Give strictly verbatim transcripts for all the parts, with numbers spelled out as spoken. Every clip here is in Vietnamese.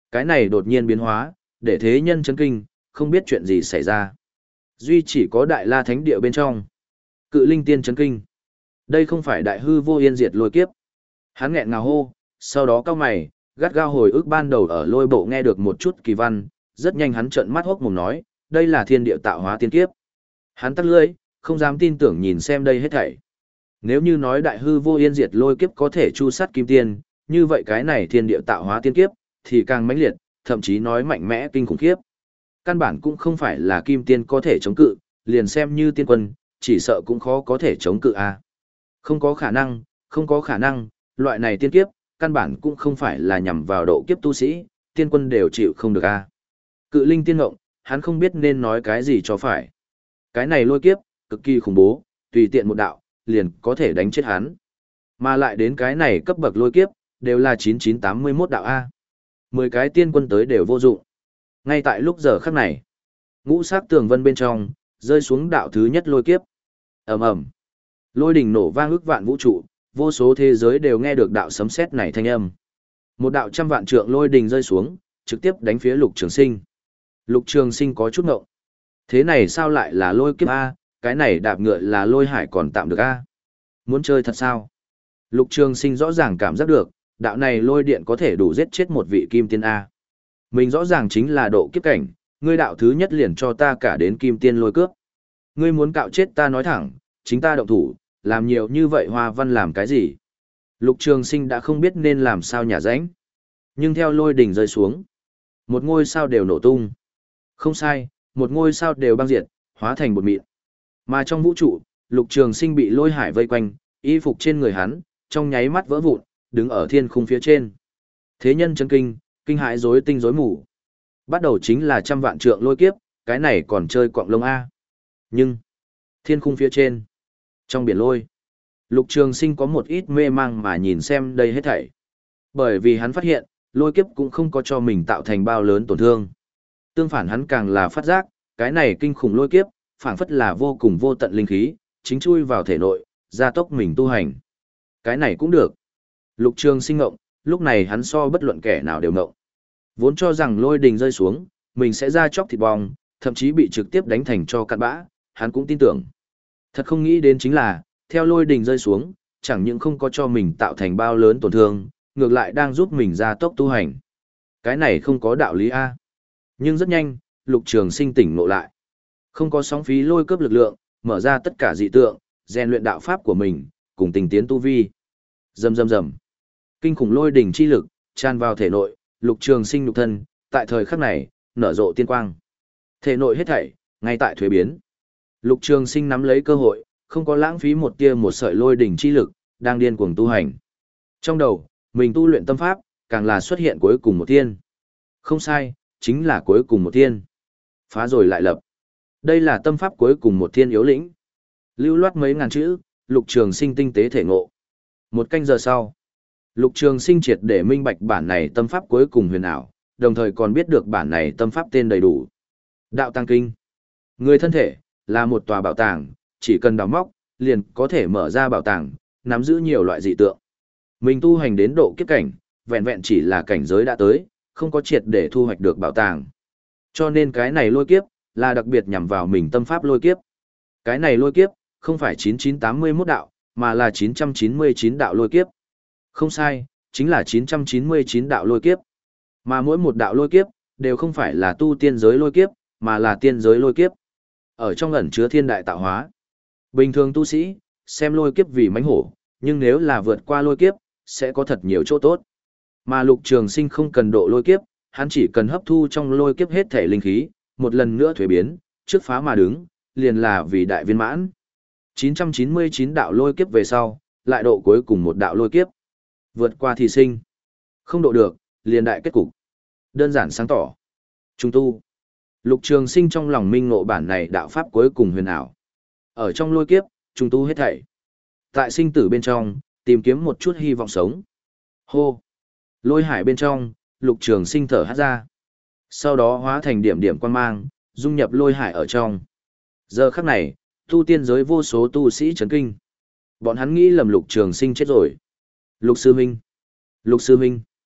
Cái này đột nhiên biến hóa, để thế nhân chấn kinh, không biết chuyện gì xảy ra. Duy chỉ có đại la thánh địa bên trong. Cự linh tiên chấn kinh. Đây không phải đại hư vô yên diệt lôi kiếp. Hắn nghẹn ngào hô, sau đó cao mày, gắt gao hồi ức ban đầu ở lôi bộ nghe được một chút kỳ văn, rất nhanh hắn trợn mắt hốc mồm nói, đây là thiên địa tạo hóa tiên kiếp. Hắn tắt lưỡi, không dám tin tưởng nhìn xem đây hết thảy. Nếu như nói đại hư vô yên diệt lôi kiếp có thể chu sát kim tiên, như vậy cái này thiên địa tạo hóa tiên kiếp, thì càng mãnh liệt, thậm chí nói mạnh mẽ kinh khủng khiếp. Căn bản cũng không phải là kim tiên có thể chống cự, liền xem như tiên quân, chỉ sợ cũng khó có thể chống cự a. Không có khả năng, không có khả năng, loại này tiên kiếp, căn bản cũng không phải là nhằm vào độ kiếp tu sĩ, tiên quân đều chịu không được a. Cự linh tiên ngộng, hắn không biết nên nói cái gì cho phải. Cái này lôi kiếp, cực kỳ khủng bố, tùy tiện một đạo, liền có thể đánh chết hắn. Mà lại đến cái này cấp bậc lôi kiếp, đều là chín chín tám mươi mốt đạo A. mười cái tiên quân tới đều vô dụng. Ngay tại lúc giờ khắc này, ngũ sắc tường vân bên trong, rơi xuống đạo thứ nhất lôi kiếp. Ầm ầm. Lôi đỉnh nổ vang ức vạn vũ trụ, vô số thế giới đều nghe được đạo sấm sét này thanh âm. Một đạo trăm vạn trượng lôi đỉnh rơi xuống, trực tiếp đánh phía Lục Trường Sinh. Lục Trường Sinh có chút ngộng. Thế này sao lại là lôi kiếp A, cái này đạp ngựa là lôi hải còn tạm được A. Muốn chơi thật sao? Lục Trường Sinh rõ ràng cảm giác được, đạo này lôi điện có thể đủ giết chết một vị kim tiên A. Mình rõ ràng chính là độ kiếp cảnh, ngươi đạo thứ nhất liền cho ta cả đến kim tiên lôi cướp. Ngươi muốn cạo chết ta nói thẳng, chính ta động thủ, làm nhiều như vậy hoa văn làm cái gì? Lục Trường Sinh đã không biết nên làm sao nhả rãnh. Nhưng theo lôi đỉnh rơi xuống, một ngôi sao đều nổ tung. Không sai, một ngôi sao đều băng diệt, hóa thành bột mịn. Mà trong vũ trụ, Lục Trường Sinh bị lôi hải vây quanh, y phục trên người hắn, trong nháy mắt vỡ vụn, đứng ở thiên khung phía trên. Thế nhân chấn kinh, kinh hãi rối tinh rối mù. Bắt đầu chính là trăm vạn trượng lôi kiếp, cái này còn chơi quạng lông A. Nhưng, thiên khung phía trên, trong biển lôi, Lục Trường Sinh có một ít mê mang mà nhìn xem đây hết thảy. Bởi vì hắn phát hiện, lôi kiếp cũng không có cho mình tạo thành bao lớn tổn thương. Tương phản hắn càng là phát giác, cái này kinh khủng lôi kiếp, phảng phất là vô cùng vô tận linh khí, chính chui vào thể nội, gia tốc mình tu hành. Cái này cũng được. Lục Trường Sinh ngộng, lúc này hắn so bất luận kẻ nào đều ngộng. Vốn cho rằng lôi đình rơi xuống, mình sẽ ra chóc thịt bong, thậm chí bị trực tiếp đánh thành cho cặn bã, hắn cũng tin tưởng. Thật không nghĩ đến chính là, theo lôi đình rơi xuống, chẳng những không có cho mình tạo thành bao lớn tổn thương, ngược lại đang giúp mình gia tốc tu hành. Cái này không có đạo lý A. Nhưng rất nhanh, Lục Trường Sinh tỉnh ngộ lại. Không có sóng phí lôi cướp lực lượng, mở ra tất cả dị tượng, rèn luyện đạo pháp của mình, cùng tình tiến tu vi. Rầm rầm rầm. Kinh khủng lôi đỉnh chi lực tràn vào thể nội, Lục Trường Sinh nhục thân, tại thời khắc này, nở rộ tiên quang. Thể nội hết thảy, ngay tại thuế biến. Lục Trường Sinh nắm lấy cơ hội, không có lãng phí một tia một sợi lôi đỉnh chi lực, đang điên cuồng tu hành. Trong đầu, mình tu luyện tâm pháp, càng là xuất hiện cuối cùng một thiên. Không sai, chính là cuối cùng một thiên. Phá rồi lại lập. Đây là tâm pháp cuối cùng một thiên yếu lĩnh. Lưu loát mấy ngàn chữ, Lục Trường Sinh tinh tế thể ngộ. Một canh giờ sau, Lục Trường Sinh triệt để minh bạch bản này tâm pháp cuối cùng huyền ảo, đồng thời còn biết được bản này tâm pháp tên đầy đủ. Đạo Tăng Kinh. Người thân thể, là một tòa bảo tàng, chỉ cần đào móc, liền có thể mở ra bảo tàng, nắm giữ nhiều loại dị tượng. Mình tu hành đến độ kiếp cảnh, vẹn vẹn chỉ là cảnh giới đã tới, không có triệt để thu hoạch được bảo tàng. Cho nên cái này lôi kiếp, là đặc biệt nhằm vào mình tâm pháp lôi kiếp. Cái này lôi kiếp, không phải chín chín tám mươi mốt đạo, mà là chín trăm chín mươi chín đạo lôi kiếp. Không sai, chính là chín trăm chín mươi chín đạo lôi kiếp. Mà mỗi một đạo lôi kiếp, đều không phải là tu tiên giới lôi kiếp, mà là tiên giới lôi kiếp. Ở trong ẩn chứa thiên đại tạo hóa. Bình thường tu sĩ, xem lôi kiếp vì mánh hổ, nhưng nếu là vượt qua lôi kiếp, sẽ có thật nhiều chỗ tốt. Mà Lục Trường Sinh không cần độ lôi kiếp, hắn chỉ cần hấp thu trong lôi kiếp hết thể linh khí, một lần nữa thuế biến, trước phá mà đứng, liền là vì đại viên mãn. chín trăm chín mươi chín đạo lôi kiếp về sau, lại độ cuối cùng một đạo lôi kiếp. Vượt qua thì sinh. Không độ được, liền đại kết cục. Đơn giản sáng tỏ. Trung tu. Lục Trường Sinh trong lòng minh ngộ bản này đạo pháp cuối cùng huyền ảo. Ở trong lôi kiếp, trung tu hết thảy. Tại sinh tử bên trong, tìm kiếm một chút hy vọng sống. Hô. Lôi hải bên trong, Lục Trường Sinh thở hắt ra. Sau đó hóa thành điểm điểm quan mang, dung nhập lôi hải ở trong. Giờ khắc này, tu tiên giới vô số tu sĩ chấn kinh. Bọn hắn nghĩ lầm Lục Trường Sinh chết rồi. Lục sư huynh, Lục sư huynh.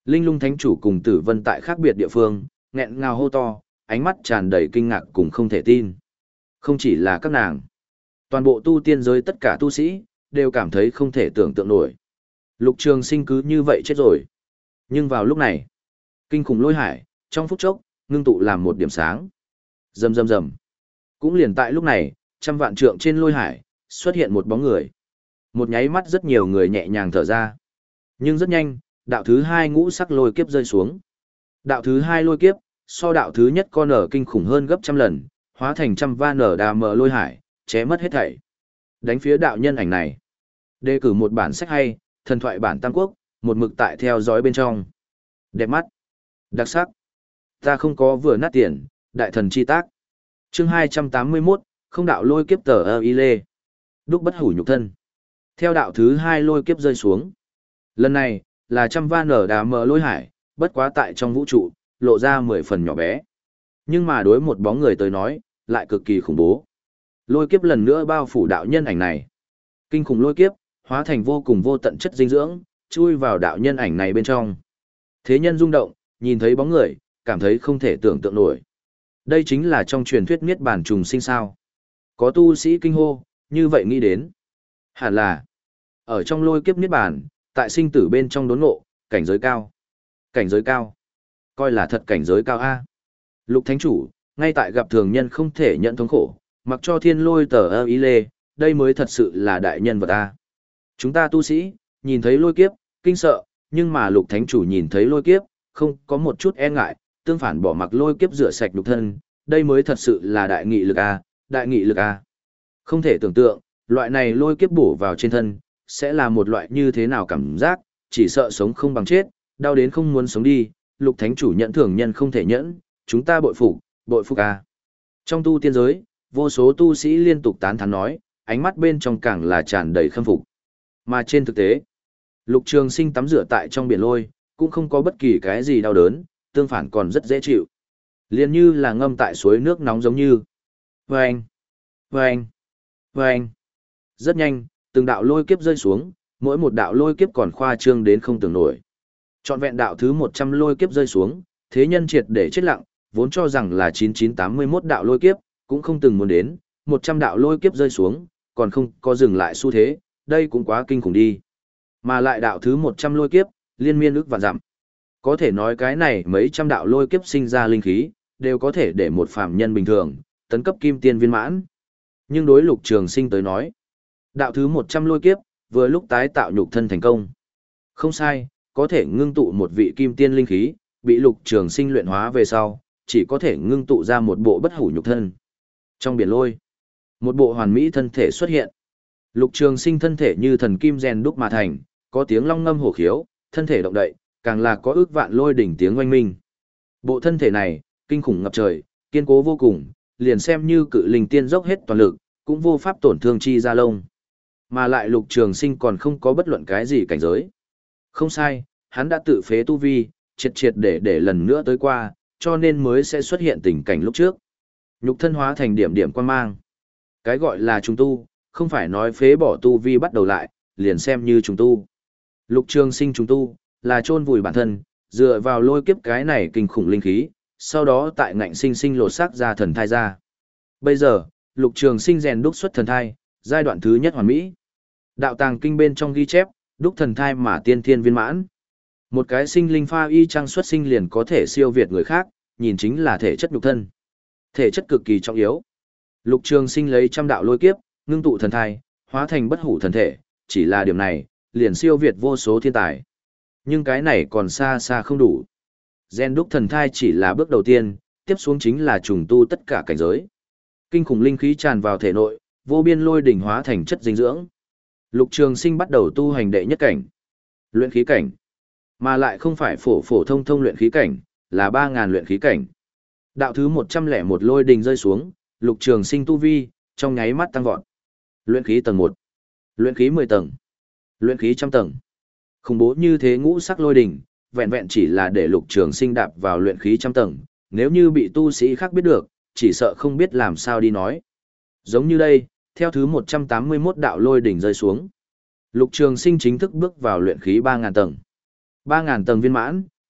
Linh Lung Thánh Chủ cùng Tử Vân tại khác biệt địa phương, nghẹn ngào hô to, ánh mắt tràn đầy kinh ngạc cùng không thể tin. Không chỉ là các nàng, toàn bộ tu tiên giới tất cả tu sĩ, đều cảm thấy không thể tưởng tượng nổi. Lục Trường Sinh cứ như vậy chết rồi. Nhưng vào lúc này, kinh khủng lôi hải, trong phút chốc, ngưng tụ làm một điểm sáng. Rầm rầm rầm. Cũng liền tại lúc này, trăm vạn trượng trên lôi hải, xuất hiện một bóng người. Một nháy mắt rất nhiều người nhẹ nhàng thở ra. Nhưng rất nhanh, đạo thứ hai ngũ sắc lôi kiếp rơi xuống. Đạo thứ hai lôi kiếp, so đạo thứ nhất con nở kinh khủng hơn gấp trăm lần, hóa thành trăm va nở đà mờ lôi hải, ché mất hết thảy. Đánh phía đạo nhân ảnh này. Đề cử một bản sách hay, thần thoại bản Tam Quốc, một mực tại theo dõi bên trong. Đẹp mắt. Đặc sắc. Ta không có vừa nát tiền, đại thần chi tác. Chương hai trăm tám mươi mốt, không đạo lôi kiếp tờ ơ y lê. Đúc bất hủ nhục thân. Theo đạo thứ hai lôi kiếp rơi xuống. Lần này, là trăm va nở đà mờ lôi hải, bất quá tại trong vũ trụ, lộ ra mười phần nhỏ bé. Nhưng mà đối một bóng người tới nói, lại cực kỳ khủng bố. Lôi kiếp lần nữa bao phủ đạo nhân ảnh này. Kinh khủng lôi kiếp, hóa thành vô cùng vô tận chất dinh dưỡng, chui vào đạo nhân ảnh này bên trong. Thế nhân rung động, nhìn thấy bóng người, cảm thấy không thể tưởng tượng nổi. Đây chính là trong truyền thuyết Niết Bàn trùng sinh sao. Có tu sĩ kinh hô, như vậy nghĩ đến. Hẳn là, ở trong lôi kiếp Niết Bàn, tại sinh tử bên trong đốn ngộ, cảnh giới cao. Cảnh giới cao. Coi là thật cảnh giới cao A. Lục Thánh Chủ, ngay tại gặp thường nhân không thể nhận thống khổ, mặc cho thiên lôi tờ ơ ý lê, đây mới thật sự là đại nhân vật A. Chúng ta tu sĩ, nhìn thấy lôi kiếp, kinh sợ, nhưng mà Lục Thánh Chủ nhìn thấy lôi kiếp, không có một chút e ngại, tương phản bỏ mặc lôi kiếp rửa sạch nhục thân, đây mới thật sự là đại nghị lực A, đại nghị lực A. Không thể tưởng tượng, loại này lôi kiếp bổ vào trên thân, sẽ là một loại như thế nào cảm giác, chỉ sợ sống không bằng chết, đau đến không muốn sống đi, Lục Thánh Chủ nhẫn thường nhân không thể nhẫn, chúng ta bội phục, bội phục A. Trong tu tiên giới, vô số tu sĩ liên tục tán thán nói, ánh mắt bên trong càng là tràn đầy khâm phục. Mà trên thực tế, Lục Trường Sinh tắm rửa tại trong biển lôi, cũng không có bất kỳ cái gì đau đớn, tương phản còn rất dễ chịu. Liền như là ngâm tại suối nước nóng giống như. Vâng! Vâng! Vâng! Rất nhanh, từng đạo lôi kiếp rơi xuống, mỗi một đạo lôi kiếp còn khoa trương đến không tưởng nổi. Trọn vẹn đạo thứ một trăm lôi kiếp rơi xuống, thế nhân triệt để chết lặng, vốn cho rằng là chín chín tám mươi mốt đạo lôi kiếp, cũng không từng muốn đến, một trăm đạo lôi kiếp rơi xuống, còn không có dừng lại xu thế, đây cũng quá kinh khủng đi. Mà lại đạo thứ một trăm lôi kiếp, liên miên ức vạn dặm. Có thể nói cái này mấy trăm đạo lôi kiếp sinh ra linh khí, đều có thể để một phàm nhân bình thường, tấn cấp kim tiên viên mãn. Nhưng đối Lục Trường Sinh tới nói, đạo thứ một trăm lôi kiếp, vừa lúc tái tạo nhục thân thành công. Không sai, có thể ngưng tụ một vị kim tiên linh khí, bị Lục Trường Sinh luyện hóa về sau, chỉ có thể ngưng tụ ra một bộ bất hủ nhục thân. Trong biển lôi, một bộ hoàn mỹ thân thể xuất hiện. Lục Trường Sinh thân thể như thần kim rèn đúc mà thành, có tiếng long ngâm hổ khiếu, thân thể động đậy, càng là có ước vạn lôi đỉnh tiếng oanh minh. Bộ thân thể này, kinh khủng ngập trời, kiên cố vô cùng, liền xem như cự linh tiên dốc hết toàn lực, cũng vô pháp tổn thương chi ra lông. Mà lại Lục Trường Sinh còn không có bất luận cái gì cảnh giới. Không sai, hắn đã tự phế tu vi, triệt triệt để để lần nữa tới qua, cho nên mới sẽ xuất hiện tình cảnh lúc trước. Nhục thân hóa thành điểm điểm quan mang. Cái gọi là trùng tu, không phải nói phế bỏ tu vi bắt đầu lại, liền xem như trùng tu. Lục Trường Sinh trùng tu, là chôn vùi bản thân, dựa vào lôi kiếp cái này kinh khủng linh khí, sau đó tại ngạnh sinh sinh lột xác ra thần thai ra. Bây giờ, Lục Trường Sinh rèn đúc xuất thần thai, giai đoạn thứ nhất hoàn mỹ. Đạo tàng kinh bên trong ghi chép, đúc thần thai mà tiên thiên viên mãn. Một cái sinh linh pha y trang xuất sinh liền có thể siêu việt người khác, nhìn chính là thể chất nhục thân. Thể chất cực kỳ trọng yếu. Lục Trường Sinh lấy trăm đạo lôi kiếp, ngưng tụ thần thai, hóa thành bất hủ thần thể, chỉ là điểm này, liền siêu việt vô số thiên tài. Nhưng cái này còn xa xa không đủ. Gen đúc thần thai chỉ là bước đầu tiên, tiếp xuống chính là trùng tu tất cả cảnh giới. Kinh khủng linh khí tràn vào thể nội, vô biên lôi đỉnh hóa thành chất dinh dưỡng. Lục Trường Sinh bắt đầu tu hành đệ nhất cảnh, luyện khí cảnh, mà lại không phải phổ phổ thông thông luyện khí cảnh, là ba ngàn luyện khí cảnh. Đạo thứ một trăm lẻ một lôi đỉnh rơi xuống, Lục Trường Sinh tu vi trong nháy mắt tăng vọt. Luyện khí tầng một, luyện khí mười tầng, luyện khí trăm tầng. Khủng bố như thế ngũ sắc lôi đỉnh, vẹn vẹn chỉ là để Lục Trường Sinh đạp vào luyện khí trăm tầng, nếu như bị tu sĩ khác biết được, chỉ sợ không biết làm sao đi nói. Giống như đây, theo thứ một trăm tám mươi mốt đạo lôi đỉnh rơi xuống, Lục Trường Sinh chính thức bước vào luyện khí ba ngàn tầng. ba ngàn tầng viên mãn,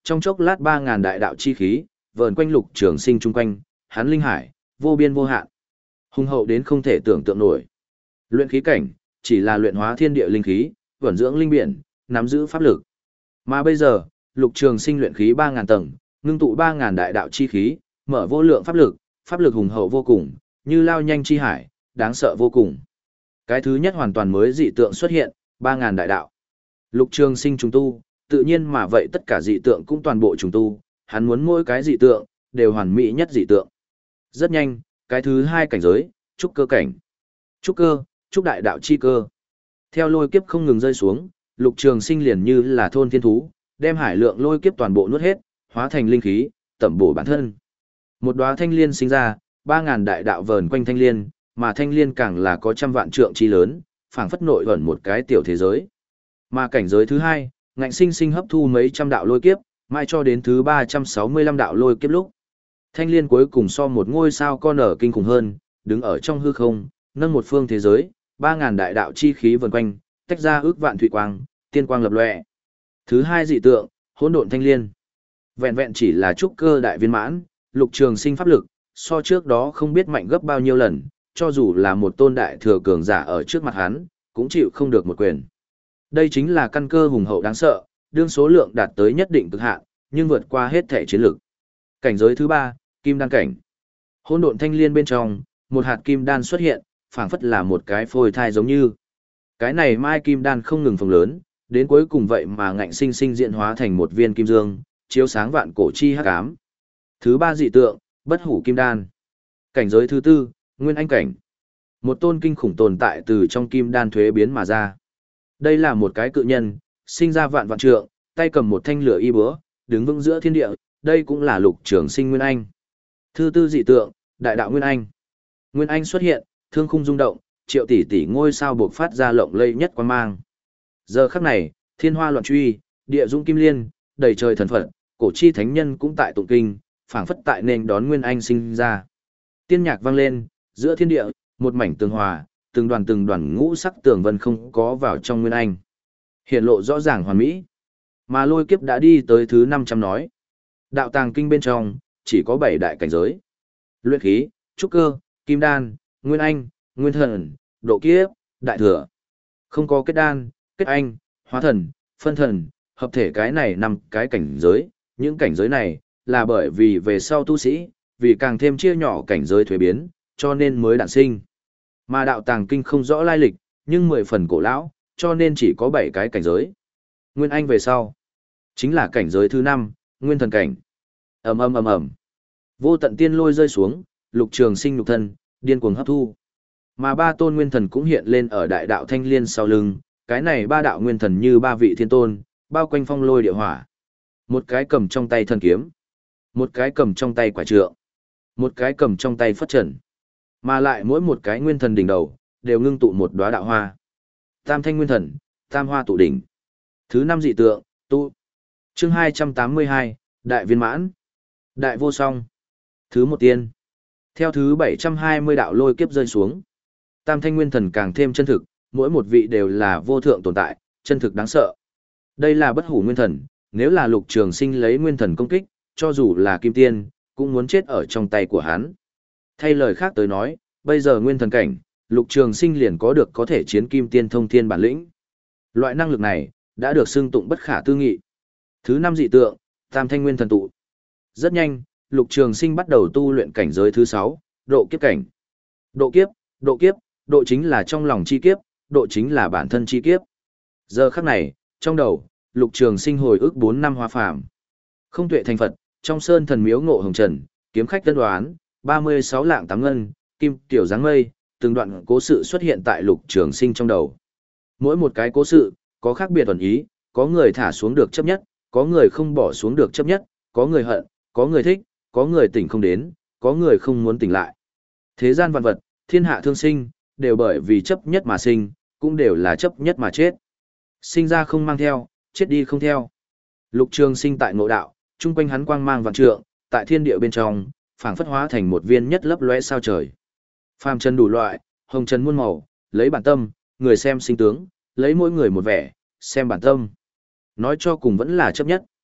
Trong chốc lát ba ngàn đại đạo chi khí, vờn quanh Lục Trường Sinh chung quanh, hắn linh hải, vô biên vô hạn. Hùng hậu đến không thể tưởng tượng nổi. Luyện khí cảnh, chỉ là luyện hóa thiên địa linh khí, vận dưỡng linh biển, nắm giữ pháp lực. Mà bây giờ, Lục Trường Sinh luyện khí ba ngàn tầng, ngưng tụ ba ngàn đại đạo chi khí, mở vô lượng pháp lực, pháp lực hùng hậu vô cùng, như lao nhanh chi hải, đáng sợ vô cùng. Cái thứ nhất hoàn toàn mới dị tượng xuất hiện, ba ngàn đại đạo. Lục Trường Sinh trùng tu, tự nhiên mà vậy tất cả dị tượng cũng toàn bộ trùng tu, hắn muốn mỗi cái dị tượng đều hoàn mỹ nhất dị tượng. Rất nhanh, cái thứ hai cảnh giới, trúc cơ cảnh. Trúc cơ, trúc đại đạo chi cơ. Theo lôi kiếp không ngừng rơi xuống, Lục Trường Sinh liền như là thôn thiên thú, đem hải lượng lôi kiếp toàn bộ nuốt hết, hóa thành linh khí, tẩm bổ bản thân. Một đóa thanh liên sinh ra, ba ngàn đại đạo vờn quanh thanh liên, mà thanh liên càng là có trăm vạn trượng chi lớn, phảng phất nội ẩn một cái tiểu thế giới. Mà cảnh giới thứ hai, ngạnh sinh sinh hấp thu mấy trăm đạo lôi kiếp, mai cho đến thứ ba trăm sáu mươi lăm đạo lôi kiếp lúc. Thanh liên cuối cùng so một ngôi sao con ở kinh khủng hơn, đứng ở trong hư không, nâng một phương thế giới, ba ngàn đại đạo chi khí vần quanh, tách ra ước vạn thủy quang, tiên quang lập lòe. Thứ hai dị tượng, hỗn độn thanh liên. Vẹn vẹn chỉ là trúc cơ đại viên mãn, Lục Trường Sinh pháp lực, so trước đó không biết mạnh gấp bao nhiêu lần, cho dù là một tôn đại thừa cường giả ở trước mặt hắn, cũng chịu không được một quyền. Đây chính là căn cơ hùng hậu đáng sợ, đương số lượng đạt tới nhất định cực hạn, nhưng vượt qua hết thể chiến lực. Cảnh giới thứ ba, kim đan cảnh. Hỗn độn thanh liên bên trong, một hạt kim đan xuất hiện, phảng phất là một cái phôi thai giống như. Cái này mai kim đan không ngừng phồng lớn, đến cuối cùng vậy mà ngạnh sinh sinh diễn hóa thành một viên kim dương, chiếu sáng vạn cổ chi hắc ám. Thứ ba dị tượng, bất hủ kim đan. Cảnh giới thứ tư, nguyên anh cảnh. Một tôn kinh khủng tồn tại từ trong kim đan thuế biến mà ra. Đây là một cái cự nhân, sinh ra vạn vạn trượng, tay cầm một thanh lửa y búa, đứng vững giữa thiên địa, đây cũng là Lục Trường Sinh Nguyên Anh. Thứ tư dị tượng, đại đạo Nguyên Anh. Nguyên Anh xuất hiện, thương khung rung động, triệu tỷ tỷ ngôi sao buộc phát ra lộng lẫy nhất quang mang. Giờ khắc này, thiên hoa loạn truy, địa dung kim liên, đầy trời thần phật, cổ chi thánh nhân cũng tại tụng kinh, phảng phất tại nên đón Nguyên Anh sinh ra. Tiên nhạc vang lên, giữa thiên địa, một mảnh tường hòa, từng đoàn từng đoàn ngũ sắc tường vân không có vào trong Nguyên Anh. Hiện lộ rõ ràng hoàn mỹ. Mà lôi kiếp đã đi tới thứ năm trăm nói. Đạo tàng kinh bên trong, chỉ có bảy đại cảnh giới. Luyện khí, trúc cơ, kim đan, nguyên anh, nguyên thần, độ kiếp, đại thừa. Không có kết đan, kết anh, hóa thần, phân thần, hợp thể cái này năm cái cảnh giới. Những cảnh giới này, là bởi vì về sau tu sĩ, vì càng thêm chia nhỏ cảnh giới thuế biến, cho nên mới đản sinh. Mà đạo tàng kinh không rõ lai lịch, nhưng mười phần cổ lão, cho nên chỉ có bảy cái cảnh giới. Nguyên anh về sau, chính là cảnh giới thứ năm, nguyên thần cảnh. Ầm ầm ầm ầm. Vô tận tiên lôi rơi xuống, Lục Trường Sinh nhục thân điên cuồng hấp thu. Mà ba tôn nguyên thần cũng hiện lên ở đại đạo thanh liên sau lưng, cái này ba đạo nguyên thần như ba vị thiên tôn, bao quanh phong lôi địa hỏa. Một cái cầm trong tay thần kiếm, một cái cầm trong tay quả trượng, một cái cầm trong tay phất trần. Mà lại mỗi một cái nguyên thần đỉnh đầu đều ngưng tụ một đóa đạo hoa. Tam thanh nguyên thần, tam hoa tụ đỉnh. Thứ năm dị tượng, tu. Chương hai trăm tám mươi hai, đại viên mãn. Đại vô song. Thứ một tiên. Theo thứ bảy trăm hai mươi đạo lôi kiếp rơi xuống. Tam thanh nguyên thần càng thêm chân thực, mỗi một vị đều là vô thượng tồn tại, chân thực đáng sợ. Đây là bất hủ nguyên thần, nếu là Lục Trường Sinh lấy nguyên thần công kích, cho dù là kim tiên, cũng muốn chết ở trong tay của hắn. Thay lời khác tới nói, bây giờ nguyên thần cảnh, Lục Trường Sinh liền có được có thể chiến kim tiên thông thiên bản lĩnh. Loại năng lực này, đã được xưng tụng bất khả tư nghị. Thứ năm dị tượng, tam thanh nguyên thần tụ. Rất nhanh, Lục Trường Sinh bắt đầu tu luyện cảnh giới thứ sáu, độ kiếp cảnh. Độ kiếp, độ kiếp, độ chính là trong lòng chi kiếp, độ chính là bản thân chi kiếp. Giờ khắc này, trong đầu, Lục Trường Sinh hồi ức bốn năm hóa phàm. Không tuệ thành Phật, trong sơn thần miếu ngộ hồng trần, kiếm khách tân đoán, ba mươi sáu lạng tám ngân, kim tiểu dáng mây, từng đoạn cố sự xuất hiện tại Lục Trường Sinh trong đầu. Mỗi một cái cố sự, có khác biệt ẩn ý, có người thả xuống được chấp nhất, có người không bỏ xuống được chấp nhất, có người hận, có người thích, có người tỉnh không đến, có người không muốn tỉnh lại. Thế gian vạn vật, thiên hạ thương sinh, đều bởi vì chấp nhất mà sinh, cũng đều là chấp nhất mà chết. Sinh ra không mang theo, chết đi không theo. Lục Trường Sinh tại ngộ đạo, chung quanh hắn quang mang vạn trượng, tại thiên địa bên trong, phảng phất hóa thành một viên nhất lấp lóe sao trời. Phàm trần đủ loại, hồng trần muôn màu, lấy bản tâm, người xem sinh tướng, lấy mỗi người một vẻ, xem bản tâm. Nói cho cùng vẫn là chấp nhất.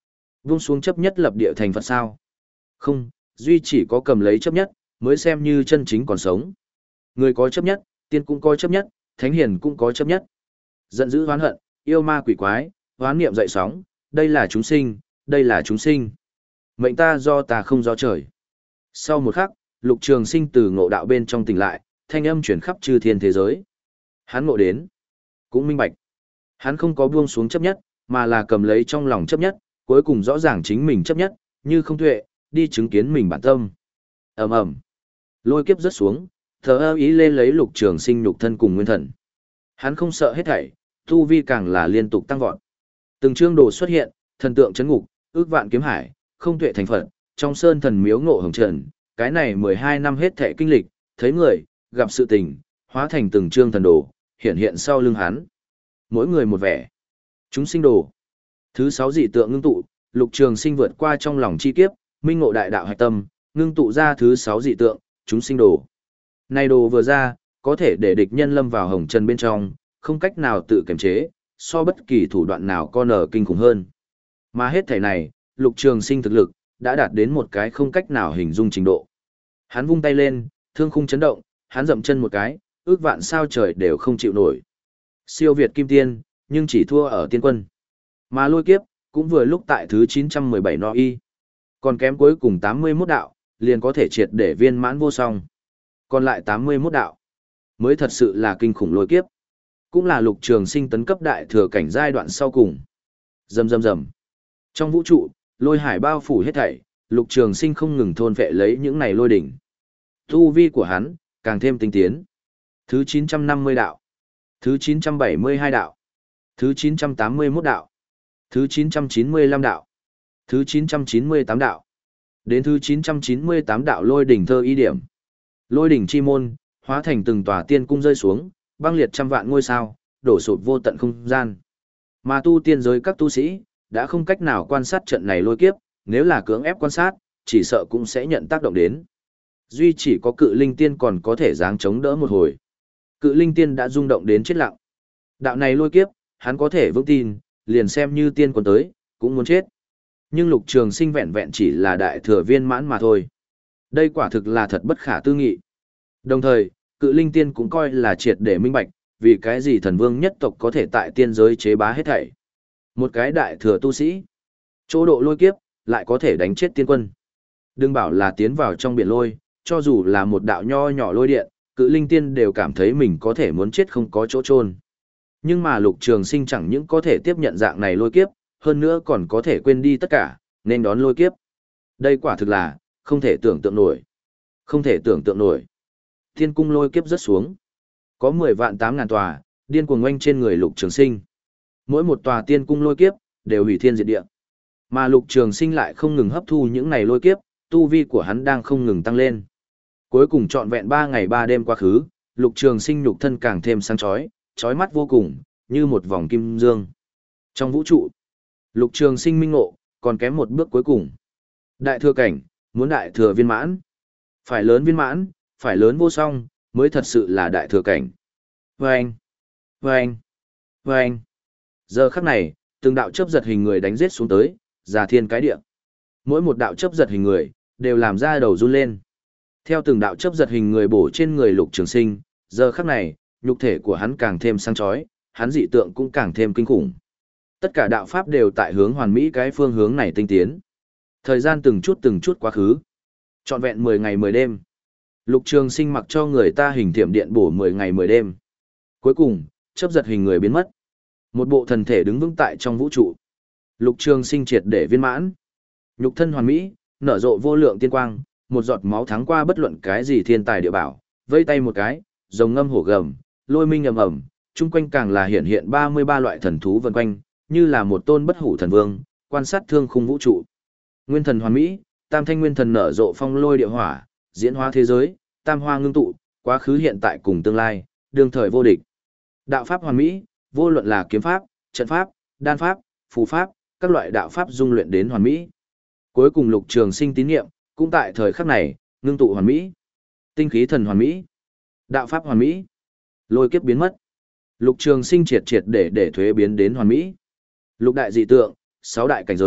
Vung xuống chấp nhất lập địa thành Phật sao? Không, duy chỉ có cầm lấy chấp nhất, mới xem như chân chính còn sống. Người có chấp nhất, tiên cũng có chấp nhất, thánh hiền cũng có chấp nhất. Giận dữ hoán hận, yêu ma quỷ quái, hoán niệm dậy sóng, đây là chúng sinh, đây là chúng sinh. Mệnh ta do ta không do trời. Sau một khắc, Lục Trường Sinh từ ngộ đạo bên trong tỉnh lại, thanh âm chuyển khắp chư thiên thế giới. Hắn ngộ đến, cũng minh bạch. Hắn không có buông xuống chấp nhất, mà là cầm lấy trong lòng chấp nhất, cuối cùng rõ ràng chính mình chấp nhất, như không tuệ, đi chứng kiến mình bản tâm. Ầm ầm, lôi kiếp rớt xuống, thờ ơ ý lên lấy Lục Trường Sinh nhục thân cùng nguyên thần. Hắn không sợ hết thảy, tu vi càng là liên tục tăng vọt. Từng chương đồ xuất hiện, thần tượng chấn ngục, ước vạn kiếm hải, không tuệ thành Phật, trong sơn thần miếu ngộ hồng trần, cái này mười hai năm hết thảy kinh lịch, thấy người, gặp sự tình, hóa thành từng chương thần đồ, hiện hiện sau lưng hắn. Mỗi người một vẻ. Chúng sinh đồ. Thứ sáu dị tượng ngưng tụ, Lục Trường Sinh vượt qua trong lòng chi kiếp, minh ngộ đại đạo hạch tâm, ngưng tụ ra thứ sáu dị tượng, chúng sinh đồ. Này đồ vừa ra, có thể để địch nhân lâm vào hồng trần bên trong, không cách nào tự kiềm chế, so bất kỳ thủ đoạn nào con ở kinh khủng hơn. Mà hết thảy này, Lục Trường Sinh thực lực đã đạt đến một cái không cách nào hình dung trình độ. Hắn vung tay lên, thương khung chấn động, hắn dậm chân một cái, ước vạn sao trời đều không chịu nổi. Siêu việt kim tiên, nhưng chỉ thua ở tiên quân. Mà lôi kiếp, cũng vừa lúc tại thứ chín trăm mười bảy no y. Còn kém cuối cùng tám mươi mốt đạo, liền có thể triệt để viên mãn vô song. Còn lại tám mươi mốt đạo, mới thật sự là kinh khủng lôi kiếp. Cũng là Lục Trường Sinh tấn cấp đại thừa cảnh giai đoạn sau cùng. Rầm rầm rầm. Trong vũ trụ, lôi hải bao phủ hết thảy, Lục Trường Sinh không ngừng thôn phệ lấy những này lôi đỉnh. Tu vi của hắn càng thêm tinh tiến. Thứ chín trăm năm mươi đạo, thứ chín trăm bảy mươi hai đạo, thứ chín trăm tám mươi mốt đạo, thứ chín trăm chín mươi lăm đạo, thứ chín trăm chín mươi tám đạo. Đến thứ chín trăm chín mươi tám đạo lôi đỉnh thơ ý điểm. Lôi đỉnh chi môn, hóa thành từng tòa tiên cung rơi xuống, băng liệt trăm vạn ngôi sao, đổ sụp vô tận không gian. Mà tu tiên giới các tu sĩ, đã không cách nào quan sát trận này lôi kiếp, nếu là cưỡng ép quan sát, chỉ sợ cũng sẽ nhận tác động đến. Duy chỉ có cự linh tiên còn có thể giáng chống đỡ một hồi. Cự linh tiên đã rung động đến chết lặng. Đạo này lôi kiếp, hắn có thể vững tin, liền xem như tiên quân tới, cũng muốn chết. Nhưng Lục Trường Sinh vẹn vẹn chỉ là đại thừa viên mãn mà thôi. Đây quả thực là thật bất khả tư nghị. Đồng thời, cự linh tiên cũng coi là triệt để minh bạch, vì cái gì thần vương nhất tộc có thể tại tiên giới chế bá hết thảy. Một cái đại thừa tu sĩ, chỗ độ lôi kiếp, lại có thể đánh chết tiên quân. Đừng bảo là tiến vào trong biển lôi, cho dù là một đạo nho nhỏ lôi điện, cự linh tiên đều cảm thấy mình có thể muốn chết không có chỗ chôn. Nhưng mà Lục Trường Sinh chẳng những có thể tiếp nhận dạng này lôi kiếp, hơn nữa còn có thể quên đi tất cả, nên đón lôi kiếp. Đây quả thực là không thể tưởng tượng nổi. Không thể tưởng tượng nổi. Thiên cung lôi kiếp rất xuống. Có mười vạn tám ngàn tòa, điên cuồng oanh trên người Lục Trường Sinh. Mỗi một tòa tiên cung lôi kiếp đều hủy thiên diệt địa. Mà Lục Trường Sinh lại không ngừng hấp thu những này lôi kiếp, tu vi của hắn đang không ngừng tăng lên. Cuối cùng trọn vẹn ba ngày ba đêm quá khứ, Lục Trường Sinh nhục thân càng thêm sáng chói, chói mắt vô cùng, như một vòng kim dương. Trong vũ trụ, Lục Trường Sinh minh ngộ, còn kém một bước cuối cùng. Đại thừa cảnh, muốn đại thừa viên mãn. Phải lớn viên mãn, phải lớn vô song, mới thật sự là đại thừa cảnh. Vâng! Vâng! Vâng! Giờ khắc này, từng đạo chớp giật hình người đánh giết xuống tới, già thiên cái địa. Mỗi một đạo chớp giật hình người, đều làm ra đầu run lên. Theo từng đạo chớp giật hình người bổ trên người Lục Trường Sinh, giờ khắc này, nhục thể của hắn càng thêm sáng chói, hắn dị tượng cũng càng thêm kinh khủng. Tất cả đạo pháp đều tại hướng hoàn mỹ cái phương hướng này tinh tiến. Thời gian từng chút từng chút quá khứ. Trọn vẹn mười ngày mười đêm. Lục Trường Sinh mặc cho người ta hình thiểm điện bổ mười ngày mười đêm. Cuối cùng, chớp giật hình người biến mất. Một bộ thần thể đứng vững tại trong vũ trụ. Lục Trường Sinh triệt để viên mãn. Nhục thân hoàn mỹ, nở rộ vô lượng tiên quang, một giọt máu thắng qua bất luận cái gì thiên tài địa bảo, vây tay một cái, rồng ngâm hổ gầm, lôi minh ầm ầm, chung quanh càng là hiện hiện ba mươi ba loại thần thú vần quanh, như là một tôn bất hủ thần vương, quan sát thương khung vũ trụ. Nguyên thần hoàn mỹ, tam thanh nguyên thần nở rộ phong lôi địa hỏa, diễn hóa thế giới, tam hoa ngưng tụ, quá khứ hiện tại cùng tương lai, đương thời vô địch. Đạo pháp hoàn mỹ, vô luận là kiếm pháp, trận pháp, đan pháp, phù pháp, các loại đạo pháp dung luyện đến hoàn mỹ. Cuối cùng Lục Trường Sinh tín niệm, cũng tại thời khắc này, ngưng tụ hoàn mỹ. Tinh khí thần hoàn mỹ, đạo pháp hoàn mỹ, lôi kiếp biến mất. Lục Trường Sinh triệt triệt để để thuế biến đến hoàn mỹ. Lục đại dị tượng, sáu đại cảnh giới,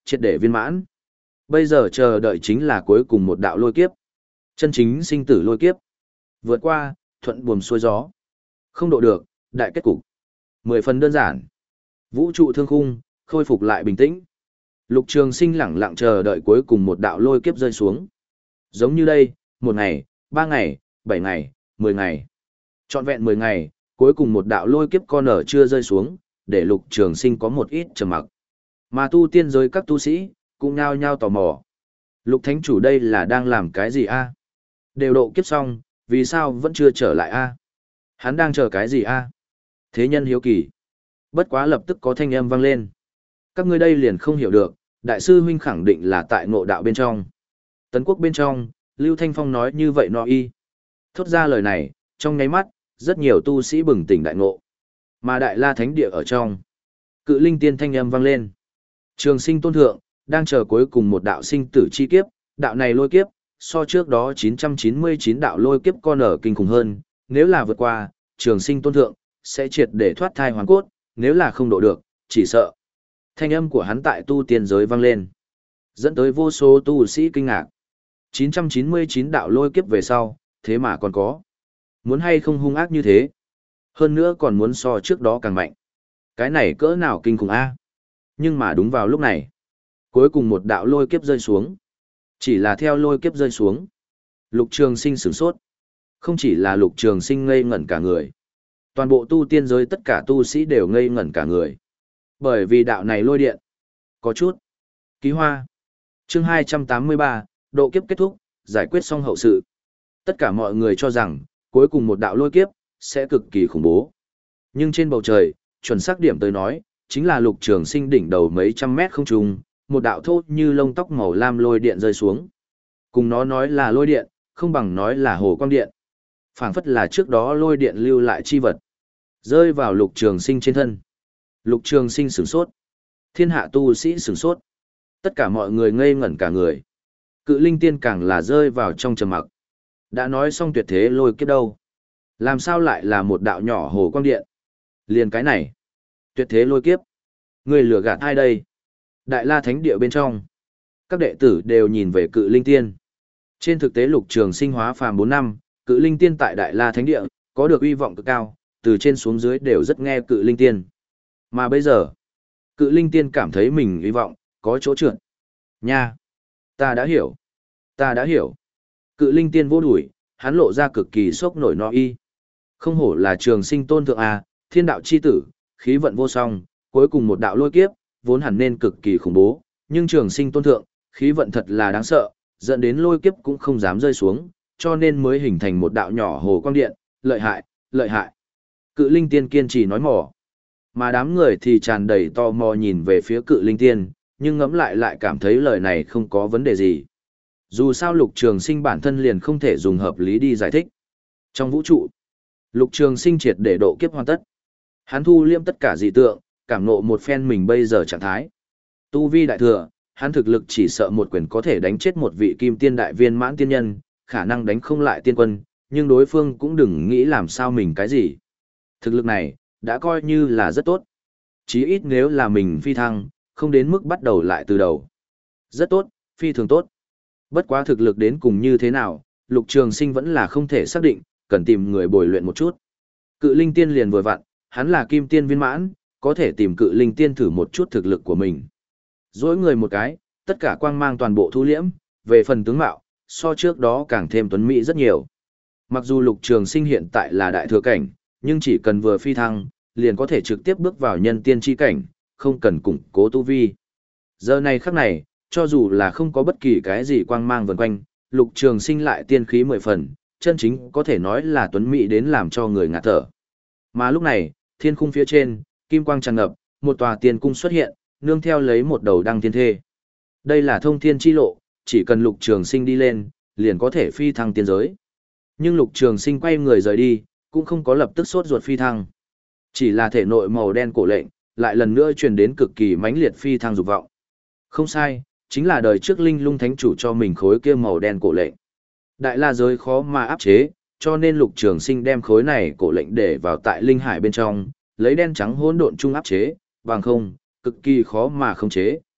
triệt để viên mãn. Bây giờ chờ đợi chính là cuối cùng một đạo lôi kiếp. Chân chính sinh tử lôi kiếp. Vượt qua, thuận buồm xuôi gió. Không độ được, đại kết cục. Mười phần đơn giản. Vũ trụ thương khung, khôi phục lại bình tĩnh. Lục Trường Sinh lẳng lặng chờ đợi cuối cùng một đạo lôi kiếp rơi xuống. Giống như đây, một ngày, ba ngày, bảy ngày, mười ngày. Trọn vẹn mười ngày, cuối cùng một đạo lôi kiếp con ở chưa rơi xuống, để Lục Trường Sinh có một ít trầm mặc. Mà tu tiên giới các tu sĩ, cũng nhao nhao tò mò. Lục Thánh Chủ đây là đang làm cái gì a? Đều độ kiếp xong, vì sao vẫn chưa trở lại a? Hắn đang chờ cái gì a? Thế nhân hiếu kỳ. Bất quá lập tức có thanh âm vang lên. Các ngươi đây liền không hiểu được, đại sư huynh khẳng định là tại ngộ đạo bên trong. Tấn Quốc bên trong, Lưu Thanh Phong nói như vậy nọ y. Thốt ra lời này, trong nháy mắt, rất nhiều tu sĩ bừng tỉnh đại ngộ. Mà Đại La Thánh Địa ở trong, Cự Linh Tiên thanh âm vang lên. Trường Sinh tôn thượng, đang chờ cuối cùng một đạo sinh tử chi kiếp, đạo này lôi kiếp, so trước đó chín trăm chín mươi chín đạo lôi kiếp con ở kinh khủng hơn, nếu là vượt qua, Trường Sinh tôn thượng, sẽ triệt để thoát thai hoàn cốt, nếu là không độ được, chỉ sợ. Thanh âm của hắn tại tu tiên giới vang lên, dẫn tới vô số tu sĩ kinh ngạc. chín trăm chín mươi chín đạo lôi kiếp về sau, thế mà còn có. Muốn hay không hung ác như thế. Hơn nữa còn muốn so trước đó càng mạnh. Cái này cỡ nào kinh khủng a? Nhưng mà đúng vào lúc này, cuối cùng một đạo lôi kiếp rơi xuống. Chỉ là theo lôi kiếp rơi xuống, Lục Trường Sinh sửng sốt. Không chỉ là Lục Trường Sinh ngây ngẩn cả người. Toàn bộ tu tiên giới tất cả tu sĩ đều ngây ngẩn cả người. Bởi vì đạo này lôi điện. Có chút. Ký hoa. Chương hai trăm tám mươi ba, độ kiếp kết thúc, giải quyết xong hậu sự. Tất cả mọi người cho rằng, cuối cùng một đạo lôi kiếp, sẽ cực kỳ khủng bố. Nhưng trên bầu trời, chuẩn xác điểm tới nói, chính là Lục Trường Sinh đỉnh đầu mấy trăm mét không trung, một đạo thô như lông tóc màu lam lôi điện rơi xuống. Cùng nó nói là lôi điện, không bằng nói là hồ quang điện. Phảng phất là trước đó lôi điện lưu lại chi vật, rơi vào Lục Trường Sinh trên thân. Lục Trường Sinh sửng sốt. Thiên hạ tu sĩ sửng sốt. Tất cả mọi người ngây ngẩn cả người. Cự Linh Tiên càng là rơi vào trong trầm mặc. Đã nói xong tuyệt thế lôi kiếp đâu. Làm sao lại là một đạo nhỏ hồ quang điện? Liền cái này. Tuyệt thế lôi kiếp. Người lừa gạt ai đây? Đại La Thánh Địa bên trong. Các đệ tử đều nhìn về Cự Linh Tiên. Trên thực tế Lục Trường Sinh hóa phàm bốn năm, Cự Linh Tiên tại Đại La Thánh Địa, có được uy vọng cực cao, từ trên xuống dưới đều rất nghe Cự Linh Tiên. Mà bây giờ, Cự Linh Tiên cảm thấy mình uy vọng, có chỗ trượt. Nha! Ta đã hiểu. Ta đã hiểu. Cự Linh Tiên vô đuổi, hắn lộ ra cực kỳ sốc nổi no y. Không hổ là Trường Sinh tôn thượng A, thiên đạo chi tử, khí vận vô song, cuối cùng một đạo lôi kiếp, vốn hẳn nên cực kỳ khủng bố, nhưng Trường Sinh tôn thượng, khí vận thật là đáng sợ, dẫn đến lôi kiếp cũng không dám rơi xuống, cho nên mới hình thành một đạo nhỏ hồ quang điện, lợi hại, lợi hại. Cự Linh Tiên kiên trì nói mỏ. Mà đám người thì tràn đầy tò mò nhìn về phía Cự Linh Tiên, nhưng ngẫm lại lại cảm thấy lời này không có vấn đề gì. Dù sao Lục Trường Sinh bản thân liền không thể dùng hợp lý đi giải thích. Trong vũ trụ, Lục Trường Sinh triệt để độ kiếp hoàn tất. Hắn thu liêm tất cả dị tượng, cảm ngộ một phen mình bây giờ trạng thái. Tu vi đại thừa, hắn thực lực chỉ sợ một quyền có thể đánh chết một vị kim tiên đại viên mãn tiên nhân, khả năng đánh không lại tiên quân, nhưng đối phương cũng đừng nghĩ làm sao mình cái gì. Thực lực này, đã coi như là rất tốt. Chí ít nếu là mình phi thăng, không đến mức bắt đầu lại từ đầu. Rất tốt, phi thường tốt. Bất quá thực lực đến cùng như thế nào, Lục Trường Sinh vẫn là không thể xác định, cần tìm người bồi luyện một chút. Cự Linh Tiên liền vừa vặn, hắn là kim tiên viên mãn, có thể tìm Cự Linh Tiên thử một chút thực lực của mình. Dỗi người một cái, tất cả quang mang toàn bộ thu liễm, về phần tướng mạo, so trước đó càng thêm tuấn mỹ rất nhiều. Mặc dù Lục Trường Sinh hiện tại là đại thừa cảnh, nhưng chỉ cần vừa phi thăng, liền có thể trực tiếp bước vào nhân tiên chi cảnh, không cần củng cố tu vi. Giờ này khắc này, cho dù là không có bất kỳ cái gì quang mang vần quanh, Lục Trường Sinh lại tiên khí mười phần, chân chính có thể nói là tuấn mỹ đến làm cho người ngạt thở. Mà lúc này, thiên khung phía trên, kim quang tràn ngập, một tòa tiên cung xuất hiện, nương theo lấy một đầu đăng thiên thê. Đây là thông thiên chi lộ, chỉ cần Lục Trường Sinh đi lên, liền có thể phi thăng tiên giới. Nhưng Lục Trường Sinh quay người rời đi, cũng không có lập tức sốt ruột phi thăng. Chỉ là thể nội màu đen cổ lệnh, lại lần nữa truyền đến cực kỳ mãnh liệt phi thăng dục vọng. Không sai, chính là đời trước Linh Lung Thánh Chủ cho mình khối kia màu đen cổ lệnh. Đại la giới khó mà áp chế, cho nên Lục Trường Sinh đem khối này cổ lệnh để vào tại linh hải bên trong, lấy đen trắng hỗn độn chung áp chế, bằng không, cực kỳ khó mà khống chế,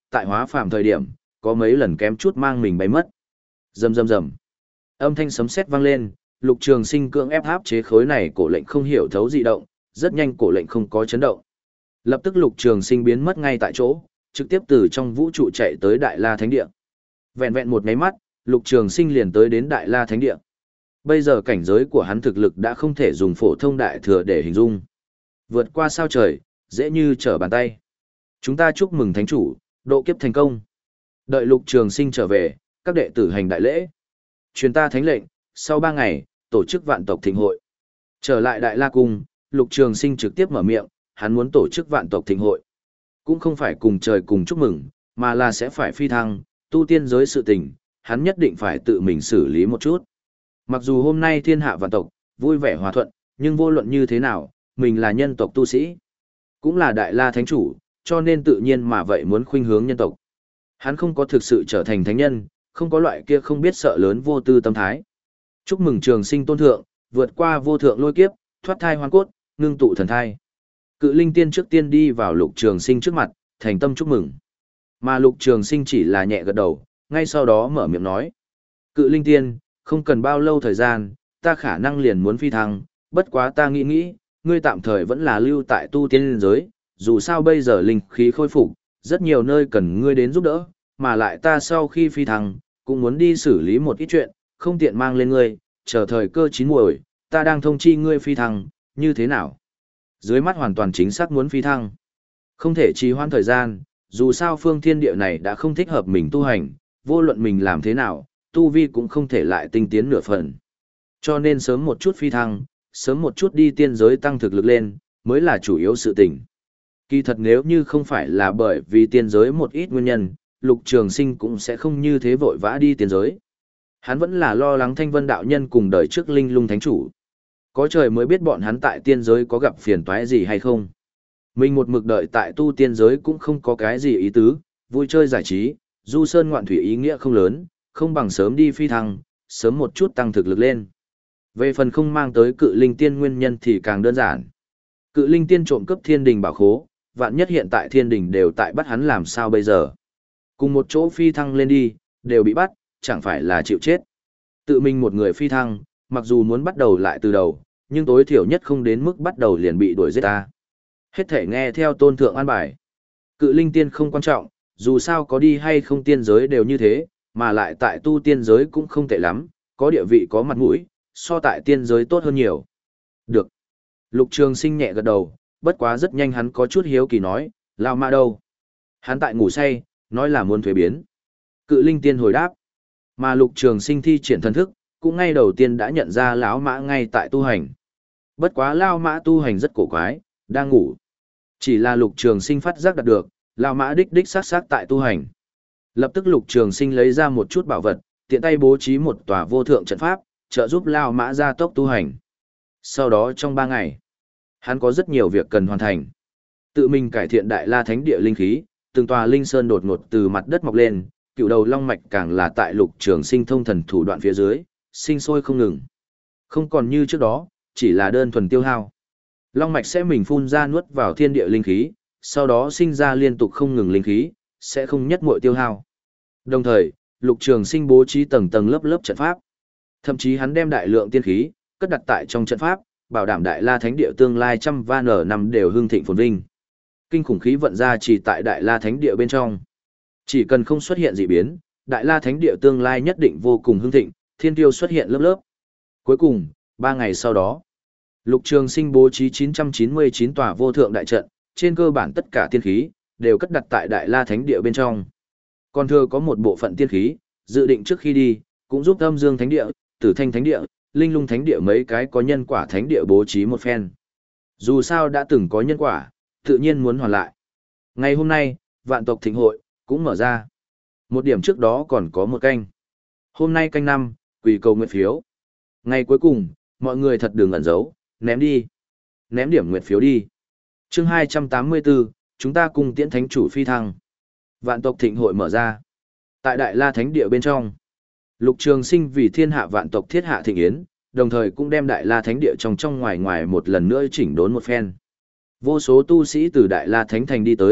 tại hóa phàm thời điểm, có mấy lần kém chút mang mình bay mất. Rầm rầm rầm. Âm thanh sấm sét vang lên, Lục Trường Sinh cưỡng ép áp chế khối này cổ lệnh không hiểu thấu dị động, rất nhanh cổ lệnh không có chấn động. Lập tức Lục Trường Sinh biến mất ngay tại chỗ, trực tiếp từ trong vũ trụ chạy tới Đại La Thánh Địa. Vẹn vẹn một cái mắt, Lục Trường Sinh liền tới đến Đại La Thánh Địa. Bây giờ cảnh giới của hắn thực lực đã không thể dùng phổ thông đại thừa để hình dung. Vượt qua sao trời, dễ như trở bàn tay. Chúng ta chúc mừng thánh chủ, độ kiếp thành công. Đợi Lục Trường Sinh trở về, các đệ tử hành đại lễ. Truyền ta thánh lệnh, sau ba ngày, tổ chức vạn tộc thịnh hội. Trở lại Đại La Cung, Lục Trường Sinh trực tiếp mở miệng, hắn muốn tổ chức vạn tộc thịnh hội. Cũng không phải cùng trời cùng chúc mừng, mà là sẽ phải phi thăng, tu tiên giới sự tình, hắn nhất định phải tự mình xử lý một chút. Mặc dù hôm nay thiên hạ vạn tộc, vui vẻ hòa thuận, nhưng vô luận như thế nào, mình là nhân tộc tu sĩ, cũng là Đại La Thánh Chủ, cho nên tự nhiên mà vậy muốn khuynh hướng nhân tộc. Hắn không có thực sự trở thành thánh nhân, không có loại kia không biết sợ lớn vô tư tâm thái. Chúc mừng Trường Sinh tôn thượng, vượt qua vô thượng lôi kiếp, thoát thai hoang cốt, ngưng tụ thần thai. Cự Linh Tiên trước tiên đi vào Lục Trường Sinh trước mặt, thành tâm chúc mừng. Mà Lục Trường Sinh chỉ là nhẹ gật đầu, ngay sau đó mở miệng nói: Cự Linh Tiên, không cần bao lâu thời gian, ta khả năng liền muốn phi thăng, bất quá ta nghĩ nghĩ, ngươi tạm thời vẫn là lưu tại tu tiên giới, dù sao bây giờ linh khí khôi phục, rất nhiều nơi cần ngươi đến giúp đỡ, mà lại ta sau khi phi thăng, cũng muốn đi xử lý một ít chuyện, không tiện mang lên ngươi, chờ thời cơ chín muồi, ta đang thông chi ngươi phi thăng, như thế nào? Dưới mắt hoàn toàn chính xác muốn phi thăng. Không thể trì hoãn thời gian, dù sao phương thiên địa này đã không thích hợp mình tu hành, vô luận mình làm thế nào, tu vi cũng không thể lại tinh tiến nửa phần. Cho nên sớm một chút phi thăng, sớm một chút đi tiên giới tăng thực lực lên, mới là chủ yếu sự tình. Kỳ thật nếu như không phải là bởi vì tiên giới một ít nguyên nhân, Lục Trường Sinh cũng sẽ không như thế vội vã đi tiên giới. Hắn vẫn là lo lắng Thanh Vân đạo nhân cùng đời trước Linh Lung Thánh Chủ. Có trời mới biết bọn hắn tại tiên giới có gặp phiền toái gì hay không. Mình một mực đợi tại tu tiên giới cũng không có cái gì ý tứ, vui chơi giải trí, du sơn ngoạn thủy ý nghĩa không lớn, không bằng sớm đi phi thăng, sớm một chút tăng thực lực lên. Về phần không mang tới Cự Linh Tiên nguyên nhân thì càng đơn giản. Cự Linh Tiên trộm cắp thiên đình bảo khố, vạn nhất hiện tại thiên đình đều tại bắt hắn làm sao bây giờ. Cùng một chỗ phi thăng lên đi, đều bị bắt, chẳng phải là chịu chết. Tự mình một người phi thăng, mặc dù muốn bắt đầu lại từ đầu, nhưng tối thiểu nhất không đến mức bắt đầu liền bị đuổi giết ta. Hết thể nghe theo tôn thượng an bài. Cự Linh Tiên không quan trọng, dù sao có đi hay không tiên giới đều như thế, mà lại tại tu tiên giới cũng không tệ lắm, có địa vị có mặt mũi, so tại tiên giới tốt hơn nhiều. Được. Lục Trường Sinh nhẹ gật đầu, bất quá rất nhanh hắn có chút hiếu kỳ nói, Lao Mã đâu? Hắn tại ngủ say, nói là muốn thuế biến. Cự Linh Tiên hồi đáp. Mà Lục Trường Sinh thi triển thần thức, cũng ngay đầu tiên đã nhận ra lão Mã ngay tại tu hành. Bất quá Lao Mã tu hành rất cổ quái, đang ngủ. Chỉ là Lục Trường Sinh phát giác đạt được, Lao Mã đích đích sát sát tại tu hành. Lập tức Lục Trường Sinh lấy ra một chút bảo vật, tiện tay bố trí một tòa vô thượng trận pháp, trợ giúp Lao Mã gia tốc tu hành. Sau đó trong ba ngày, hắn có rất nhiều việc cần hoàn thành. Tự mình cải thiện Đại La Thánh Địa linh khí, từng tòa linh sơn đột ngột từ mặt đất mọc lên, cựu đầu long mạch càng là tại Lục Trường Sinh thông thần thủ đoạn phía dưới, sinh sôi không ngừng. Không còn như trước đó, chỉ là đơn thuần tiêu hao. Long mạch sẽ mình phun ra nuốt vào thiên địa linh khí, sau đó sinh ra liên tục không ngừng linh khí, sẽ không nhất muội tiêu hao. Đồng thời, Lục Trường Sinh bố trí tầng tầng lớp lớp trận pháp. Thậm chí hắn đem đại lượng tiên khí cất đặt tại trong trận pháp, bảo đảm Đại La Thánh Địa tương lai trăm va nở năm đều hưng thịnh phồn vinh. Kinh khủng khí vận ra chỉ tại Đại La Thánh Địa bên trong. Chỉ cần không xuất hiện dị biến, Đại La Thánh Địa tương lai nhất định vô cùng hưng thịnh, thiên tiêu xuất hiện lớp lớp. Cuối cùng, ba ngày sau đó, Lục Trường Sinh bố trí chín trăm chín mươi chín tòa vô thượng đại trận, trên cơ bản tất cả tiên khí đều cất đặt tại Đại La Thánh Địa bên trong. Còn thừa có một bộ phận tiên khí, dự định trước khi đi, cũng giúp Âm Dương Thánh Địa, Tử Thanh Thánh Địa, Linh Lung Thánh Địa mấy cái có nhân quả thánh địa bố trí một phen. Dù sao đã từng có nhân quả, tự nhiên muốn hoàn lại. Ngày hôm nay, vạn tộc thịnh hội cũng mở ra. Một điểm trước đó còn có một canh. Hôm nay canh năm, quỳ cầu nguyện phiếu. Ngày cuối cùng, mọi người thật đừng ẩn giấu, ném đi. Ném điểm nguyện phiếu đi. Chương hai trăm tám mươi tư, chúng ta cùng tiễn thánh chủ phi thăng. Vạn tộc thịnh hội mở ra. Tại Đại La Thánh Địa bên trong, Lục Trường Sinh vì thiên hạ vạn tộc thiết hạ thịnh yến, đồng thời cũng đem Đại La Thánh Địa trong trong ngoài ngoài một lần nữa chỉnh đốn một phen. Vô số tu sĩ từ Đại La Thánh Thành đi tới,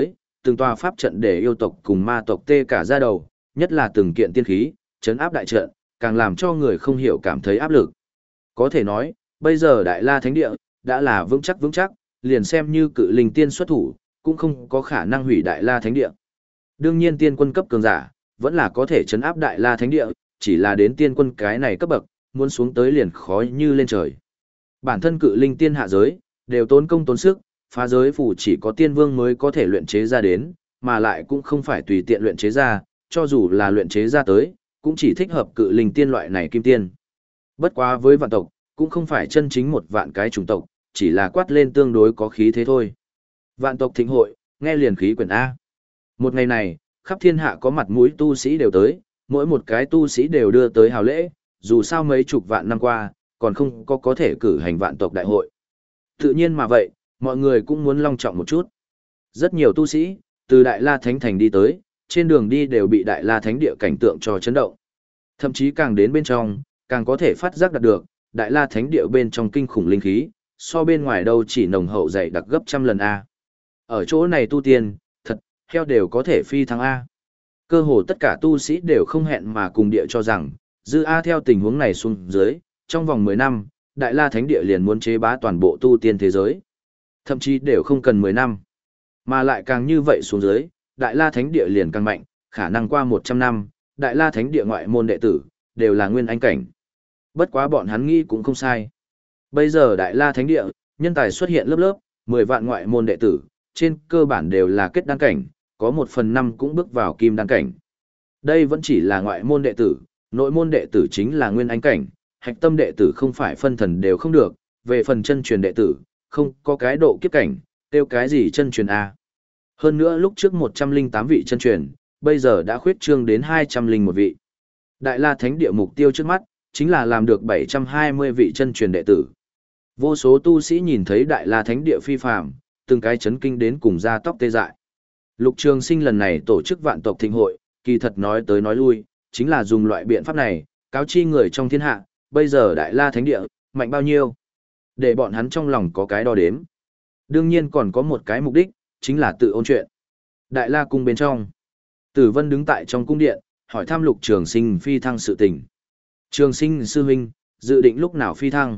từng tòa pháp trận để yêu tộc cùng ma tộc tê cả da đầu, nhất là từng kiện tiên khí, chấn áp đại trận, càng làm cho người không hiểu cảm thấy áp lực. Có thể nói, bây giờ Đại La Thánh Địa đã là vững chắc vững chắc, liền xem như cự linh tiên xuất thủ, cũng không có khả năng hủy Đại La Thánh Địa. Đương nhiên tiên quân cấp cường giả, vẫn là có thể chấn áp Đại La Thánh Địa, chỉ là đến tiên quân cái này cấp bậc, muốn xuống tới liền khó như lên trời. Bản thân cự linh tiên hạ giới, đều tốn công tốn sức, phá giới phù chỉ có tiên vương mới có thể luyện chế ra đến, mà lại cũng không phải tùy tiện luyện chế ra, cho dù là luyện chế ra tới, cũng chỉ thích hợp cự linh tiên loại này kim tiên. Bất quá với vạn tộc, cũng không phải chân chính một vạn cái chủng tộc, chỉ là quát lên tương đối có khí thế thôi. Vạn tộc thịnh hội, nghe liền khí quyển A. Một ngày này, khắp thiên hạ có mặt mũi tu sĩ đều tới, mỗi một cái tu sĩ đều đưa tới hào lễ, dù sao mấy chục vạn năm qua, còn không có có thể cử hành vạn tộc đại hội. Tự nhiên mà vậy, mọi người cũng muốn long trọng một chút. Rất nhiều tu sĩ, từ Đại La Thánh Thành đi tới, trên đường đi đều bị Đại La Thánh Địa cảnh tượng cho chấn động. Thậm chí càng đến bên trong, càng có thể phát giác đạt được, Đại La Thánh Địa bên trong kinh khủng linh khí, so bên ngoài đâu chỉ nồng hậu dày đặc gấp trăm lần A. Ở chỗ này tu tiên, thật, heo đều có thể phi thăng A. Cơ hồ tất cả tu sĩ đều không hẹn mà cùng địa cho rằng, dư A theo tình huống này xuống dưới, trong vòng mười năm, Đại La Thánh Địa liền muốn chế bá toàn bộ tu tiên thế giới. Thậm chí đều không cần mười năm. Mà lại càng như vậy xuống dưới, Đại La Thánh Địa liền càng mạnh, khả năng qua một trăm năm, Đại La Thánh Địa ngoại môn đệ tử, đều là nguyên anh cảnh. Bất quá bọn hắn nghĩ cũng không sai. Bây giờ Đại La Thánh Địa, nhân tài xuất hiện lớp lớp, mười vạn ngoại môn đệ tử, trên cơ bản đều là kết đan cảnh, có một phần năm cũng bước vào kim đan cảnh. Đây vẫn chỉ là ngoại môn đệ tử, nội môn đệ tử chính là nguyên anh cảnh, hạch tâm đệ tử không phải phân thần đều không được, về phần chân truyền đệ tử, không có cái độ kiếp cảnh, tiêu cái gì chân truyền A. Hơn nữa lúc trước một trăm lẻ tám vị chân truyền, bây giờ đã khuyết trương đến hai trăm lẻ một vị. Đại La Thánh Địa mục tiêu trước mắt, chính là làm được bảy trăm hai mươi vị chân truyền đệ tử. Vô số tu sĩ nhìn thấy Đại La Thánh Địa phi phàm, từng cái chấn kinh đến cùng da tóc tê dại. Lục Trường Sinh lần này tổ chức vạn tộc thịnh hội, kỳ thật nói tới nói lui, chính là dùng loại biện pháp này, cáo chi người trong thiên hạ, bây giờ Đại La Thánh Địa, mạnh bao nhiêu, để bọn hắn trong lòng có cái đo đếm. Đương nhiên còn có một cái mục đích, chính là tự ôn chuyện. Đại La Cung bên trong, Tử Vân đứng tại trong cung điện, hỏi thăm Lục Trường Sinh phi thăng sự tình. Trường Sinh sư huynh, dự định lúc nào phi thăng?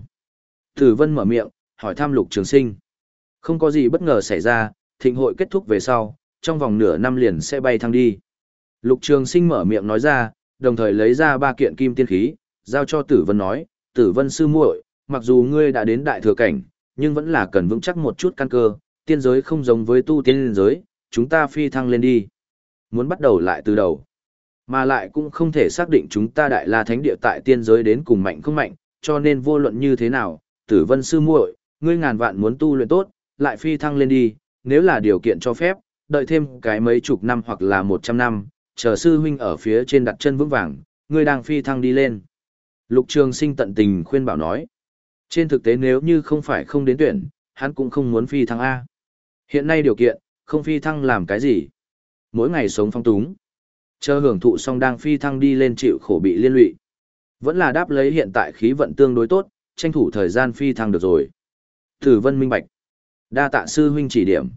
Tử Vân mở miệng, hỏi thăm Lục Trường Sinh. Không có gì bất ngờ xảy ra, thịnh hội kết thúc về sau, trong vòng nửa năm liền sẽ bay thăng đi. Lục Trường Sinh mở miệng nói ra, đồng thời lấy ra ba kiện kim tiên khí, giao cho Tử Vân nói, Tử Vân sư muội, mặc dù ngươi đã đến đại thừa cảnh, nhưng vẫn là cần vững chắc một chút căn cơ, tiên giới không giống với tu tiên giới, chúng ta phi thăng lên đi. Muốn bắt đầu lại từ đầu, mà lại cũng không thể xác định chúng ta Đại La Thánh Địa tại tiên giới đến cùng mạnh không mạnh, cho nên vô luận như thế nào, Tử Vân sư muội, ngươi ngàn vạn muốn tu luyện tốt, lại phi thăng lên đi, nếu là điều kiện cho phép, đợi thêm cái mấy chục năm hoặc là một trăm năm, chờ sư huynh ở phía trên đặt chân vững vàng, ngươi đang phi thăng đi lên. Lục Trường Sinh tận tình khuyên bảo nói. Trên thực tế nếu như không phải không đến tuyển, hắn cũng không muốn phi thăng A. Hiện nay điều kiện, không phi thăng làm cái gì? Mỗi ngày sống phong túng. Chờ hưởng thụ xong đang phi thăng đi lên chịu khổ bị liên lụy. Vẫn là đáp lấy hiện tại khí vận tương đối tốt, tranh thủ thời gian phi thăng được rồi. Tử Vân minh bạch. Đa tạ sư huynh chỉ điểm.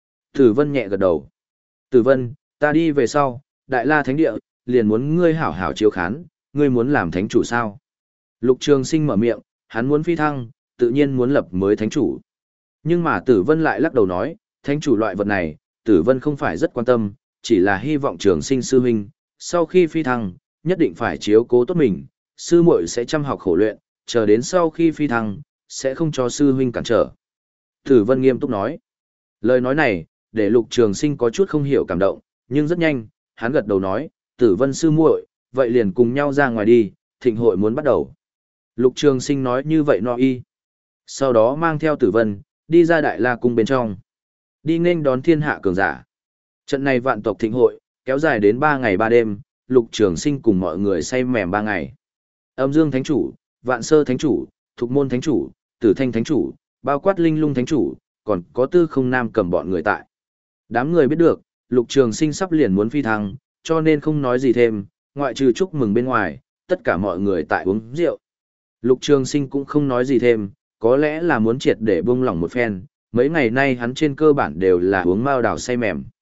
Tử Vân nhẹ gật đầu. Tử Vân, ta đi về sau, Đại La Thánh Địa, liền muốn ngươi hảo hảo chiếu khán, ngươi muốn làm thánh chủ sao? Lục Trường Sinh mở miệng, hắn muốn phi thăng, tự nhiên muốn lập mới thánh chủ. Nhưng mà Tử Vân lại lắc đầu nói, thánh chủ loại vật này, Tử Vân không phải rất quan tâm, chỉ là hy vọng Trường Sinh sư huynh, sau khi phi thăng, nhất định phải chiếu cố tốt mình, sư muội sẽ chăm học khổ luyện, chờ đến sau khi phi thăng, sẽ không cho sư huynh cản trở. Tử Vân nghiêm túc nói. Lời nói này, để Lục Trường Sinh có chút không hiểu cảm động, nhưng rất nhanh, hắn gật đầu nói, Tử Vân sư muội, vậy liền cùng nhau ra ngoài đi, thịnh hội muốn bắt đầu. Lục Trường Sinh nói như vậy no y. Sau đó mang theo Tử Vân, đi ra Đại La Cung bên trong. Đi nghênh đón thiên hạ cường giả. Trận này vạn tộc thịnh hội, kéo dài đến ba ngày ba đêm, Lục Trường Sinh cùng mọi người say mềm ba ngày. Âm Dương Thánh Chủ, Vạn Sơ Thánh Chủ, Thục Môn Thánh Chủ, Tử Thanh Thánh Chủ, bao quát Linh Lung Thánh Chủ, còn có Tư Không Nam cầm bọn người tại. Đám người biết được, Lục Trường Sinh sắp liền muốn phi thăng, cho nên không nói gì thêm, ngoại trừ chúc mừng bên ngoài, tất cả mọi người tại uống rượu. Lục Trường Sinh cũng không nói gì thêm, có lẽ là muốn triệt để buông lỏng một phen, mấy ngày nay hắn trên cơ bản đều là uống mao đào say mềm.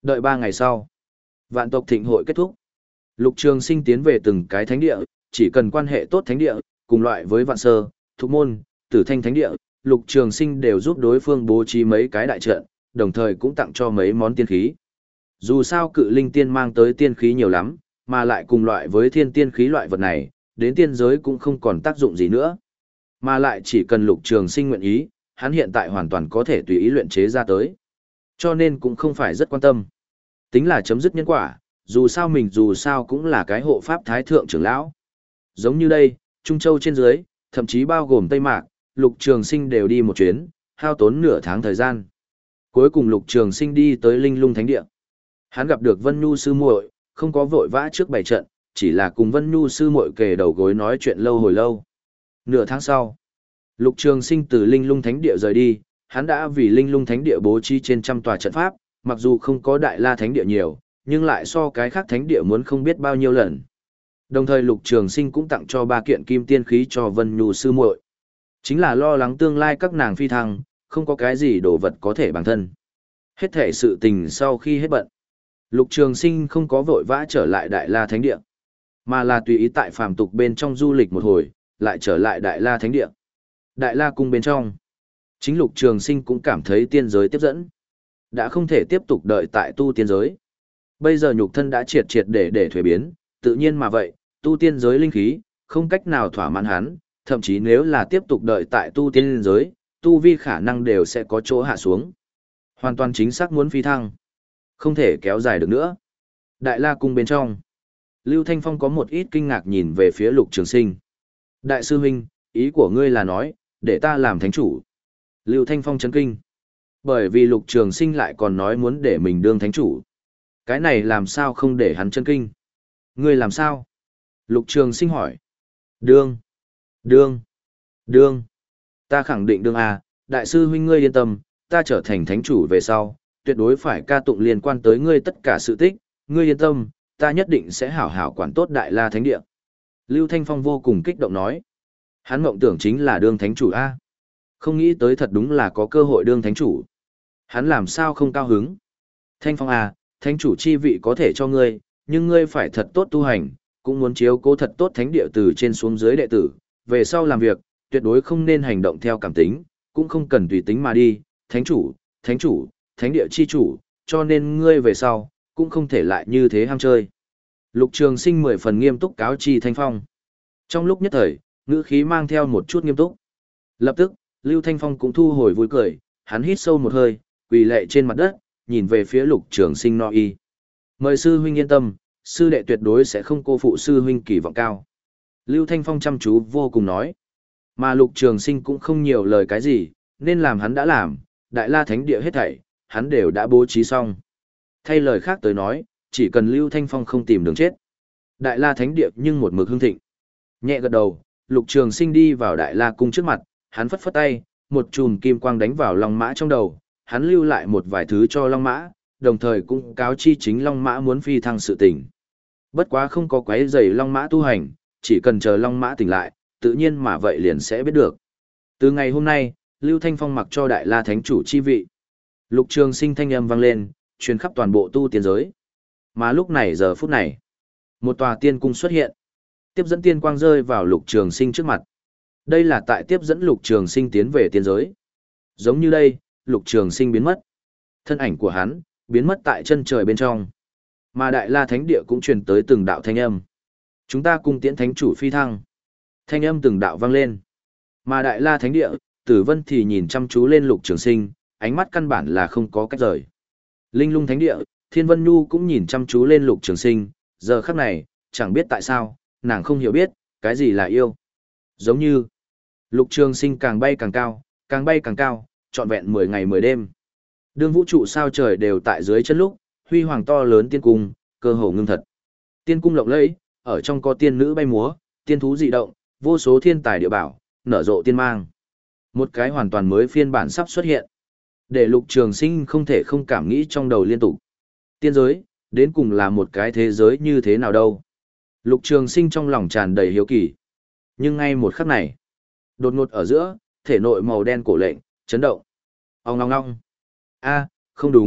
Đợi ba ngày sau, vạn tộc thịnh hội kết thúc. Lục Trường Sinh tiến về từng cái thánh địa, chỉ cần quan hệ tốt thánh địa, cùng loại với Vạn Sơ, Thục Môn, Tử Thanh thánh địa, Lục Trường Sinh đều giúp đối phương bố trí mấy cái đại trận, đồng thời cũng tặng cho mấy món tiên khí. Dù sao cự linh tiên mang tới tiên khí nhiều lắm, mà lại cùng loại với thiên tiên khí loại vật này, đến tiên giới cũng không còn tác dụng gì nữa. Mà lại chỉ cần Lục Trường Sinh nguyện ý, hắn hiện tại hoàn toàn có thể tùy ý luyện chế ra tới. Cho nên cũng không phải rất quan tâm. Tính là chấm dứt nhân quả, dù sao mình dù sao cũng là cái hộ pháp thái thượng trưởng lão. Giống như đây, Trung Châu trên dưới, thậm chí bao gồm Tây Mạc, Lục Trường Sinh đều đi một chuyến, hao tốn nửa tháng thời gian. Cuối cùng Lục Trường Sinh đi tới Linh Lung Thánh Địa. Hắn gặp được Vân Nhu sư muội, không có vội vã trước bày trận, chỉ là cùng Vân Nhu sư muội kề đầu gối nói chuyện lâu hồi lâu. Nửa tháng sau, Lục Trường Sinh từ Linh Lung Thánh Địa rời đi, hắn đã vì Linh Lung Thánh Địa bố trí trên trăm tòa trận pháp, mặc dù không có Đại La Thánh Địa nhiều, nhưng lại so cái khác thánh địa muốn không biết bao nhiêu lần. Đồng thời Lục Trường Sinh cũng tặng cho ba kiện kim tiên khí cho Vân Nhu sư muội. Chính là lo lắng tương lai các nàng phi thăng, không có cái gì đồ vật có thể bằng thân. Hết thể sự tình sau khi hết bận, Lục Trường Sinh không có vội vã trở lại Đại La Thánh Địa, mà là tùy ý tại phàm tục bên trong du lịch một hồi, lại trở lại Đại La Thánh Địa. Đại La cung bên trong, chính Lục Trường Sinh cũng cảm thấy tiên giới tiếp dẫn, đã không thể tiếp tục đợi tại tu tiên giới. Bây giờ nhục thân đã triệt triệt để để thuế biến, tự nhiên mà vậy, tu tiên giới linh khí, không cách nào thỏa mãn hắn, thậm chí nếu là tiếp tục đợi tại tu tiên giới, tu vi khả năng đều sẽ có chỗ hạ xuống. Hoàn toàn chính xác muốn phi thăng, không thể kéo dài được nữa. Đại La cung bên trong, Lưu Thanh Phong có một ít kinh ngạc nhìn về phía Lục Trường Sinh. Đại sư huynh, ý của ngươi là nói, để ta làm thánh chủ. Lưu Thanh Phong chấn kinh. Bởi vì Lục Trường Sinh lại còn nói muốn để mình đương thánh chủ. Cái này làm sao không để hắn chấn kinh? Ngươi làm sao? Lục Trường Sinh hỏi. Đương. Đương. Đương. Ta khẳng định đương à, đại sư huynh ngươi yên tâm, ta trở thành thánh chủ về sau, tuyệt đối phải ca tụng liên quan tới ngươi tất cả sự tích, ngươi yên tâm, ta nhất định sẽ hảo hảo quản tốt Đại La Thánh Địa. Lưu Thanh Phong vô cùng kích động nói. Hắn mộng tưởng chính là đương thánh chủ a. Không nghĩ tới thật đúng là có cơ hội đương thánh chủ. Hắn làm sao không cao hứng? Thanh Phong à, thánh chủ chi vị có thể cho ngươi, nhưng ngươi phải thật tốt tu hành, cũng muốn chiếu cố thật tốt thánh địa từ trên xuống dưới đệ tử, về sau làm việc, tuyệt đối không nên hành động theo cảm tính, cũng không cần tùy tính mà đi, thánh chủ, thánh chủ, thánh địa chi chủ, cho nên ngươi về sau, cũng không thể lại như thế ham chơi. Lục Trường Sinh mười phần nghiêm túc cáo chi Thanh Phong. Trong lúc nhất thời, ngữ khí mang theo một chút nghiêm túc. Lập tức, Lưu Thanh Phong cũng thu hồi vui cười, hắn hít sâu một hơi, quỳ lệ trên mặt đất, nhìn về phía Lục Trường Sinh nói y. Mời sư huynh yên tâm, sư đệ tuyệt đối sẽ không cô phụ sư huynh kỳ vọng cao. Lưu Thanh Phong chăm chú vô cùng nói. Mà Lục Trường Sinh cũng không nhiều lời cái gì, nên làm hắn đã làm, Đại La Thánh Địa hết thảy, hắn đều đã bố trí xong. Thay lời khác tới nói, chỉ cần Lưu Thanh Phong không tìm đường chết. Đại La Thánh Địa nhưng một mực hưng thịnh. Nhẹ gật đầu, Lục Trường Sinh đi vào Đại La cung trước mặt, hắn phất phất tay, một chùm kim quang đánh vào Long Mã trong đầu, hắn lưu lại một vài thứ cho Long Mã, đồng thời cũng cáo chi chính Long Mã muốn phi thăng sự tỉnh. Bất quá không có quấy rầy Long Mã tu hành, chỉ cần chờ Long Mã tỉnh lại, tự nhiên mà vậy liền sẽ biết được. Từ ngày hôm nay, Lưu Thanh Phong mặc cho Đại La Thánh chủ chi vị. Lục Trường Sinh thanh âm vang lên, truyền khắp toàn bộ tu tiên giới. Mà lúc này giờ phút này, một tòa tiên cung xuất hiện. Tiếp dẫn tiên quang rơi vào Lục Trường Sinh trước mặt. Đây là tại tiếp dẫn Lục Trường Sinh tiến về tiên giới. Giống như đây, Lục Trường Sinh biến mất. Thân ảnh của hắn biến mất tại chân trời bên trong. Mà Đại La Thánh Địa cũng truyền tới từng đạo thanh âm. Chúng ta cùng tiễn thánh chủ phi thăng. Thanh âm từng đạo vang lên. Mà Đại La Thánh Địa, Tử Vân thì nhìn chăm chú lên Lục Trường Sinh, ánh mắt căn bản là không có cách rời. Linh Lung Thánh Địa, Thiên Vân Nhu cũng nhìn chăm chú lên Lục Trường Sinh, giờ khắc này, chẳng biết tại sao, nàng không hiểu biết, cái gì là yêu. Giống như, Lục Trường Sinh càng bay càng cao, càng bay càng cao, trọn vẹn mười ngày mười đêm. Đương vũ trụ sao trời đều tại dưới chân lúc, huy hoàng to lớn tiên cung, cơ hồ ngưng thật. Tiên cung lộng lẫy, ở trong có tiên nữ bay múa, tiên thú dị động, vô số thiên tài địa bảo, nở rộ tiên mang. Một cái hoàn toàn mới phiên bản sắp xuất hiện. Để Lục Trường Sinh không thể không cảm nghĩ trong đầu liên tục. Tiên giới, đến cùng là một cái thế giới như thế nào đâu. Lục Trường Sinh trong lòng tràn đầy hiếu kỳ. Nhưng ngay một khắc này, đột ngột ở giữa, thể nội màu đen cổ lệnh, chấn động. Ong ngong ngong. A, không đúng,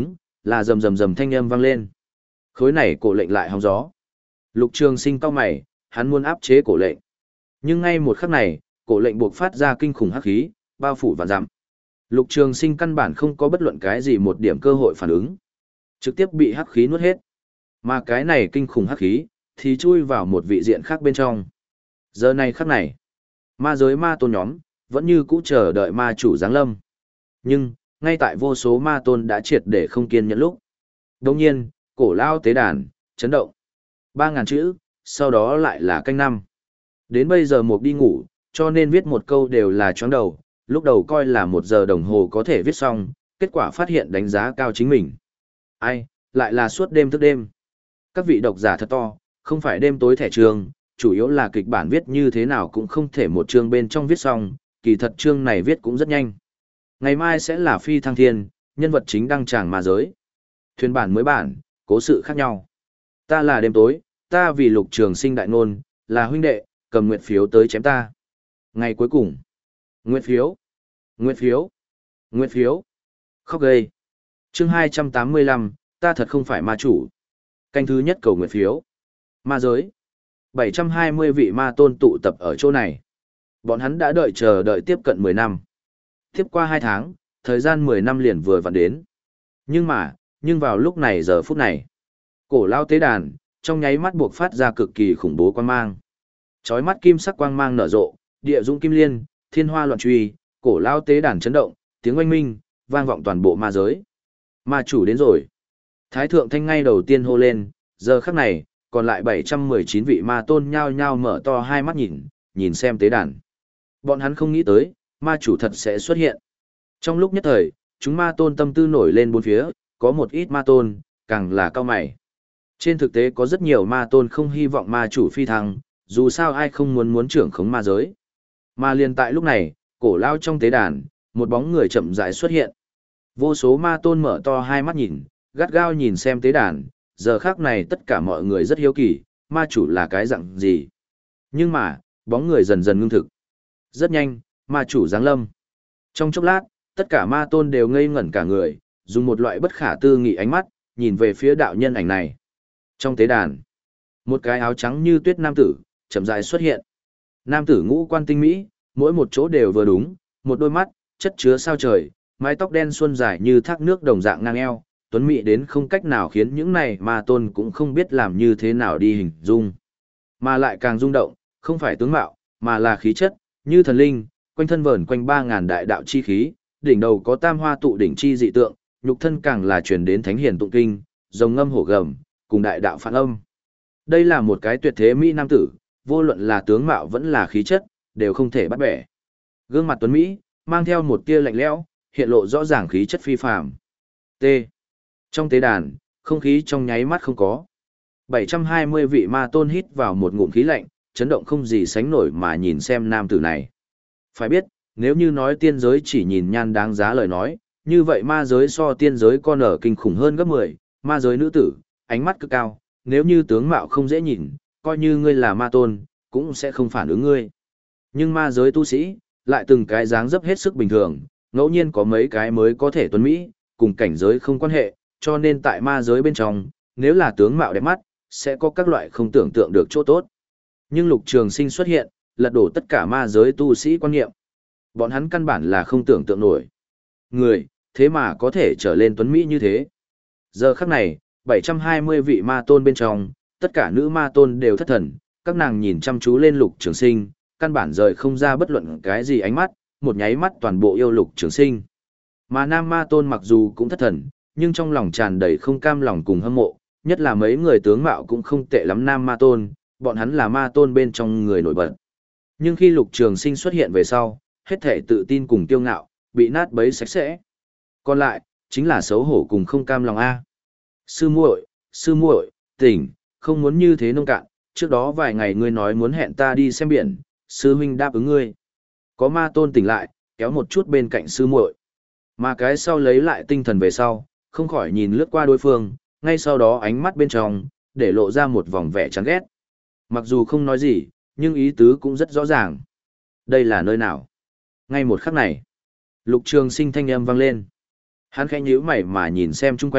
là rầm rầm rầm thanh âm vang lên. Khối này cổ lệnh lại hóng gió. Lục Trường Sinh cau mày, hắn muốn áp chế cổ lệnh. Nhưng ngay một khắc này, cổ lệnh buộc phát ra kinh khủng hắc khí, bao phủ vạn dặm. Lục Trường Sinh căn bản không có bất luận cái gì một điểm cơ hội phản ứng. Trực tiếp bị hắc khí nuốt hết. Mà cái này kinh khủng hắc khí, thì chui vào một vị diện khác bên trong. Giờ này khắc này, ma giới ma tôn nhóm, vẫn như cũ chờ đợi ma chủ giáng lâm. Nhưng, ngay tại vô số ma tôn đã triệt để không kiên nhẫn lúc. Đồng nhiên, cổ lao tế đàn, chấn động. Ba ngàn chữ, sau đó lại là canh năm. Đến bây giờ Mục đi ngủ, cho nên viết một câu đều là choáng đầu, lúc đầu coi là một giờ đồng hồ có thể viết xong, kết quả phát hiện đánh giá cao chính mình. Ai, lại là suốt đêm thức đêm. Các vị độc giả thật to, không phải đêm tối thẻ trường, chủ yếu là kịch bản viết như thế nào cũng không thể một chương bên trong viết xong, kỳ thật chương này viết cũng rất nhanh. Ngày mai sẽ là phi thăng thiên, nhân vật chính đăng tràng ma giới. Thuyền bản mới bản, cố sự khác nhau. Ta là đêm tối, ta vì Lục Trường Sinh đại ngôn, là huynh đệ, cầm nguyện phiếu tới chém ta. Ngày cuối cùng. Nguyện phiếu. Nguyện phiếu. Nguyện phiếu. Khóc gây. Chương hai trăm tám mươi lăm, ta thật không phải ma chủ. Canh thứ nhất cầu nguyện phiếu. Ma giới. bảy trăm hai mươi vị ma tôn tụ tập ở chỗ này. Bọn hắn đã đợi chờ đợi tiếp cận mười năm. Tiếp qua hai tháng, thời gian mười năm liền vừa vặn đến. Nhưng mà, nhưng vào lúc này giờ phút này, cổ lao tế đàn, trong nháy mắt buộc phát ra cực kỳ khủng bố quang mang. Chói mắt kim sắc quang mang nở rộ, địa dũng kim liên, thiên hoa loạn truy, cổ lao tế đàn chấn động, tiếng oanh minh, vang vọng toàn bộ ma giới. Ma chủ đến rồi. Thái thượng thanh ngay đầu tiên hô lên, giờ khắc này, còn lại bảy trăm mười chín vị ma tôn nhao nhao mở to hai mắt nhìn, nhìn xem tế đàn. Bọn hắn không nghĩ tới, ma chủ thật sẽ xuất hiện. Trong lúc nhất thời, chúng ma tôn tâm tư nổi lên bốn phía, có một ít ma tôn, càng là cao mày. Trên thực tế có rất nhiều ma tôn không hy vọng ma chủ phi thăng, dù sao ai không muốn muốn trưởng khống ma giới. Mà liền tại lúc này, cổ lao trong tế đàn, một bóng người chậm rãi xuất hiện. Vô số ma tôn mở to hai mắt nhìn, gắt gao nhìn xem tế đàn, giờ khác này tất cả mọi người rất hiếu kỳ, ma chủ là cái dạng gì. Nhưng mà, bóng người dần dần ngưng thực. Rất nhanh, ma chủ giáng lâm. Trong chốc lát, tất cả ma tôn đều ngây ngẩn cả người, dùng một loại bất khả tư nghị ánh mắt, nhìn về phía đạo nhân ảnh này. Trong tế đàn, một cái áo trắng như tuyết nam tử, chậm rãi xuất hiện. Nam tử ngũ quan tinh mỹ, mỗi một chỗ đều vừa đúng, một đôi mắt, chất chứa sao trời, mái tóc đen xuân dài như thác nước đồng dạng ngang eo, tuấn mỹ đến không cách nào khiến những này ma tôn cũng không biết làm như thế nào đi hình dung. Mà lại càng rung động, không phải tướng mạo, mà là khí chất, như thần linh, quanh thân vờn quanh ba ngàn đại đạo chi khí, đỉnh đầu có tam hoa tụ đỉnh chi dị tượng, nhục thân càng là truyền đến thánh hiền tụng kinh, rồng ngâm hổ gầm, cùng đại đạo phản âm. Đây là một cái tuyệt thế mỹ nam tử, vô luận là tướng mạo vẫn là khí chất, đều không thể bắt bẻ. Gương mặt tuấn mỹ, mang theo một tia lạnh lẽo, hiện lộ rõ ràng khí chất phi phàm. T. Trong tế đàn, không khí trong nháy mắt không có. bảy trăm hai mươi vị ma tôn hít vào một ngụm khí lạnh, chấn động không gì sánh nổi mà nhìn xem nam tử này. Phải biết, nếu như nói tiên giới chỉ nhìn nhan đáng giá lời nói, như vậy ma giới so tiên giới con ở kinh khủng hơn gấp mười, ma giới nữ tử, ánh mắt cực cao, nếu như tướng mạo không dễ nhìn, coi như ngươi là ma tôn, cũng sẽ không phản ứng ngươi. Nhưng ma giới tu sĩ, lại từng cái dáng dấp hết sức bình thường, ngẫu nhiên có mấy cái mới có thể tuấn mỹ, cùng cảnh giới không quan hệ, cho nên tại ma giới bên trong, nếu là tướng mạo đẹp mắt, sẽ có các loại không tưởng tượng được chỗ tốt. Nhưng Lục Trường Sinh xuất hiện, lật đổ tất cả ma giới tu sĩ quan niệm. Bọn hắn căn bản là không tưởng tượng nổi. Người, thế mà có thể trở lên tuấn mỹ như thế. Giờ khắc này, bảy trăm hai mươi vị ma tôn bên trong, tất cả nữ ma tôn đều thất thần, các nàng nhìn chăm chú lên Lục Trường Sinh, căn bản rời không ra bất luận cái gì ánh mắt, một nháy mắt toàn bộ yêu Lục Trường Sinh. Mà nam ma tôn mặc dù cũng thất thần, nhưng trong lòng tràn đầy không cam lòng cùng hâm mộ, nhất là mấy người tướng mạo cũng không tệ lắm nam ma tôn, bọn hắn là ma tôn bên trong người nổi bật. Nhưng khi Lục Trường Sinh xuất hiện về sau, hết thể tự tin cùng kiêu ngạo, bị nát bấy sạch sẽ. Còn lại, chính là xấu hổ cùng không cam lòng a. Sư muội, sư muội, tỉnh, không muốn như thế nông cạn, trước đó vài ngày ngươi nói muốn hẹn ta đi xem biển, sư huynh đáp ứng ngươi. Có ma tôn tỉnh lại, kéo một chút bên cạnh sư muội. Mà cái sau lấy lại tinh thần về sau, không khỏi nhìn lướt qua đối phương, ngay sau đó ánh mắt bên trong, để lộ ra một vòng vẻ chán ghét. Mặc dù không nói gì, nhưng ý tứ cũng rất rõ ràng. Đây là nơi nào? Ngay một khắc này, Lục Trường Sinh thanh âm vang lên. Hắn khẽ nhíu mày mà nhìn xem chung quanh,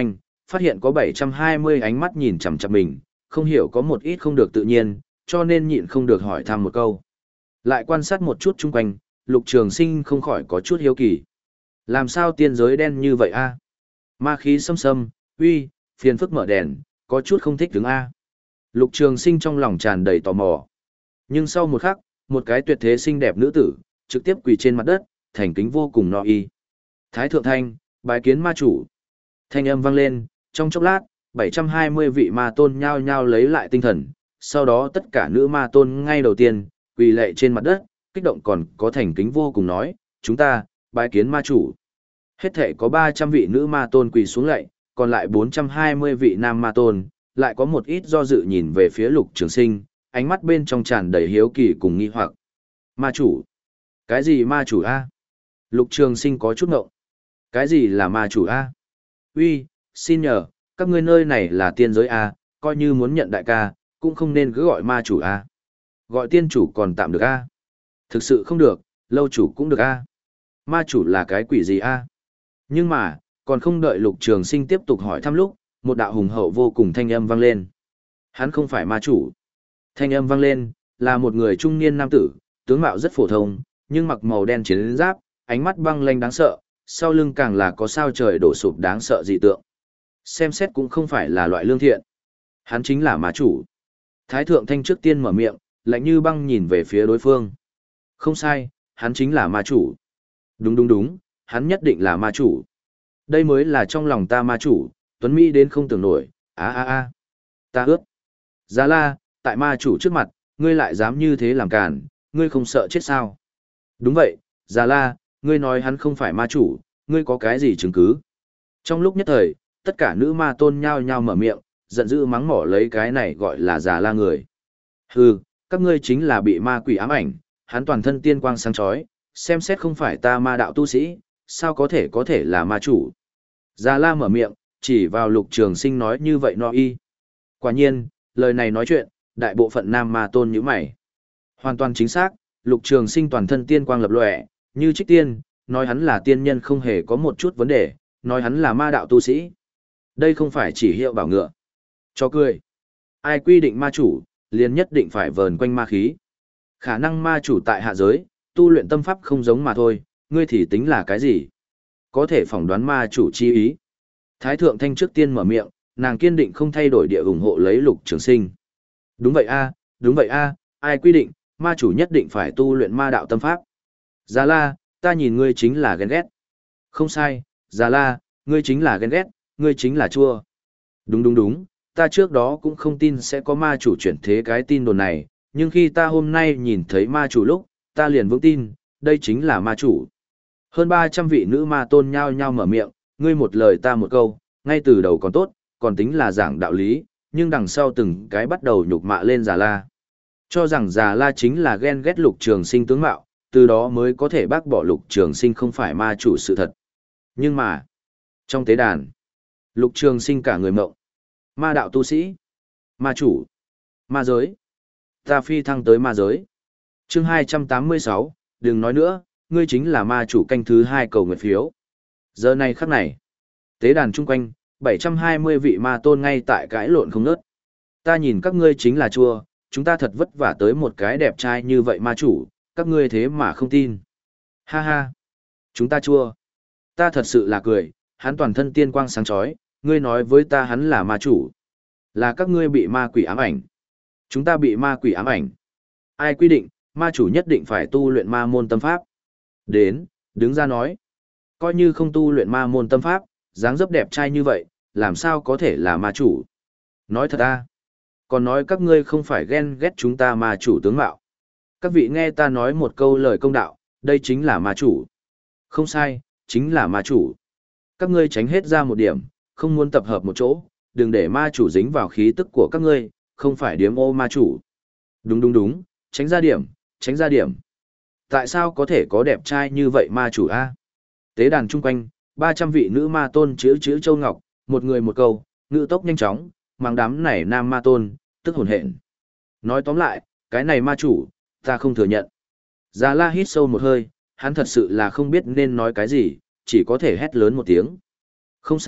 phát hiện có bảy trăm hai mươi ánh mắt nhìn chằm chằm mình, không hiểu có một ít không được tự nhiên, cho nên nhịn không được hỏi thăm một câu. Lại quan sát một chút chung quanh, Lục Trường Sinh không khỏi có chút hiếu kỳ. Làm sao tiên giới đen như vậy a? Ma khí xâm xâm, uy, phiền phức mở đèn, có chút không thích đứng a. Lục Trường Sinh trong lòng tràn đầy tò mò. Nhưng sau một khắc, một cái tuyệt thế xinh đẹp nữ tử, trực tiếp quỳ trên mặt đất, thành kính vô cùng no y. Thái thượng thanh, bái kiến ma chủ. Thanh âm vang lên, trong chốc lát, bảy trăm hai mươi vị ma tôn nhao nhao lấy lại tinh thần, sau đó tất cả nữ ma tôn ngay đầu tiên, quỳ lạy trên mặt đất, kích động còn có thành kính vô cùng nói, chúng ta, bái kiến ma chủ. Hết thể có ba trăm vị nữ ma tôn quỳ xuống lạy, còn lại bốn trăm hai mươi vị nam ma tôn, lại có một ít do dự nhìn về phía Lục Trường Sinh, ánh mắt bên trong tràn đầy hiếu kỳ cùng nghi hoặc. Ma chủ? Cái gì ma chủ a? Lục Trường Sinh có chút ngộng. Cái gì là ma chủ a? Uy, xin nhờ, các ngươi nơi này là tiên giới a, coi như muốn nhận đại ca, cũng không nên cứ gọi ma chủ a. Gọi tiên chủ còn tạm được a. Thực sự không được, lâu chủ cũng được a. Ma chủ là cái quỷ gì a? Nhưng mà, còn không đợi Lục Trường Sinh tiếp tục hỏi thăm lúc, một đạo hùng hậu vô cùng thanh âm vang lên. Hắn không phải ma chủ. Thanh âm vang lên, là một người trung niên nam tử, tướng mạo rất phổ thông, nhưng mặc màu đen chiến giáp, ánh mắt băng lanh đáng sợ, sau lưng càng là có sao trời đổ sụp đáng sợ dị tượng. Xem xét cũng không phải là loại lương thiện. Hắn chính là ma chủ. Thái thượng thanh trước tiên mở miệng, lạnh như băng nhìn về phía đối phương. Không sai, hắn chính là ma chủ. Đúng đúng đúng, hắn nhất định là ma chủ. Đây mới là trong lòng ta ma chủ, Tuấn Mỹ đến không tưởng nổi, á á á. Ta ướt. Giá la, tại ma chủ trước mặt, ngươi lại dám như thế làm càn, ngươi không sợ chết sao? Đúng vậy, Giá la, ngươi nói hắn không phải ma chủ, ngươi có cái gì chứng cứ? Trong lúc nhất thời, tất cả nữ ma tôn nhao nhao mở miệng, giận dữ mắng mỏ lấy cái này gọi là Giá la người. Hừ, các ngươi chính là bị ma quỷ ám ảnh, hắn toàn thân tiên quang sáng chói, xem xét không phải ta ma đạo tu sĩ, sao có thể có thể là ma chủ? Giá la mở miệng, chỉ vào Lục Trường Sinh nói như vậy no y. Quả nhiên, lời này nói chuyện, đại bộ phận nam ma tôn như mày. Hoàn toàn chính xác, Lục Trường Sinh toàn thân tiên quang lập lòe, như trích tiên, nói hắn là tiên nhân không hề có một chút vấn đề, nói hắn là ma đạo tu sĩ. Đây không phải chỉ hiệu bảo ngựa. Cho cười. Ai quy định ma chủ, liền nhất định phải vờn quanh ma khí. Khả năng ma chủ tại hạ giới, tu luyện tâm pháp không giống mà thôi, ngươi thì tính là cái gì? Có thể phỏng đoán ma chủ chi ý. Thái thượng thanh trước tiên mở miệng, nàng kiên định không thay đổi địa ủng hộ lấy Lục Trường Sinh. Đúng vậy a, đúng vậy a, ai quy định, ma chủ nhất định phải tu luyện ma đạo tâm pháp. Giá la, ta nhìn ngươi chính là ghen ghét. Không sai, Giá la, ngươi chính là ghen ghét, ngươi chính là chua. Đúng đúng đúng, ta trước đó cũng không tin sẽ có ma chủ chuyển thế cái tin đồn này, nhưng khi ta hôm nay nhìn thấy ma chủ lúc, ta liền vững tin, đây chính là ma chủ. Hơn ba trăm vị nữ ma tôn nhao nhao mở miệng, ngươi một lời ta một câu, ngay từ đầu còn tốt, còn tính là giảng đạo lý, nhưng đằng sau từng cái bắt đầu nhục mạ lên Già La. Cho rằng Già La chính là ghen ghét Lục Trường Sinh tướng mạo, từ đó mới có thể bác bỏ Lục Trường Sinh không phải ma chủ sự thật. Nhưng mà, trong tế đàn, Lục Trường Sinh cả người mộng. Ma đạo tu sĩ, ma chủ, ma giới. Ta phi thăng tới ma giới. Chương hai trăm tám mươi sáu, đừng nói nữa, ngươi chính là ma chủ canh thứ hai cầu nguyện phiếu. Giờ này khắc này, tế đàn chung quanh, bảy trăm hai mươi vị ma tôn ngay tại cãi lộn không nớt. Ta nhìn các ngươi chính là chua, chúng ta thật vất vả tới một cái đẹp trai như vậy ma chủ, các ngươi thế mà không tin. Ha ha, chúng ta chua. Ta thật sự là cười, hắn toàn thân tiên quang sáng chói, ngươi nói với ta hắn là ma chủ. Là các ngươi bị ma quỷ ám ảnh. Chúng ta bị ma quỷ ám ảnh. Ai quy định, ma chủ nhất định phải tu luyện ma môn tâm pháp. Đến, đứng ra nói. Coi như không tu luyện ma môn tâm pháp, dáng dấp đẹp trai như vậy, làm sao có thể là ma chủ? Nói thật à? Còn nói các ngươi không phải ghen ghét chúng ta ma chủ tướng mạo. Các vị nghe ta nói một câu lời công đạo, đây chính là ma chủ. Không sai, chính là ma chủ. Các ngươi tránh hết ra một điểm, không muốn tập hợp một chỗ, đừng để ma chủ dính vào khí tức của các ngươi, không phải điếm ô ma chủ. Đúng đúng đúng, tránh ra điểm, tránh ra điểm. Tại sao có thể có đẹp trai như vậy ma chủ a? Tế đàn chung quanh, ba trăm vị nữ ma tôn chữ chữ châu ngọc, một người một câu, ngữ tốc nhanh chóng, mang đám này nam ma tôn, tức hồn hện. Nói tóm lại, cái này ma chủ, ta không thừa nhận. Già La hít sâu một hơi, hắn thật sự là không biết nên nói cái gì, chỉ có thể hét lớn một tiếng. Không sai,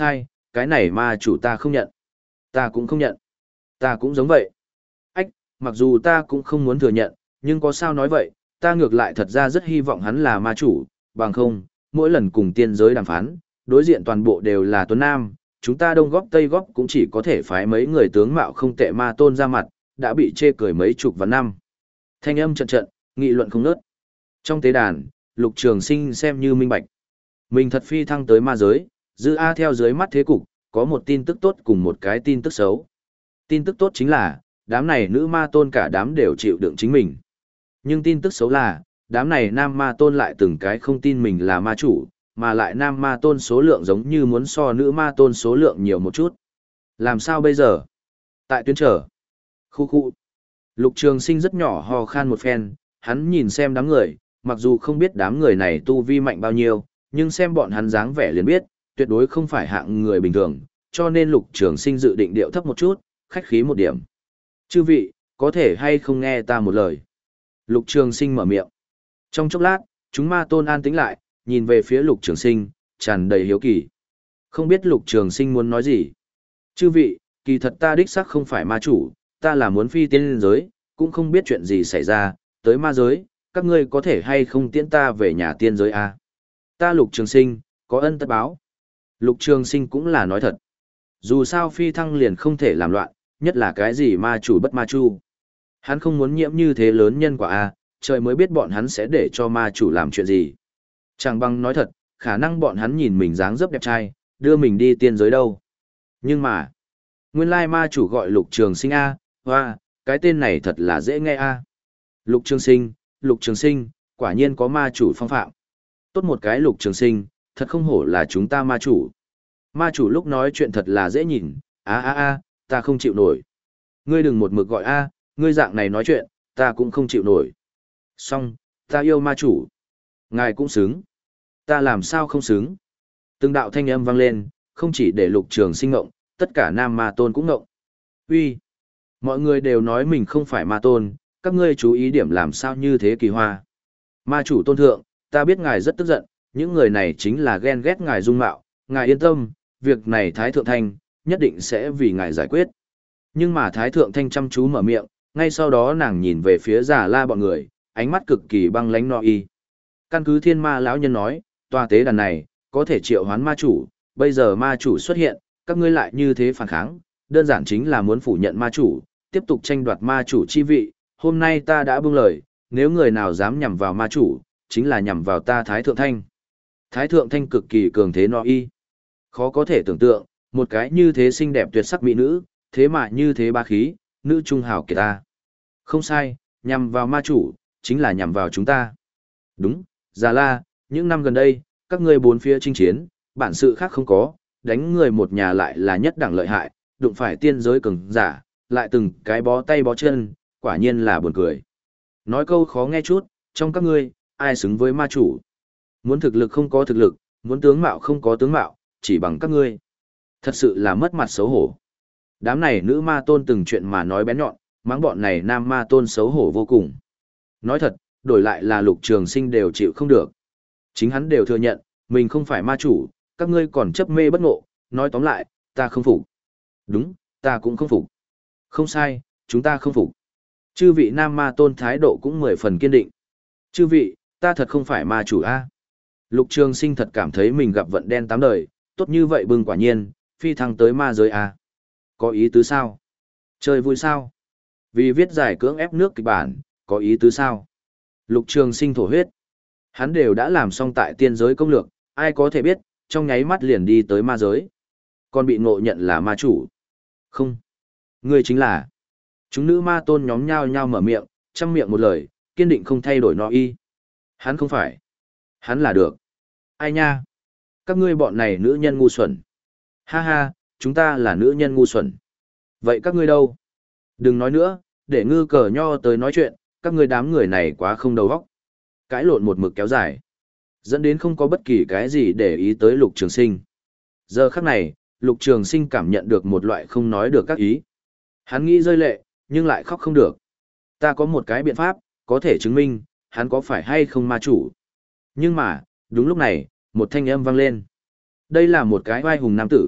cái này ma chủ ta không nhận. Ta cũng không nhận. Ta cũng giống vậy. Ách, mặc dù ta cũng không muốn thừa nhận, nhưng có sao nói vậy, ta ngược lại thật ra rất hy vọng hắn là ma chủ, bằng không, mỗi lần cùng tiên giới đàm phán, đối diện toàn bộ đều là Tuấn Nam, chúng ta đông góp tây góp cũng chỉ có thể phái mấy người tướng mạo không tệ ma tôn ra mặt, đã bị chê cười mấy chục và năm. Thanh âm trận trận, nghị luận không nớt. Trong tế đàn, Lục Trường Sinh xem như minh bạch. Mình thật phi thăng tới ma giới, dư A theo dưới mắt thế cục, có một tin tức tốt cùng một cái tin tức xấu. Tin tức tốt chính là, đám này nữ ma tôn cả đám đều chịu đựng chính mình. Nhưng tin tức xấu là, đám này nam ma tôn lại từng cái không tin mình là ma chủ, mà lại nam ma tôn số lượng giống như muốn so nữ ma tôn số lượng nhiều một chút. Làm sao bây giờ? Tại tuyến trở. Khu khu. Lục Trường Sinh rất nhỏ ho khan một phen, hắn nhìn xem đám người, mặc dù không biết đám người này tu vi mạnh bao nhiêu, nhưng xem bọn hắn dáng vẻ liền biết, tuyệt đối không phải hạng người bình thường, cho nên Lục Trường Sinh dự định điệu thấp một chút, khách khí một điểm. Chư vị, có thể hay không nghe ta một lời? Lục Trường Sinh mở miệng. Trong chốc lát, chúng ma tôn an tĩnh lại, nhìn về phía Lục Trường Sinh, tràn đầy hiếu kỳ. Không biết Lục Trường Sinh muốn nói gì. Chư vị, kỳ thật ta đích xác không phải ma chủ, ta là muốn phi tiên giới, cũng không biết chuyện gì xảy ra, tới ma giới, các ngươi có thể hay không tiễn ta về nhà tiên giới a? Ta Lục Trường Sinh, có ân tất báo. Lục Trường Sinh cũng là nói thật. Dù sao phi thăng liền không thể làm loạn, nhất là cái gì ma chủ bất ma chu. Hắn không muốn nhiễm như thế lớn nhân quả a, trời mới biết bọn hắn sẽ để cho ma chủ làm chuyện gì. Chẳng bằng nói thật, khả năng bọn hắn nhìn mình dáng dấp đẹp trai, đưa mình đi tiên giới đâu. Nhưng mà, nguyên lai ma chủ gọi Lục Trường Sinh a, hoa, cái tên này thật là dễ nghe a. Lục Trường Sinh, Lục Trường Sinh, quả nhiên có ma chủ phong phạm. Tốt một cái Lục Trường Sinh, thật không hổ là chúng ta ma chủ. Ma chủ lúc nói chuyện thật là dễ nhìn, a a a, ta không chịu nổi. Ngươi đừng một mực gọi a, ngươi dạng này nói chuyện, ta cũng không chịu nổi. Xong, ta yêu ma chủ. Ngài cũng xứng. Ta làm sao không xứng? Từng đạo thanh âm vang lên, không chỉ để Lục Trường Sinh ngộng, tất cả nam ma tôn cũng ngộng. Uy, mọi người đều nói mình không phải ma tôn, các ngươi chú ý điểm làm sao như thế kỳ hoa. Ma chủ tôn thượng, ta biết ngài rất tức giận, những người này chính là ghen ghét ngài dung mạo, ngài yên tâm, việc này Thái Thượng Thanh, nhất định sẽ vì ngài giải quyết. Nhưng mà Thái Thượng Thanh chăm chú mở miệng, ngay sau đó nàng nhìn về phía Già La bọn người, ánh mắt cực kỳ băng lãnh nọ y. Căn cứ thiên ma lão nhân nói, tòa tế đàn này, có thể triệu hoán ma chủ, bây giờ ma chủ xuất hiện, các ngươi lại như thế phản kháng, đơn giản chính là muốn phủ nhận ma chủ, tiếp tục tranh đoạt ma chủ chi vị, hôm nay ta đã buông lời, nếu người nào dám nhằm vào ma chủ, chính là nhằm vào ta Thái Thượng Thanh. Thái Thượng Thanh cực kỳ cường thế nọ y. Khó có thể tưởng tượng, một cái như thế xinh đẹp tuyệt sắc mỹ nữ, thế mà như thế ba khí, nữ trung hào kiệt ta. Không sai, nhằm vào ma chủ, chính là nhằm vào chúng ta. Đúng, Già La, những năm gần đây, các ngươi bốn phía chinh chiến, bản sự khác không có, đánh người một nhà lại là nhất đẳng lợi hại, đụng phải tiên giới cường giả, lại từng cái bó tay bó chân, quả nhiên là buồn cười. Nói câu khó nghe chút, trong các ngươi, ai xứng với ma chủ? Muốn thực lực không có thực lực, muốn tướng mạo không có tướng mạo, chỉ bằng các ngươi. Thật sự là mất mặt xấu hổ. Đám này nữ ma tôn từng chuyện mà nói bén nhọn, mắng bọn này nam ma tôn xấu hổ vô cùng. Nói thật, đổi lại là Lục Trường Sinh đều chịu không được. Chính hắn đều thừa nhận, mình không phải ma chủ, các ngươi còn chấp mê bất ngộ, nói tóm lại, ta không phục. Đúng, ta cũng không phục. Không sai, chúng ta không phục. Chư vị nam ma tôn thái độ cũng mười phần kiên định. Chư vị, ta thật không phải ma chủ a. Lục Trường Sinh thật cảm thấy mình gặp vận đen tám đời, tốt như vậy bừng quả nhiên, phi thăng tới ma giới a. Có ý tứ sao? Chơi vui sao? Vì viết giải cưỡng ép nước kịch bản, có ý tứ sao? Lục Trường Sinh thổ huyết. Hắn đều đã làm xong tại tiên giới công lược, ai có thể biết, trong nháy mắt liền đi tới ma giới. Còn bị ngộ nhận là ma chủ. Không. Ngươi chính là. Chúng nữ ma tôn nhóm nhao nhao mở miệng, trăm miệng một lời, kiên định không thay đổi nó y. Hắn không phải. Hắn là được. Ai nha? Các ngươi bọn này nữ nhân ngu xuẩn. Ha ha, chúng ta là nữ nhân ngu xuẩn. Vậy các ngươi đâu? Đừng nói nữa, để ngư cờ nho tới nói chuyện, các ngươi đám người này quá không đầu óc. Cãi lộn một mực kéo dài, dẫn đến không có bất kỳ cái gì để ý tới Lục Trường Sinh. Giờ khắc này, Lục Trường Sinh cảm nhận được một loại không nói được các ý. Hắn nghĩ rơi lệ, nhưng lại khóc không được. Ta có một cái biện pháp, có thể chứng minh, hắn có phải hay không ma chủ. Nhưng mà, đúng lúc này, một thanh âm vang lên. Đây là một cái oai hùng nam tử,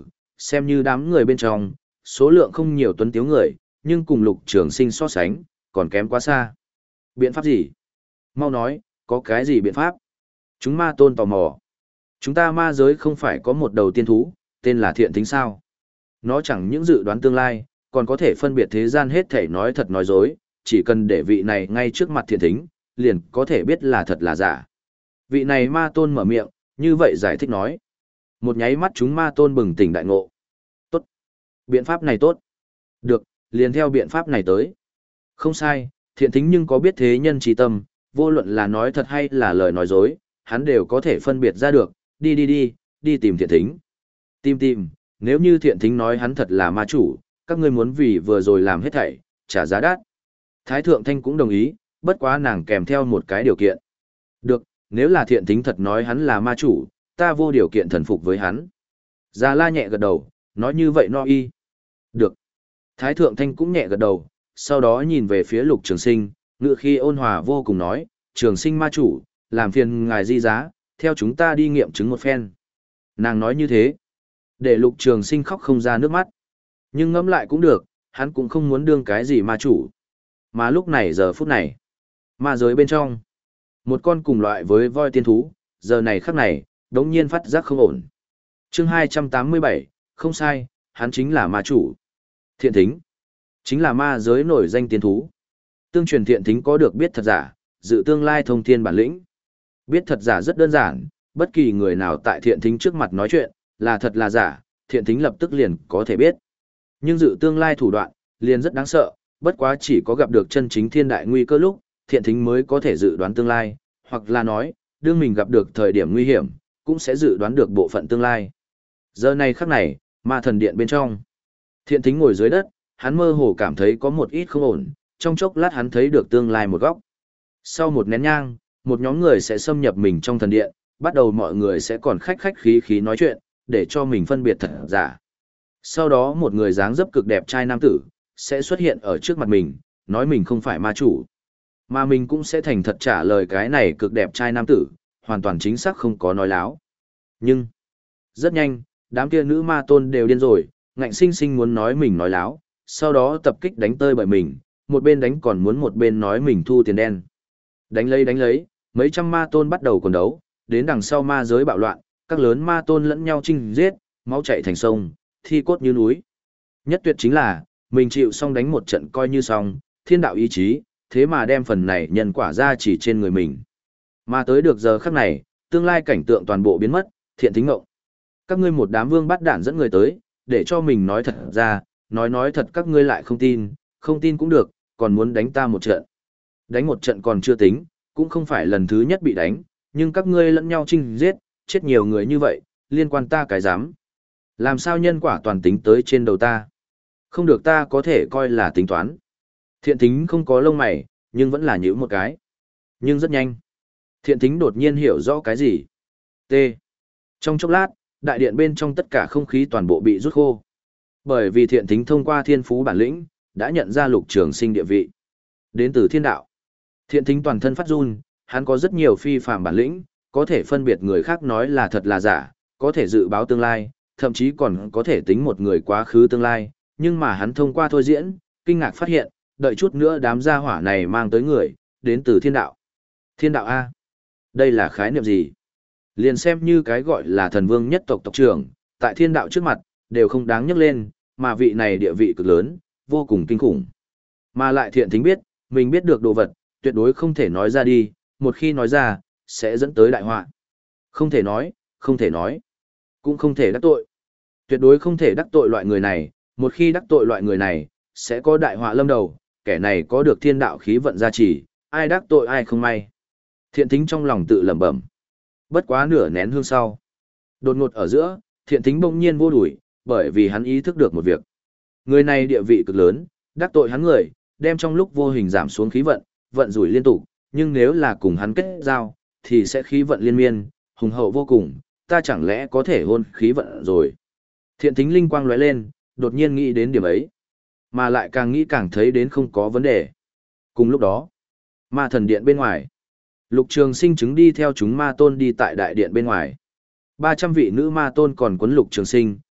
xem như đám người bên trong, số lượng không nhiều tuấn tiếu người, nhưng cùng Lục Trường Sinh so sánh, còn kém quá xa. Biện pháp gì? Mau nói, có cái gì biện pháp? Chúng ma tôn tò mò. Chúng ta ma giới không phải có một đầu tiên thú, tên là Thiện Thính sao? Nó chẳng những dự đoán tương lai, còn có thể phân biệt thế gian hết thể nói thật nói dối, chỉ cần để vị này ngay trước mặt Thiện Thính, liền có thể biết là thật là giả. Vị này ma tôn mở miệng, như vậy giải thích nói. Một nháy mắt chúng ma tôn bừng tỉnh đại ngộ. Tốt. Biện pháp này tốt. Được, liền theo biện pháp này tới. Không sai, Thiện Thính nhưng có biết thế nhân trí tâm, vô luận là nói thật hay là lời nói dối, hắn đều có thể phân biệt ra được. Đi đi đi, đi tìm Thiện Thính. Tìm tìm, nếu như Thiện Thính nói hắn thật là ma chủ, các ngươi muốn vì vừa rồi làm hết thảy, trả giá đắt. Thái Thượng Thanh cũng đồng ý, bất quá nàng kèm theo một cái điều kiện. Được, nếu là Thiện Thính thật nói hắn là ma chủ, ta vô điều kiện thần phục với hắn. Già La nhẹ gật đầu, nói như vậy no y. Được. Thái Thượng Thanh cũng nhẹ gật đầu, sau đó nhìn về phía Lục Trường Sinh, ngự khi ôn hòa vô cùng nói, Trường Sinh ma chủ, làm phiền ngài di giá, theo chúng ta đi nghiệm chứng một phen. Nàng nói như thế, để Lục Trường Sinh khóc không ra nước mắt. Nhưng ngẫm lại cũng được, hắn cũng không muốn đương cái gì ma chủ. Mà lúc này giờ phút này, ma giới bên trong, một con cùng loại với voi tiên thú, giờ này khắc này, đống nhiên phát giác không ổn. Chương hai trăm tám mươi bảy, không sai, hắn chính là ma chủ. Thiện Thính, chính là ma giới nổi danh tiên thú. Tương truyền Thiện Thính có được biết thật giả, dự tương lai thông thiên bản lĩnh. Biết thật giả rất đơn giản, bất kỳ người nào tại Thiện Thính trước mặt nói chuyện, là thật là giả, Thiện Thính lập tức liền có thể biết. Nhưng dự tương lai thủ đoạn, liền rất đáng sợ, bất quá chỉ có gặp được chân chính thiên đại nguy cơ lúc, Thiện Thính mới có thể dự đoán tương lai, hoặc là nói, đương mình gặp được thời điểm nguy hiểm, cũng sẽ dự đoán được bộ phận tương lai. Giờ này khắc này, ma thần điện bên trong. Thiện Thính ngồi dưới đất, hắn mơ hồ cảm thấy có một ít không ổn, trong chốc lát hắn thấy được tương lai một góc. Sau một nén nhang, một nhóm người sẽ xâm nhập mình trong thần điện, bắt đầu mọi người sẽ còn khách khách khí khí nói chuyện, để cho mình phân biệt thật giả. Sau đó một người dáng dấp cực đẹp trai nam tử, sẽ xuất hiện ở trước mặt mình, nói mình không phải ma chủ. Mà mình cũng sẽ thành thật trả lời cái này cực đẹp trai nam tử, hoàn toàn chính xác không có nói láo. Nhưng, rất nhanh, đám kia nữ ma tôn đều điên rồi, ngạnh sinh sinh muốn nói mình nói láo, sau đó tập kích đánh tơi bởi mình, một bên đánh còn muốn một bên nói mình thu tiền đen. Đánh lấy đánh lấy, mấy trăm ma tôn bắt đầu quần đấu, đến đằng sau ma giới bạo loạn, các lớn ma tôn lẫn nhau chinh giết, máu chảy thành sông, thi cốt như núi. Nhất tuyệt chính là, mình chịu xong đánh một trận coi như xong, thiên đạo ý chí, thế mà đem phần này nhân quả ra chỉ trên người mình. Mà tới được giờ khắc này, tương lai cảnh tượng toàn bộ biến mất, Thiện Thính ngộng. Các ngươi một đám vương bắt đạn dẫn người tới, để cho mình nói thật ra, nói nói thật các ngươi lại không tin, không tin cũng được, còn muốn đánh ta một trận. Đánh một trận còn chưa tính, cũng không phải lần thứ nhất bị đánh, nhưng các ngươi lẫn nhau chinh giết, chết nhiều người như vậy, liên quan ta cái dám. Làm sao nhân quả toàn tính tới trên đầu ta? Không được, ta có thể coi là tính toán. Thiện Thính không có lông mày, nhưng vẫn là nhíu một cái. Nhưng rất nhanh. Thiện Thính đột nhiên hiểu rõ cái gì. T. Trong chốc lát, đại điện bên trong tất cả không khí toàn bộ bị rút khô. Bởi vì Thiện Thính thông qua thiên phú bản lĩnh, đã nhận ra Lục Trường Sinh địa vị. Đến từ thiên đạo. Thiện Thính toàn thân phát run, hắn có rất nhiều phi phàm bản lĩnh, có thể phân biệt người khác nói là thật là giả, có thể dự báo tương lai, thậm chí còn có thể tính một người quá khứ tương lai, nhưng mà hắn thông qua thôi diễn, kinh ngạc phát hiện, đợi chút nữa đám gia hỏa này mang tới người, đến từ thiên đạo. Thiên đạo A. Đây là khái niệm gì? Liền xem như cái gọi là thần vương nhất tộc tộc trưởng, tại thiên đạo trước mặt, đều không đáng nhắc lên, mà vị này địa vị cực lớn, vô cùng kinh khủng. Mà lại Thiện Thính biết, mình biết được đồ vật, tuyệt đối không thể nói ra đi, một khi nói ra, sẽ dẫn tới đại họa. Không thể nói, không thể nói, cũng không thể đắc tội. Tuyệt đối không thể đắc tội loại người này, một khi đắc tội loại người này, sẽ có đại họa lâm đầu, kẻ này có được thiên đạo khí vận gia trì, ai đắc tội ai không may. Thiện Thính trong lòng tự lẩm bẩm. Bất quá nửa nén hương sau. Đột ngột ở giữa, Thiện Thính bỗng nhiên vô đuổi, bởi vì hắn ý thức được một việc. Người này địa vị cực lớn, đắc tội hắn người, đem trong lúc vô hình giảm xuống khí vận, vận rủi liên tục, nhưng nếu là cùng hắn kết giao, thì sẽ khí vận liên miên, hùng hậu vô cùng, ta chẳng lẽ có thể hôn khí vận rồi. Thiện Thính linh quang lóe lên, đột nhiên nghĩ đến điểm ấy. Mà lại càng nghĩ càng thấy đến không có vấn đề. Cùng lúc đó, ma thần điện bên ngoài. Lục Trường Sinh chứng đi theo chúng ma tôn đi tại đại điện bên ngoài. ba trăm vị nữ ma tôn còn quấn Lục Trường Sinh,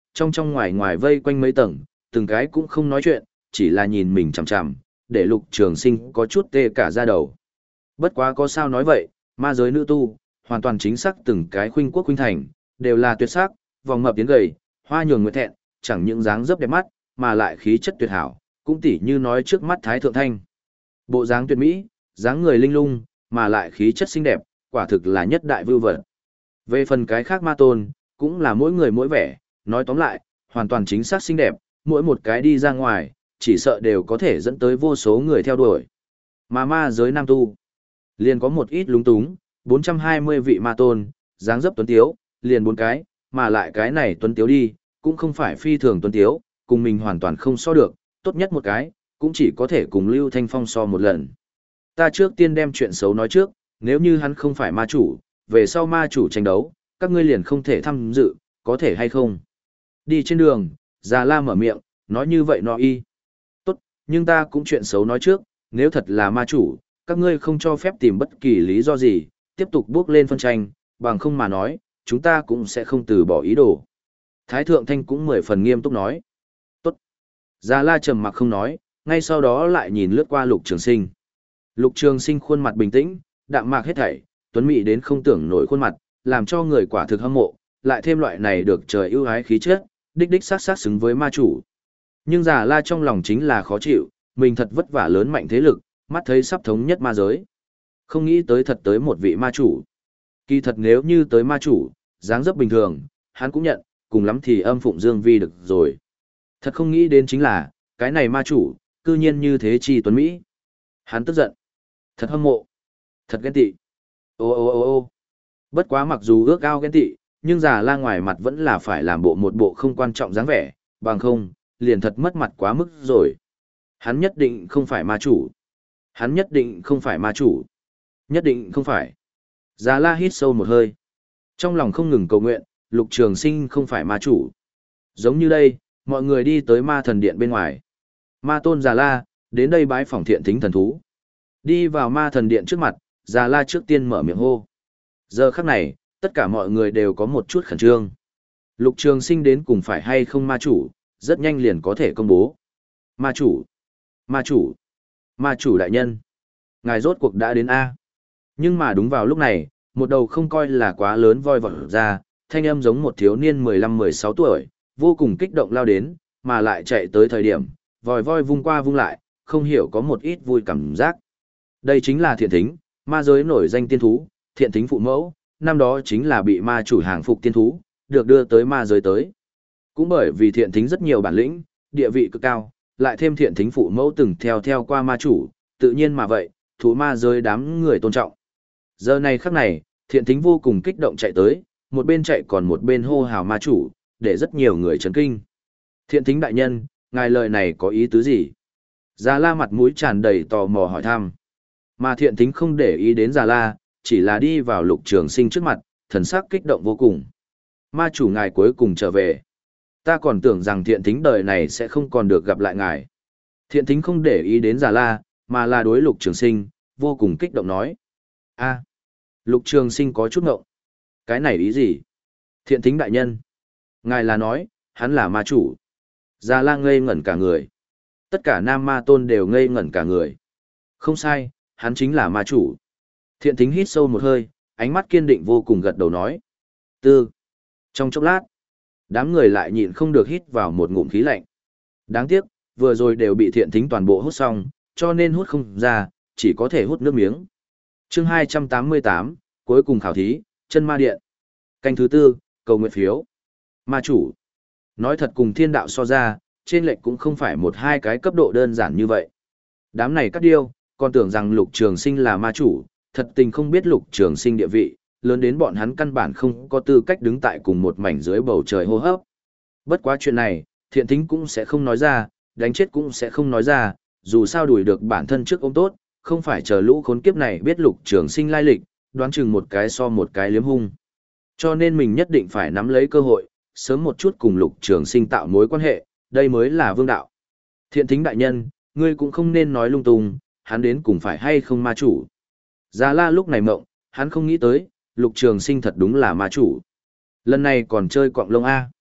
trong trong ngoài ngoài vây quanh mấy tầng, từng cái cũng không nói chuyện, chỉ là nhìn mình chằm chằm, để Lục Trường Sinh có chút tê cả da đầu. Bất quá có sao nói vậy, ma giới nữ tu, hoàn toàn chính xác từng cái khuynh quốc khuynh thành, đều là tuyệt sắc, vòng mập tiến gầy, hoa nhường nguyệt thẹn, chẳng những dáng dấp đẹp mắt, mà lại khí chất tuyệt hảo, cũng tỉ như nói trước mắt Thái Thượng Thanh. Bộ dáng tuyệt mỹ, dáng người linh lung, mà lại khí chất xinh đẹp, quả thực là nhất đại vưu vật. Về phần cái khác ma tôn, cũng là mỗi người mỗi vẻ, nói tóm lại, hoàn toàn chính xác xinh đẹp, mỗi một cái đi ra ngoài, chỉ sợ đều có thể dẫn tới vô số người theo đuổi. Mà ma giới nam tu, liền có một ít lúng túng, bốn trăm hai mươi vị ma tôn, dáng dấp tuấn tiếu, liền bốn cái, mà lại cái này tuấn tiếu đi, cũng không phải phi thường tuấn tiếu, cùng mình hoàn toàn không so được, tốt nhất một cái, cũng chỉ có thể cùng Lưu Thanh Phong so một lần. Ta trước tiên đem chuyện xấu nói trước, nếu như hắn không phải ma chủ, về sau ma chủ tranh đấu, các ngươi liền không thể tham dự, có thể hay không? Đi trên đường, Già La mở miệng, nói như vậy nó y. Tốt, nhưng ta cũng chuyện xấu nói trước, nếu thật là ma chủ, các ngươi không cho phép tìm bất kỳ lý do gì, tiếp tục bước lên phân tranh, bằng không mà nói, chúng ta cũng sẽ không từ bỏ ý đồ. Thái Thượng Thanh cũng mười phần nghiêm túc nói. Tốt. Già La trầm mặc không nói, ngay sau đó lại nhìn lướt qua Lục Trường Sinh. Lục Trường Sinh khuôn mặt bình tĩnh, đạm mạc hết thảy, tuấn mỹ đến không tưởng nổi khuôn mặt, làm cho người quả thực hâm mộ, lại thêm loại này được trời ưu ái khí chất, đích đích sát sát xứng với ma chủ. Nhưng Già La trong lòng chính là khó chịu, mình thật vất vả lớn mạnh thế lực, mắt thấy sắp thống nhất ma giới. Không nghĩ tới thật tới một vị ma chủ. Kỳ thật nếu như tới ma chủ, dáng dấp bình thường, hắn cũng nhận, cùng lắm thì âm phụng dương vi được rồi. Thật không nghĩ đến chính là, cái này ma chủ, cư nhiên như thế chi tuấn Mỹ. Hắn tức giận. Thật hâm mộ. Thật ghen tị. Ô ô ô ô bất quá mặc dù ước ao ghen tị, nhưng Già La ngoài mặt vẫn là phải làm bộ một bộ không quan trọng dáng vẻ, bằng không, liền thật mất mặt quá mức rồi. Hắn nhất định không phải ma chủ. Hắn nhất định không phải ma chủ. Nhất định không phải. Già La hít sâu một hơi. Trong lòng không ngừng cầu nguyện, Lục Trường Sinh không phải ma chủ. Giống như đây, mọi người đi tới ma thần điện bên ngoài. Ma tôn Già La, đến đây bái phỏng Thiện Thính thần thú. Đi vào ma thần điện trước mặt, Già La trước tiên mở miệng hô. Giờ khắc này, tất cả mọi người đều có một chút khẩn trương. Lục Trường Sinh đến cùng phải hay không ma chủ, rất nhanh liền có thể công bố. Ma chủ, ma chủ, ma chủ đại nhân. Ngài rốt cuộc đã đến A. Nhưng mà đúng vào lúc này, một đầu không coi là quá lớn voi vọt ra, thanh âm giống một thiếu niên mười lăm mười sáu tuổi, vô cùng kích động lao đến, mà lại chạy tới thời điểm, vòi voi vung qua vung lại, không hiểu có một ít vui cảm giác. Đây chính là Thiện Thính, ma giới nổi danh tiên thú, Thiện Thính phụ mẫu, năm đó chính là bị ma chủ hàng phục tiên thú, được đưa tới ma giới tới. Cũng bởi vì Thiện Thính rất nhiều bản lĩnh, địa vị cực cao, lại thêm Thiện Thính phụ mẫu từng theo theo qua ma chủ, tự nhiên mà vậy, thú ma giới đám người tôn trọng. Giờ này khắc này, Thiện Thính vô cùng kích động chạy tới, một bên chạy còn một bên hô hào ma chủ, để rất nhiều người chấn kinh. Thiện Thính đại nhân, ngài lời này có ý tứ gì? Già La mặt mũi tràn đầy tò mò hỏi thăm. Mà Thiện Thính không để ý đến Già La, chỉ là đi vào Lục Trường Sinh trước mặt, thần sắc kích động vô cùng. Ma chủ ngài cuối cùng trở về. Ta còn tưởng rằng Thiện Thính đời này sẽ không còn được gặp lại ngài. Thiện Thính không để ý đến Già La, mà là đối Lục Trường Sinh, vô cùng kích động nói. A, Lục Trường Sinh có chút ngộng. Cái này ý gì? Thiện Thính đại nhân. Ngài là nói, hắn là ma chủ. Già La ngây ngẩn cả người. Tất cả nam ma tôn đều ngây ngẩn cả người. Không sai, hắn chính là ma chủ. Thiện Thính hít sâu một hơi, ánh mắt kiên định vô cùng gật đầu nói. Tư. Trong chốc lát, đám người lại nhịn không được hít vào một ngụm khí lạnh. Đáng tiếc, vừa rồi đều bị Thiện Thính toàn bộ hút xong, cho nên hút không ra, chỉ có thể hút nước miếng. Chương hai trăm tám mươi tám, cuối cùng khảo thí, chân ma điện. Canh thứ tư, cầu nguyện phiếu. Ma chủ. Nói thật cùng thiên đạo so ra, trên lệch cũng không phải một hai cái cấp độ đơn giản như vậy. Đám này cắt điêu, còn tưởng rằng Lục Trường Sinh là ma chủ, thật tình không biết Lục Trường Sinh địa vị, lớn đến bọn hắn căn bản không có tư cách đứng tại cùng một mảnh dưới bầu trời hô hấp. Bất quá chuyện này, Thiện Thính cũng sẽ không nói ra, đánh chết cũng sẽ không nói ra, dù sao đuổi được bản thân trước ông tốt, không phải chờ lũ khốn kiếp này biết Lục Trường Sinh lai lịch, đoán chừng một cái so một cái liếm hung. Cho nên mình nhất định phải nắm lấy cơ hội, sớm một chút cùng Lục Trường Sinh tạo mối quan hệ, đây mới là vương đạo. Thiện Thính đại nhân, ngươi cũng không nên nói lung tung, hắn đến cùng phải hay không ma chủ. Già La lúc này mộng, hắn không nghĩ tới, Lục Trường Sinh thật đúng là ma chủ. Lần này còn chơi quạng lông A.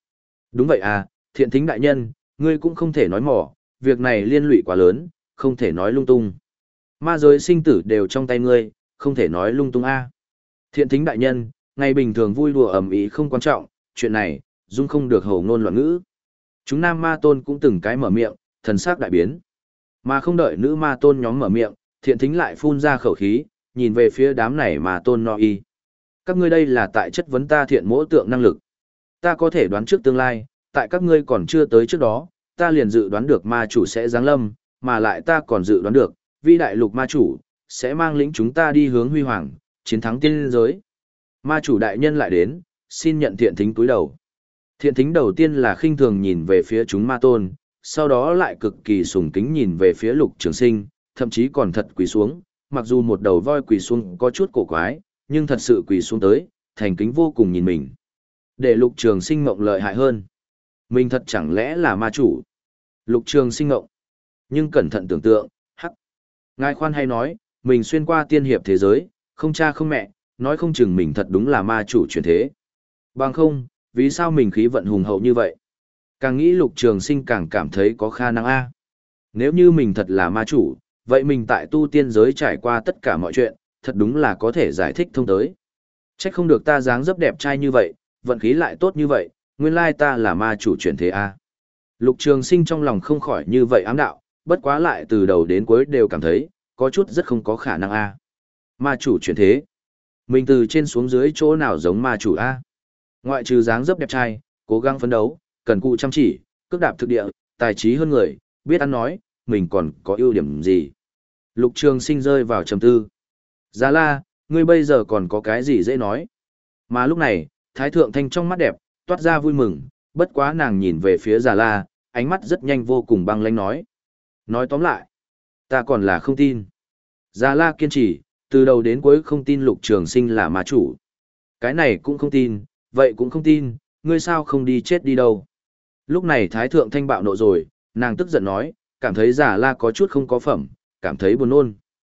Đúng vậy à, thiện thính đại nhân, ngươi cũng không thể nói mỏ, việc này liên lụy quá lớn, không thể nói lung tung. Ma giới sinh tử đều trong tay ngươi, không thể nói lung tung a. Thiện thính đại nhân, ngày bình thường vui đùa ầm ĩ không quan trọng, chuyện này, dung không được hổ ngôn loạn ngữ. Chúng nam ma tôn cũng từng cái mở miệng, thần sắc đại biến. Mà không đợi nữ ma tôn nhóm mở miệng, thiện thính lại phun ra khẩu khí, nhìn về phía đám này mà tôn no y. Các ngươi đây là tại chất vấn ta thiện mỗ tượng năng lực. Ta có thể đoán trước tương lai, tại các ngươi còn chưa tới trước đó, ta liền dự đoán được ma chủ sẽ giáng lâm, mà lại ta còn dự đoán được, vi đại lục ma chủ, sẽ mang lĩnh chúng ta đi hướng huy hoàng, chiến thắng tiên giới. Ma chủ đại nhân lại đến, xin nhận thiện thính túi đầu. Thiện thính đầu tiên là khinh thường nhìn về phía chúng ma tôn, sau đó lại cực kỳ sùng kính nhìn về phía lục trường sinh, thậm chí còn thật quỳ xuống, mặc dù một đầu voi quỳ xuống có chút cổ quái, nhưng thật sự quỳ xuống tới, thành kính vô cùng nhìn mình. Để lục trường sinh mộng lợi hại hơn. Mình thật chẳng lẽ là ma chủ? Lục trường sinh mộng. Nhưng cẩn thận tưởng tượng, hắc. Ngài khoan hay nói, mình xuyên qua tiên hiệp thế giới, không cha không mẹ, nói không chừng mình thật đúng là ma chủ chuyển thế. Bằng không, vì sao mình khí vận hùng hậu như vậy? Càng nghĩ lục trường sinh càng cảm thấy có khả năng A. Nếu như mình thật là ma chủ, vậy mình tại tu tiên giới trải qua tất cả mọi chuyện, thật đúng là có thể giải thích thông tới. Trách không được ta dáng dấp đẹp trai như vậy, vận khí lại tốt như vậy, nguyên lai ta là ma chủ chuyển thế A. Lục trường sinh trong lòng không khỏi như vậy ám đạo, bất quá lại từ đầu đến cuối đều cảm thấy, có chút rất không có khả năng A. Ma chủ chuyển thế. Mình từ trên xuống dưới chỗ nào giống ma chủ A. Ngoại trừ dáng dấp đẹp trai, cố gắng phấn đấu, cần cù chăm chỉ, cước đạp thực địa, tài trí hơn người, biết ăn nói, mình còn có ưu điểm gì. Lục trường sinh rơi vào trầm tư. Già la, ngươi bây giờ còn có cái gì dễ nói. Mà lúc này, Thái Thượng Thanh trong mắt đẹp, toát ra vui mừng, bất quá nàng nhìn về phía Già la, ánh mắt rất nhanh vô cùng băng lãnh nói. Nói tóm lại, ta còn là không tin. Già la kiên trì, từ đầu đến cuối không tin lục trường sinh là ma chủ. Cái này cũng không tin, vậy cũng không tin, ngươi sao không đi chết đi đâu. Lúc này Thái Thượng Thanh bạo nộ rồi, nàng tức giận nói, cảm thấy Già la có chút không có phẩm, cảm thấy buồn nôn.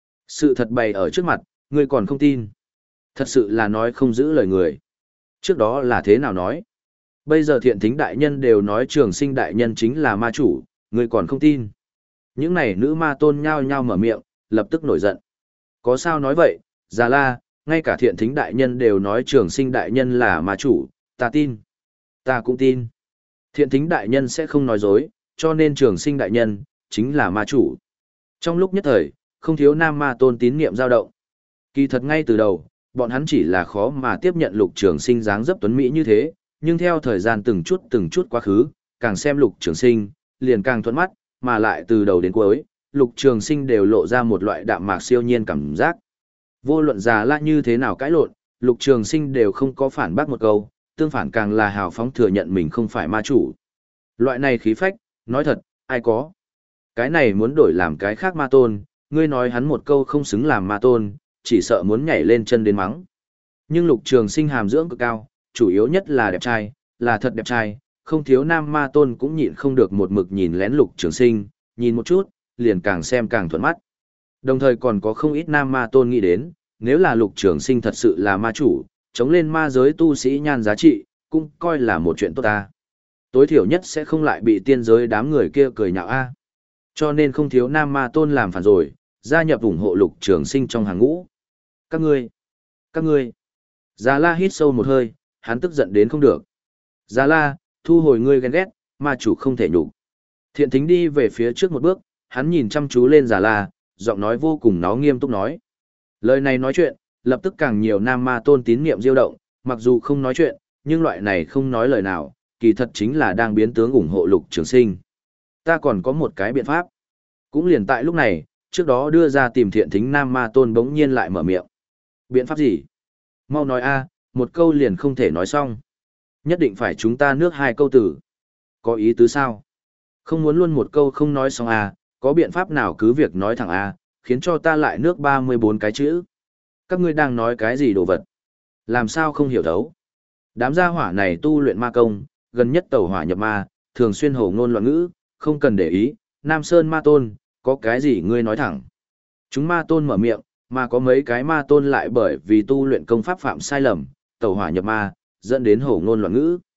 Sự thật bày ở trước mặt, ngươi còn không tin. Thật sự là nói không giữ lời người. Trước đó là thế nào nói? Bây giờ thiện thính đại nhân đều nói trường sinh đại nhân chính là ma chủ, ngươi còn không tin. Những này nữ ma tôn nhao nhao mở miệng, lập tức nổi giận. Có sao nói vậy, Già la, ngay cả thiện thính đại nhân đều nói trường sinh đại nhân là ma chủ, ta tin. Ta cũng tin. Thiện thính đại nhân sẽ không nói dối, cho nên trường sinh đại nhân, chính là ma chủ. Trong lúc nhất thời, không thiếu nam ma tôn tín niệm dao động. Kỳ thật ngay từ đầu, bọn hắn chỉ là khó mà tiếp nhận lục trường sinh dáng dấp tuấn Mỹ như thế, nhưng theo thời gian từng chút từng chút quá khứ, càng xem lục trường sinh, liền càng thuận mắt, mà lại từ đầu đến cuối, lục trường sinh đều lộ ra một loại đạm mạc siêu nhiên cảm giác. Vô luận Già la như thế nào cãi lộn, lục trường sinh đều không có phản bác một câu, tương phản càng là hào phóng thừa nhận mình không phải ma chủ. Loại này khí phách, nói thật, ai có. Cái này muốn đổi làm cái khác ma tôn, ngươi nói hắn một câu không xứng làm ma tôn, chỉ sợ muốn nhảy lên chân đến mắng. Nhưng lục trường sinh hàm dưỡng cực cao, chủ yếu nhất là đẹp trai, là thật đẹp trai, không thiếu nam ma tôn cũng nhịn không được một mực nhìn lén lục trường sinh, nhìn một chút, liền càng xem càng thuận mắt. Đồng thời còn có không ít nam ma tôn nghĩ đến, nếu là lục trường sinh thật sự là ma chủ, chống lên ma giới tu sĩ nhan giá trị, cũng coi là một chuyện tốt ta. Tối thiểu nhất sẽ không lại bị tiên giới đám người kia cười nhạo a. Cho nên không thiếu nam ma tôn làm phản rồi, gia nhập ủng hộ lục trường sinh trong hàng ngũ. Các ngươi, các ngươi. Già la hít sâu một hơi, hắn tức giận đến không được. Già la, thu hồi ngươi ghen ghét, ma chủ không thể nhục. Thiện thính đi về phía trước một bước, hắn nhìn chăm chú lên Già la, giọng nói vô cùng nó nghiêm túc nói. Lời này nói chuyện, lập tức càng nhiều nam ma tôn tín niệm diêu động, mặc dù không nói chuyện, nhưng loại này không nói lời nào, kỳ thật chính là đang biến tướng ủng hộ lục trường sinh. Ta còn có một cái biện pháp. Cũng liền tại lúc này, trước đó đưa ra tìm thiện thính nam ma tôn bỗng nhiên lại mở miệng. Biện pháp gì? Mau nói a, một câu liền không thể nói xong. Nhất định phải chúng ta nước hai câu tử. Có ý tứ sao? Không muốn luôn một câu không nói xong a, có biện pháp nào cứ việc nói thẳng a, khiến cho ta lại nước ba mươi bốn cái chữ. Các ngươi đang nói cái gì đồ vật? Làm sao không hiểu thấu? Đám gia hỏa này tu luyện ma công, gần nhất tẩu hỏa nhập ma, thường xuyên hổ ngôn loạn ngữ, không cần để ý, Nam Sơn ma tôn, có cái gì ngươi nói thẳng. Chúng ma tôn mở miệng, mà có mấy cái ma tôn lại bởi vì tu luyện công pháp phạm sai lầm, tẩu hỏa nhập ma, dẫn đến hổ ngôn loạn ngữ.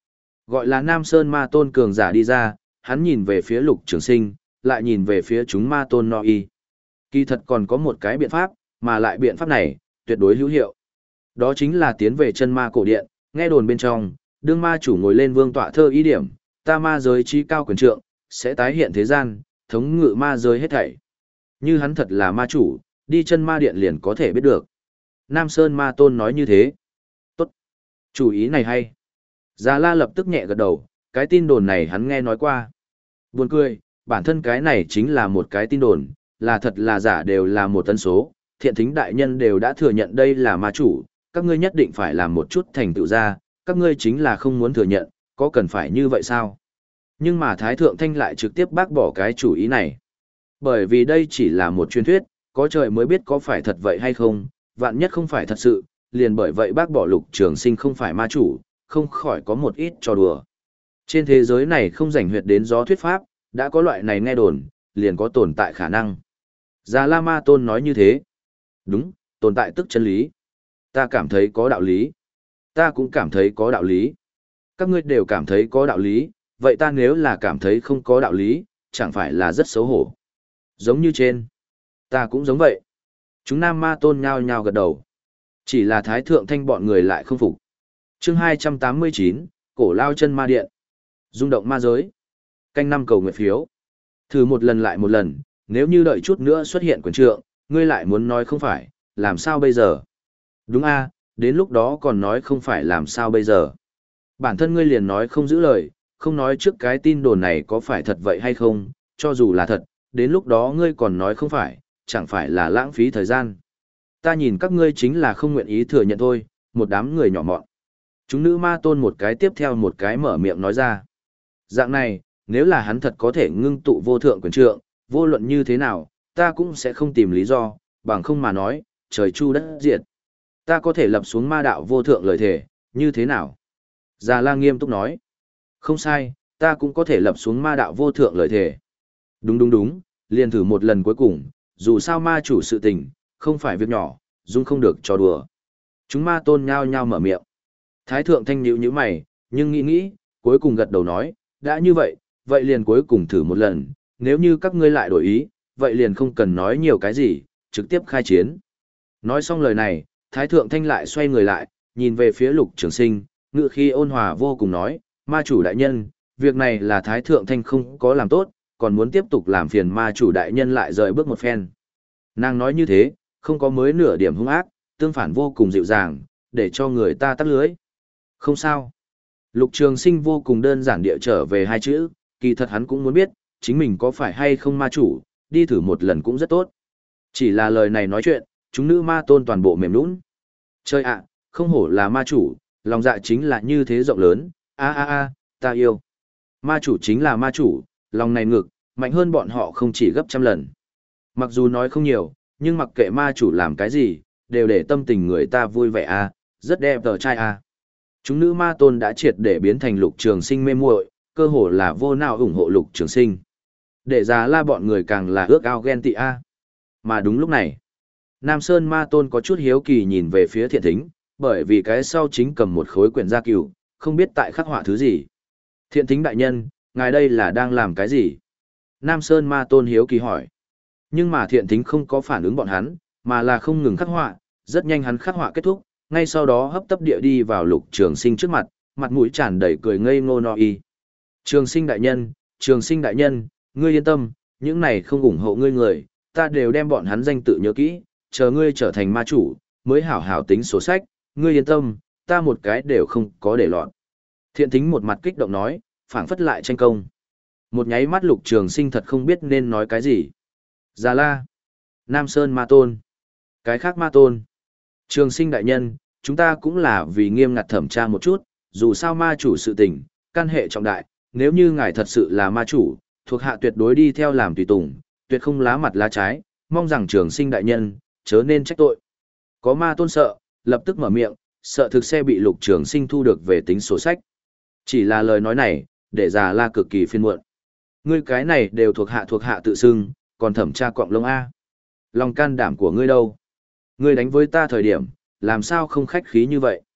Gọi là Nam Sơn Ma Tôn cường giả đi ra, hắn nhìn về phía Lục Trường Sinh, lại nhìn về phía chúng Ma Tôn No Y. Kỳ thật còn có một cái biện pháp, mà lại biện pháp này, tuyệt đối hữu hiệu. Đó chính là tiến về chân ma cổ điện, nghe đồn bên trong, đương ma chủ ngồi lên vương tọa thơ ý điểm, ta ma giới trí cao quyền trượng, sẽ tái hiện thế gian, thống ngự ma giới hết thảy. Như hắn thật là ma chủ, đi chân ma điện liền có thể biết được. Nam Sơn Ma Tôn nói như thế. Tốt. Chủ ý này hay. Già La lập tức nhẹ gật đầu, cái tin đồn này hắn nghe nói qua. Buồn cười, bản thân cái này chính là một cái tin đồn, là thật là giả đều là một tân số, thiện thính đại nhân đều đã thừa nhận đây là ma chủ, các ngươi nhất định phải làm một chút thành tựu ra, các ngươi chính là không muốn thừa nhận, có cần phải như vậy sao? Nhưng mà Thái Thượng Thanh lại trực tiếp bác bỏ cái chủ ý này. Bởi vì đây chỉ là một truyền thuyết, có trời mới biết có phải thật vậy hay không, vạn nhất không phải thật sự, liền bởi vậy bác bỏ Lục Trường Sinh không phải ma chủ, không khỏi có một ít trò đùa. Trên thế giới này không rảnh huyệt đến gió thuyết pháp, đã có loại này nghe đồn, liền có tồn tại khả năng. Già La Ma Tôn nói như thế. Đúng, tồn tại tức chân lý. Ta cảm thấy có đạo lý. Ta cũng cảm thấy có đạo lý. Các ngươi đều cảm thấy có đạo lý, vậy ta nếu là cảm thấy không có đạo lý, chẳng phải là rất xấu hổ. Giống như trên. Ta cũng giống vậy. Chúng Nam Ma Tôn nhao nhao gật đầu. Chỉ là Thái Thượng Thanh bọn người lại không phục. Chương hai trăm tám mươi chín, Cổ Lao Chân Ma Điện. Rung động ma giới. Canh năm cầu nguyện phiếu. Thử một lần lại một lần, nếu như đợi chút nữa xuất hiện quyền trượng, ngươi lại muốn nói không phải, làm sao bây giờ? Đúng a, đến lúc đó còn nói không phải làm sao bây giờ? Bản thân ngươi liền nói không giữ lời, không nói trước cái tin đồn này có phải thật vậy hay không, cho dù là thật, đến lúc đó ngươi còn nói không phải, chẳng phải là lãng phí thời gian. Ta nhìn các ngươi chính là không nguyện ý thừa nhận thôi, một đám người nhỏ mọn. Chúng nữ ma tôn một cái tiếp theo một cái mở miệng nói ra. Dạng này, nếu là hắn thật có thể ngưng tụ vô thượng quyền trượng, vô luận như thế nào, ta cũng sẽ không tìm lý do, bằng không mà nói, trời chu đất diệt. Ta có thể lập xuống ma đạo vô thượng lời thề, như thế nào? Già La nghiêm túc nói. Không sai, ta cũng có thể lập xuống ma đạo vô thượng lời thề. Đúng đúng đúng, liền thử một lần cuối cùng, dù sao ma chủ sự tình, không phải việc nhỏ, dung không được cho đùa. Chúng ma tôn nhao nhao mở miệng. Thái Thượng Thanh nhíu nhíu mày, nhưng nghĩ nghĩ, cuối cùng gật đầu nói, đã như vậy, vậy liền cuối cùng thử một lần, nếu như các ngươi lại đổi ý, vậy liền không cần nói nhiều cái gì, trực tiếp khai chiến. Nói xong lời này, Thái Thượng Thanh lại xoay người lại, nhìn về phía Lục Trường Sinh, ngữ khí ôn hòa vô cùng nói, ma chủ đại nhân, việc này là Thái Thượng Thanh không có làm tốt, còn muốn tiếp tục làm phiền ma chủ đại nhân lại rời bước một phen. Nàng nói như thế, không có mới nửa điểm hung ác, tương phản vô cùng dịu dàng, để cho người ta tắt lưới. Không sao. Lục Trường Sinh vô cùng đơn giản địa trở về hai chữ, kỳ thật hắn cũng muốn biết, chính mình có phải hay không ma chủ, đi thử một lần cũng rất tốt. Chỉ là lời này nói chuyện, chúng nữ ma tôn toàn bộ mềm nũng. Chơi ạ, không hổ là ma chủ, lòng dạ chính là như thế rộng lớn, a a a, ta yêu. Ma chủ chính là ma chủ, lòng này ngực, mạnh hơn bọn họ không chỉ gấp trăm lần. Mặc dù nói không nhiều, nhưng mặc kệ ma chủ làm cái gì, đều để tâm tình người ta vui vẻ a, rất đẹp tờ trai a. Chúng nữ ma tôn đã triệt để biến thành Lục Trường Sinh mê muội, cơ hồ là vô nào ủng hộ Lục Trường Sinh. Để Già La bọn người càng là ước ao ghen tị a. Mà đúng lúc này, Nam Sơn Ma Tôn có chút hiếu kỳ nhìn về phía Thiện Thính, bởi vì cái sau chính cầm một khối quyển gia cửu, không biết tại khắc họa thứ gì. Thiện Thính đại nhân, ngài đây là đang làm cái gì? Nam Sơn Ma Tôn hiếu kỳ hỏi. Nhưng mà Thiện Thính không có phản ứng bọn hắn, mà là không ngừng khắc họa, rất nhanh hắn khắc họa kết thúc, ngay sau đó hấp tấp địa đi vào Lục Trường Sinh trước mặt, mặt mũi tràn đầy cười ngây ngô no y. Trường Sinh đại nhân, Trường Sinh đại nhân, ngươi yên tâm, những này không ủng hộ ngươi người, ta đều đem bọn hắn danh tự nhớ kỹ, chờ ngươi trở thành ma chủ, mới hảo hảo tính sổ sách, ngươi yên tâm, ta một cái đều không có để lọt. Thiện Thính một mặt kích động nói, phảng phất lại tranh công. Một nháy mắt Lục Trường Sinh thật không biết nên nói cái gì. Già La, Nam Sơn Ma Tôn, cái khác Ma Tôn. Trường Sinh đại nhân, chúng ta cũng là vì nghiêm ngặt thẩm tra một chút, dù sao ma chủ sự tình, căn hệ trọng đại, nếu như ngài thật sự là ma chủ, thuộc hạ tuyệt đối đi theo làm tùy tùng, tuyệt không lá mặt lá trái, mong rằng Trường Sinh đại nhân, chớ nên trách tội. Có ma tôn sợ, lập tức mở miệng, sợ thực sẽ bị Lục Trường Sinh thu được về tính sổ sách. Chỉ là lời nói này, để Già La cực kỳ phiền muộn. Ngươi cái này đều thuộc hạ thuộc hạ tự xưng, còn thẩm tra quọng lông A. Lòng can đảm của ngươi đâu? Ngươi đánh với ta thời điểm, làm sao không khách khí như vậy?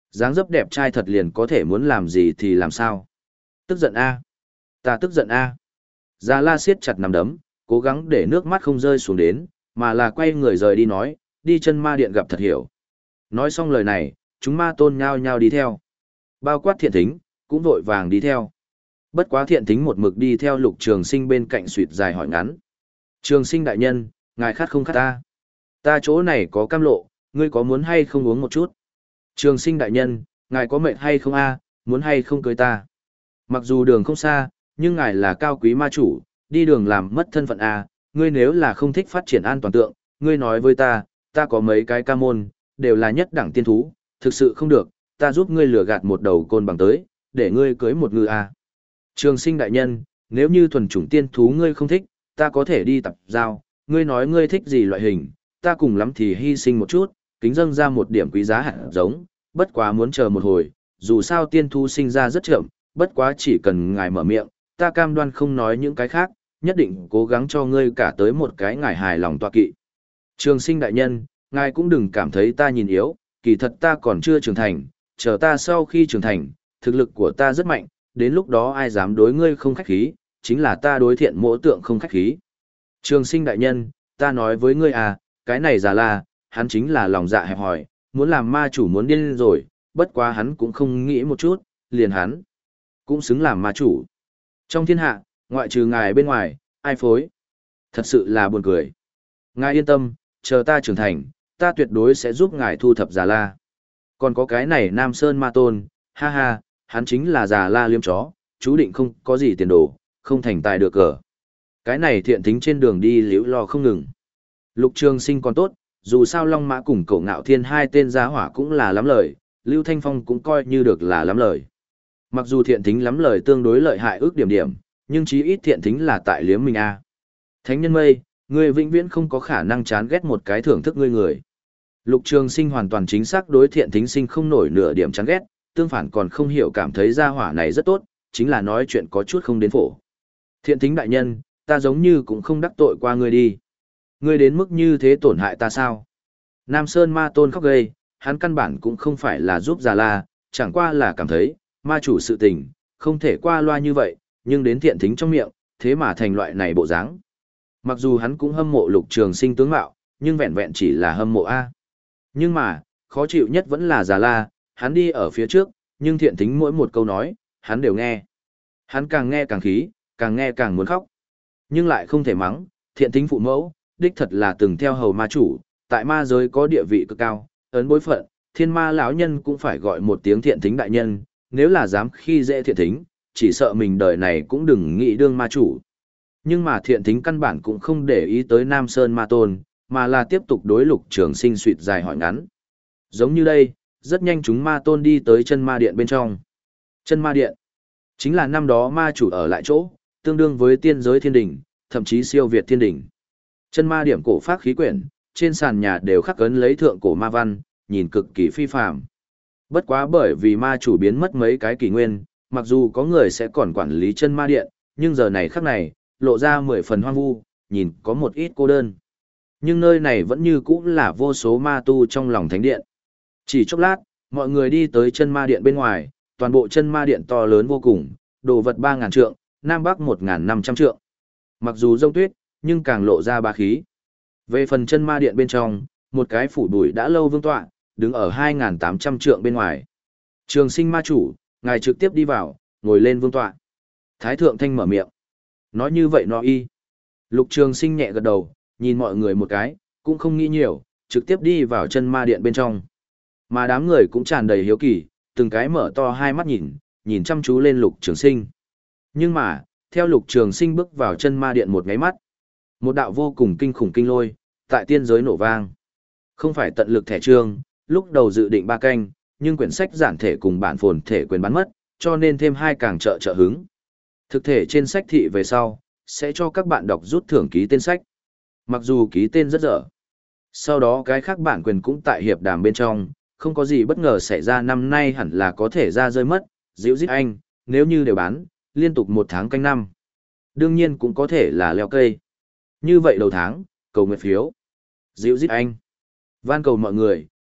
Dáng dấp đẹp trai thật liền có thể muốn làm gì thì làm sao. Tức giận a, ta tức giận a. Già La siết chặt nắm đấm, cố gắng để nước mắt không rơi xuống đến, mà là quay người rời đi nói, đi chân ma điện gặp thật hiểu. Nói xong lời này, chúng ma tôn nhao nhao đi theo. Bao quát thiện thính, cũng vội vàng đi theo. Bất quá thiện thính một mực đi theo Lục Trường Sinh bên cạnh suyệt dài hỏi ngắn. Trường Sinh đại nhân, ngài khát không khát ta? Ta chỗ này có cam lộ, ngươi có muốn hay không uống một chút? Trường Sinh đại nhân, ngài có mệt hay không a, muốn hay không cưới ta? Mặc dù đường không xa, nhưng ngài là cao quý ma chủ, đi đường làm mất thân phận a, ngươi nếu là không thích phát triển an toàn tượng, ngươi nói với ta, ta có mấy cái ca môn, đều là nhất đẳng tiên thú, thực sự không được, ta giúp ngươi lừa gạt một đầu côn bằng tới, để ngươi cưới một ngư a. Trường Sinh đại nhân, nếu như thuần chủng tiên thú ngươi không thích, ta có thể đi tập giao, ngươi nói ngươi thích gì loại hình, ta cùng lắm thì hy sinh một chút, kính dâng ra một điểm quý giá hạt giống, bất quá muốn chờ một hồi, dù sao tiên thú sinh ra rất chậm, bất quá chỉ cần ngài mở miệng, ta cam đoan không nói những cái khác, nhất định cố gắng cho ngươi cả tới một cái ngài hài lòng tọa kỵ. Trường Sinh đại nhân, ngài cũng đừng cảm thấy ta nhìn yếu, kỳ thật ta còn chưa trưởng thành, chờ ta sau khi trưởng thành, thực lực của ta rất mạnh, đến lúc đó ai dám đối ngươi không khách khí, chính là ta đối thiện mỗi tượng không khách khí. Trường Sinh đại nhân, ta nói với ngươi à, cái này Già La, hắn chính là lòng dạ hẹp hòi, muốn làm ma chủ muốn điên rồi, bất quá hắn cũng không nghĩ một chút, liền hắn cũng xứng làm ma chủ. Trong thiên hạ, ngoại trừ ngài bên ngoài, ai phối? Thật sự là buồn cười. Ngài yên tâm, chờ ta trưởng thành, ta tuyệt đối sẽ giúp ngài thu thập Già La. Còn có cái này Nam Sơn Ma Tôn, ha ha, hắn chính là Già La liêm chó, chú định không có gì tiền đồ, không thành tài được cờ. Cái này thiện thính trên đường đi liễu lo không ngừng. Lục Trường Sinh còn tốt, dù sao Long Mã cùng Cổ Ngạo Thiên hai tên giá hỏa cũng là lắm lời, Lưu Thanh Phong cũng coi như được là lắm lời. Mặc dù thiện thính lắm lời tương đối lợi hại ước điểm điểm, nhưng chí ít thiện thính là tại liếm mình a. Thánh nhân mây, người vĩnh viễn không có khả năng chán ghét một cái thưởng thức ngươi người. Lục Trường Sinh hoàn toàn chính xác đối thiện thính sinh không nổi nửa điểm chán ghét, tương phản còn không hiểu cảm thấy gia hỏa này rất tốt, chính là nói chuyện có chút không đến phổ. Thiện thính đại nhân, ta giống như cũng không đắc tội qua ngươi đi. Ngươi đến mức như thế tổn hại ta sao? Nam Sơn Ma Tôn khóc gây, hắn căn bản cũng không phải là giúp Già La, chẳng qua là cảm thấy, ma chủ sự tình, không thể qua loa như vậy, nhưng đến thiện thính trong miệng, thế mà thành loại này bộ dáng. Mặc dù hắn cũng hâm mộ Lục Trường Sinh tướng mạo, nhưng vẹn vẹn chỉ là hâm mộ A. Nhưng mà, khó chịu nhất vẫn là Già La, hắn đi ở phía trước, nhưng thiện thính mỗi một câu nói, hắn đều nghe. Hắn càng nghe càng khí, càng nghe càng muốn khóc. Nhưng lại không thể mắng, thiện thính phụ mẫu, đích thật là từng theo hầu ma chủ, tại ma giới có địa vị cực cao, ấn bối phận, thiên ma lão nhân cũng phải gọi một tiếng thiện thính đại nhân, nếu là dám khi dễ thiện thính, chỉ sợ mình đời này cũng đừng nghĩ đương ma chủ. Nhưng mà thiện thính căn bản cũng không để ý tới Nam Sơn Ma Tôn, mà là tiếp tục đối Lục Trường Sinh suyệt dài hỏi ngắn. Giống như đây, rất nhanh chúng ma tôn đi tới chân ma điện bên trong. Chân ma điện, chính là năm đó ma chủ ở lại chỗ, tương đương với tiên giới thiên đỉnh, thậm chí siêu việt thiên đỉnh. Chân ma điểm cổ phác khí quyển, trên sàn nhà đều khắc ấn lấy thượng cổ ma văn, nhìn cực kỳ phi phàm. Bất quá bởi vì ma chủ biến mất mấy cái kỷ nguyên, mặc dù có người sẽ còn quản lý chân ma điện, nhưng giờ này khắc này, lộ ra mười phần hoang vu, nhìn có một ít cô đơn. Nhưng nơi này vẫn như cũ là vô số ma tu trong lòng thánh điện. Chỉ chốc lát, mọi người đi tới chân ma điện bên ngoài, toàn bộ chân ma điện to lớn vô cùng, đồ vật ba ngàn trượng, nam bắc một ngàn năm trăm trượng. Mặc dù rông tuyết, nhưng càng lộ ra bá khí. Về phần chân ma điện bên trong, một cái phủ bụi đã lâu vương tọa, đứng ở hai ngàn tám trăm trượng bên ngoài. Trường Sinh ma chủ, ngài trực tiếp đi vào, ngồi lên vương tọa. Thái thượng thanh mở miệng. Nói như vậy nó y. Lục Trường Sinh nhẹ gật đầu, nhìn mọi người một cái, cũng không nghĩ nhiều, trực tiếp đi vào chân ma điện bên trong. Mà đám người cũng tràn đầy hiếu kỳ, từng cái mở to hai mắt nhìn, nhìn chăm chú lên Lục Trường Sinh. Nhưng mà, theo Lục Trường Sinh bước vào chân ma điện một ngáy mắt, một đạo vô cùng kinh khủng kinh lôi, tại tiên giới nổ vang. Không phải tận lực thẻ trương, lúc đầu dự định ba canh, nhưng quyển sách giản thể cùng bản phồn thể quyền bán mất, cho nên thêm hai càng trợ trợ hứng. Thực thể trên sách thị về sau, sẽ cho các bạn đọc rút thưởng ký tên sách. Mặc dù ký tên rất dở. Sau đó cái khác bản quyền cũng tại hiệp đàm bên trong, không có gì bất ngờ xảy ra năm nay hẳn là có thể ra rơi mất, dịu dít anh, nếu như đều bán, liên tục một tháng canh năm. Đương nhiên cũng có thể là leo cây. Như vậy đầu tháng, cầu nguyện phiếu. Dịu dít anh. Van cầu mọi người,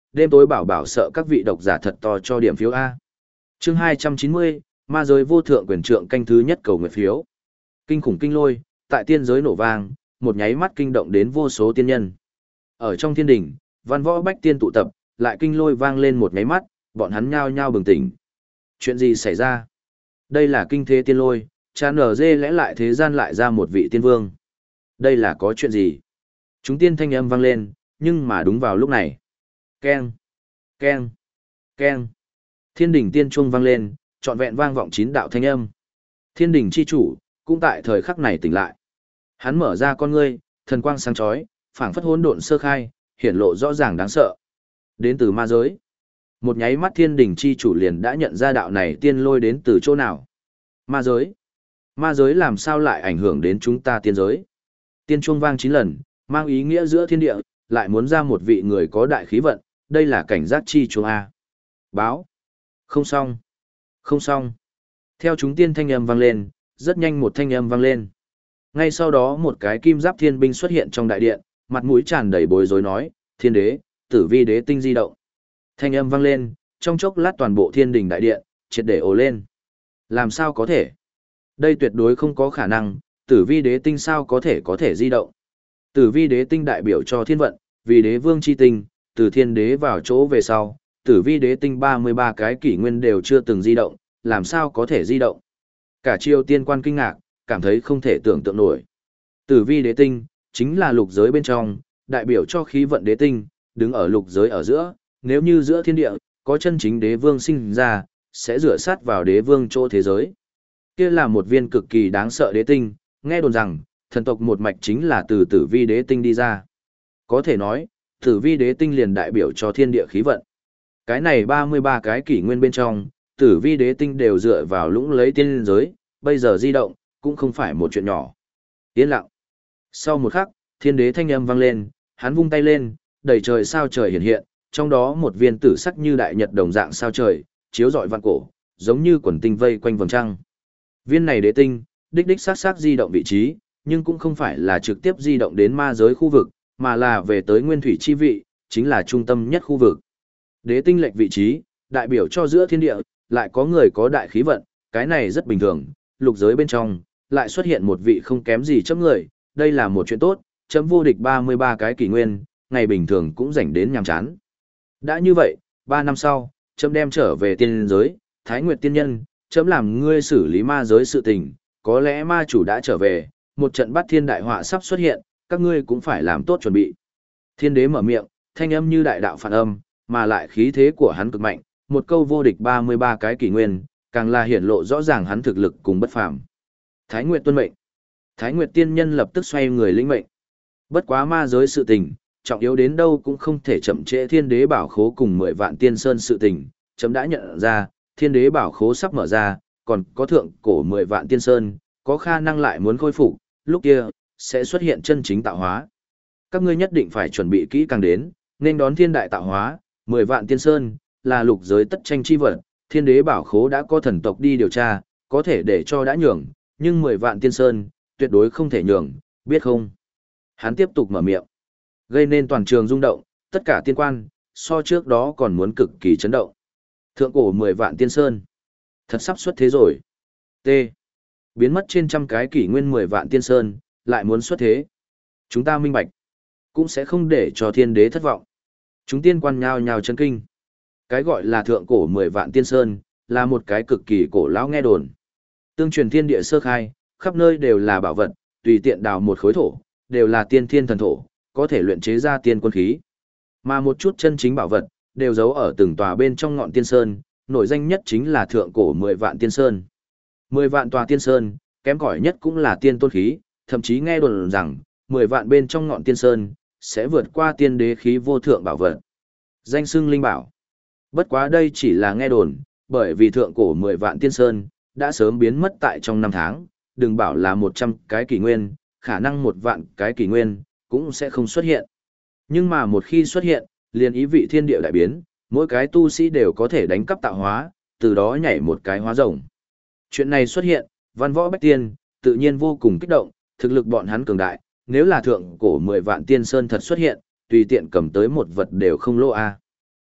đêm tối bảo bảo sợ các vị độc giả thật to cho điểm phiếu A. Chương hai trăm chín mươi, ma giới vô thượng quyền trượng canh thứ nhất cầu nguyện phiếu. Kinh khủng kinh lôi, tại tiên giới nổ vang, một nháy mắt kinh động đến vô số tiên nhân. Ở trong thiên đỉnh, văn võ bách tiên tụ tập, lại kinh lôi vang lên một nháy mắt, bọn hắn nhao nhao bừng tỉnh. Chuyện gì xảy ra? Đây là kinh thế tiên lôi, cha nở dê lẽ lại thế gian lại ra một vị tiên vương. Đây là có chuyện gì? Chúng tiên thanh âm vang lên, nhưng mà đúng vào lúc này. Keng, keng, keng. Thiên đỉnh tiên chuông vang lên, trọn vẹn vang vọng chín đạo thanh âm. Thiên đỉnh chi chủ, cũng tại thời khắc này tỉnh lại. Hắn mở ra con ngươi, thần quang sáng chói, phảng phất hỗn độn sơ khai, hiển lộ rõ ràng đáng sợ. Đến từ ma giới. Một nháy mắt thiên đỉnh chi chủ liền đã nhận ra đạo này tiên lôi đến từ chỗ nào. Ma giới. Ma giới làm sao lại ảnh hưởng đến chúng ta tiên giới? Tiên chuông vang chín lần, mang ý nghĩa giữa thiên địa, lại muốn ra một vị người có đại khí vận, đây là cảnh giác chi chuông A. Báo. Không xong. Không xong. Theo chúng tiên thanh âm vang lên, rất nhanh một thanh âm vang lên. Ngay sau đó một cái kim giáp thiên binh xuất hiện trong đại điện, mặt mũi tràn đầy bối rối nói, thiên đế, tử vi đế tinh di động. Thanh âm vang lên, trong chốc lát toàn bộ thiên đình đại điện, triệt để ồ lên. Làm sao có thể? Đây tuyệt đối không có khả năng, tử vi đế tinh sao có thể có thể di động. Tử vi đế tinh đại biểu cho thiên vận, vì đế vương chi tinh, từ thiên đế vào chỗ về sau, tử vi đế tinh ba mươi ba cái kỷ nguyên đều chưa từng di động, làm sao có thể di động. Cả triều tiên quan kinh ngạc, cảm thấy không thể tưởng tượng nổi. Tử vi đế tinh, chính là lục giới bên trong, đại biểu cho khí vận đế tinh, đứng ở lục giới ở giữa, nếu như giữa thiên địa, có chân chính đế vương sinh ra, sẽ rửa sát vào đế vương chỗ thế giới. Kia là một viên cực kỳ đáng sợ đế tinh, nghe đồn rằng, thần tộc một mạch chính là từ tử vi đế tinh đi ra. Có thể nói, tử vi đế tinh liền đại biểu cho thiên địa khí vận. Cái này ba mươi ba cái kỷ nguyên bên trong, tử vi đế tinh đều dựa vào lũng lấy tiên giới, bây giờ di động, cũng không phải một chuyện nhỏ. Yên lặng. Sau một khắc, thiên đế thanh âm vang lên, hắn vung tay lên, đầy trời sao trời hiện hiện, trong đó một viên tử sắc như đại nhật đồng dạng sao trời, chiếu rọi vạn cổ, giống như quần tinh vây quanh vầng trăng. Viên này đế tinh, đích đích sát sát di động vị trí, nhưng cũng không phải là trực tiếp di động đến ma giới khu vực, mà là về tới nguyên thủy chi vị, chính là trung tâm nhất khu vực. Đế tinh lệch vị trí, đại biểu cho giữa thiên địa, lại có người có đại khí vận, cái này rất bình thường, lục giới bên trong, lại xuất hiện một vị không kém gì chấm người, đây là một chuyện tốt, chấm vô địch ba mươi ba cái kỷ nguyên, ngày bình thường cũng rảnh đến nhàm chán. Đã như vậy, ba năm sau, chấm đem trở về tiên giới, Thái Nguyệt tiên nhân, chấm làm ngươi xử lý ma giới sự tình, có lẽ ma chủ đã trở về, một trận bắt thiên đại họa sắp xuất hiện, các ngươi cũng phải làm tốt chuẩn bị. Thiên đế mở miệng, thanh âm như đại đạo phản âm, mà lại khí thế của hắn cực mạnh, một câu vô địch ba mươi ba cái kỷ nguyên, càng là hiển lộ rõ ràng hắn thực lực cùng bất phàm. Thái Nguyệt tuân mệnh. Thái Nguyệt tiên nhân lập tức xoay người lĩnh mệnh. Bất quá ma giới sự tình, trọng yếu đến đâu cũng không thể chậm trễ thiên đế bảo khố cùng mười vạn tiên sơn sự tình, chấm đã nhận ra, thiên đế bảo khố sắp mở ra, còn có thượng cổ mười vạn tiên sơn, có khả năng lại muốn khôi phục, lúc kia, sẽ xuất hiện chân chính tạo hóa. Các ngươi nhất định phải chuẩn bị kỹ càng đến, nên đón thiên đại tạo hóa, mười vạn tiên sơn, là lục giới tất tranh chi vật, thiên đế bảo khố đã có thần tộc đi điều tra, có thể để cho đã nhường, nhưng mười vạn tiên sơn, tuyệt đối không thể nhường, biết không? Hắn tiếp tục mở miệng, gây nên toàn trường rung động, tất cả tiên quan, so trước đó còn muốn cực kỳ chấn động. Thượng cổ mười vạn tiên sơn, thật sắp xuất thế rồi. T. Biến mất trên trăm cái kỷ nguyên mười vạn tiên sơn, lại muốn xuất thế. Chúng ta minh bạch, cũng sẽ không để cho thiên đế thất vọng. Chúng tiên quan nhao nhao chấn kinh. Cái gọi là thượng cổ mười vạn tiên sơn, là một cái cực kỳ cổ lão nghe đồn. Tương truyền thiên địa sơ khai, khắp nơi đều là bảo vật, tùy tiện đào một khối thổ, đều là tiên thiên thần thổ, có thể luyện chế ra tiên quân khí. Mà một chút chân chính bảo vật, đều giấu ở từng tòa bên trong ngọn tiên sơn, nổi danh nhất chính là thượng cổ mười vạn tiên sơn. Mười vạn tòa tiên sơn, kém cỏi nhất cũng là tiên tôn khí, thậm chí nghe đồn rằng, mười vạn bên trong ngọn tiên sơn, sẽ vượt qua tiên đế khí vô thượng bảo vật. Danh xưng linh bảo. Bất quá đây chỉ là nghe đồn, bởi vì thượng cổ mười vạn tiên sơn, đã sớm biến mất tại trong năm tháng, đừng bảo là một trăm cái kỷ nguyên, khả năng một vạn cái kỷ nguyên, cũng sẽ không xuất hiện. Nhưng mà một khi xuất hiện, liền ý vị thiên địa đại biến, mỗi cái tu sĩ đều có thể đánh cắp tạo hóa, từ đó nhảy một cái hóa rồng. Chuyện này xuất hiện, văn võ bách tiên, tự nhiên vô cùng kích động, thực lực bọn hắn cường đại, nếu là thượng cổ mười vạn tiên sơn thật xuất hiện, tùy tiện cầm tới một vật đều không lỗ a.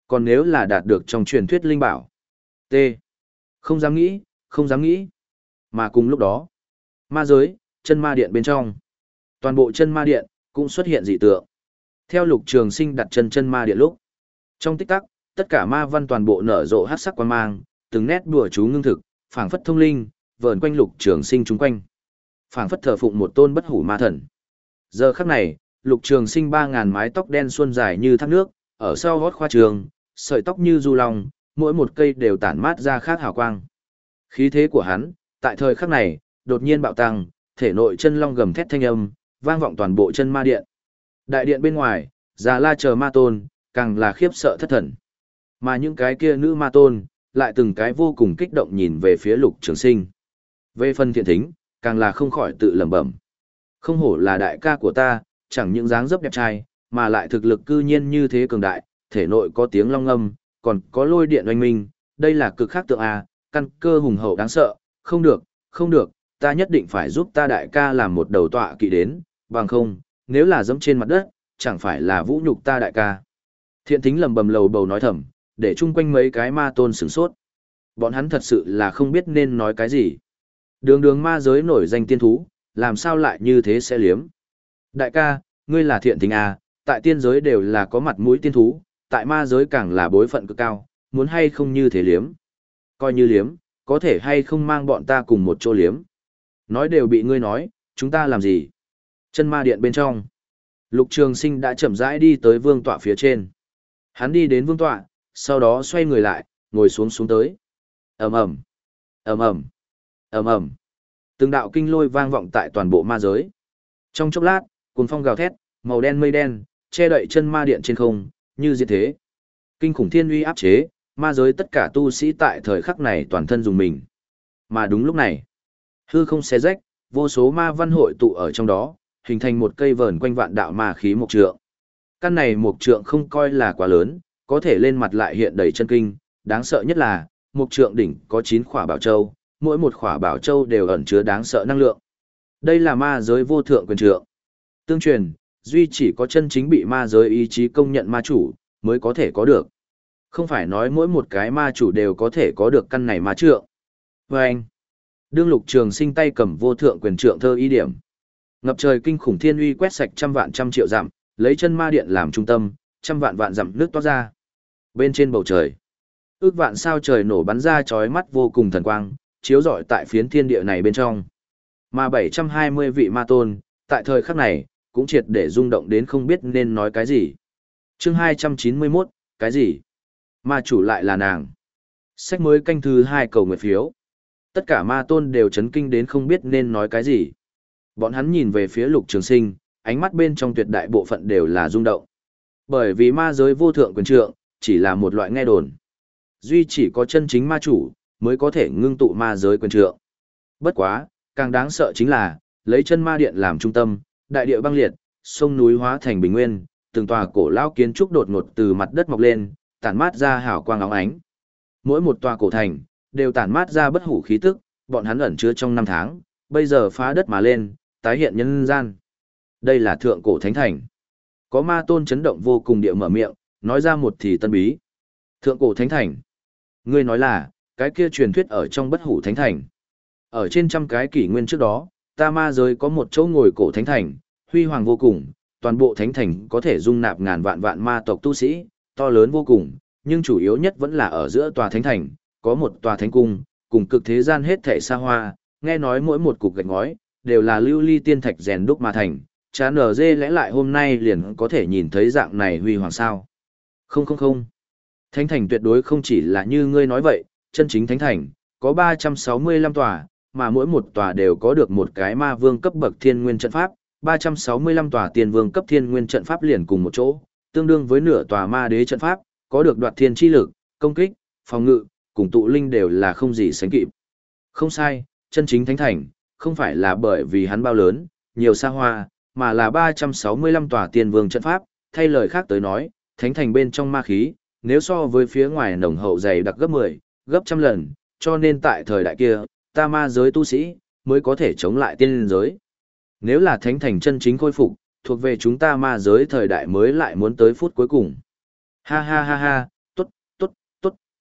Còn nếu là đạt được trong truyền thuyết linh bảo. T. Không dám nghĩ, không dám nghĩ. Mà cùng lúc đó, ma giới, chân ma điện bên trong. Toàn bộ chân ma điện, cũng xuất hiện dị tượng. Theo Lục Trường Sinh đặt chân chân ma điện lúc. Trong tích tắc, tất cả ma văn toàn bộ nở rộ hắc sắc quang mang, từng nét đùa chú ngưng thực, phảng phất thông linh, vờn quanh Lục Trường Sinh chúng quanh. Phảng phất thờ phụng một tôn bất hủ ma thần. Giờ khắc này, Lục Trường Sinh ba ngàn mái tóc đen suôn dài như thác nước, ở sau gót khoa trường, sợi tóc như du long, mỗi một cây đều tản mát ra khác hào quang. Khí thế của hắn, tại thời khắc này, đột nhiên bạo tăng, thể nội chân long gầm thét thanh âm, vang vọng toàn bộ chân ma điện. Đại điện bên ngoài, Già La chờ ma tôn, càng là khiếp sợ thất thần. Mà những cái kia nữ ma tôn, lại từng cái vô cùng kích động nhìn về phía Lục Trường Sinh. Về phần Thiện Thính, càng là không khỏi tự lẩm bẩm. Không hổ là đại ca của ta, chẳng những dáng dấp đẹp trai, mà lại thực lực cư nhiên như thế cường đại, thể nội có tiếng long ngâm, còn có lôi điện oanh minh, đây là cực khác tượng A, căn cơ hùng hậu đáng sợ, không được, không được, ta nhất định phải giúp ta đại ca làm một đầu tọa kỵ đến, bằng không, nếu là dẫm trên mặt đất, chẳng phải là vũ nhục ta đại ca. Thiện Thính lầm bầm lầu bầu nói thầm, để chung quanh mấy cái ma tôn sửng sốt. Bọn hắn thật sự là không biết nên nói cái gì. Đường đường ma giới nổi danh tiên thú, làm sao lại như thế sẽ liếm. Đại ca, ngươi là Thiện Thính à, tại tiên giới đều là có mặt mũi tiên thú, tại ma giới càng là bối phận cực cao, muốn hay không như thế liếm. Coi như liếm, có thể hay không mang bọn ta cùng một chỗ liếm. Nói đều bị ngươi nói, chúng ta làm gì? Chân ma điện bên trong. Lục Trường Sinh đã chậm rãi đi tới vương tọa phía trên. Hắn đi đến vương tọa, sau đó xoay người lại, ngồi xuống xuống tới. ầm ầm, ầm ầm, ầm ầm. Từng đạo kinh lôi vang vọng tại toàn bộ ma giới. Trong chốc lát, cuồng phong gào thét, màu đen mây đen che đậy chân ma điện trên không, như diệt thế. Kinh khủng thiên uy áp chế, ma giới tất cả tu sĩ tại thời khắc này toàn thân dùng mình. Mà đúng lúc này, hư không xé rách, vô số ma văn hội tụ ở trong đó, hình thành một cây vờn quanh vạn đạo ma khí mộc trượng. Căn này mộc trượng không coi là quá lớn, có thể lên mặt lại hiện đầy chân kinh, đáng sợ nhất là, mộc trượng đỉnh có chín khỏa bảo châu, mỗi một khỏa bảo châu đều ẩn chứa đáng sợ năng lượng. Đây là ma giới vô thượng quyền trượng. Tương truyền, duy chỉ có chân chính bị ma giới ý chí công nhận ma chủ, mới có thể có được. Không phải nói mỗi một cái ma chủ đều có thể có được căn này ma trượng. Và anh, đương Lục Trường Sinh tay cầm vô thượng quyền trượng thơ ý điểm. Ngập trời kinh khủng thiên uy quét sạch trăm vạn trăm triệu dặm, lấy chân ma điện làm trung tâm, trăm vạn vạn dặm nước toát ra. Bên trên bầu trời, ước vạn sao trời nổ bắn ra chói mắt vô cùng thần quang, chiếu rọi tại phiến thiên địa này bên trong. Mà bảy trăm hai mươi vị ma tôn, tại thời khắc này, cũng triệt để rung động đến không biết nên nói cái gì. Chương hai trăm chín mươi mốt, cái gì? Ma chủ lại là nàng. Sách mới canh thứ hai cầu nguyện phiếu. Tất cả ma tôn đều chấn kinh đến không biết nên nói cái gì. Bọn hắn nhìn về phía Lục Trường Sinh, ánh mắt bên trong tuyệt đại bộ phận đều là rung động. Bởi vì ma giới vô thượng quyền trượng, chỉ là một loại nghe đồn. Duy chỉ có chân chính ma chủ, mới có thể ngưng tụ ma giới quyền trượng. Bất quá, càng đáng sợ chính là, lấy chân ma điện làm trung tâm, đại địa băng liệt, sông núi hóa thành bình nguyên, từng tòa cổ lão kiến trúc đột ngột từ mặt đất mọc lên, tản mát ra hào quang óng ánh. Mỗi một tòa cổ thành, đều tản mát ra bất hủ khí tức, bọn hắn ẩn chứa trong năm tháng, bây giờ phá đất mà lên, tái hiện nhân gian. Đây là thượng cổ thánh thành. Có ma tôn chấn động vô cùng địa mở miệng, nói ra một thì tân bí. Thượng cổ thánh thành. Ngươi nói là, cái kia truyền thuyết ở trong bất hủ thánh thành. Ở trên trăm cái kỷ nguyên trước đó, ta ma giới có một chỗ ngồi cổ thánh thành, huy hoàng vô cùng, toàn bộ thánh thành có thể dung nạp ngàn vạn vạn ma tộc tu sĩ, to lớn vô cùng, nhưng chủ yếu nhất vẫn là ở giữa tòa thánh thành, có một tòa thánh cung, cùng cực thế gian hết thảy xa hoa, nghe nói mỗi một cục gạch ngói, đều là lưu ly tiên thạch rèn đúc mà thành, chán ở dê lẽ lại hôm nay liền có thể nhìn thấy dạng này huy hoàng sao. Không không không. Thánh thành tuyệt đối không chỉ là như ngươi nói vậy, chân chính thánh thành, có ba trăm sáu mươi lăm tòa, mà mỗi một tòa đều có được một cái ma vương cấp bậc thiên nguyên trận pháp, ba trăm sáu mươi lăm tòa tiền vương cấp thiên nguyên trận pháp liền cùng một chỗ, tương đương với nửa tòa ma đế trận pháp, có được đoạt thiên chi lực, công kích, phòng ngự, cùng tụ linh đều là không gì sánh kịp. Không sai, chân chính thánh thành, không phải là bởi vì hắn bao lớn, nhiều xa hoa, mà là ba trăm sáu mươi lăm tòa tiền vương trận pháp, thay lời khác tới nói, thánh thành bên trong ma khí, nếu so với phía ngoài nồng hậu dày đặc gấp mười, gấp trăm lần, cho nên tại thời đại kia, ta ma giới tu sĩ, mới có thể chống lại tiên giới. Nếu là thánh thành chân chính khôi phục, thuộc về chúng ta ma giới thời đại mới lại muốn tới phút cuối cùng. Ha ha ha ha, tốt,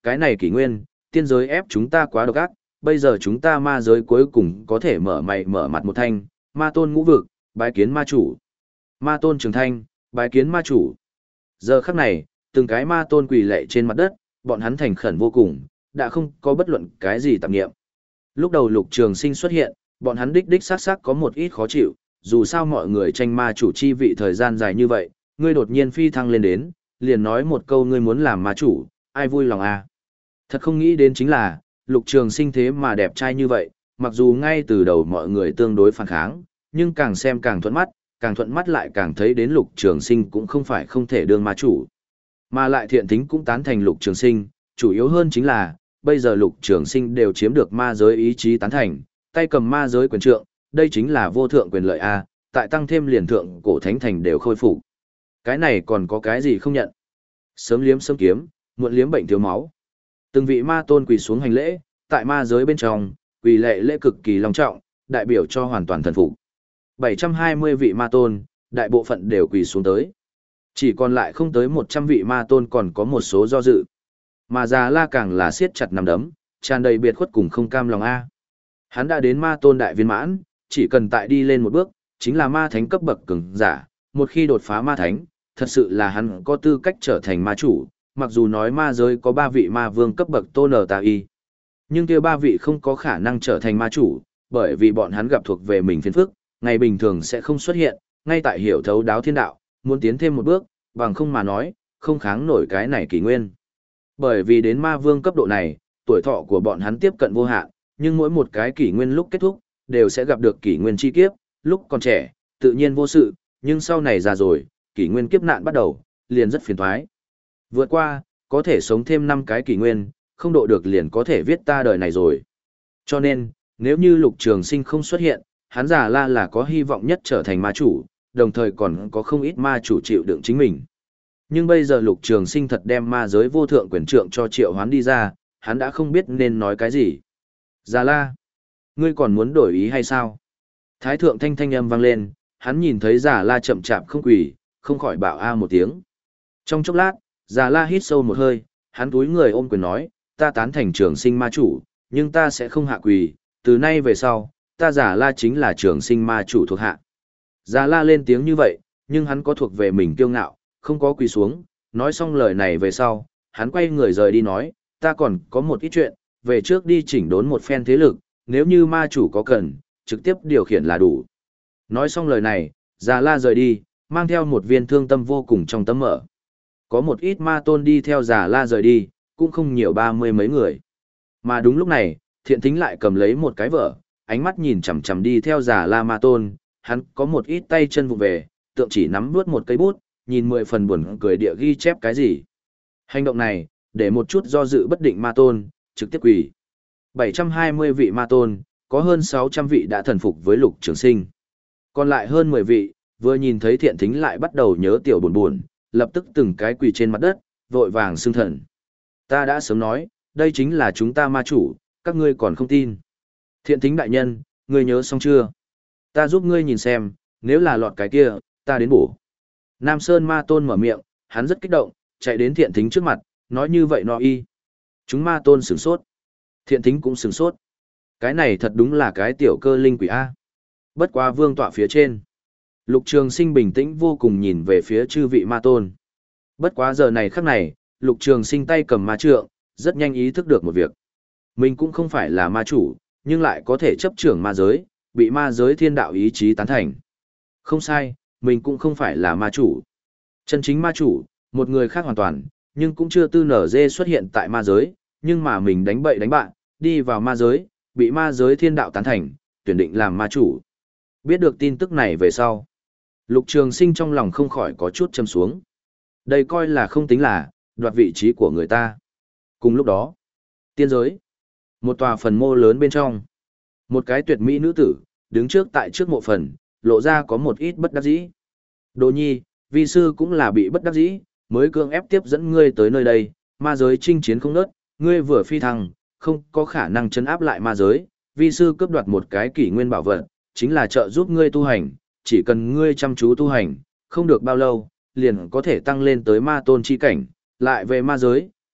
cái này kỷ nguyên, tiên giới ép chúng ta quá độc ác, bây giờ chúng ta ma giới cuối cùng có thể mở mày mở mặt một thanh, ma tôn ngũ vực, bái kiến ma chủ. Ma tôn trường thanh, bái kiến ma chủ. Giờ khắc này, từng cái ma tôn quỳ lệ trên mặt đất, bọn hắn thành khẩn vô cùng, đã không có bất luận cái gì tạp nghiệm. Lúc đầu Lục Trường Sinh xuất hiện, bọn hắn đích đích xác xác có một ít khó chịu, dù sao mọi người tranh ma chủ chi vị thời gian dài như vậy, ngươi đột nhiên phi thăng lên đến, liền nói một câu ngươi muốn làm ma chủ, ai vui lòng à. Thật không nghĩ đến chính là, Lục Trường Sinh thế mà đẹp trai như vậy, mặc dù ngay từ đầu mọi người tương đối phản kháng, nhưng càng xem càng thuận mắt, càng thuận mắt lại càng thấy đến Lục Trường Sinh cũng không phải không thể đương ma chủ. Mà lại Thiện Thính cũng tán thành Lục Trường Sinh, chủ yếu hơn chính là, bây giờ Lục Trường Sinh đều chiếm được ma giới ý chí tán thành, tay cầm ma giới quyền trượng, đây chính là vô thượng quyền lợi a, tại tăng thêm liền thượng cổ thánh thành đều khôi phục. Cái này còn có cái gì không nhận? Sớm liếm sớm kiếm, muộn liếm bệnh thiếu máu. Từng vị ma tôn quỳ xuống hành lễ, tại ma giới bên trong, quỳ lệ lễ cực kỳ long trọng, đại biểu cho hoàn toàn thần phục. bảy trăm hai mươi vị ma tôn, đại bộ phận đều quỳ xuống tới. Chỉ còn lại không tới một trăm vị ma tôn còn có một số do dự. Mà Già La càng là siết chặt nắm đấm, tràn đầy biệt khuất cùng không cam lòng a. Hắn đã đến ma tôn đại viên mãn, chỉ cần tại đi lên một bước, chính là ma thánh cấp bậc cường giả, một khi đột phá ma thánh, thật sự là hắn có tư cách trở thành ma chủ, mặc dù nói ma giới có ba vị ma vương cấp bậc tôn ở tà y. Nhưng kia ba vị không có khả năng trở thành ma chủ, bởi vì bọn hắn gặp thuộc về mình phiền phức, ngày bình thường sẽ không xuất hiện, ngay tại hiểu thấu đáo thiên đạo, muốn tiến thêm một bước, bằng không mà nói, không kháng nổi cái này kỷ nguyên. Bởi vì đến ma vương cấp độ này, tuổi thọ của bọn hắn tiếp cận vô hạn, nhưng mỗi một cái kỷ nguyên lúc kết thúc, đều sẽ gặp được kỷ nguyên chi kiếp, lúc còn trẻ, tự nhiên vô sự, nhưng sau này già rồi, kỷ nguyên kiếp nạn bắt đầu, liền rất phiền toái. Vượt qua, có thể sống thêm năm cái kỷ nguyên, không độ được liền có thể viết ta đời này rồi. Cho nên, nếu như Lục Trường Sinh không xuất hiện, hắn Già La là có hy vọng nhất trở thành ma chủ, đồng thời còn có không ít ma chủ chịu đựng chính mình. Nhưng bây giờ Lục Trường Sinh thật đem ma giới vô thượng quyền trượng cho Triệu Hoán đi ra, hắn đã không biết nên nói cái gì. Già La, ngươi còn muốn đổi ý hay sao? Thái thượng thanh thanh âm vang lên, hắn nhìn thấy Già La chậm chạp không quỳ, không khỏi bảo a một tiếng. Trong chốc lát, Già La hít sâu một hơi, hắn túi người ôm quyền nói, ta tán thành Trường Sinh ma chủ, nhưng ta sẽ không hạ quỳ, từ nay về sau, ta Già La chính là Trường Sinh ma chủ thuộc hạ. Già La lên tiếng như vậy, nhưng hắn có thuộc về mình kiêu ngạo, không có quỳ xuống, nói xong lời này về sau, hắn quay người rời đi nói, ta còn có một ít chuyện, về trước đi chỉnh đốn một phen thế lực, nếu như ma chủ có cần, trực tiếp điều khiển là đủ. Nói xong lời này, Già La rời đi, mang theo một viên thương tâm vô cùng trong tấm mở. Có một ít ma tôn đi theo Già La rời đi, cũng không nhiều ba mươi mấy người. Mà đúng lúc này, Thiện Thính lại cầm lấy một cái vở, ánh mắt nhìn chằm chằm đi theo Già La ma tôn, hắn có một ít tay chân vụ về, tượng chỉ nắm nuốt một cây bút, nhìn mười phần buồn cười địa ghi chép cái gì. Hành động này, để một chút do dự bất định ma tôn, trực tiếp quỳ. bảy trăm hai mươi vị ma tôn, có hơn sáu trăm vị đã thần phục với Lục Trường Sinh. Còn lại hơn mười vị, vừa nhìn thấy Thiện Thính lại bắt đầu nhớ tiểu buồn buồn, lập tức từng cái quỳ trên mặt đất, vội vàng xưng thần. Ta đã sớm nói, đây chính là chúng ta ma chủ, các ngươi còn không tin. Thiện Thính đại nhân, ngươi nhớ xong chưa? Ta giúp ngươi nhìn xem, nếu là lọt cái kia, ta đến bổ. Nam Sơn ma tôn mở miệng, hắn rất kích động, chạy đến Thiện Thính trước mặt, nói như vậy nó y. Chúng ma tôn sửng sốt. Thiện Thính cũng sửng sốt. Cái này thật đúng là cái tiểu cơ linh quỷ A. Bất quá vương tọa phía trên. Lục Trường Sinh bình tĩnh vô cùng nhìn về phía chư vị ma tôn. Bất quá giờ này khắc này, Lục Trường Sinh tay cầm ma trượng, rất nhanh ý thức được một việc. Mình cũng không phải là ma chủ, nhưng lại có thể chấp trưởng ma giới, bị ma giới thiên đạo ý chí tán thành. Không sai, mình cũng không phải là ma chủ. Chân chính ma chủ, một người khác hoàn toàn, nhưng cũng chưa tư nở dê xuất hiện tại ma giới, nhưng mà mình đánh bậy đánh bạn, đi vào ma giới, bị ma giới thiên đạo tán thành, tuyển định làm ma chủ. Biết được tin tức này về sau, Lục Trường Sinh trong lòng không khỏi có chút châm xuống. Đây coi là không tính là, đoạt vị trí của người ta. Cùng lúc đó, tiên giới, một tòa phần mộ lớn bên trong, một cái tuyệt mỹ nữ tử, đứng trước tại trước mộ phần, lộ ra có một ít bất đắc dĩ. Đồ nhi, vi sư cũng là bị bất đắc dĩ, mới cưỡng ép tiếp dẫn ngươi tới nơi đây, ma giới chinh chiến không nớt, ngươi vừa phi thăng, không có khả năng chấn áp lại ma giới, vi sư cướp đoạt một cái kỷ nguyên bảo vật, chính là trợ giúp ngươi tu hành, chỉ cần ngươi chăm chú tu hành, không được bao lâu, liền có thể tăng lên tới ma tôn chi cảnh, lại về ma giới,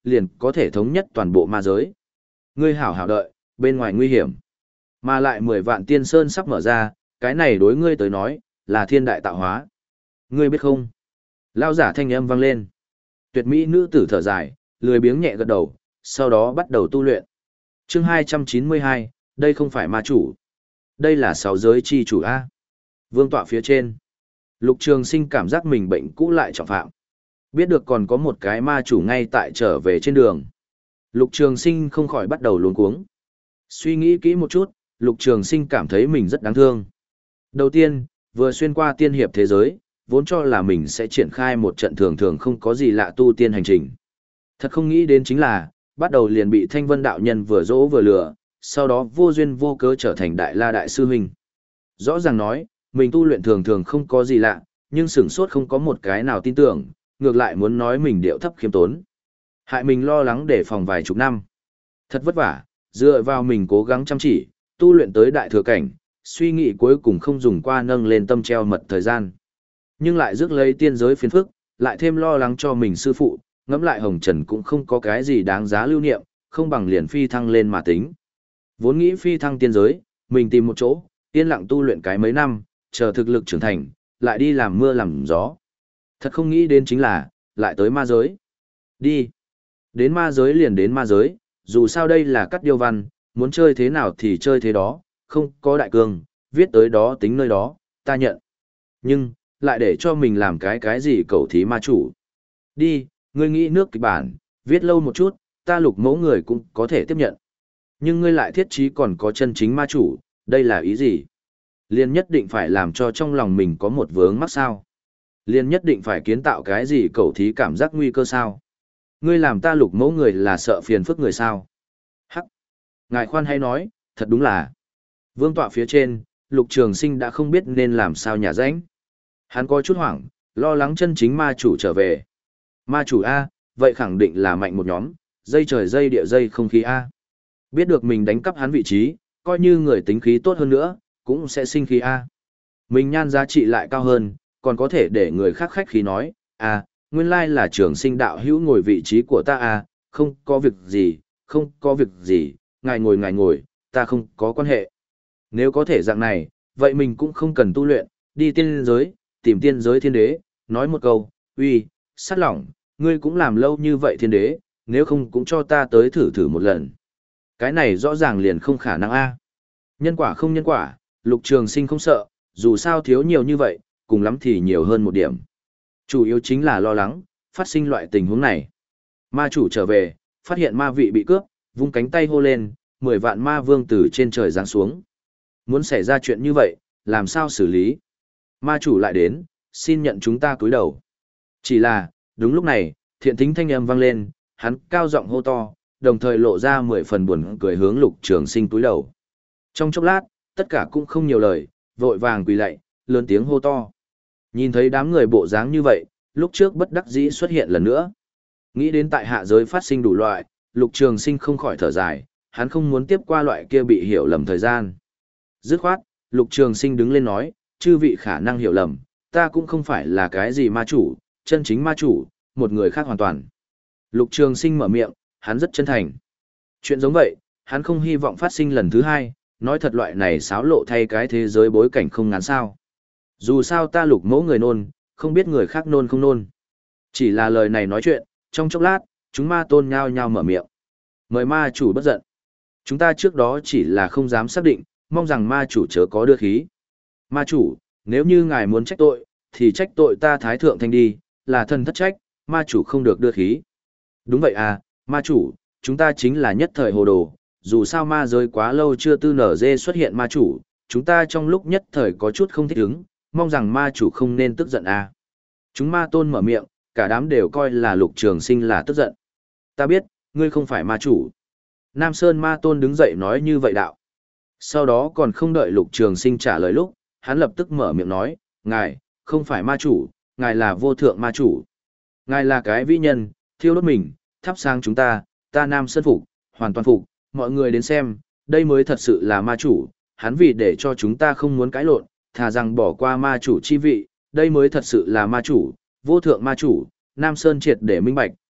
liền có thể thống nhất toàn bộ ma giới. Ngươi hảo hảo đợi, bên ngoài nguy hiểm. Mà lại mười vạn tiên sơn sắp mở ra, cái này đối ngươi tới nói, là thiên đại tạo hóa. Ngươi biết không? Lao giả thanh âm vang lên. Tuyệt mỹ nữ tử thở dài, lười biếng nhẹ gật đầu, sau đó bắt đầu tu luyện. Chương hai trăm chín mươi hai, đây không phải ma chủ. Đây là sáu giới chi chủ A. Vương tọa phía trên. Lục Trường Sinh cảm giác mình bệnh cũ lại trọng phạm. Biết được còn có một cái ma chủ ngay tại trở về trên đường. Lục Trường Sinh không khỏi bắt đầu luống cuống. Suy nghĩ kỹ một chút, Lục Trường Sinh cảm thấy mình rất đáng thương. Đầu tiên, vừa xuyên qua tiên hiệp thế giới, vốn cho là mình sẽ triển khai một trận thường thường không có gì lạ tu tiên hành trình. Thật không nghĩ đến chính là, bắt đầu liền bị Thanh Vân đạo nhân vừa dỗ vừa lừa, sau đó vô duyên vô cớ trở thành Đại La đại sư huynh. Rõ ràng nói, mình tu luyện thường thường không có gì lạ, nhưng sửng sốt không có một cái nào tin tưởng, ngược lại muốn nói mình điệu thấp khiêm tốn. Hại mình lo lắng để phòng vài chục năm. Thật vất vả, dựa vào mình cố gắng chăm chỉ, tu luyện tới đại thừa cảnh, suy nghĩ cuối cùng không dùng qua nâng lên tâm treo mật thời gian. Nhưng lại rước lấy tiên giới phiền phức, lại thêm lo lắng cho mình sư phụ, ngẫm lại Hồng Trần cũng không có cái gì đáng giá lưu niệm, không bằng liền phi thăng lên mà tính. Vốn nghĩ phi thăng tiên giới, mình tìm một chỗ, yên lặng tu luyện cái mấy năm, chờ thực lực trưởng thành, lại đi làm mưa làm gió. Thật không nghĩ đến chính là, lại tới ma giới. Đi. Đến ma giới liền đến ma giới, dù sao đây là cắt điêu văn, muốn chơi thế nào thì chơi thế đó, không có đại cương, viết tới đó tính nơi đó, ta nhận. Nhưng, lại để cho mình làm cái cái gì cầu thí ma chủ. Đi, ngươi nghĩ nước kịch bản, viết lâu một chút, ta lục mẫu người cũng có thể tiếp nhận. Nhưng ngươi lại thiết trí còn có chân chính ma chủ, đây là ý gì? Liên nhất định phải làm cho trong lòng mình có một vướng mắc sao? Liên nhất định phải kiến tạo cái gì cầu thí cảm giác nguy cơ sao? Ngươi làm ta lục mẫu người là sợ phiền phức người sao? Hắc! Ngài khoan hay nói, thật đúng là. Vương tọa phía trên, Lục Trường Sinh đã không biết nên làm sao nhả rãnh. Hắn có chút hoảng, lo lắng chân chính ma chủ trở về. Ma chủ A, vậy khẳng định là mạnh một nhóm, dây trời dây địa dây không khí A. Biết được mình đánh cắp hắn vị trí, coi như người tính khí tốt hơn nữa, cũng sẽ sinh khí A. Mình nhan giá trị lại cao hơn, còn có thể để người khác khách khí nói, à, nguyên lai là Trường Sinh đạo hữu ngồi vị trí của ta A, không có việc gì, không có việc gì, ngài ngồi ngài ngồi, ta không có quan hệ. Nếu có thể dạng này, vậy mình cũng không cần tu luyện, đi tiên giới, tìm tiên giới thiên đế, nói một câu, uy, sát lỏng, ngươi cũng làm lâu như vậy thiên đế, nếu không cũng cho ta tới thử thử một lần. Cái này rõ ràng liền không khả năng a. Nhân quả không nhân quả, Lục Trường Sinh không sợ, dù sao thiếu nhiều như vậy, cùng lắm thì nhiều hơn một điểm. Chủ yếu chính là lo lắng, phát sinh loại tình huống này. Ma chủ trở về, phát hiện ma vị bị cướp, vung cánh tay hô lên, mười vạn ma vương từ trên trời giáng xuống. Muốn xảy ra chuyện như vậy, làm sao xử lý? Ma chủ lại đến, xin nhận chúng ta cúi đầu. Chỉ là, đúng lúc này, thiện thính thanh âm vang lên, hắn cao giọng hô to, đồng thời lộ ra mười phần buồn cười hướng Lục Trường Sinh cúi đầu. Trong chốc lát, tất cả cũng không nhiều lời, vội vàng quỳ lạy, lớn tiếng hô to. Nhìn thấy đám người bộ dáng như vậy, lúc trước bất đắc dĩ xuất hiện lần nữa. Nghĩ đến tại hạ giới phát sinh đủ loại, Lục Trường Sinh không khỏi thở dài, hắn không muốn tiếp qua loại kia bị hiểu lầm thời gian. Dứt khoát, Lục Trường Sinh đứng lên nói, chư vị khả năng hiểu lầm, ta cũng không phải là cái gì ma chủ, chân chính ma chủ, một người khác hoàn toàn. Lục Trường Sinh mở miệng, hắn rất chân thành. Chuyện giống vậy, hắn không hy vọng phát sinh lần thứ hai, nói thật loại này xáo lộ thay cái thế giới bối cảnh không ngắn sao. Dù sao ta lục mẫu người nôn, không biết người khác nôn không nôn. Chỉ là lời này nói chuyện, trong chốc lát, chúng ma tôn nhao nhao mở miệng. Mời ma chủ bất giận. Chúng ta trước đó chỉ là không dám xác định, mong rằng ma chủ chớ có đưa khí. Ma chủ, nếu như ngài muốn trách tội, thì trách tội ta Thái Thượng Thanh đi, là thần thất trách, ma chủ không được đưa khí. Đúng vậy à, ma chủ, chúng ta chính là nhất thời hồ đồ, dù sao ma giới quá lâu chưa tư nở dê xuất hiện ma chủ, chúng ta trong lúc nhất thời có chút không thích ứng, mong rằng ma chủ không nên tức giận à. Chúng ma tôn mở miệng, cả đám đều coi là Lục Trường Sinh là tức giận. Ta biết, ngươi không phải ma chủ. Nam Sơn ma tôn đứng dậy nói như vậy đạo. Sau đó còn không đợi Lục Trường Sinh trả lời lúc, hắn lập tức mở miệng nói, ngài, không phải ma chủ, ngài là vô thượng ma chủ. Ngài là cái vĩ nhân, thiêu đốt mình, thắp sáng chúng ta, ta Nam Sơn phục, hoàn toàn phục, mọi người đến xem, đây mới thật sự là ma chủ, hắn vì để cho chúng ta không muốn cãi lộn, thà rằng bỏ qua ma chủ chi vị, đây mới thật sự là ma chủ, vô thượng ma chủ, Nam Sơn triệt để minh bạch,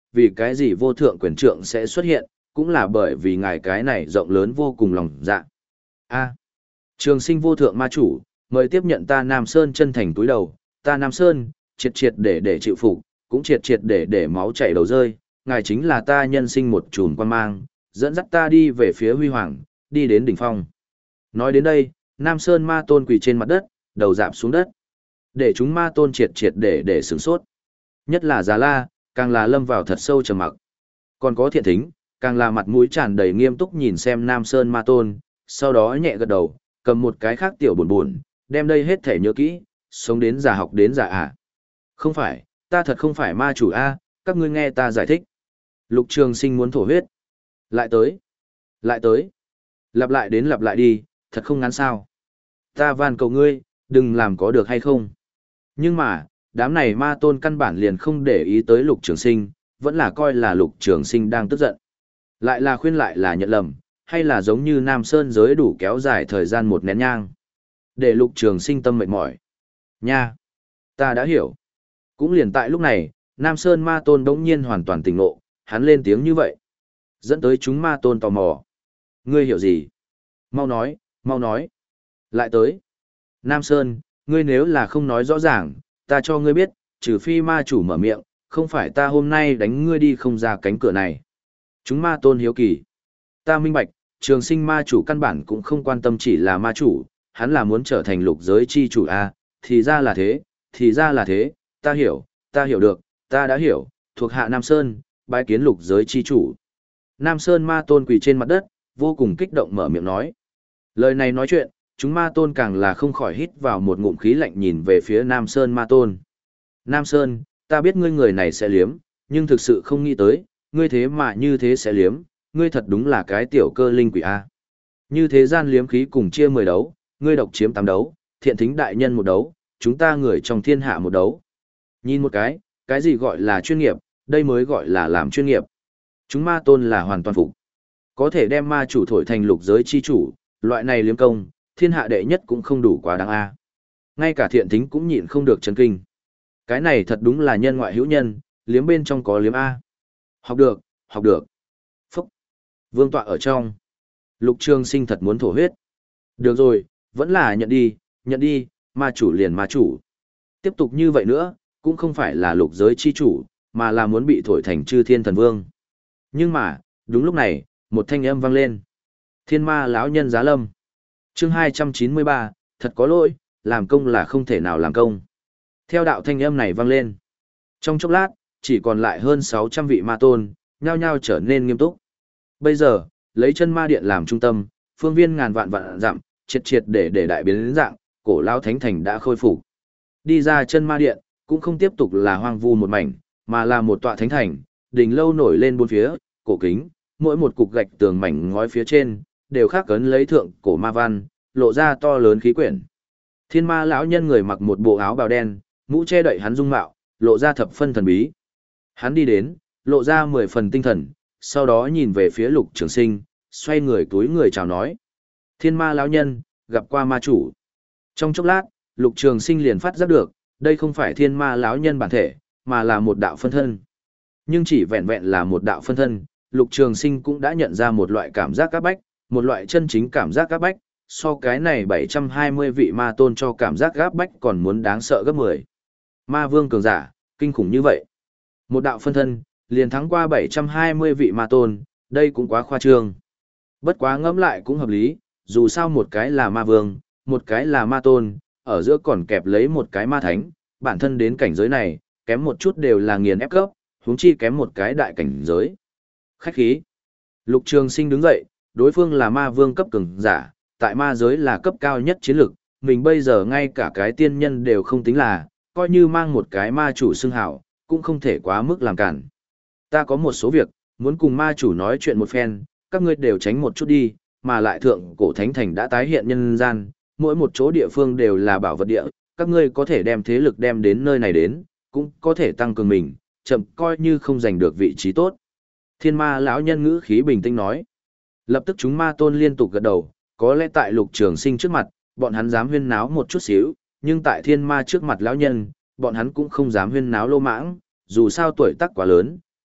vì cái gì vô thượng quyền trượng sẽ xuất hiện, cũng là bởi vì ngài cái này rộng lớn vô cùng lòng dạ. A. Trường sinh vô thượng ma chủ, mời tiếp nhận ta Nam Sơn chân thành túi đầu, ta Nam Sơn, triệt triệt để để chịu phục, cũng triệt triệt để để máu chảy đầu rơi, ngài chính là ta nhân sinh một chùm quan mang, dẫn dắt ta đi về phía huy hoàng, đi đến đỉnh phong. Nói đến đây, Nam Sơn ma tôn quỳ trên mặt đất, đầu rạp xuống đất. Để chúng ma tôn triệt triệt để để sửng sốt. Nhất là Già La, càng là lâm vào thật sâu trầm mặc. Còn có Thiện Thính, càng là mặt mũi tràn đầy nghiêm túc nhìn xem Nam Sơn ma tôn, sau đó nhẹ gật đầu, cầm một cái khác tiểu buồn buồn, đem đây hết thể nhớ kỹ, sống đến già học đến già à. Không phải, ta thật không phải ma chủ A, các ngươi nghe ta giải thích. Lục Trường Sinh muốn thổ huyết. Lại tới. Lại tới. Lặp lại đến lặp lại đi, thật không ngắn sao. Ta van cầu ngươi, đừng làm có được hay không. Nhưng mà, đám này ma tôn căn bản liền không để ý tới Lục Trường Sinh, vẫn là coi là Lục Trường Sinh đang tức giận. Lại là khuyên lại là nhận lầm, hay là giống như Nam Sơn giới đủ kéo dài thời gian một nén nhang. Để Lục Trường Sinh tâm mệt mỏi. Nha! Ta đã hiểu. Cũng liền tại lúc này, Nam Sơn ma tôn đống nhiên hoàn toàn tỉnh ngộ, hắn lên tiếng như vậy. Dẫn tới chúng ma tôn tò mò. Ngươi hiểu gì? Mau nói, mau nói. Lại tới. Nam Sơn, ngươi nếu là không nói rõ ràng, ta cho ngươi biết, trừ phi ma chủ mở miệng, không phải ta hôm nay đánh ngươi đi không ra cánh cửa này. Chúng ma tôn hiếu kỳ. Ta minh bạch, Trường Sinh ma chủ căn bản cũng không quan tâm chỉ là ma chủ, hắn là muốn trở thành lục giới chi chủ a, thì ra là thế, thì ra là thế, ta hiểu, ta hiểu được, ta đã hiểu, thuộc hạ Nam Sơn, bái kiến lục giới chi chủ. Nam Sơn ma tôn quỳ trên mặt đất, vô cùng kích động mở miệng nói. Lời này nói chuyện, chúng ma tôn càng là không khỏi hít vào một ngụm khí lạnh nhìn về phía Nam Sơn ma tôn. Nam Sơn, ta biết ngươi người này sẽ liếm, nhưng thực sự không nghĩ tới, ngươi thế mà như thế sẽ liếm, ngươi thật đúng là cái tiểu cơ linh quỷ A. Như thế gian liếm khí cùng chia mười đấu, ngươi độc chiếm tám đấu, Thiện Thính đại nhân một đấu, chúng ta người trong thiên hạ một đấu. Nhìn một cái, cái gì gọi là chuyên nghiệp, đây mới gọi là làm chuyên nghiệp. Chúng ma tôn là hoàn toàn phục. Có thể đem ma chủ thổi thành lục giới chi chủ, loại này liếm công, thiên hạ đệ nhất cũng không đủ quá đáng A. Ngay cả Thiện Thính cũng nhịn không được chấn kinh. Cái này thật đúng là nhân ngoại hữu nhân, liếm bên trong có liếm A. Học được, học được. Phúc. Vương tọa ở trong. Lục Trường Sinh thật muốn thổ huyết. Được rồi, vẫn là nhận đi, nhận đi, ma chủ liền ma chủ. Tiếp tục như vậy nữa, cũng không phải là lục giới chi chủ, mà là muốn bị thổi thành chư thiên thần vương. Nhưng mà, đúng lúc này, một thanh âm vang lên. Thiên ma lão nhân giá lâm. Chương hai trăm chín mươi ba, thật có lỗi, làm công là không thể nào làm công. Theo đạo thanh âm này vang lên. Trong chốc lát, chỉ còn lại hơn sáu trăm vị ma tôn, nhao nhao trở nên nghiêm túc. Bây giờ, lấy chân ma điện làm trung tâm, phương viên ngàn vạn vạn dặm, triệt triệt để để đại biến đến dạng, cổ lão thánh thành đã khôi phục. Đi ra chân ma điện, cũng không tiếp tục là hoang vu một mảnh, mà là một tọa thánh thành, đỉnh lâu nổi lên bốn phía, cổ kính, mỗi một cục gạch tường mảnh ngói phía trên đều khắc cấn lấy thượng cổ ma văn, lộ ra to lớn khí quyển. Thiên ma lão nhân người mặc một bộ áo bào đen, mũ che đậy hắn dung mạo, lộ ra thập phân thần bí. Hắn đi đến, lộ ra mười phần tinh thần, sau đó nhìn về phía Lục Trường Sinh, xoay người túi người chào nói. Thiên ma lão nhân, gặp qua ma chủ. Trong chốc lát, Lục Trường Sinh liền phát giác được, đây không phải thiên ma lão nhân bản thể, mà là một đạo phân thân. Nhưng chỉ vẹn vẹn là một đạo phân thân, Lục Trường Sinh cũng đã nhận ra một loại cảm giác áp bách, một loại chân chính cảm giác áp bách, so cái này bảy trăm hai mươi vị ma tôn cho cảm giác áp bách còn muốn đáng sợ gấp mười. Ma vương cường giả, kinh khủng như vậy. Một đạo phân thân, liền thắng qua bảy trăm hai mươi vị ma tôn, đây cũng quá khoa trương. Bất quá ngẫm lại cũng hợp lý, dù sao một cái là ma vương, một cái là ma tôn, ở giữa còn kẹp lấy một cái ma thánh, bản thân đến cảnh giới này, kém một chút đều là nghiền ép cấp, huống chi kém một cái đại cảnh giới. Khách khí. Lục Trường Sinh đứng dậy, đối phương là ma vương cấp cường giả, tại ma giới là cấp cao nhất chiến lực, mình bây giờ ngay cả cái tiên nhân đều không tính là, coi như mang một cái ma chủ xưng hảo, cũng không thể quá mức làm cản. Ta có một số việc, muốn cùng ma chủ nói chuyện một phen, các ngươi đều tránh một chút đi, mà lại thượng cổ thánh thành đã tái hiện nhân gian, mỗi một chỗ địa phương đều là bảo vật địa, các ngươi có thể đem thế lực đem đến nơi này đến, cũng có thể tăng cường mình, chậm coi như không giành được vị trí tốt. Thiên ma lão nhân ngữ khí bình tĩnh nói. Lập tức chúng ma tôn liên tục gật đầu, có lẽ tại Lục Trường Sinh trước mặt, bọn hắn dám huyên náo một chút xíu, nhưng tại thiên ma trước mặt lão nhân, bọn hắn cũng không dám huyên náo lô mãng, dù sao tuổi tác quá lớn,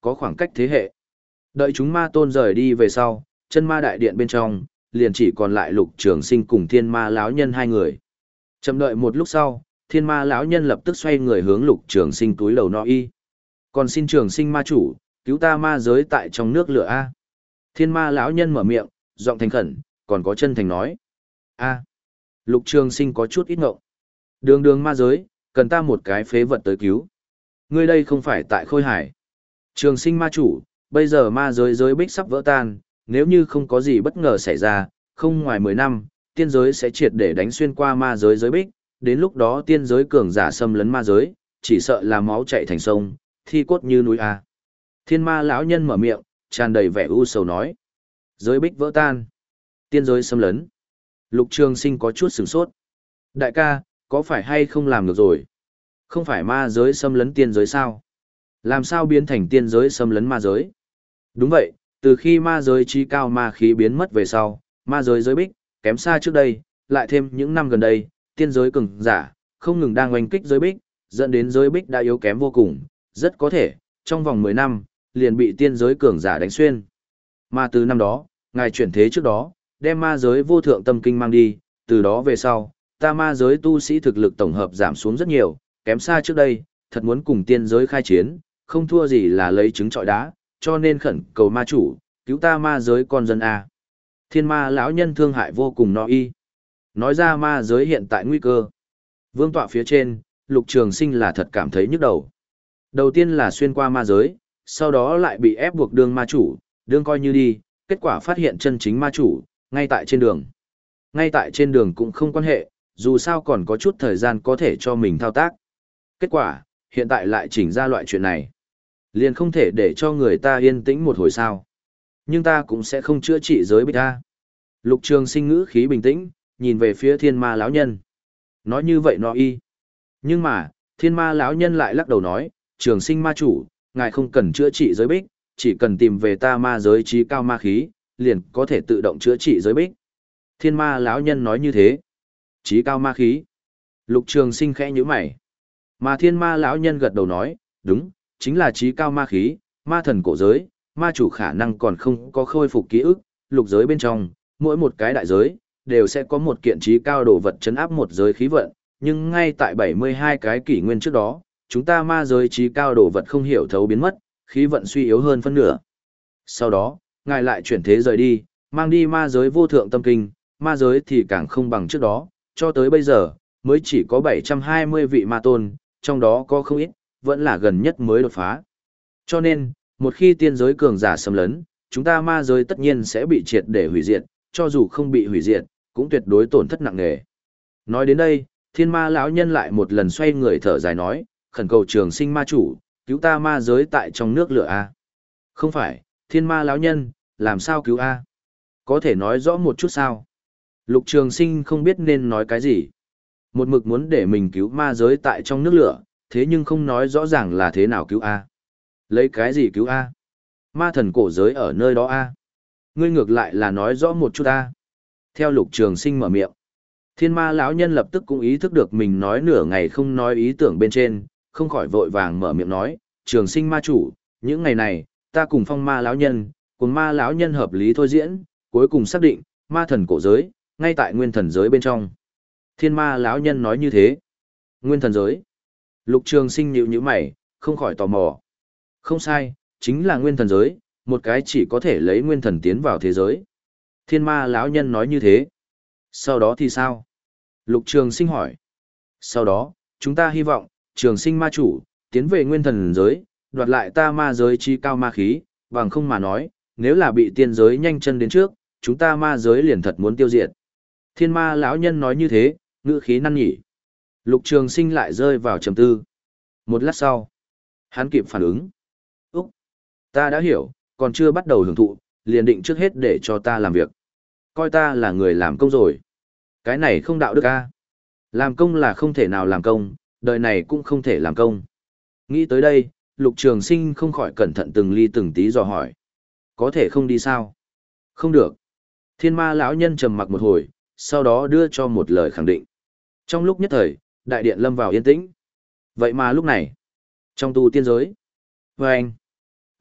có khoảng cách thế hệ. Đợi chúng ma tôn rời đi về sau, chân ma đại điện bên trong, liền chỉ còn lại Lục Trường Sinh cùng Thiên Ma lão nhân hai người. Chậm đợi một lúc sau, Thiên Ma lão nhân lập tức xoay người hướng Lục Trường Sinh túi đầu no y. Còn xin Trường Sinh ma chủ, cứu ta ma giới tại trong nước lửa a. Thiên Ma lão nhân mở miệng, giọng thành khẩn, còn có chân thành nói: "A." Lục Trường Sinh có chút ít ngộng. Đường đường ma giới, cần ta một cái phế vật tới cứu. Ngươi đây không phải tại Khôi Hải. Trường Sinh ma chủ, bây giờ ma giới giới bích sắp vỡ tan, nếu như không có gì bất ngờ xảy ra, không ngoài mười năm, tiên giới sẽ triệt để đánh xuyên qua ma giới giới bích, đến lúc đó tiên giới cường giả xâm lấn ma giới, chỉ sợ là máu chảy thành sông, thi cốt như núi a. Thiên Ma lão nhân mở miệng, tràn đầy vẻ u sầu nói: "Giới bích vỡ tan, tiên giới xâm lấn." Lục Trường Sinh có chút sửng sốt. "Đại ca, có phải hay không làm được rồi? Không phải ma giới xâm lấn tiên giới sao? Làm sao biến thành tiên giới xâm lấn ma giới?" Đúng vậy, từ khi ma giới trí cao ma khí biến mất về sau, ma giới giới bích, kém xa trước đây, lại thêm những năm gần đây, tiên giới cường giả, không ngừng đang oanh kích giới bích, dẫn đến giới bích đã yếu kém vô cùng, rất có thể, trong vòng mười năm, liền bị tiên giới cường giả đánh xuyên. Mà từ năm đó, ngài chuyển thế trước đó, đem ma giới vô thượng tâm kinh mang đi, từ đó về sau, ta ma giới tu sĩ thực lực tổng hợp giảm xuống rất nhiều, kém xa trước đây, thật muốn cùng tiên giới khai chiến, không thua gì là lấy trứng trọi đá, cho nên khẩn cầu ma chủ, cứu ta ma giới con dân a. Thiên Ma lão nhân thương hại vô cùng no y. Nói ra ma giới hiện tại nguy cơ. Vương tọa phía trên, Lục Trường Sinh là thật cảm thấy nhức đầu. Đầu tiên là xuyên qua ma giới, sau đó lại bị ép buộc đương ma chủ, đương coi như đi, kết quả phát hiện chân chính ma chủ, ngay tại trên đường. Ngay tại trên đường cũng không quan hệ, dù sao còn có chút thời gian có thể cho mình thao tác. Kết quả, hiện tại lại chỉnh ra loại chuyện này. Liền không thể để cho người ta yên tĩnh một hồi sao. Nhưng ta cũng sẽ không chữa trị giới bích ta. Lục Trường Sinh ngữ khí bình tĩnh, nhìn về phía Thiên Ma lão nhân. Nói như vậy nó y. Nhưng mà, Thiên Ma lão nhân lại lắc đầu nói, Trường Sinh ma chủ, ngài không cần chữa trị giới bích, chỉ cần tìm về ta ma giới trí cao ma khí, liền có thể tự động chữa trị giới bích. Thiên Ma lão nhân nói như thế. Trí cao ma khí. Lục Trường Sinh khẽ nhíu mày. Mà Thiên Ma lão nhân gật đầu nói, đúng, chính là trí cao ma khí, ma thần cổ giới, ma chủ khả năng còn không có khôi phục ký ức, lục giới bên trong, mỗi một cái đại giới, đều sẽ có một kiện trí cao đồ vật chấn áp một giới khí vận, nhưng ngay tại bảy mươi hai cái kỷ nguyên trước đó, chúng ta ma giới trí cao đồ vật không hiểu thấu biến mất, khí vận suy yếu hơn phân nửa. Sau đó, ngài lại chuyển thế rời đi, mang đi ma giới vô thượng tâm kinh, ma giới thì càng không bằng trước đó, cho tới bây giờ, mới chỉ có bảy trăm hai mươi vị ma tôn, trong đó có không ít, vẫn là gần nhất mới đột phá. Cho nên, một khi tiên giới cường giả xâm lấn, chúng ta ma giới tất nhiên sẽ bị triệt để hủy diệt, cho dù không bị hủy diệt, cũng tuyệt đối tổn thất nặng nề. Nói đến đây, Thiên Ma lão nhân lại một lần xoay người thở dài nói, khẩn cầu Trường Sinh ma chủ, cứu ta ma giới tại trong nước lửa a. Không phải, Thiên Ma lão nhân, làm sao cứu a? Có thể nói rõ một chút sao? Lục Trường Sinh không biết nên nói cái gì. Một mực muốn để mình cứu ma giới tại trong nước lửa, thế nhưng không nói rõ ràng là thế nào cứu a. Lấy cái gì cứu a? Ma thần cổ giới ở nơi đó a. Ngươi ngược lại là nói rõ một chút a. Theo Lục Trường Sinh mở miệng, Thiên Ma lão nhân lập tức cũng ý thức được mình nói nửa ngày không nói ý tưởng bên trên, không khỏi vội vàng mở miệng nói, Trường Sinh ma chủ, những ngày này, ta cùng Phong Ma lão nhân, cùng Ma lão nhân hợp lý thôi diễn, cuối cùng xác định, ma thần cổ giới, ngay tại nguyên thần giới bên trong. Thiên Ma lão nhân nói như thế. Nguyên thần giới. Lục Trường Sinh nhíu nhíu mày, không khỏi tò mò. Không sai, chính là nguyên thần giới, một cái chỉ có thể lấy nguyên thần tiến vào thế giới. Thiên Ma lão nhân nói như thế. Sau đó thì sao? Lục Trường Sinh hỏi. Sau đó, chúng ta hy vọng, Trường Sinh ma chủ, tiến về nguyên thần giới, đoạt lại ta ma giới chi cao ma khí, bằng không mà nói, nếu là bị tiên giới nhanh chân đến trước, chúng ta ma giới liền thật muốn tiêu diệt. Thiên Ma lão nhân nói như thế, ngữ khí năn nỉ. Lục Trường Sinh lại rơi vào trầm tư. Một lát sau, hắn kịp phản ứng. Úc, ta đã hiểu, còn chưa bắt đầu hưởng thụ, liền định trước hết để cho ta làm việc. Coi ta là người làm công rồi. Cái này không đạo đức a. Làm công là không thể nào làm công, đời này cũng không thể làm công. Nghĩ tới đây, Lục Trường Sinh không khỏi cẩn thận từng ly từng tí dò hỏi. Có thể không đi sao? Không được. Thiên Ma lão nhân trầm mặc một hồi, sau đó đưa cho một lời khẳng định. Trong lúc nhất thời, đại điện lâm vào yên tĩnh. Vậy mà lúc này, trong tu tiên giới, vâng,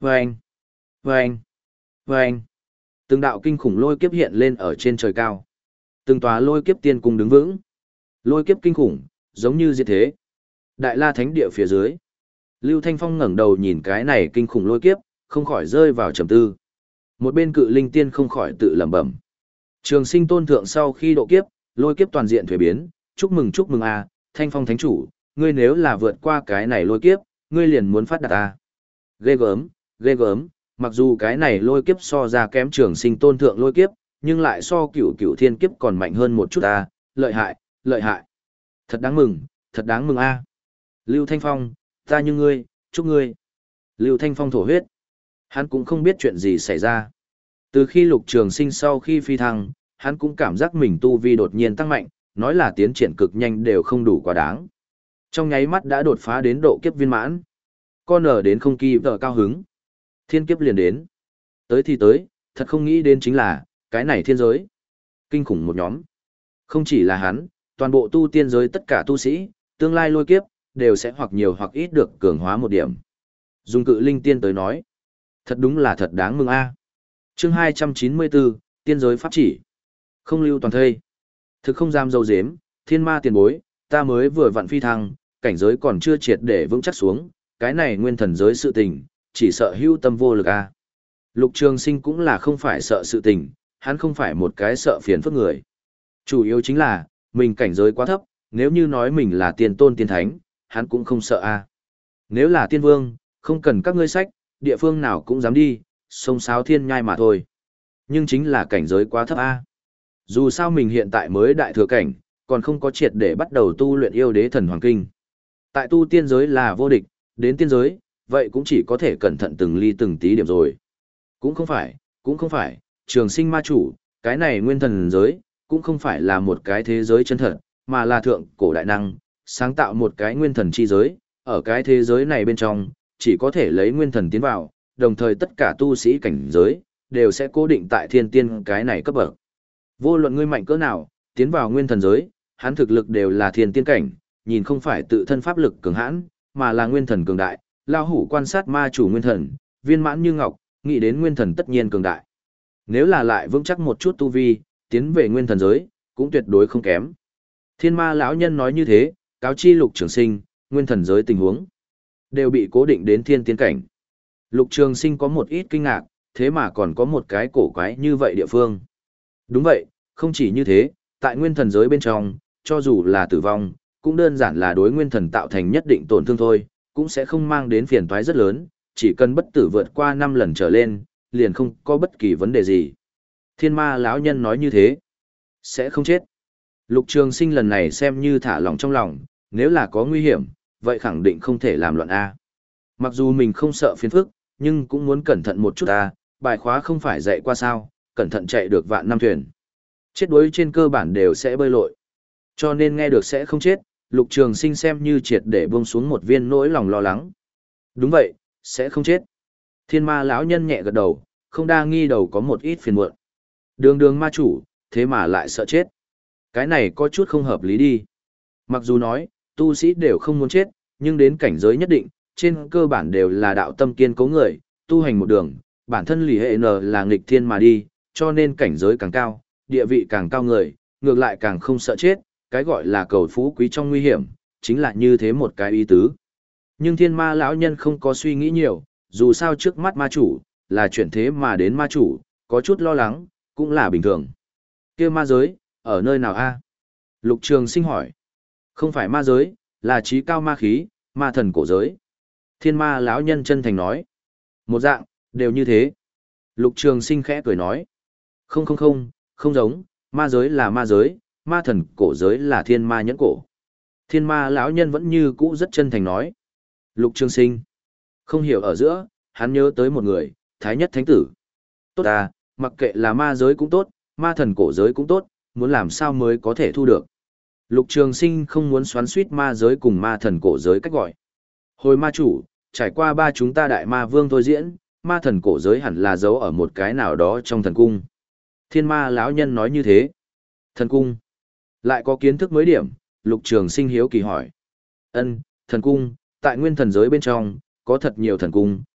Vâng! Vâng! Vâng! Từng đạo kinh khủng lôi kiếp hiện lên ở trên trời cao. Từng tòa lôi kiếp tiên cung đứng vững. Lôi kiếp kinh khủng, giống như diệt thế. Đại La Thánh địa phía dưới. Lưu Thanh Phong ngẩng đầu nhìn cái này kinh khủng lôi kiếp, không khỏi rơi vào trầm tư. Một bên Cự Linh Tiên không khỏi tự lẩm bẩm. Trường Sinh tôn thượng sau khi độ kiếp, lôi kiếp toàn diện thuế biến, chúc mừng chúc mừng a, Thanh Phong Thánh chủ, ngươi nếu là vượt qua cái này lôi kiếp, ngươi liền muốn phát đạt a. Ghê gớm, ghê gớm, mặc dù cái này lôi kiếp so ra kém Trường Sinh tôn thượng lôi kiếp, nhưng lại so cửu cửu thiên kiếp còn mạnh hơn một chút a, lợi hại, lợi hại. Thật đáng mừng, thật đáng mừng a. Lưu Thanh Phong, ta như ngươi, chúc ngươi. Lưu Thanh Phong thổ huyết. Hắn cũng không biết chuyện gì xảy ra. Từ khi Lục Trường Sinh sau khi phi thăng, hắn cũng cảm giác mình tu vi đột nhiên tăng mạnh, nói là tiến triển cực nhanh đều không đủ quá đáng. Trong nháy mắt đã đột phá đến độ kiếp viên mãn. Con ở đến không kỳ vợ cao hứng. Thiên kiếp liền đến. Tới thì tới, thật không nghĩ đến chính là, cái này thiên giới. Kinh khủng một nhóm. Không chỉ là hắn, toàn bộ tu tiên giới tất cả tu sĩ, tương lai lôi kiếp, đều sẽ hoặc nhiều hoặc ít được cường hóa một điểm. Dùng Cự Linh Tiên tới nói. Thật đúng là thật đáng mừng a. Chương hai trăm chín mươi bốn, tiên giới pháp chỉ. Không lưu toàn thây. Thực không dám dâu dếm, thiên ma tiền bối, ta mới vừa vặn phi thăng, cảnh giới còn chưa triệt để vững chắc xuống, cái này nguyên thần giới sự tình, chỉ sợ hưu tâm vô lực a. Lục Trường Sinh cũng là không phải sợ sự tình, hắn không phải một cái sợ phiền phức người. Chủ yếu chính là, mình cảnh giới quá thấp, nếu như nói mình là tiên tôn tiên thánh, hắn cũng không sợ a. Nếu là tiên vương, không cần các ngươi sách, địa phương nào cũng dám đi, sông sáo thiên nhai mà thôi. Nhưng chính là cảnh giới quá thấp a. Dù sao mình hiện tại mới đại thừa cảnh, còn không có triệt để bắt đầu tu luyện yêu đế thần hoàng kinh. Tại tu tiên giới là vô địch, đến tiên giới, vậy cũng chỉ có thể cẩn thận từng ly từng tí điểm rồi. Cũng không phải, cũng không phải, Trường Sinh ma chủ, cái này nguyên thần giới, cũng không phải là một cái thế giới chân thật, mà là thượng cổ đại năng, sáng tạo một cái nguyên thần chi giới, ở cái thế giới này bên trong, chỉ có thể lấy nguyên thần tiến vào, đồng thời tất cả tu sĩ cảnh giới, đều sẽ cố định tại thiên tiên cái này cấp bậc. Vô luận ngươi mạnh cỡ nào, tiến vào nguyên thần giới, hắn thực lực đều là thiên tiên cảnh, nhìn không phải tự thân pháp lực cường hãn, mà là nguyên thần cường đại. Lao hủ quan sát ma chủ nguyên thần, viên mãn như ngọc, nghĩ đến nguyên thần tất nhiên cường đại. Nếu là lại vững chắc một chút tu vi, tiến về nguyên thần giới, cũng tuyệt đối không kém. Thiên ma lão nhân nói như thế, cáo chi Lục Trường Sinh, nguyên thần giới tình huống đều bị cố định đến thiên tiên cảnh. Lục Trường Sinh có một ít kinh ngạc, thế mà còn có một cái cổ quái như vậy địa phương. Đúng vậy, không chỉ như thế, tại nguyên thần giới bên trong, cho dù là tử vong, cũng đơn giản là đối nguyên thần tạo thành nhất định tổn thương thôi, cũng sẽ không mang đến phiền toái rất lớn, chỉ cần bất tử vượt qua năm lần trở lên, liền không có bất kỳ vấn đề gì. Thiên ma lão nhân nói như thế, sẽ không chết. Lục Trường Sinh lần này xem như thả lỏng trong lòng, nếu là có nguy hiểm, vậy khẳng định không thể làm loạn A. Mặc dù mình không sợ phiền phức, nhưng cũng muốn cẩn thận một chút A, bài khóa không phải dạy qua sao, cẩn thận chạy được vạn năm thuyền. Chết đuối trên cơ bản đều sẽ bơi lội. Cho nên nghe được sẽ không chết, Lục Trường Sinh xem như triệt để buông xuống một viên nỗi lòng lo lắng. Đúng vậy, sẽ không chết. Thiên ma lão nhân nhẹ gật đầu, không đa nghi đầu có một ít phiền muộn. Đường đường ma chủ, thế mà lại sợ chết. Cái này có chút không hợp lý đi. Mặc dù nói, tu sĩ đều không muốn chết, nhưng đến cảnh giới nhất định, trên cơ bản đều là đạo tâm kiên cố người, tu hành một đường, bản thân lì hệ n là nghịch thiên mà đi, cho nên cảnh giới càng cao, địa vị càng cao người, ngược lại càng không sợ chết, cái gọi là cầu phú quý trong nguy hiểm, chính là như thế một cái ý tứ. Nhưng thiên ma lão nhân không có suy nghĩ nhiều, dù sao trước mắt ma chủ, là chuyển thế mà đến ma chủ, có chút lo lắng, cũng là bình thường. Kia ma giới, ở nơi nào a? Lục Trường Sinh hỏi. Không phải ma giới, là trí cao ma khí, ma thần cổ giới. Thiên ma lão nhân chân thành nói. Một dạng, đều như thế. Lục Trường Sinh khẽ cười nói. Không không không, không giống, ma giới là ma giới, ma thần cổ giới là thiên ma nhẫn cổ. Thiên ma lão nhân vẫn như cũ rất chân thành nói. Lục Trường Sinh. Không hiểu ở giữa, hắn nhớ tới một người, Thái Nhất Thánh Tử. Tốt à, mặc kệ là ma giới cũng tốt, ma thần cổ giới cũng tốt, muốn làm sao mới có thể thu được. Lục Trường Sinh không muốn xoắn suýt ma giới cùng ma thần cổ giới cách gọi. Hồi ma chủ, trải qua ba chúng ta đại ma vương thôi diễn, ma thần cổ giới hẳn là giấu ở một cái nào đó trong thần cung. Thiên ma lão nhân nói như thế. Thần cung. Lại có kiến thức mới điểm, Lục Trường Sinh hiếu kỳ hỏi. Ân, thần cung, tại nguyên thần giới bên trong, có thật nhiều thần cung,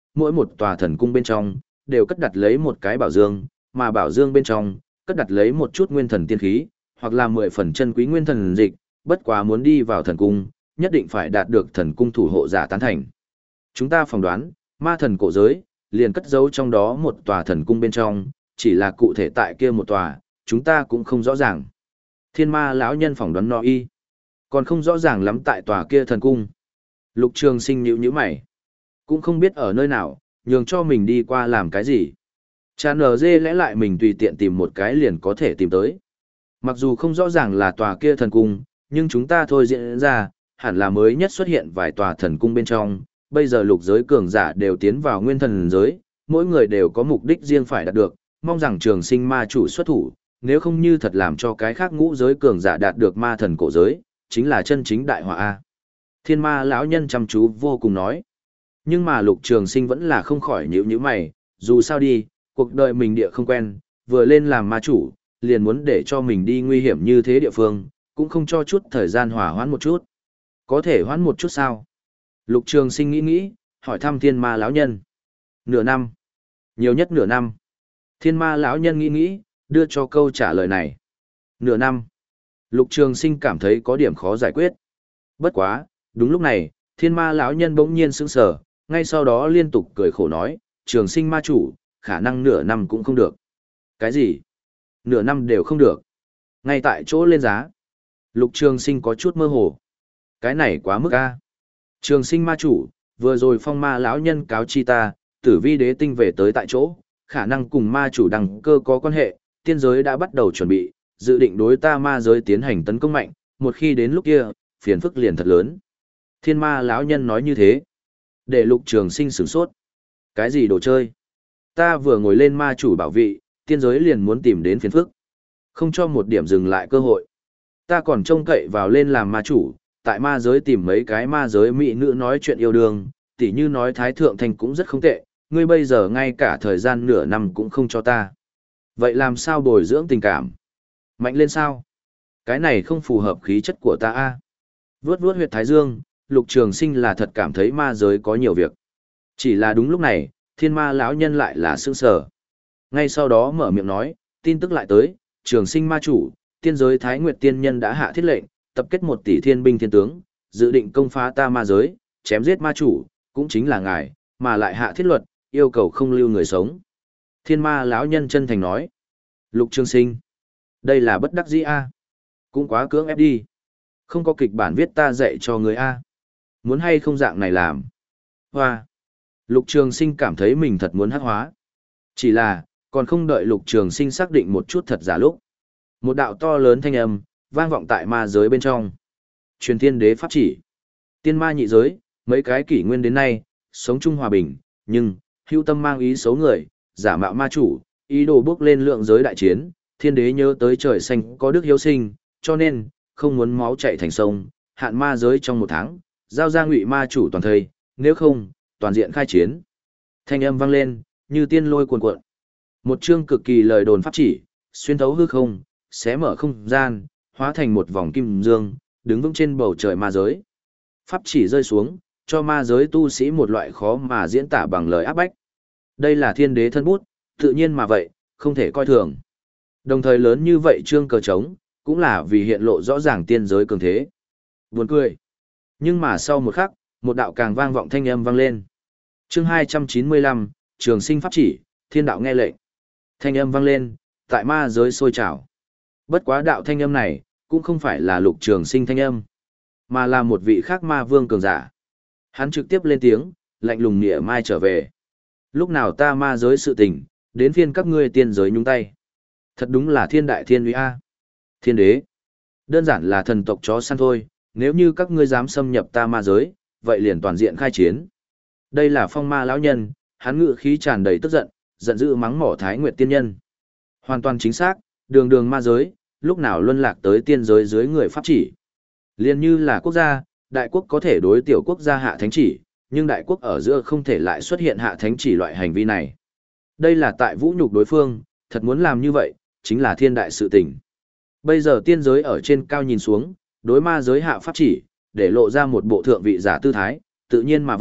mỗi một tòa thần cung bên trong, đều cất đặt lấy một cái bảo dương, mà bảo dương bên trong, cất đặt lấy một chút nguyên thần tiên khí, hoặc là mười phần chân quý nguyên thần dịch, bất quá muốn đi vào thần cung, nhất định phải đạt được thần cung thủ hộ giả tán thành. Chúng ta phỏng đoán, ma thần cổ giới, liền cất giấu trong đó một tòa thần cung bên trong, chỉ là cụ thể tại kia một tòa, chúng ta cũng không rõ ràng. Thiên ma lão nhân phỏng đoán no y, còn không rõ ràng lắm tại tòa kia thần cung. Lục Trường Sinh nhíu nhíu mày, cũng không biết ở nơi nào, nhường cho mình đi qua làm cái gì. Chà nở dê lẽ lại mình tùy tiện tìm một cái liền có thể tìm tới. Mặc dù không rõ ràng là tòa kia thần cung, nhưng chúng ta thôi diễn ra, hẳn là mới nhất xuất hiện vài tòa thần cung bên trong. Bây giờ lục giới cường giả đều tiến vào nguyên thần giới, mỗi người đều có mục đích riêng phải đạt được, mong rằng Trường Sinh ma chủ xuất thủ, nếu không như thật làm cho cái khác ngũ giới cường giả đạt được ma thần cổ giới, chính là chân chính đại họa a. Thiên ma lão nhân chăm chú vô cùng nói. Nhưng mà Lục Trường Sinh vẫn là không khỏi nhíu nhíu mày, dù sao đi, cuộc đời mình địa không quen, vừa lên làm ma chủ, liền muốn để cho mình đi nguy hiểm như thế địa phương, cũng không cho chút thời gian hòa hoãn một chút. Có thể hoãn một chút sao? Lục Trường Sinh nghĩ nghĩ, hỏi thăm Thiên ma lão nhân. Nửa năm. Nhiều nhất nửa năm. Thiên ma lão nhân nghĩ nghĩ, đưa cho câu trả lời này. Nửa năm. Lục Trường Sinh cảm thấy có điểm khó giải quyết. Bất quá, đúng lúc này, Thiên ma lão nhân bỗng nhiên sững sờ, ngay sau đó liên tục cười khổ nói, Trường Sinh ma chủ, khả năng nửa năm cũng không được. Cái gì? Nửa năm đều không được. Ngay tại chỗ lên giá. Lục Trường Sinh có chút mơ hồ. Cái này quá mức a. Trường Sinh ma chủ, vừa rồi phong ma lão nhân cáo chi ta, tử vi đế tinh về tới tại chỗ, khả năng cùng ma chủ đăng cơ có quan hệ, tiên giới đã bắt đầu chuẩn bị, dự định đối ta ma giới tiến hành tấn công mạnh, một khi đến lúc kia, phiền phức liền thật lớn. Thiên ma lão nhân nói như thế, để Lục Trường Sinh sửng sốt. Cái gì đồ chơi? Ta vừa ngồi lên ma chủ bảo vị, tiên giới liền muốn tìm đến phiền phức. Không cho một điểm dừng lại cơ hội. Ta còn trông cậy vào lên làm ma chủ, tại ma giới tìm mấy cái ma giới mỹ nữ nói chuyện yêu đương, tỉ như nói Thái Thượng Thành cũng rất không tệ, ngươi bây giờ ngay cả thời gian nửa năm cũng không cho ta. Vậy làm sao bồi dưỡng tình cảm? Mạnh lên sao? Cái này không phù hợp khí chất của ta a. Vướt vướt huyệt thái dương, Lục Trường Sinh là thật cảm thấy ma giới có nhiều việc. Chỉ là đúng lúc này, Thiên ma lão nhân lại là sững sờ. Ngay sau đó mở miệng nói, tin tức lại tới, Trường Sinh ma chủ, tiên giới Thái Nguyệt tiên nhân đã hạ thiết lệnh, tập kết một tỷ thiên binh thiên tướng, dự định công phá ta ma giới, chém giết ma chủ, cũng chính là ngài, mà lại hạ thiết luật, yêu cầu không lưu người sống. Thiên ma lão nhân chân thành nói. Lục Trường Sinh, đây là bất đắc dĩ a. Cũng quá cưỡng ép đi. Không có kịch bản viết ta dạy cho người a. Muốn hay không dạng này làm. Hoa. Lục Trường Sinh cảm thấy mình thật muốn hắc hóa. Chỉ là, còn không đợi Lục Trường Sinh xác định một chút thật giả lúc. Một đạo to lớn thanh âm, vang vọng tại ma giới bên trong. Truyền thiên đế pháp chỉ. Tiên ma nhị giới, mấy cái kỷ nguyên đến nay, sống chung hòa bình, nhưng, hữu tâm mang ý xấu người, giả mạo ma chủ, ý đồ bước lên lượng giới đại chiến, thiên đế nhớ tới trời xanh có đức hiếu sinh, cho nên, không muốn máu chảy thành sông, hạn ma giới trong một tháng, giao ra ngụy ma chủ toàn thời, nếu không, toàn diện khai chiến. Thanh âm vang lên, như tiên lôi cuồn cuộn. Một chương cực kỳ lời đồn pháp chỉ, xuyên thấu hư không, xé mở không gian, hóa thành một vòng kim dương, đứng vững trên bầu trời ma giới. Pháp chỉ rơi xuống, cho ma giới tu sĩ một loại khó mà diễn tả bằng lời áp bách. Đây là thiên đế thân bút, tự nhiên mà vậy, không thể coi thường. Đồng thời lớn như vậy trương cờ trống, cũng là vì hiện lộ rõ ràng tiên giới cường thế. Buồn cười. Nhưng mà sau một khắc, một đạo càng vang vọng thanh âm vang lên. Chương hai trăm chín mươi lăm, Trường Sinh pháp chỉ, thiên đạo nghe lệnh. Thanh âm vang lên, tại ma giới sôi trào. Bất quá đạo thanh âm này, cũng không phải là Lục Trường Sinh thanh âm, mà là một vị khác ma vương cường giả. Hắn trực tiếp lên tiếng, lạnh lùng nghĩa mai trở về. Lúc nào ta ma giới sự tình, đến phiên các ngươi tiên giới nhúng tay. Thật đúng là thiên đại thiên uy a. Thiên đế. Đơn giản là thần tộc chó săn thôi, nếu như các ngươi dám xâm nhập ta ma giới, vậy liền toàn diện khai chiến. Đây là phong ma lão nhân, hắn ngự khí tràn đầy tức giận, giận dữ mắng mỏ Thái Nguyệt tiên nhân. Hoàn toàn chính xác, đường đường ma giới, lúc nào luân lạc tới tiên giới dưới người pháp chỉ. Liên như là quốc gia, đại quốc có thể đối tiểu quốc gia hạ thánh chỉ, nhưng đại quốc ở giữa không thể lại xuất hiện hạ thánh chỉ loại hành vi này. Đây là tại vũ nhục đối phương, thật muốn làm như vậy, chính là thiên đại sự tình. Bây giờ tiên giới ở trên cao nhìn xuống, đối ma giới hạ pháp chỉ, để lộ ra một bộ thượng vị giả tư thái, tự nhiên mà vậy,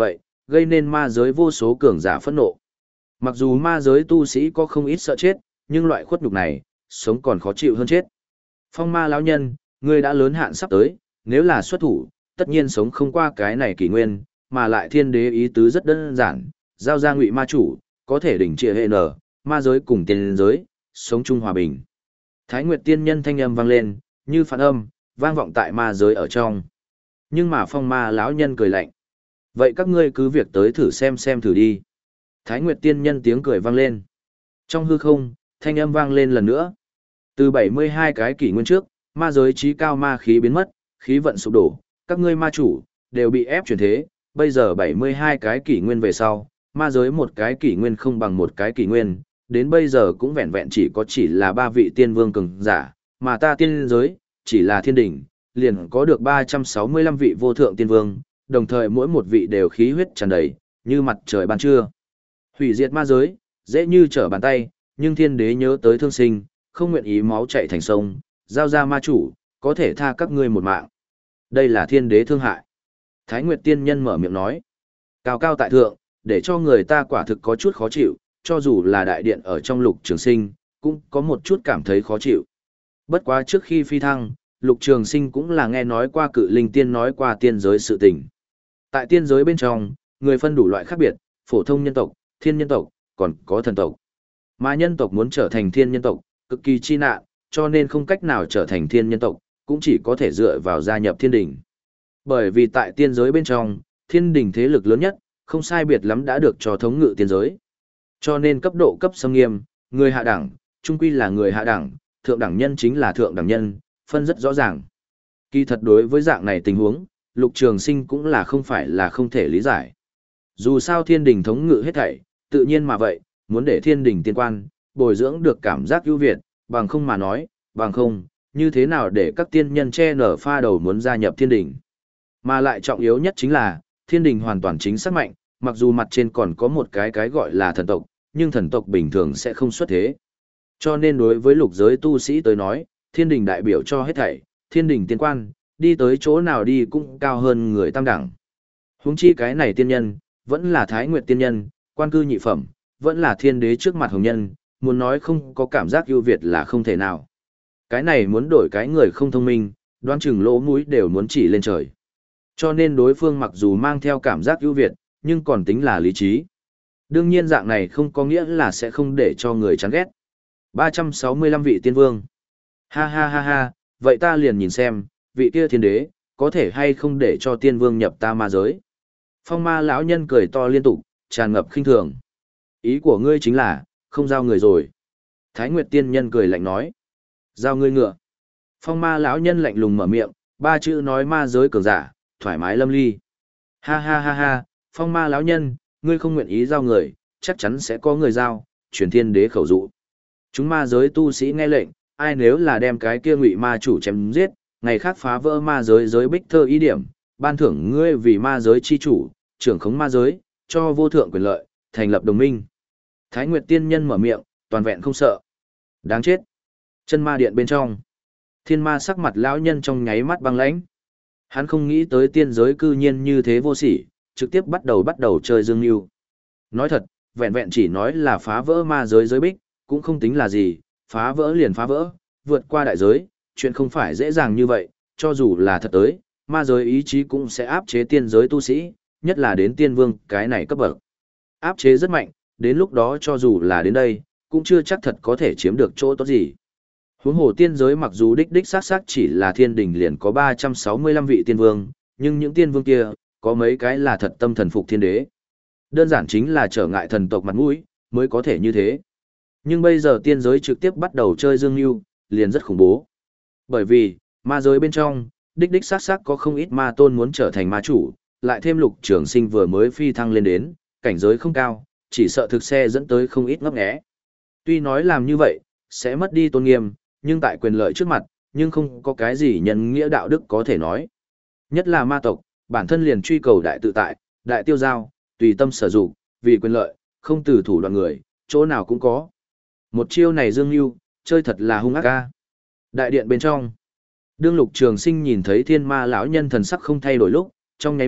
gây nên ma giới vô số cường giả phẫn nộ. Mặc dù ma giới tu sĩ có không ít sợ chết, nhưng loại khuất nhục này, sống còn khó chịu hơn chết. Phong ma lão nhân, ngươi đã lớn hạn sắp tới, nếu là xuất thủ, tất nhiên sống không qua cái này kỷ nguyên, mà lại thiên đế ý tứ rất đơn giản, giao ra ngụy ma chủ, có thể đỉnh trịa hệ nở, ma giới cùng tiên giới, sống chung hòa bình. Thái Nguyệt tiên nhân thanh âm vang lên, như phản âm, vang vọng tại ma giới ở trong. Nhưng mà phong ma lão nhân cười lạnh. Vậy các ngươi cứ việc tới thử xem xem thử đi. Thái Nguyệt tiên nhân tiếng cười vang lên. Trong hư không, thanh âm vang lên lần nữa. Từ bảy mươi hai cái kỷ nguyên trước, ma giới trí cao ma khí biến mất, khí vận sụp đổ, các ngươi ma chủ, đều bị ép chuyển thế. Bây giờ bảy mươi hai cái kỷ nguyên về sau, ma giới một cái kỷ nguyên không bằng một cái kỷ nguyên, đến bây giờ cũng vẹn vẹn chỉ có chỉ là ba vị tiên vương cường giả, mà ta tiên giới, chỉ là thiên đỉnh, liền có được ba trăm sáu mươi lăm vị vô thượng tiên vương, đồng thời mỗi một vị đều khí huyết tràn đầy, như mặt trời ban trưa. Hủy diệt ma giới, dễ như trở bàn tay, nhưng thiên đế nhớ tới thương sinh, không nguyện ý máu chảy thành sông, giao ra ma chủ, có thể tha các ngươi một mạng. Đây là thiên đế thương hại. Thái Nguyệt tiên nhân mở miệng nói, cao cao tại thượng, để cho người ta quả thực có chút khó chịu, cho dù là đại điện ở trong Lục Trường Sinh, cũng có một chút cảm thấy khó chịu. Bất quá trước khi phi thăng, Lục Trường Sinh cũng là nghe nói qua Cự Linh Tiên nói qua tiên giới sự tình. Tại tiên giới bên trong, người phân đủ loại khác biệt, phổ thông nhân tộc, thiên nhân tộc, còn có thần tộc. Mà nhân tộc muốn trở thành thiên nhân tộc, cực kỳ chi nạn, cho nên không cách nào trở thành thiên nhân tộc, cũng chỉ có thể dựa vào gia nhập thiên đình. Bởi vì tại tiên giới bên trong, thiên đình thế lực lớn nhất, không sai biệt lắm đã được cho thống ngự tiên giới. Cho nên cấp độ cấp xâm nghiêm, người hạ đẳng, trung quy là người hạ đẳng, thượng đẳng nhân chính là thượng đẳng nhân, phân rất rõ ràng. Kỳ thật đối với dạng này tình huống, Lục Trường Sinh cũng là không phải là không thể lý giải. Dù sao thiên đình thống ngự hết thảy, tự nhiên mà vậy, muốn để thiên đình tiên quan, bồi dưỡng được cảm giác ưu việt, bằng không mà nói, bằng không, như thế nào để các tiên nhân che nở pha đầu muốn gia nhập thiên đình. Mà lại trọng yếu nhất chính là, thiên đình hoàn toàn chính xác mạnh, mặc dù mặt trên còn có một cái cái gọi là thần tộc, nhưng thần tộc bình thường sẽ không xuất thế. Cho nên đối với lục giới tu sĩ tới nói, thiên đình đại biểu cho hết thảy, thiên đình tiên quan, đi tới chỗ nào đi cũng cao hơn người tam đẳng. Huống chi cái này tiên nhân, vẫn là Thái Nguyệt tiên nhân, quan cư nhị phẩm, vẫn là thiên đế trước mặt hồng nhân, muốn nói không có cảm giác ưu việt là không thể nào. Cái này muốn đổi cái người không thông minh, đoán chừng lỗ mũi đều muốn chỉ lên trời. Cho nên đối phương mặc dù mang theo cảm giác ưu việt, nhưng còn tính là lý trí. Đương nhiên dạng này không có nghĩa là sẽ không để cho người chán ghét. ba trăm sáu mươi lăm vị tiên vương. Ha ha ha ha, vậy ta liền nhìn xem, vị kia thiên đế, có thể hay không để cho tiên vương nhập ta ma giới. Phong ma lão nhân cười to liên tục, tràn ngập khinh thường. Ý của ngươi chính là, không giao người rồi. Thái Nguyệt tiên nhân cười lạnh nói. Giao ngươi ngựa. Phong ma lão nhân lạnh lùng mở miệng, ba chữ nói ma giới cường giả, thoải mái lâm ly. Ha ha ha ha, phong ma lão nhân, ngươi không nguyện ý giao người, chắc chắn sẽ có người giao, truyền thiên đế khẩu dụ. Chúng ma giới tu sĩ nghe lệnh, ai nếu là đem cái kia ngụy ma chủ chém giết, ngày khác phá vỡ ma giới giới bích thơ ý điểm, ban thưởng ngươi vì ma giới chi chủ, trưởng khống ma giới, cho vô thượng quyền lợi, thành lập đồng minh. Thái Nguyệt tiên nhân mở miệng, toàn vẹn không sợ. Đáng chết. Chân ma điện bên trong. Thiên ma sắc mặt lão nhân trong nháy mắt băng lãnh. Hắn không nghĩ tới tiên giới cư nhiên như thế vô sỉ, trực tiếp bắt đầu bắt đầu chơi dương lưu. Nói thật, vẹn vẹn chỉ nói là phá vỡ ma giới giới bích, cũng không tính là gì, phá vỡ liền phá vỡ, vượt qua đại giới, chuyện không phải dễ dàng như vậy, cho dù là thật tới, ma giới ý chí cũng sẽ áp chế tiên giới tu sĩ, nhất là đến tiên vương cái này cấp bậc. Áp chế rất mạnh, đến lúc đó cho dù là đến đây, cũng chưa chắc thật có thể chiếm được chỗ tốt gì. Huống hồ tiên giới mặc dù đích đích xác xác chỉ là thiên đình liền có ba trăm sáu mươi lăm vị tiên vương, nhưng những tiên vương kia, có mấy cái là thật tâm thần phục thiên đế. Đơn giản chính là trở ngại thần tộc mặt mũi, mới có thể như thế. Nhưng bây giờ tiên giới trực tiếp bắt đầu chơi dương lưu, liền rất khủng bố. Bởi vì, ma giới bên trong, đích đích xác xác có không ít ma tôn muốn trở thành ma chủ, lại thêm Lục Trường Sinh vừa mới phi thăng lên đến, cảnh giới không cao, chỉ sợ thực xe dẫn tới không ít ngấp nghé. Tuy nói làm như vậy, sẽ mất đi tôn nghiêm, nhưng tại quyền lợi trước mặt, nhưng không có cái gì nhân nghĩa đạo đức có thể nói. Nhất là ma tộc, bản thân liền truy cầu đại tự tại, đại tiêu giao, tùy tâm sở dụng, vì quyền lợi, không từ thủ đoạn người, chỗ nào cũng có. Một chiêu này dương lưu, chơi thật là hung ác ca. Đại điện bên trong, đương Lục Trường Sinh nhìn thấy thiên ma lão nhân thần sắc không thay đổi lúc, trong nháy mắt,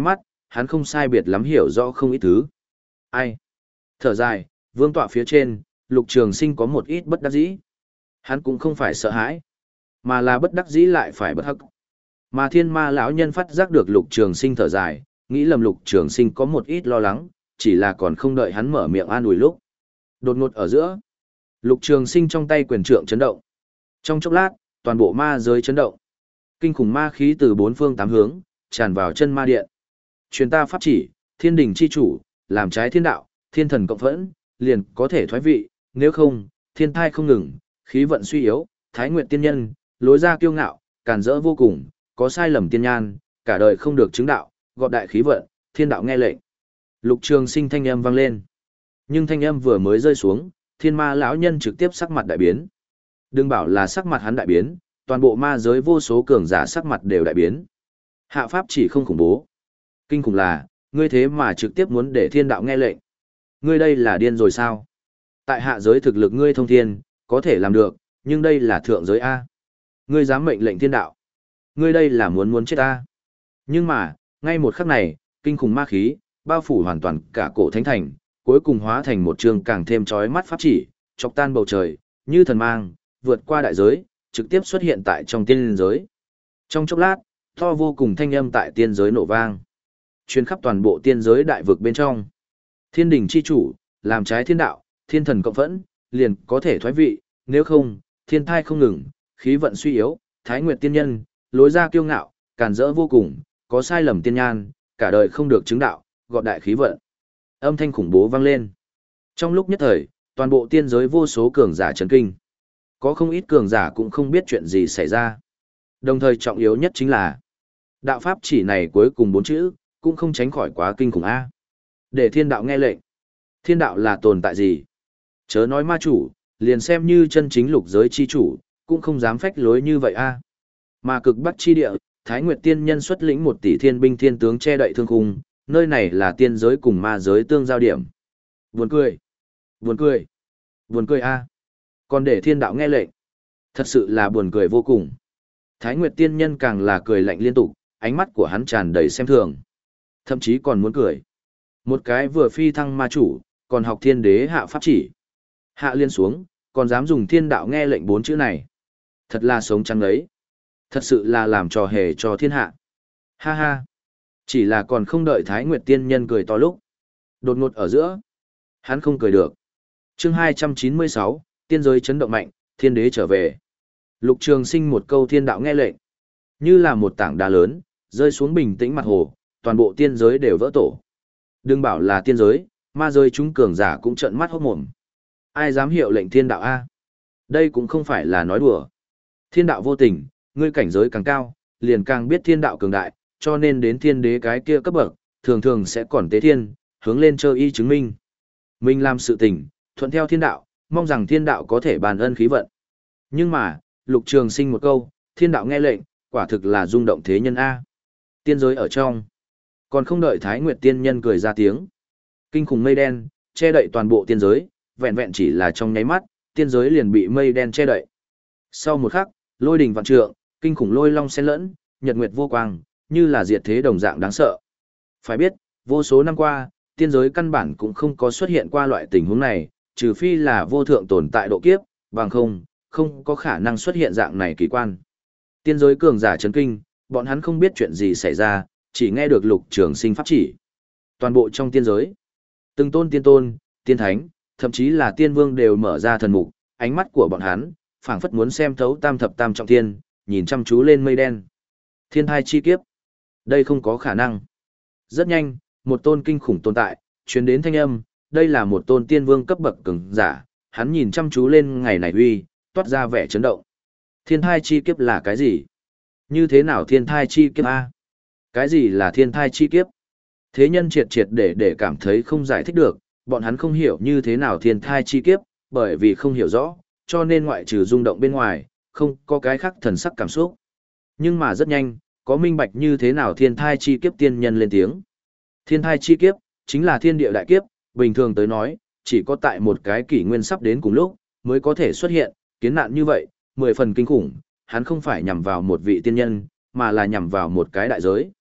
hắn không sai biệt lắm hiểu rõ không ít thứ. Ai? Thở dài, vương tọa phía trên, Lục Trường Sinh có một ít bất đắc dĩ. Hắn cũng không phải sợ hãi, mà là bất đắc dĩ lại phải bất hắc. Mà thiên ma lão nhân phát giác được Lục Trường Sinh thở dài, nghĩ lầm Lục Trường Sinh có một ít lo lắng, chỉ là còn không đợi hắn mở miệng an ủi lúc. Đột ngột ở giữa, Lục Trường Sinh trong tay quyền trượng chấn động. Trong chốc lát, toàn bộ ma giới chấn động. Kinh khủng ma khí từ bốn phương tám hướng tràn vào chân ma điện. Truyền ta pháp chỉ, thiên đình chi chủ, làm trái thiên đạo, thiên thần cộng phẫn, liền có thể thoái vị, nếu không, thiên thai không ngừng, khí vận suy yếu, thái nguyệt tiên nhân, lối ra kiêu ngạo, càn rỡ vô cùng, có sai lầm tiên nhan, cả đời không được chứng đạo, gọt đại khí vận, thiên đạo nghe lệnh. Lục Trường Sinh thanh âm vang lên. Nhưng thanh âm vừa mới rơi xuống, thiên ma lão nhân trực tiếp sắc mặt đại biến. Đừng bảo là sắc mặt hắn đại biến, toàn bộ ma giới vô số cường giả sắc mặt đều đại biến. Hạ pháp chỉ không khủng bố. Kinh khủng là, ngươi thế mà trực tiếp muốn để thiên đạo nghe lệnh. Ngươi đây là điên rồi sao? Tại hạ giới thực lực ngươi thông thiên, có thể làm được, nhưng đây là thượng giới A. Ngươi dám mệnh lệnh thiên đạo. Ngươi đây là muốn muốn chết A. Nhưng mà, ngay một khắc này, kinh khủng ma khí, bao phủ hoàn toàn cả cổ thánh thành, cuối cùng hóa thành một trường càng thêm chói mắt pháp chỉ, chọc tan bầu trời, như thần mang, vượt qua đại giới, trực tiếp xuất hiện tại trong tiên giới. Trong chốc lát, to vô cùng thanh âm tại tiên giới nổ vang, truyền khắp toàn bộ tiên giới đại vực bên trong. Thiên đình chi chủ, làm trái thiên đạo, thiên thần cộng phẫn, liền có thể thoái vị, nếu không, thiên thai không ngừng, khí vận suy yếu, thái nguyệt tiên nhân, lối ra kiêu ngạo, càn rỡ vô cùng, có sai lầm tiên nhan, cả đời không được chứng đạo, gọt đại khí vận. Âm thanh khủng bố vang lên. Trong lúc nhất thời, toàn bộ tiên giới vô số cường giả chấn kinh. Có không ít cường giả cũng không biết chuyện gì xảy ra. Đồng thời trọng yếu nhất chính là đạo pháp chỉ này cuối cùng bốn chữ, cũng không tránh khỏi quá kinh khủng A. Để thiên đạo nghe lệnh. Thiên đạo là tồn tại gì? Chớ nói ma chủ, liền xem như chân chính lục giới chi chủ, cũng không dám phách lối như vậy A. Mà cực bắc chi địa, Thái Nguyệt tiên nhân xuất lĩnh một tỷ thiên binh thiên tướng che đậy thương khung, nơi này là tiên giới cùng ma giới tương giao điểm. Buồn cười. Buồn cười. Buồn cười A. Còn để thiên đạo nghe lệnh. Thật sự là buồn cười vô cùng. Thái Nguyệt tiên nhân càng là cười lạnh liên tục, ánh mắt của hắn tràn đầy xem thường. Thậm chí còn muốn cười. Một cái vừa phi thăng ma chủ, còn học thiên đế hạ pháp chỉ. Hạ liên xuống, còn dám dùng thiên đạo nghe lệnh bốn chữ này. Thật là sống trắng ấy. Thật sự là làm trò hề cho thiên hạ. Ha ha. Chỉ là còn không đợi Thái Nguyệt tiên nhân cười to lúc. Đột ngột ở giữa. Hắn không cười được. Chương hai trăm chín mươi sáu, tiên giới chấn động mạnh, thiên đế trở về. Lục Trường Sinh một câu thiên đạo nghe lệnh. Như là một tảng đá lớn, rơi xuống bình tĩnh mặt hồ, toàn bộ tiên giới đều vỡ tổ. Đừng bảo là tiên giới, ma giới chúng cường giả cũng trợn mắt hốt mồm. Ai dám hiệu lệnh thiên đạo A? Đây cũng không phải là nói đùa. Thiên đạo vô tình, ngươi cảnh giới càng cao, liền càng biết thiên đạo cường đại, cho nên đến thiên đế cái kia cấp bậc, thường thường sẽ còn tế thiên, hướng lên chơi y chứng minh. Mình làm sự tình, thuận theo thiên đạo, mong rằng thiên đạo có thể bàn ân khí vận. Nhưng mà, Lục Trường Sinh một câu, thiên đạo nghe lệnh, quả thực là rung động thế nhân A. Tiên giới ở trong. Còn không đợi Thái Nguyệt tiên nhân cười ra tiếng. Kinh khủng mây đen, che đậy toàn bộ tiên giới, vẹn vẹn chỉ là trong nháy mắt, tiên giới liền bị mây đen che đậy. Sau một khắc, lôi đình vạn trượng, kinh khủng lôi long xen lẫn, nhật nguyệt vô quang, như là diệt thế đồng dạng đáng sợ. Phải biết, vô số năm qua, tiên giới căn bản cũng không có xuất hiện qua loại tình huống này, trừ phi là vô thượng tồn tại độ kiếp, bằng không, không có khả năng xuất hiện dạng này kỳ quan. Tiên giới cường giả chấn kinh, bọn hắn không biết chuyện gì xảy ra, chỉ nghe được Lục Trường Sinh pháp chỉ. Toàn bộ trong tiên giới, từng tôn tiên tôn, tiên thánh, thậm chí là tiên vương đều mở ra thần mục, ánh mắt của bọn hắn phảng phất muốn xem thấu tam thập tam trọng thiên, nhìn chăm chú lên mây đen. Thiên thai chi kiếp. Đây không có khả năng. Rất nhanh, một tôn kinh khủng tồn tại truyền đến thanh âm, đây là một tôn tiên vương cấp bậc cường giả, hắn nhìn chăm chú lên ngày này uy, toát ra vẻ chấn động. Thiên thai chi kiếp là cái gì? Như thế nào thiên thai chi kiếp a? Cái gì là thiên thai chi kiếp? Thế nhân triệt triệt để để cảm thấy không giải thích được, bọn hắn không hiểu như thế nào thiên thai chi kiếp, bởi vì không hiểu rõ, cho nên ngoại trừ rung động bên ngoài, không có cái khác thần sắc cảm xúc. Nhưng mà rất nhanh, có minh bạch như thế nào thiên thai chi kiếp tiên nhân lên tiếng. Thiên thai chi kiếp, chính là thiên địa đại kiếp, bình thường tới nói, chỉ có tại một cái kỷ nguyên sắp đến cùng lúc, mới có thể xuất hiện, kiến nạn như vậy, mười phần kinh khủng, hắn không phải nhằm vào một vị tiên nhân, mà là nhằm vào một cái đại giới.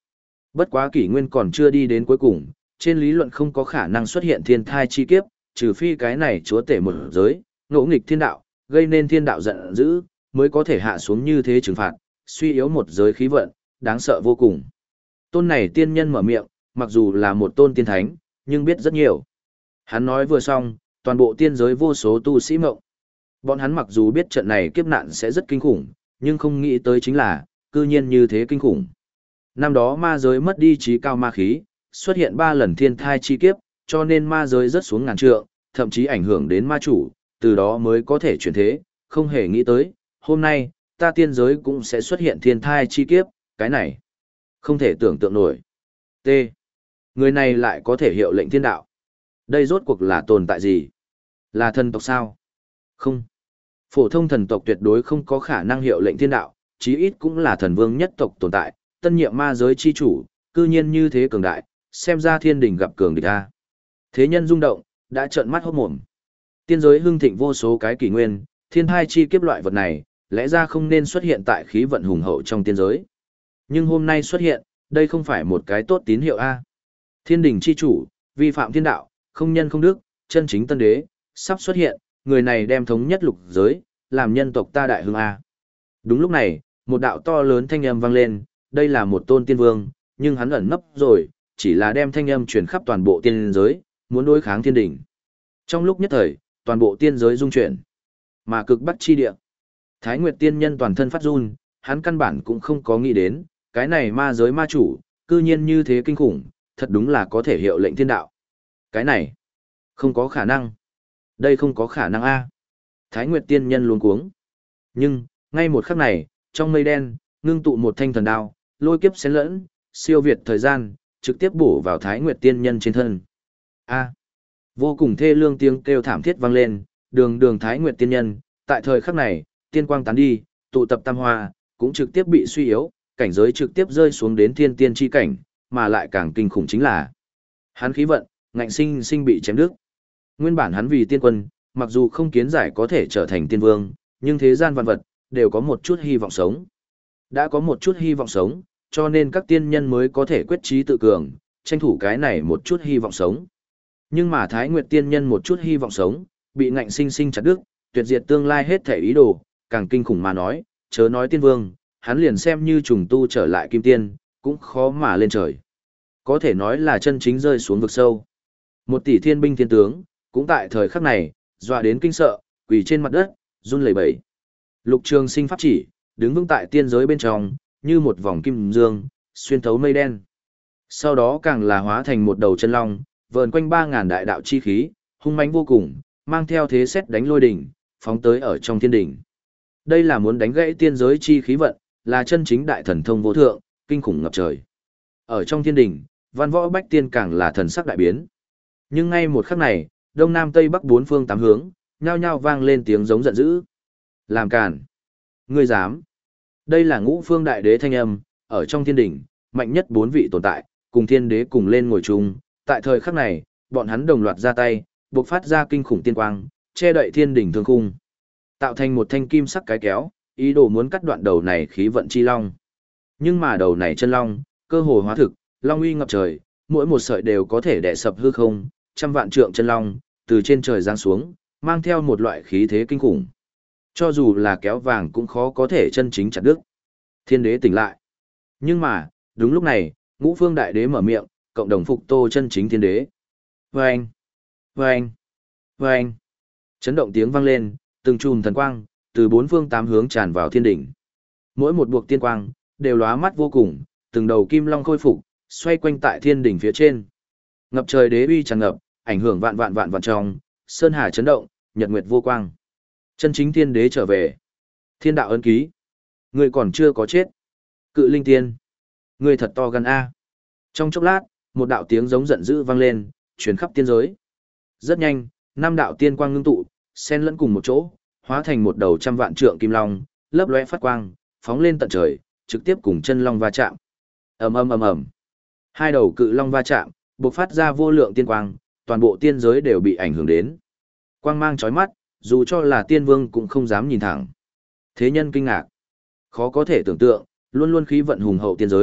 Bất quá kỷ nguyên còn chưa đi đến cuối cùng, trên lý luận không có khả năng xuất hiện thiên thai chi kiếp, trừ phi cái này chúa tể một giới, ngỗ nghịch thiên đạo, gây nên thiên đạo giận dữ, mới có thể hạ xuống như thế trừng phạt, suy yếu một giới khí vận, đáng sợ vô cùng. Tôn này tiên nhân mở miệng, mặc dù là một tôn tiên thánh, nhưng biết rất nhiều. Hắn nói vừa xong, toàn bộ tiên giới vô số tu sĩ mộng. Bọn hắn mặc dù biết trận này kiếp nạn sẽ rất kinh khủng, nhưng không nghĩ tới chính là, cư nhiên như thế kinh khủng. Năm đó ma giới mất đi trí cao ma khí, xuất hiện ba lần thiên thai chi kiếp, cho nên ma giới rất xuống ngàn trượng, thậm chí ảnh hưởng đến ma chủ, từ đó mới có thể chuyển thế, không hề nghĩ tới, hôm nay, ta tiên giới cũng sẽ xuất hiện thiên thai chi kiếp, cái này, không thể tưởng tượng nổi. T. Người này lại có thể hiệu lệnh thiên đạo. Đây rốt cuộc là tồn tại gì? Là thần tộc sao? Không. Phổ thông thần tộc tuyệt đối không có khả năng hiệu lệnh thiên đạo, chí ít cũng là thần vương nhất tộc tồn tại, tân nhiệm ma giới chi chủ, cư nhiên như thế cường đại, xem ra thiên đình gặp cường địch a. Thế nhân rung động, đã trợn mắt hốt mồm. Tiên giới hưng thịnh vô số cái kỷ nguyên, thiên thai chi kiếp loại vật này, lẽ ra không nên xuất hiện tại khí vận hùng hậu trong tiên giới. Nhưng hôm nay xuất hiện, đây không phải một cái tốt tín hiệu a. Thiên đình chi chủ, vi phạm thiên đạo, không nhân không đức, chân chính tân đế, sắp xuất hiện, người này đem thống nhất lục giới, làm nhân tộc ta đại hưng a. Đúng lúc này, một đạo to lớn thanh âm vang lên, đây là một tôn tiên vương, nhưng hắn ẩn nấp rồi, chỉ là đem thanh âm truyền khắp toàn bộ tiên giới, muốn đối kháng thiên đỉnh. Trong lúc nhất thời, toàn bộ tiên giới rung chuyển, mà cực bắc chi địa. Thái Nguyệt tiên nhân toàn thân phát run, hắn căn bản cũng không có nghĩ đến, cái này ma giới ma chủ, cư nhiên như thế kinh khủng, thật đúng là có thể hiệu lệnh thiên đạo. Cái này, không có khả năng. Đây không có khả năng a. Thái Nguyệt tiên nhân luống cuống. Nhưng, ngay một khắc này, trong mây đen, ngưng tụ một thanh thần đao, lôi kiếp xen lẫn, siêu việt thời gian, trực tiếp bổ vào Thái Nguyệt tiên nhân trên thân. A. Vô cùng thê lương tiếng kêu thảm thiết vang lên, đường đường Thái Nguyệt tiên nhân, tại thời khắc này, tiên quang tán đi, tụ tập tam hoa, cũng trực tiếp bị suy yếu, cảnh giới trực tiếp rơi xuống đến thiên tiên chi cảnh, mà lại càng kinh khủng chính là hắn khí vận, ngạnh sinh sinh bị chém đứt. Nguyên bản hắn vì tiên quân, mặc dù không kiến giải có thể trở thành tiên vương, nhưng thế gian vạn vật đều có một chút hy vọng sống. Đã có một chút hy vọng sống, cho nên các tiên nhân mới có thể quyết chí tự cường, tranh thủ cái này một chút hy vọng sống. Nhưng mà Thái Nguyệt tiên nhân một chút hy vọng sống, bị ngạnh sinh sinh chặt đứt, tuyệt diệt tương lai hết thể ý đồ, càng kinh khủng mà nói, chớ nói tiên vương, hắn liền xem như trùng tu trở lại kim tiên, cũng khó mà lên trời. Có thể nói là chân chính rơi xuống vực sâu. Một tỷ thiên binh thiên tướng, cũng tại thời khắc này, dọa đến kinh sợ, quỳ trên mặt đất, run lẩy bẩy. Lục Trường Sinh pháp chỉ, đứng vững tại tiên giới bên trong, như một vòng kim dương, xuyên thấu mây đen. Sau đó càng là hóa thành một đầu chân long, vờn quanh ba ngàn đại đạo chi khí, hung mãnh vô cùng, mang theo thế sét đánh lôi đỉnh, phóng tới ở trong thiên đỉnh. Đây là muốn đánh gãy tiên giới chi khí vận, là chân chính đại thần thông vô thượng, kinh khủng ngập trời. Ở trong thiên đỉnh, văn võ bách tiên càng là thần sắc đại biến. Nhưng ngay một khắc này, đông nam tây bắc bốn phương tám hướng, nhao nhao vang lên tiếng giống giận dữ. Làm càn! Ngươi dám! Đây là ngũ phương đại đế thanh âm, ở trong thiên đỉnh, mạnh nhất bốn vị tồn tại, cùng thiên đế cùng lên ngồi chung. Tại thời khắc này, bọn hắn đồng loạt ra tay, bộc phát ra kinh khủng tiên quang, che đậy thiên đỉnh thương khung, tạo thành một thanh kim sắc cái kéo, ý đồ muốn cắt đoạn đầu này khí vận chi long. Nhưng mà đầu này chân long, cơ hồ hóa thực, long uy ngập trời, mỗi một sợi đều có thể đè sập hư không, trăm vạn trượng chân long, từ trên trời giáng xuống, mang theo một loại khí thế kinh khủng. Cho dù là kéo vàng cũng khó có thể chân chính chặt đứt. Thiên đế tỉnh lại. Nhưng mà, đúng lúc này, ngũ phương đại đế mở miệng, cộng đồng phục tô chân chính thiên đế. Vâng! Vâng! Vâng! Chấn động tiếng vang lên, từng chùm thần quang, từ bốn phương tám hướng tràn vào thiên đỉnh. Mỗi một buộc tiên quang, đều lóa mắt vô cùng, từng đầu kim long khôi phục, xoay quanh tại thiên đỉnh phía trên. Ngập trời đế uy tràn ngập, ảnh hưởng vạn vạn vạn vạn trong, sơn hà chấn động, nhật nguyệt vô quang. Chân chính thiên đế trở về. Thiên đạo ấn ký. Người còn chưa có chết. Cự linh tiên. Người thật to gan a. Trong chốc lát, một đạo tiếng giống giận dữ vang lên, truyền khắp tiên giới. Rất nhanh, năm đạo tiên quang ngưng tụ, xen lẫn cùng một chỗ, hóa thành một đầu trăm vạn trượng kim long, lấp lóe phát quang, phóng lên tận trời, trực tiếp cùng chân long va chạm. Ầm ầm ầm ầm. Hai đầu cự long va chạm, bộc phát ra vô lượng tiên quang, toàn bộ tiên giới đều bị ảnh hưởng đến. Quang mang chói mắt, dù cho là tiên vương cũng không dám nhìn thẳng. Thế nhân kinh ngạc. Khó có thể tưởng tượng, luôn luôn khí vận hùng hậu tiên giới,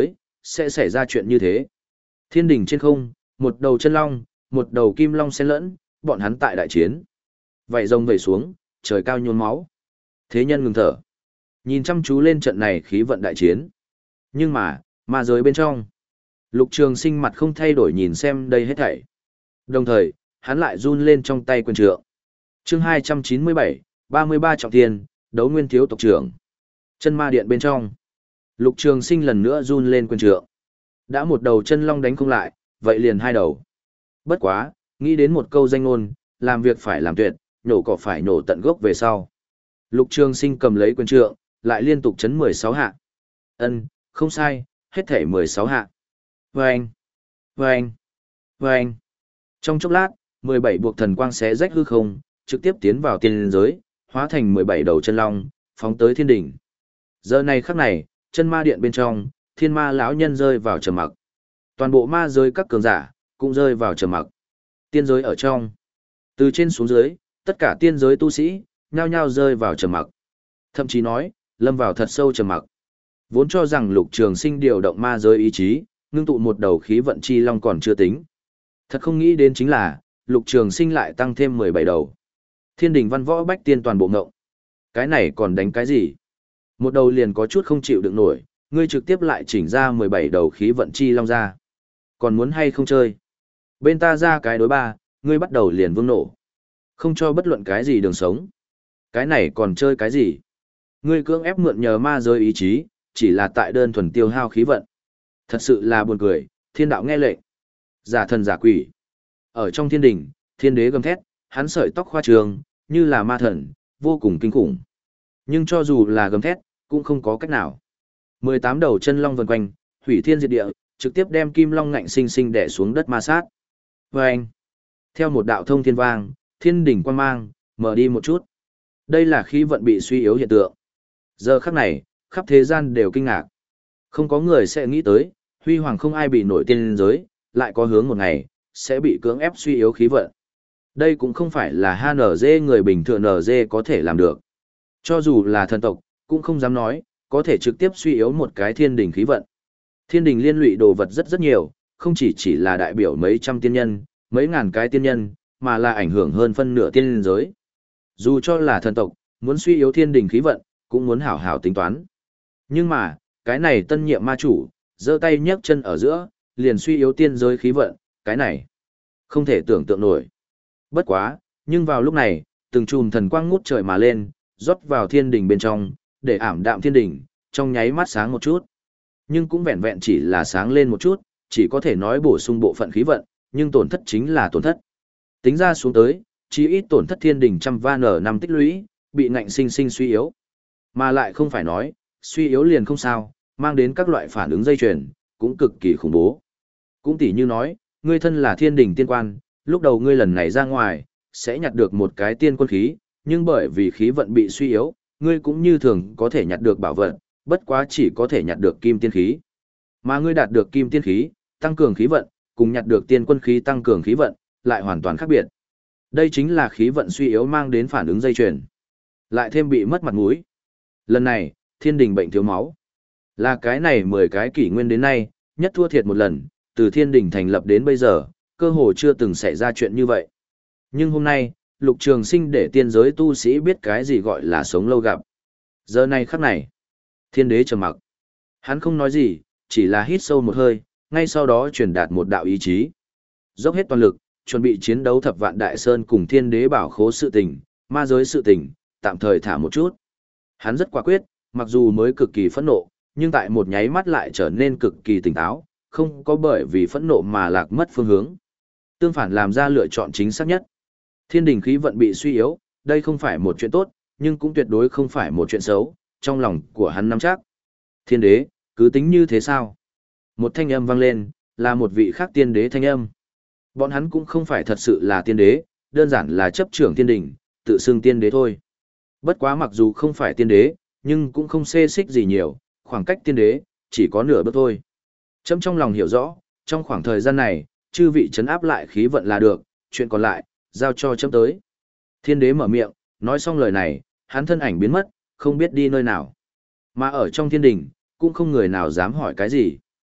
sẽ xảy ra chuyện như thế. Thiên đình trên không, một đầu chân long, một đầu kim long xen lẫn, bọn hắn tại đại chiến. Vậy rồng vẩy xuống, trời cao nhuôn máu. Thế nhân ngừng thở. Nhìn chăm chú lên trận này khí vận đại chiến. Nhưng mà, ma giới bên trong. Lục Trường Sinh mặt không thay đổi nhìn xem đây hết thảy. Đồng thời, hắn lại run lên trong tay quyền trượng. Chương hai trăm chín mươi bảy, ba mươi ba trọng thiên, đấu nguyên thiếu tộc trưởng. Chân ma điện bên trong. Lục Trường Sinh lần nữa run lên quyền trượng. Đã một đầu chân long đánh không lại, vậy liền hai đầu. Bất quá, nghĩ đến một câu danh ngôn, làm việc phải làm tuyệt, nhổ cỏ phải nhổ tận gốc về sau. Lục Trường Sinh cầm lấy quyền trượng, lại liên tục chấn mười sáu hạ. Ân, không sai, hết thể mười sáu hạ. Vâng, vâng, vâng. Trong chốc lát, mười bảy buộc thần quang xé rách hư không, trực tiếp tiến vào tiên giới, hóa thành mười bảy đầu chân long, phóng tới thiên đỉnh. Giờ này khắc này, chân ma điện bên trong, thiên ma lão nhân rơi vào trầm mặc. Toàn bộ ma giới các cường giả, cũng rơi vào trầm mặc. Tiên giới ở trong. Từ trên xuống dưới, tất cả tiên giới tu sĩ, nhao nhao rơi vào trầm mặc. Thậm chí nói, lâm vào thật sâu trầm mặc. Vốn cho rằng Lục Trường Sinh điều động ma giới ý chí, ngưng tụ một đầu khí vận chi long còn chưa tính. Thật không nghĩ đến chính là, Lục Trường Sinh lại tăng thêm mười bảy đầu. Thiên đình văn võ bách tiên toàn bộ ngộng. Cái này còn đánh cái gì? Một đầu liền có chút không chịu đựng nổi, ngươi trực tiếp lại chỉnh ra mười bảy đầu khí vận chi long ra. Còn muốn hay không chơi? Bên ta ra cái đối ba, ngươi bắt đầu liền vương nổ. Không cho bất luận cái gì đường sống. Cái này còn chơi cái gì? Ngươi cưỡng ép mượn nhờ ma giới ý chí, chỉ là tại đơn thuần tiêu hao khí vận. Thật sự là buồn cười, thiên đạo nghe lệnh. Giả thần giả quỷ. Ở trong thiên đình, thiên đế gầm thét, hắn sợi tóc khoa trường, như là ma thần, vô cùng kinh khủng. Nhưng cho dù là gầm thét, cũng không có cách nào. mười tám đầu chân long vần quanh, hủy thiên diệt địa, trực tiếp đem kim long ngạnh sinh sinh đè xuống đất ma sát. Và anh, theo một đạo thông thiên vang, thiên đỉnh quang mang, mở đi một chút. Đây là khí vận bị suy yếu hiện tượng. Giờ khắc này, khắp thế gian đều kinh ngạc. Không có người sẽ nghĩ tới, huy hoàng không ai bị nổi tiên giới, lại có hướng một ngày, sẽ bị cưỡng ép suy yếu khí vận. Đây cũng không phải là hát en giê người bình thường en giê có thể làm được. Cho dù là thần tộc, cũng không dám nói, có thể trực tiếp suy yếu một cái thiên đình khí vận. Thiên đình liên lụy đồ vật rất rất nhiều, không chỉ chỉ là đại biểu mấy trăm tiên nhân, mấy ngàn cái tiên nhân, mà là ảnh hưởng hơn phân nửa tiên giới. Dù cho là thần tộc, muốn suy yếu thiên đình khí vận, cũng muốn hảo hảo tính toán. Nhưng mà, cái này tân nhiệm ma chủ, giơ tay nhấc chân ở giữa, liền suy yếu tiên giới khí vận, cái này không thể tưởng tượng nổi. Bất quá, nhưng vào lúc này, từng chùm thần quang ngút trời mà lên, rót vào thiên đình bên trong, để ảm đạm thiên đình, trong nháy mắt sáng một chút. Nhưng cũng vẹn vẹn chỉ là sáng lên một chút, chỉ có thể nói bổ sung bộ phận khí vận, nhưng tổn thất chính là tổn thất. Tính ra xuống tới, chỉ ít tổn thất thiên đình trăm van ở năm tích lũy, bị ngạnh sinh sinh suy yếu. Mà lại không phải nói, suy yếu liền không sao, mang đến các loại phản ứng dây chuyền, cũng cực kỳ khủng bố. Cũng tỉ như nói, ngươi thân là thiên đình tiên quan, lúc đầu ngươi lần này ra ngoài, sẽ nhặt được một cái tiên quân khí, nhưng bởi vì khí vận bị suy yếu, ngươi cũng như thường có thể nhặt được bảo vật, bất quá chỉ có thể nhặt được kim tiên khí. Mà ngươi đạt được kim tiên khí, tăng cường khí vận, cùng nhặt được tiên quân khí tăng cường khí vận, lại hoàn toàn khác biệt. Đây chính là khí vận suy yếu mang đến phản ứng dây chuyền. Lại thêm bị mất mặt mũi. Lần này, thiên đình bệnh thiếu máu. Là cái này mười cái kỷ nguyên đến nay, nhất thua thiệt một lần, từ thiên đình thành lập đến bây giờ, cơ hồ chưa từng xảy ra chuyện như vậy. Nhưng hôm nay, Lục Trường Sinh để tiên giới tu sĩ biết cái gì gọi là sống lâu gặp. Giờ này khắc này, thiên đế trầm mặc. Hắn không nói gì, chỉ là hít sâu một hơi, ngay sau đó truyền đạt một đạo ý chí. Dốc hết toàn lực, chuẩn bị chiến đấu thập vạn đại sơn cùng thiên đế bảo khố sự tình, ma giới sự tình, tạm thời thả một chút. Hắn rất quả quyết, mặc dù mới cực kỳ phẫn nộ, nhưng tại một nháy mắt lại trở nên cực kỳ tỉnh táo, không có bởi vì phẫn nộ mà lạc mất phương hướng. Tương phản làm ra lựa chọn chính xác nhất. Thiên đình khí vận bị suy yếu, đây không phải một chuyện tốt, nhưng cũng tuyệt đối không phải một chuyện xấu, trong lòng của hắn nắm chắc. Thiên đế, cứ tính như thế sao? Một thanh âm vang lên, là một vị khác tiên đế thanh âm. Bọn hắn cũng không phải thật sự là tiên đế, đơn giản là chấp trưởng thiên đình, tự xưng tiên đế thôi. Bất quá mặc dù không phải tiên đế, nhưng cũng không xê xích gì nhiều, khoảng cách tiên đế, chỉ có nửa bước thôi. Chấm trong lòng hiểu rõ, trong khoảng thời gian này, chư vị trấn áp lại khí vận là được, chuyện còn lại, giao cho chấm tới. Thiên đế mở miệng, nói xong lời này, hắn thân ảnh biến mất, không biết đi nơi nào. Mà ở trong thiên đình, cũng không người nào dám hỏi cái gì.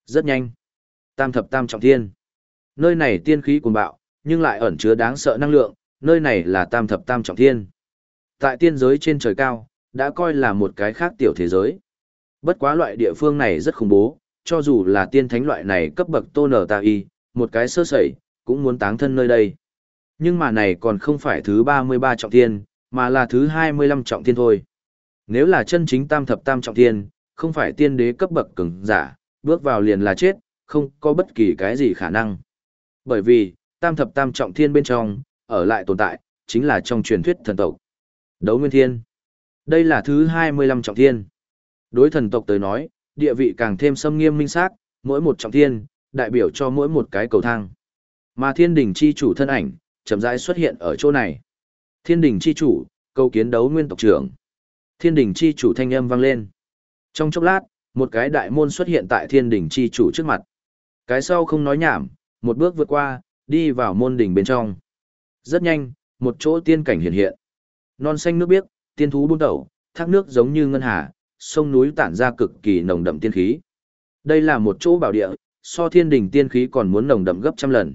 Rất nhanh. Tam thập tam trọng thiên. Nơi này tiên khí cuồng bạo, nhưng lại ẩn chứa đáng sợ năng lượng, nơi này là tam thập tam trọng thiên. Tại tiên giới trên trời cao, đã coi là một cái khác tiểu thế giới. Bất quá loại địa phương này rất khủng bố, cho dù là tiên thánh loại này cấp bậc tôn ở ta y, một cái sơ sẩy, cũng muốn táng thân nơi đây. Nhưng mà này còn không phải thứ ba mươi ba trọng thiên, mà là thứ hai mươi lăm trọng thiên thôi. Nếu là chân chính tam thập tam trọng thiên, không phải tiên đế cấp bậc cường giả, bước vào liền là chết, không có bất kỳ cái gì khả năng. Bởi vì, tam thập tam trọng thiên bên trong, ở lại tồn tại, chính là trong truyền thuyết thần tộc. Đấu Nguyên Thiên. Đây là thứ hai mươi lăm trọng thiên. Đối thần tộc tới nói, địa vị càng thêm xâm nghiêm minh xác, mỗi một trọng thiên, đại biểu cho mỗi một cái cầu thang. Mà thiên đình chi chủ thân ảnh, chậm rãi xuất hiện ở chỗ này. Thiên đình chi chủ, cầu kiến Đấu Nguyên tộc trưởng. Thiên đình chi chủ thanh âm vang lên. Trong chốc lát, một cái đại môn xuất hiện tại thiên đình chi chủ trước mặt. Cái sau không nói nhảm, một bước vượt qua, đi vào môn đình bên trong. Rất nhanh, một chỗ tiên cảnh hiện hiện. Non xanh nước biếc, tiên thú buôn tẩu, thác nước giống như ngân hà, sông núi tản ra cực kỳ nồng đậm tiên khí. Đây là một chỗ bảo địa, so thiên đình tiên khí còn muốn nồng đậm gấp trăm lần.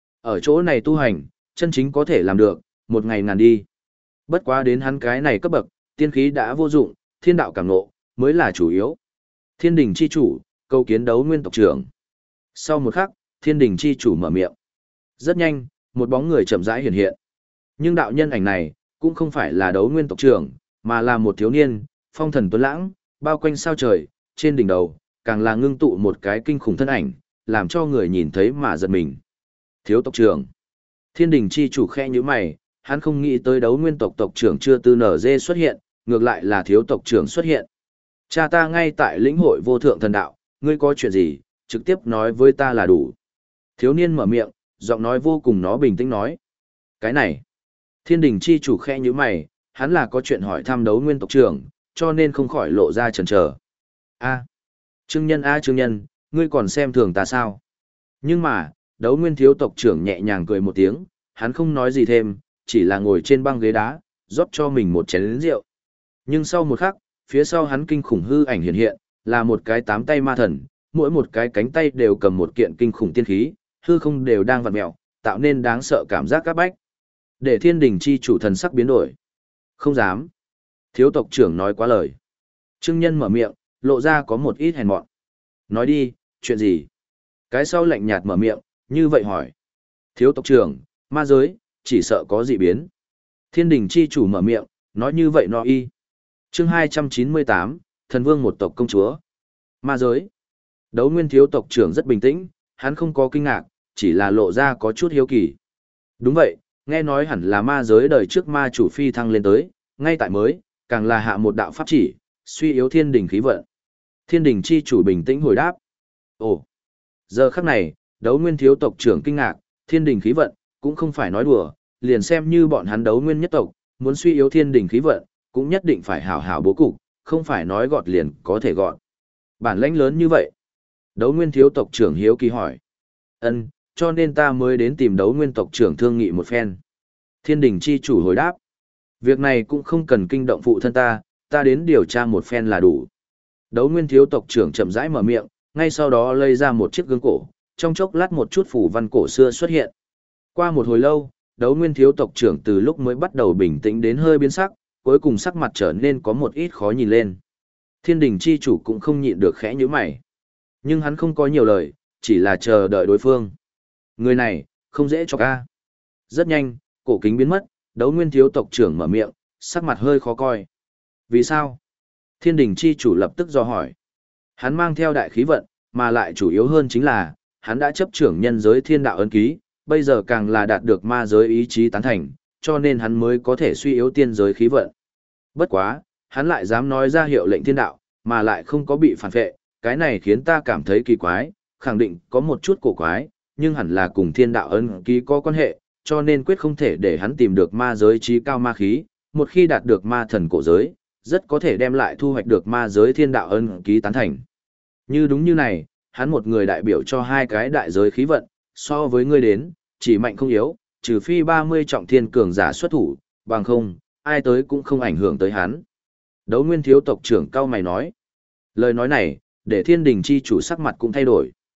Ở chỗ này tu hành, chân chính có thể làm được, một ngày ngàn đi. Bất quá đến hắn cái này cấp bậc, tiên khí đã vô dụng, thiên đạo cảm ngộ, mới là chủ yếu. Thiên đình chi chủ, cầu kiến Đấu Nguyên tộc trưởng. Sau một khắc, thiên đình chi chủ mở miệng. Rất nhanh, một bóng người chậm rãi hiện hiện. Nhưng đạo nhân ảnh này, cũng không phải là Đấu Nguyên tộc trưởng, mà là một thiếu niên, phong thần tuấn lãng, bao quanh sao trời, trên đỉnh đầu, càng là ngưng tụ một cái kinh khủng thân ảnh, làm cho người nhìn thấy mà giật mình. Thiếu tộc trưởng. Thiên đình chi chủ khe như mày, hắn không nghĩ tới Đấu Nguyên tộc tộc trưởng chưa tư nở dê xuất hiện, ngược lại là thiếu tộc trưởng xuất hiện. Cha ta ngay tại lĩnh hội vô thượng thần đạo, ngươi có chuyện gì, trực tiếp nói với ta là đủ. Thiếu niên mở miệng, giọng nói vô cùng nó bình tĩnh nói. Cái này, thiên đình chi chủ khe như mày, hắn là có chuyện hỏi thăm Đấu Nguyên tộc trưởng, cho nên không khỏi lộ ra chần chờ. A, Trương Nhân a Trương Nhân, ngươi còn xem thường ta sao? Nhưng mà, Đấu Nguyên thiếu tộc trưởng nhẹ nhàng cười một tiếng, hắn không nói gì thêm, chỉ là ngồi trên băng ghế đá, rót cho mình một chén rượu. Nhưng sau một khắc, phía sau hắn kinh khủng hư ảnh hiện hiện, là một cái tám tay ma thần, mỗi một cái cánh tay đều cầm một kiện kinh khủng tiên khí, hư không đều đang vặn mèo, tạo nên đáng sợ cảm giác các bách. Để thiên đình chi chủ thần sắc biến đổi. Không dám. Thiếu tộc trưởng nói quá lời. Trương Nhân mở miệng, lộ ra có một ít hèn mọn. Nói đi, chuyện gì? Cái sau lạnh nhạt mở miệng, như vậy hỏi. Thiếu tộc trưởng, ma giới, chỉ sợ có dị biến. Thiên đình chi chủ mở miệng, nói như vậy nó y. Chương hai trăm chín mươi tám, thần vương một tộc công chúa. Ma giới. Đấu Nguyên thiếu tộc trưởng rất bình tĩnh, hắn không có kinh ngạc, chỉ là lộ ra có chút hiếu kỳ. Đúng vậy, nghe nói hẳn là ma giới đời trước ma chủ phi thăng lên tới, ngay tại mới, càng là hạ một đạo pháp chỉ, suy yếu thiên đình khí vận. Thiên đình chi chủ bình tĩnh hồi đáp. Ồ, giờ khắc này, Đấu Nguyên thiếu tộc trưởng kinh ngạc, thiên đình khí vận, cũng không phải nói đùa, liền xem như bọn hắn Đấu Nguyên nhất tộc, muốn suy yếu thiên đình khí vận, cũng nhất định phải hảo hảo bố cục, không phải nói gọt liền có thể gọt. Bản lãnh lớn như vậy. Đấu Nguyên thiếu tộc trưởng hiếu kỳ hỏi. Ân, cho nên ta mới đến tìm Đấu Nguyên tộc trưởng thương nghị một phen. Thiên đình chi chủ hồi đáp. Việc này cũng không cần kinh động phụ thân ta, ta đến điều tra một phen là đủ. Đấu Nguyên thiếu tộc trưởng chậm rãi mở miệng, ngay sau đó lấy ra một chiếc gương cổ, trong chốc lát một chút phủ văn cổ xưa xuất hiện. Qua một hồi lâu, Đấu Nguyên thiếu tộc trưởng từ lúc mới bắt đầu bình tĩnh đến hơi biến sắc, cuối cùng sắc mặt trở nên có một ít khó nhìn lên. Thiên đình chi chủ cũng không nhịn được khẽ nhíu mày. Nhưng hắn không có nhiều lời, chỉ là chờ đợi đối phương. Người này, không dễ cho ca. Rất nhanh, cổ kính biến mất, Đấu Nguyên thiếu tộc trưởng mở miệng, sắc mặt hơi khó coi. Vì sao? Thiên đình chi chủ lập tức do hỏi. Hắn mang theo đại khí vận, mà lại chủ yếu hơn chính là, hắn đã chấp trưởng nhân giới thiên đạo ấn ký, bây giờ càng là đạt được ma giới ý chí tán thành, cho nên hắn mới có thể suy yếu tiên giới khí vận. Bất quá, hắn lại dám nói ra hiệu lệnh thiên đạo, mà lại không có bị phản vệ, cái này khiến ta cảm thấy kỳ quái, khẳng định có một chút cổ quái, nhưng hẳn là cùng thiên đạo ấn ký có quan hệ, cho nên quyết không thể để hắn tìm được ma giới trí cao ma khí, một khi đạt được ma thần cổ giới, rất có thể đem lại thu hoạch được ma giới thiên đạo ấn ký tán thành. Như đúng như này, hắn một người đại biểu cho hai cái đại giới khí vận, so với ngươi đến, chỉ mạnh không yếu, trừ phi ba mươi trọng thiên cường giả xuất thủ, bằng không, ai tới cũng không ảnh hưởng tới hắn. Đấu Nguyên thiếu tộc trưởng cao mày nói. Lời nói này, để thiên đình chi chủ sắc mặt cũng thay đổi.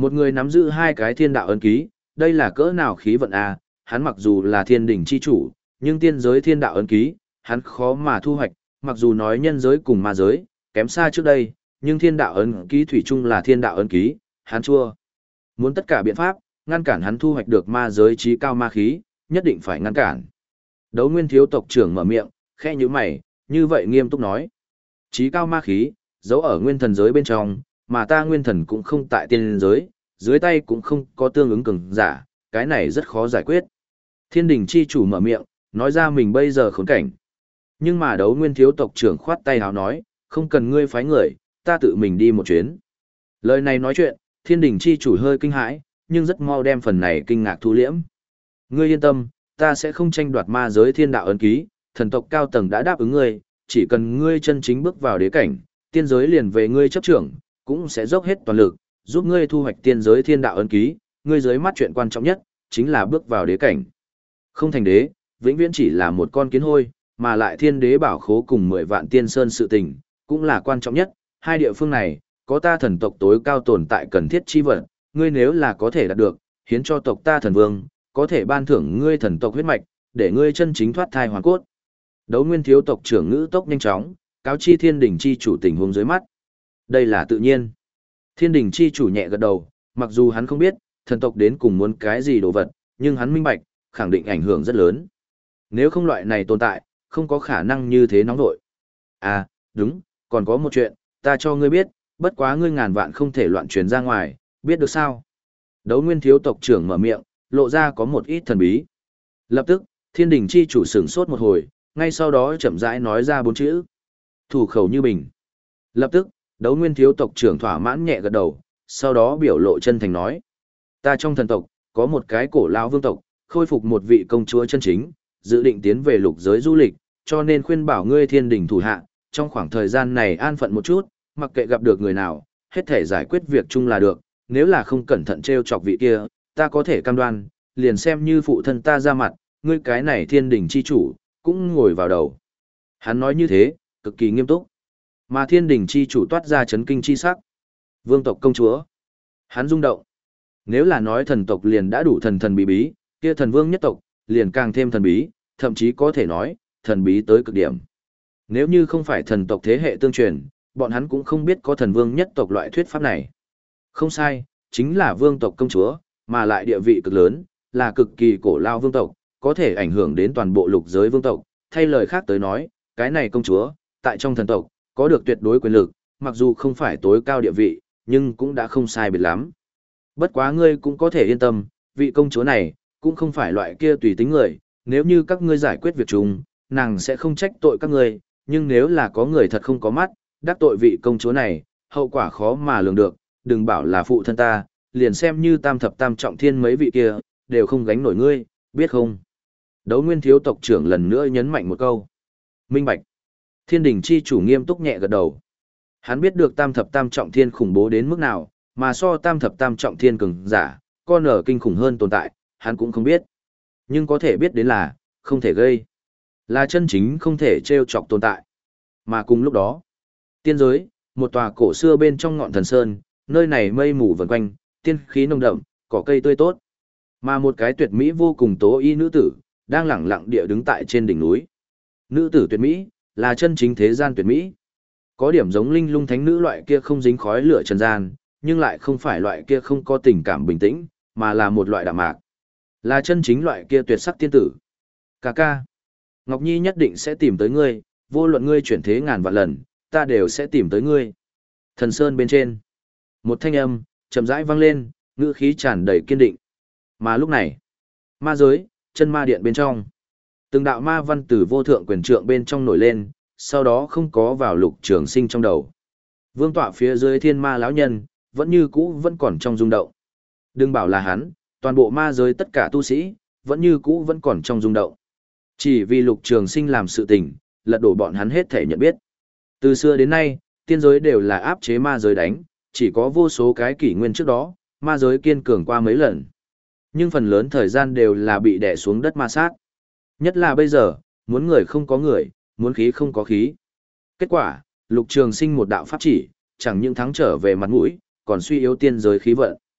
Một người nắm giữ hai cái thiên đạo ấn ký, đây là cỡ nào khí vận à, hắn mặc dù là thiên đỉnh chi chủ, nhưng tiên giới thiên đạo ấn ký, hắn khó mà thu hoạch, mặc dù nói nhân giới cùng ma giới, kém xa trước đây, nhưng thiên đạo ấn ký thủy chung là thiên đạo ấn ký, hắn chua. Muốn tất cả biện pháp, ngăn cản hắn thu hoạch được ma giới trí cao ma khí, nhất định phải ngăn cản. Đấu Nguyên thiếu tộc trưởng mở miệng, khẽ nhíu mày, như vậy nghiêm túc nói. Trí cao ma khí, giấu ở nguyên thần giới bên trong, mà ta nguyên thần cũng không tại tiên giới, dưới tay cũng không có tương ứng cường giả, cái này rất khó giải quyết. Thiên đình chi chủ mở miệng, nói ra mình bây giờ khốn cảnh. Nhưng mà Đấu Nguyên thiếu tộc trưởng khoát tay hào nói, không cần ngươi phái người, ta tự mình đi một chuyến. Lời này nói chuyện, thiên đình chi chủ hơi kinh hãi, nhưng rất mau đem phần này kinh ngạc thu liễm. Ngươi yên tâm, ta sẽ không tranh đoạt ma giới thiên đạo ấn ký, thần tộc cao tầng đã đáp ứng ngươi, chỉ cần ngươi chân chính bước vào đế cảnh, tiên giới liền về ngươi chấp trưởng, cũng sẽ dốc hết toàn lực, giúp ngươi thu hoạch tiên giới thiên đạo ấn ký, ngươi dưới mắt chuyện quan trọng nhất, chính là bước vào đế cảnh. Không thành đế, vĩnh viễn chỉ là một con kiến hôi, mà lại thiên đế bảo khố cùng mười vạn tiên sơn sự tình, cũng là quan trọng nhất, hai địa phương này, có ta thần tộc tối cao tồn tại cần thiết chi vật, ngươi nếu là có thể đạt được, hiến cho tộc ta thần vương, có thể ban thưởng ngươi thần tộc huyết mạch, để ngươi chân chính thoát thai hoàn cốt. Đấu Nguyên thiếu tộc trưởng ngữ tốc nhanh chóng, cáo chi thiên đình chi chủ tình huống dưới mắt. Đây là tự nhiên. Thiên đình chi chủ nhẹ gật đầu, mặc dù hắn không biết, thần tộc đến cùng muốn cái gì đồ vật, nhưng hắn minh bạch, khẳng định ảnh hưởng rất lớn. Nếu không loại này tồn tại, không có khả năng như thế nóng vội. À, đúng, còn có một chuyện, ta cho ngươi biết, bất quá ngươi ngàn vạn không thể loạn truyền ra ngoài, biết được sao? Đấu Nguyên thiếu tộc trưởng mở miệng, lộ ra có một ít thần bí. Lập tức, thiên đình chi chủ sửng sốt một hồi, ngay sau đó chậm rãi nói ra bốn chữ. Thủ khẩu như bình. Lập tức, Đấu Nguyên thiếu tộc trưởng thỏa mãn nhẹ gật đầu, sau đó biểu lộ chân thành nói. Ta trong thần tộc, có một cái cổ lão vương tộc, khôi phục một vị công chúa chân chính, dự định tiến về lục giới du lịch, cho nên khuyên bảo ngươi thiên đình thủ hạ, trong khoảng thời gian này an phận một chút, mặc kệ gặp được người nào, hết thể giải quyết việc chung là được, nếu là không cẩn thận trêu chọc vị kia, ta có thể cam đoan, liền xem như phụ thân ta ra mặt, ngươi cái này thiên đình chi chủ, cũng ngồi vào đầu. Hắn nói như thế, cực kỳ nghiêm túc. Mà thiên đình chi chủ toát ra chấn kinh chi sắc. Vương tộc công chúa. Hắn rung động. Nếu là nói thần tộc liền đã đủ thần thần bí bí, kia thần vương nhất tộc, liền càng thêm thần bí, thậm chí có thể nói, thần bí tới cực điểm. Nếu như không phải thần tộc thế hệ tương truyền, bọn hắn cũng không biết có thần vương nhất tộc loại thuyết pháp này. Không sai, chính là vương tộc công chúa, mà lại địa vị cực lớn, là cực kỳ cổ lao vương tộc, có thể ảnh hưởng đến toàn bộ lục giới vương tộc. Thay lời khác tới nói, cái này công chúa, tại trong thần tộc, có được tuyệt đối quyền lực, mặc dù không phải tối cao địa vị, nhưng cũng đã không sai biệt lắm. Bất quá ngươi cũng có thể yên tâm, vị công chúa này, cũng không phải loại kia tùy tính người, nếu như các ngươi giải quyết việc chung, nàng sẽ không trách tội các ngươi, nhưng nếu là có người thật không có mắt, đắc tội vị công chúa này, hậu quả khó mà lường được, đừng bảo là phụ thân ta, liền xem như tam thập tam trọng thiên mấy vị kia, đều không gánh nổi ngươi, biết không? Đấu Nguyên thiếu tộc trưởng lần nữa nhấn mạnh một câu. Minh bạch. Thiên đình chi chủ nghiêm túc nhẹ gật đầu. Hắn biết được tam thập tam trọng thiên khủng bố đến mức nào, mà so tam thập tam trọng thiên cường giả, con ở kinh khủng hơn tồn tại, hắn cũng không biết. Nhưng có thể biết đến là, không thể gây. Là chân chính không thể trêu chọc tồn tại. Mà cùng lúc đó, tiên giới, một tòa cổ xưa bên trong ngọn thần sơn, nơi này mây mù vần quanh, tiên khí nồng đậm, cỏ cây tươi tốt. Mà một cái tuyệt mỹ vô cùng tố y nữ tử, đang lẳng lặng địa đứng tại trên đỉnh núi. Nữ tử tuyệt mỹ, là chân chính thế gian tuyệt mỹ. Có điểm giống linh lung thánh nữ loại kia không dính khói lửa trần gian, nhưng lại không phải loại kia không có tình cảm bình tĩnh, mà là một loại đạm mạc. Là chân chính loại kia tuyệt sắc tiên tử. Cà ca. Ngọc Nhi nhất định sẽ tìm tới ngươi, vô luận ngươi chuyển thế ngàn vạn lần, ta đều sẽ tìm tới ngươi. Thần sơn bên trên. Một thanh âm, chậm rãi vang lên, ngữ khí tràn đầy kiên định. Mà lúc này, ma giới, chân ma điện bên trong. Từng đạo ma văn từ vô thượng quyền trượng bên trong nổi lên, sau đó không có vào Lục Trường Sinh trong đầu. Vương tọa phía dưới thiên ma lão nhân, vẫn như cũ vẫn còn trong rung động. Đừng bảo là hắn, toàn bộ ma giới tất cả tu sĩ, vẫn như cũ vẫn còn trong rung động. Chỉ vì Lục Trường Sinh làm sự tình, lật đổ bọn hắn hết thể nhận biết. Từ xưa đến nay, tiên giới đều là áp chế ma giới đánh, chỉ có vô số cái kỷ nguyên trước đó, ma giới kiên cường qua mấy lần. Nhưng phần lớn thời gian đều là bị đè xuống đất ma sát. Nhất là bây giờ, muốn người không có người, muốn khí không có khí. Kết quả, Lục Trường Sinh một đạo pháp chỉ, chẳng những thắng trở về mặt mũi, còn suy yếu tiên giới khí vận.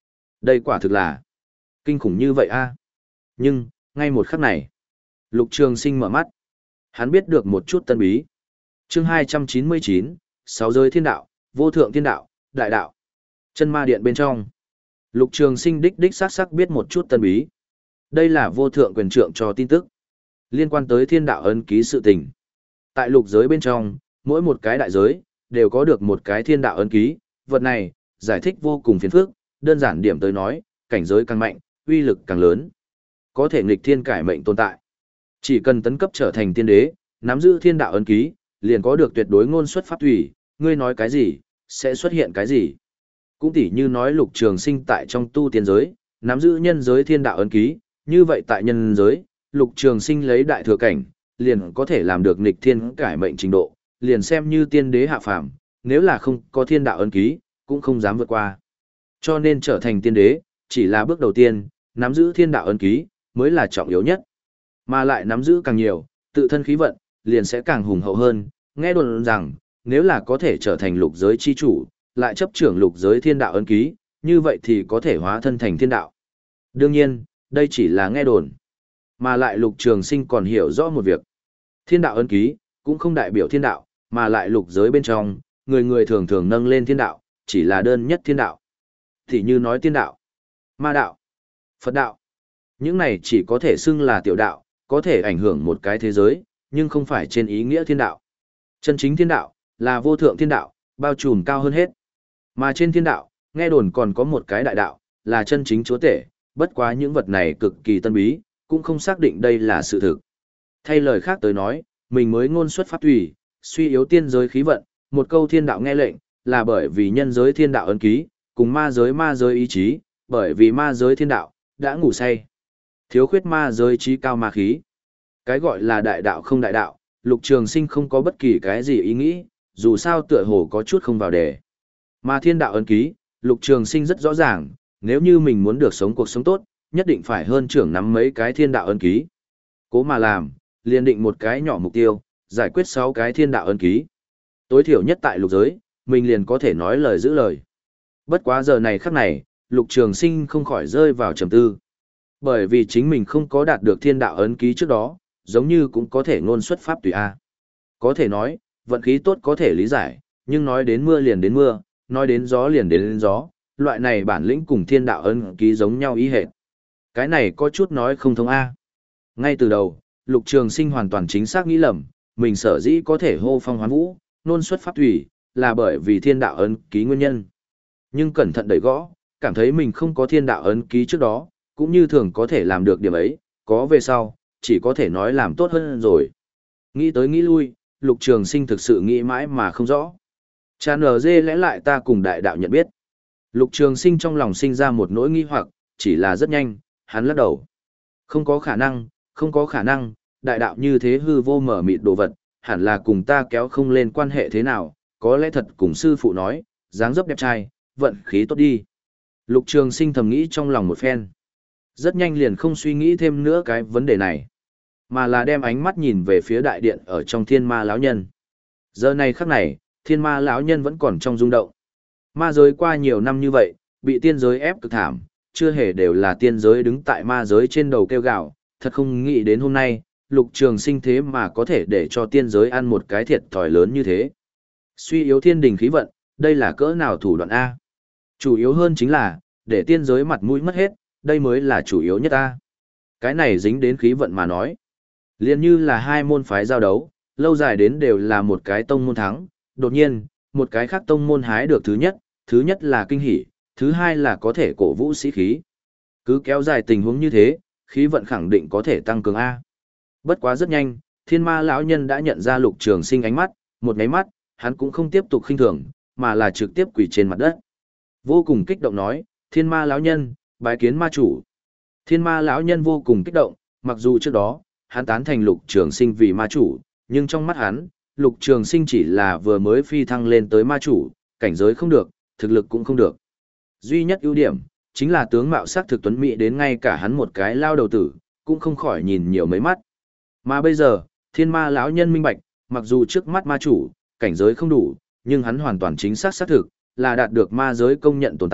Đây quả thực là kinh khủng như vậy a. Nhưng, ngay một khắc này, Lục Trường Sinh mở mắt. Hắn biết được một chút tân bí. Chương hai trăm chín mươi chín, Sáu giới thiên đạo, vô thượng thiên đạo, đại đạo. Chân ma điện bên trong. Lục Trường Sinh đích đích xác xác biết một chút tân bí. Đây là vô thượng quyền trượng cho tin tức. Liên quan tới thiên đạo ấn ký sự tình. Tại lục giới bên trong, mỗi một cái đại giới, đều có được một cái thiên đạo ấn ký. Vật này, giải thích vô cùng phiền phức, đơn giản điểm tới nói, cảnh giới càng mạnh, uy lực càng lớn. Có thể nghịch thiên cải mệnh tồn tại. Chỉ cần tấn cấp trở thành tiên đế, nắm giữ thiên đạo ấn ký, liền có được tuyệt đối ngôn xuất pháp thủy, ngươi nói cái gì, sẽ xuất hiện cái gì. Cũng tỉ như nói Lục Trường Sinh tại trong tu tiên giới, nắm giữ nhân giới thiên đạo ấn ký, như vậy tại nhân giới, Lục Trường Sinh lấy đại thừa cảnh, liền có thể làm được nghịch thiên cải mệnh trình độ, liền xem như tiên đế hạ phàm, nếu là không có thiên đạo ấn ký, cũng không dám vượt qua. Cho nên trở thành tiên đế, chỉ là bước đầu tiên, nắm giữ thiên đạo ấn ký, mới là trọng yếu nhất. Mà lại nắm giữ càng nhiều, tự thân khí vận, liền sẽ càng hùng hậu hơn. Nghe đồn rằng, nếu là có thể trở thành lục giới chi chủ, lại chấp trưởng lục giới thiên đạo ấn ký, như vậy thì có thể hóa thân thành thiên đạo. Đương nhiên, đây chỉ là nghe đồn. Mà lại Lục Trường Sinh còn hiểu rõ một việc. Thiên đạo ấn ký, cũng không đại biểu thiên đạo, mà lại lục giới bên trong, người người thường thường nâng lên thiên đạo, chỉ là đơn nhất thiên đạo. Thì như nói tiên đạo, ma đạo, Phật đạo. Những này chỉ có thể xưng là tiểu đạo, có thể ảnh hưởng một cái thế giới, nhưng không phải trên ý nghĩa thiên đạo. Chân chính thiên đạo, là vô thượng thiên đạo, bao trùm cao hơn hết. Mà trên thiên đạo, nghe đồn còn có một cái đại đạo, là chân chính chúa tể, bất quá những vật này cực kỳ tân bí, cũng không xác định đây là sự thực. Thay lời khác tới nói, mình mới ngôn xuất pháp tùy, suy yếu tiên giới khí vận, một câu thiên đạo nghe lệnh, là bởi vì nhân giới thiên đạo ấn ký, cùng ma giới ma giới ý chí, bởi vì ma giới thiên đạo, đã ngủ say. Thiếu khuyết ma giới trí cao ma khí. Cái gọi là đại đạo không đại đạo, Lục Trường Sinh không có bất kỳ cái gì ý nghĩ, dù sao tựa hồ có chút không vào đề. Mà thiên đạo ấn ký, Lục Trường Sinh rất rõ ràng, nếu như mình muốn được sống cuộc sống tốt, nhất định phải hơn trưởng nắm mấy cái thiên đạo ấn ký. Cố mà làm, liền định một cái nhỏ mục tiêu, giải quyết sáu cái thiên đạo ấn ký. Tối thiểu nhất tại lục giới, mình liền có thể nói lời giữ lời. Bất quá giờ này khắc này, Lục Trường Sinh không khỏi rơi vào trầm tư. Bởi vì chính mình không có đạt được thiên đạo ấn ký trước đó, giống như cũng có thể ngôn xuất pháp tùy A. Có thể nói, vận khí tốt có thể lý giải, nhưng nói đến mưa liền đến mưa, nói đến gió liền đến gió, loại này bản lĩnh cùng thiên đạo ấn ký giống nhau ý hệt. Cái này có chút nói không thông A. Ngay từ đầu, Lục Trường Sinh hoàn toàn chính xác nghĩ lầm, mình sở dĩ có thể hô phong hoán vũ, ngôn xuất pháp thủy, là bởi vì thiên đạo ấn ký nguyên nhân. Nhưng cẩn thận đẩy gõ, cảm thấy mình không có thiên đạo ấn ký trước đó, cũng như thường có thể làm được điểm ấy, có về sau, chỉ có thể nói làm tốt hơn rồi. Nghĩ tới nghĩ lui, Lục Trường Sinh thực sự nghĩ mãi mà không rõ. Chà nở dê lẽ lại ta cùng đại đạo nhận biết. Lục Trường Sinh trong lòng sinh ra một nỗi nghi hoặc, chỉ là rất nhanh, hắn lắc đầu. Không có khả năng, không có khả năng, đại đạo như thế hư vô mở mịt đồ vật, hẳn là cùng ta kéo không lên quan hệ thế nào, có lẽ thật cùng sư phụ nói, dáng dấp đẹp trai, vận khí tốt đi. Lục Trường Sinh thầm nghĩ trong lòng một phen. Rất nhanh liền không suy nghĩ thêm nữa cái vấn đề này, mà là đem ánh mắt nhìn về phía đại điện ở trong thiên ma lão nhân. Giờ này khắc này, thiên ma lão nhân vẫn còn trong rung động. Ma giới qua nhiều năm như vậy, bị tiên giới ép cực thảm, chưa hề đều là tiên giới đứng tại ma giới trên đầu kêu gào, thật không nghĩ đến hôm nay, Lục Trường Sinh thế mà có thể để cho tiên giới ăn một cái thiệt thòi lớn như thế. Suy yếu thiên đình khí vận, đây là cỡ nào thủ đoạn A. Chủ yếu hơn chính là, để tiên giới mặt mũi mất hết, đây mới là chủ yếu nhất A. Cái này dính đến khí vận mà nói. Liên như là hai môn phái giao đấu, lâu dài đến đều là một cái tông môn thắng, đột nhiên, một cái khác tông môn hái được thứ nhất, thứ nhất là kinh hỉ, thứ hai là có thể cổ vũ sĩ khí. Cứ kéo dài tình huống như thế, khí vận khẳng định có thể tăng cường A. Bất quá rất nhanh, thiên ma lão nhân đã nhận ra Lục Trường Sinh ánh mắt, một nháy mắt, hắn cũng không tiếp tục khinh thường, mà là trực tiếp quỳ trên mặt đất. Vô cùng kích động nói, thiên ma lão nhân, bái kiến ma chủ. Thiên ma lão nhân vô cùng kích động, mặc dù trước đó, hắn tán thành Lục Trường Sinh vì ma chủ, nhưng trong mắt hắn, Lục Trường Sinh chỉ là vừa mới phi thăng lên tới ma chủ, cảnh giới không được, thực lực cũng không được. Duy nhất ưu điểm, chính là tướng mạo sắc thực tuấn mỹ đến ngay cả hắn một cái lao đầu tử, cũng không khỏi nhìn nhiều mấy mắt. Mà bây giờ, thiên ma lão nhân minh bạch, mặc dù trước mắt ma chủ, cảnh giới không đủ, nhưng hắn hoàn toàn chính xác xác thực, là đạt được ma giới công nhận tồn tại,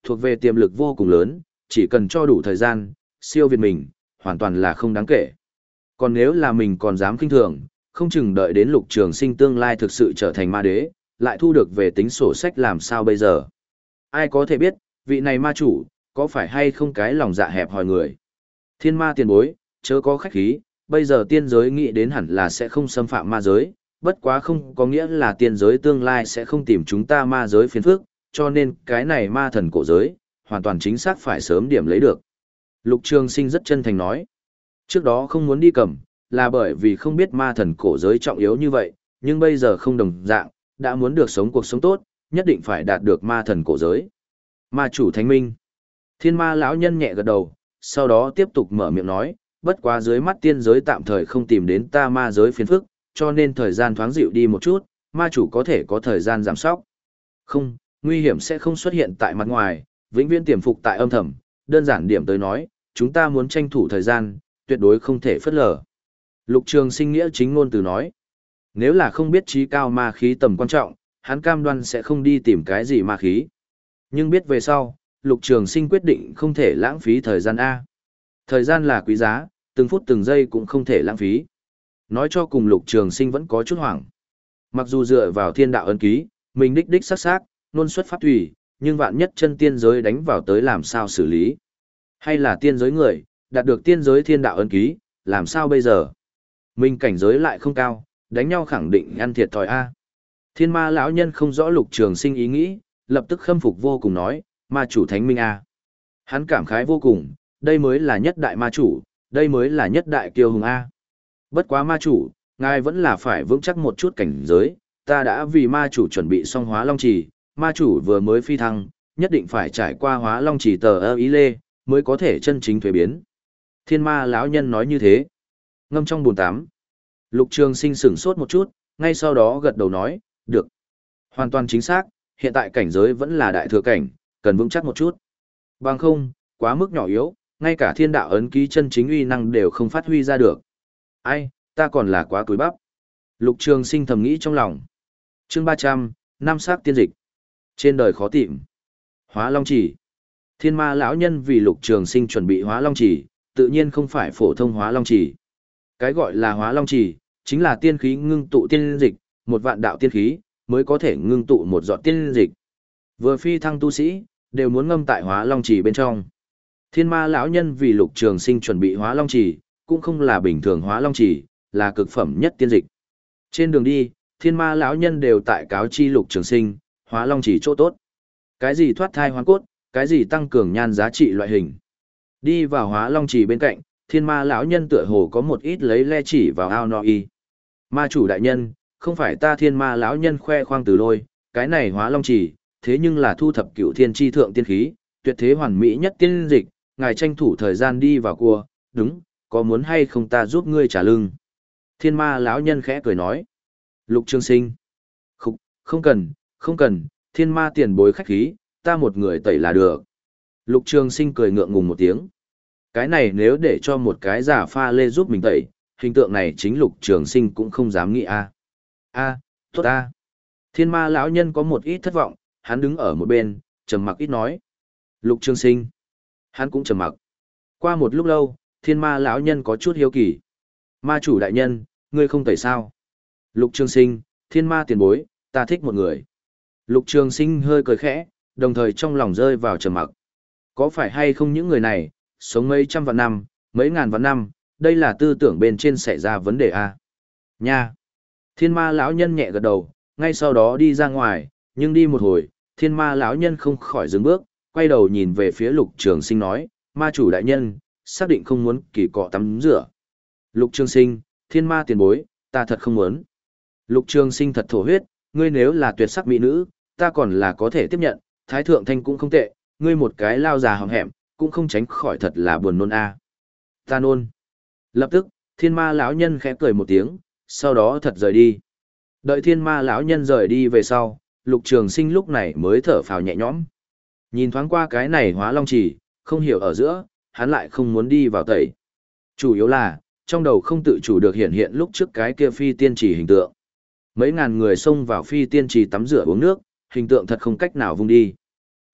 thuộc về tiềm lực vô cùng lớn, chỉ cần cho đủ thời gian, siêu việt mình, hoàn toàn là không đáng kể. Còn nếu là mình còn dám kinh thường, không chừng đợi đến Lục Trường Sinh tương lai thực sự trở thành ma đế, lại thu được về tính sổ sách làm sao bây giờ. Ai có thể biết, vị này ma chủ, có phải hay không cái lòng dạ hẹp hòi người. Thiên ma tiền bối, chớ có khách khí, bây giờ tiên giới nghĩ đến hẳn là sẽ không xâm phạm ma giới, bất quá không có nghĩa là tiên giới tương lai sẽ không tìm chúng ta ma giới phiền phức, cho nên cái này ma thần cổ giới, hoàn toàn chính xác phải sớm điểm lấy được. Lục Trường Sinh rất chân thành nói, trước đó không muốn đi cầm, là bởi vì không biết ma thần cổ giới trọng yếu như vậy, nhưng bây giờ không đồng dạng, đã muốn được sống cuộc sống tốt, nhất định phải đạt được ma thần cổ giới. Ma chủ thánh minh. Thiên ma lão nhân nhẹ gật đầu, sau đó tiếp tục mở miệng nói, bất quá dưới mắt tiên giới tạm thời không tìm đến ta ma giới phiền phức, cho nên thời gian thoáng dịu đi một chút, ma chủ có thể có thời gian giảm sóc. Không, nguy hiểm sẽ không xuất hiện tại mặt ngoài, vĩnh viễn tiềm phục tại âm thầm, đơn giản điểm tới nói, chúng ta muốn tranh thủ thời gian, tuyệt đối không thể phất lờ. Lục Trường Sinh nghĩa chính ngôn từ nói, nếu là không biết trí cao ma khí tầm quan trọng, hắn cam đoan sẽ không đi tìm cái gì ma khí. Nhưng biết về sau, Lục Trường Sinh quyết định không thể lãng phí thời gian A. Thời gian là quý giá, từng phút từng giây cũng không thể lãng phí. Nói cho cùng Lục Trường Sinh vẫn có chút hoảng. Mặc dù dựa vào thiên đạo ấn ký, mình đích đích sắc sắc, nôn xuất pháp tùy, nhưng vạn nhất chân tiên giới đánh vào tới làm sao xử lý? Hay là tiên giới người, đạt được tiên giới thiên đạo ấn ký, làm sao bây giờ? Mình cảnh giới lại không cao, đánh nhau khẳng định ăn thiệt thòi A. Thiên ma lão nhân không rõ Lục Trường Sinh ý nghĩ, lập tức khâm phục vô cùng nói, ma chủ thánh minh A. Hắn cảm khái vô cùng, đây mới là nhất đại ma chủ, đây mới là nhất đại kiêu hùng A. Bất quá ma chủ, ngài vẫn là phải vững chắc một chút cảnh giới, ta đã vì ma chủ chuẩn bị xong hóa long trì, ma chủ vừa mới phi thăng, nhất định phải trải qua hóa long trì tờ ơ ý lê, mới có thể chân chính thuế biến. Thiên ma lão nhân nói như thế. Ngâm trong bồn tắm. Lục Trường Sinh sửng sốt một chút, ngay sau đó gật đầu nói, được. Hoàn toàn chính xác, hiện tại cảnh giới vẫn là đại thừa cảnh, cần vững chắc một chút. Bằng không, quá mức nhỏ yếu, ngay cả thiên đạo ấn ký chân chính uy năng đều không phát huy ra được. Ai, ta còn là quá cúi bắp. Lục Trường Sinh thầm nghĩ trong lòng. Chương ba trăm, năm sắc tiên dịch. Trên đời khó tìm. Hóa Long Chỉ. Thiên ma lão nhân vì Lục Trường Sinh chuẩn bị Hóa Long Chỉ, tự nhiên không phải phổ thông Hóa Long Chỉ. Cái gọi là Hóa Long Chỉ, chính là tiên khí ngưng tụ tiên dịch, một vạn đạo tiên khí, mới có thể ngưng tụ một giọt tiên dịch. Vừa phi thăng tu sĩ, đều muốn ngâm tại Hóa Long Chỉ bên trong. Thiên ma lão nhân vì Lục Trường Sinh chuẩn bị Hóa Long Chỉ, cũng không là bình thường Hóa Long Chỉ, là cực phẩm nhất tiên dịch. Trên đường đi, thiên ma lão nhân đều tại cáo chi Lục Trường Sinh, Hóa Long Chỉ chỗ tốt. Cái gì thoát thai hoán cốt, cái gì tăng cường nhan giá trị loại hình. Đi vào Hóa Long Chỉ bên cạnh, thiên ma lão nhân tựa hồ có một ít lấy le chỉ vào ao no y. Ma chủ đại nhân, không phải ta thiên ma lão nhân khoe khoang từ lôi, cái này Hóa Long Chỉ, thế nhưng là thu thập cửu thiên tri thượng tiên khí, tuyệt thế hoàn mỹ nhất tiên dịch, ngài tranh thủ thời gian đi vào cua, đúng, có muốn hay không ta giúp ngươi trả lưng. Thiên ma lão nhân khẽ cười nói. Lục Trường Sinh. Không, không cần, không cần, thiên ma tiền bối khách khí, ta một người tẩy là được. Lục Trường Sinh cười ngượng ngùng một tiếng. Cái này nếu để cho một cái giả pha lê giúp mình tẩy, hình tượng này chính Lục Trường Sinh cũng không dám nghĩ a. A, tốt a. Thiên ma lão nhân có một ít thất vọng, hắn đứng ở một bên, trầm mặc ít nói. Lục Trường Sinh. Hắn cũng trầm mặc. Qua một lúc lâu, thiên ma lão nhân có chút hiếu kỳ. Ma chủ đại nhân, ngươi không tẩy sao? Lục Trường Sinh, thiên ma tiền bối, ta thích một người. Lục Trường Sinh hơi cười khẽ, đồng thời trong lòng rơi vào trầm mặc. Có phải hay không những người này, sống mấy trăm vạn năm, mấy ngàn vạn năm, đây là tư tưởng bên trên xảy ra vấn đề à? Nha! Thiên ma lão nhân nhẹ gật đầu, ngay sau đó đi ra ngoài, nhưng đi một hồi, thiên ma lão nhân không khỏi dừng bước, quay đầu nhìn về phía Lục Trường Sinh nói, ma chủ đại nhân, xác định không muốn kỳ cọ tắm rửa. Lục Trường Sinh, thiên ma tiền bối, ta thật không muốn. Lục Trường Sinh thật thổ huyết, ngươi nếu là tuyệt sắc mỹ nữ, ta còn là có thể tiếp nhận, thái thượng thanh cũng không tệ, ngươi một cái lao già hòm hẹm, cũng không tránh khỏi thật là buồn nôn a. À. Ta nôn. Lập tức, thiên ma lão nhân khẽ cười một tiếng, sau đó thật rời đi. Đợi thiên ma lão nhân rời đi về sau, Lục Trường Sinh lúc này mới thở phào nhẹ nhõm. Nhìn thoáng qua cái này Hóa Long Chỉ, không hiểu ở giữa, hắn lại không muốn đi vào tẩy. Chủ yếu là, trong đầu không tự chủ được hiện hiện lúc trước cái kia phi tiên chỉ hình tượng. Mấy ngàn người xông vào phi tiên chỉ tắm rửa uống nước, hình tượng thật không cách nào vung đi.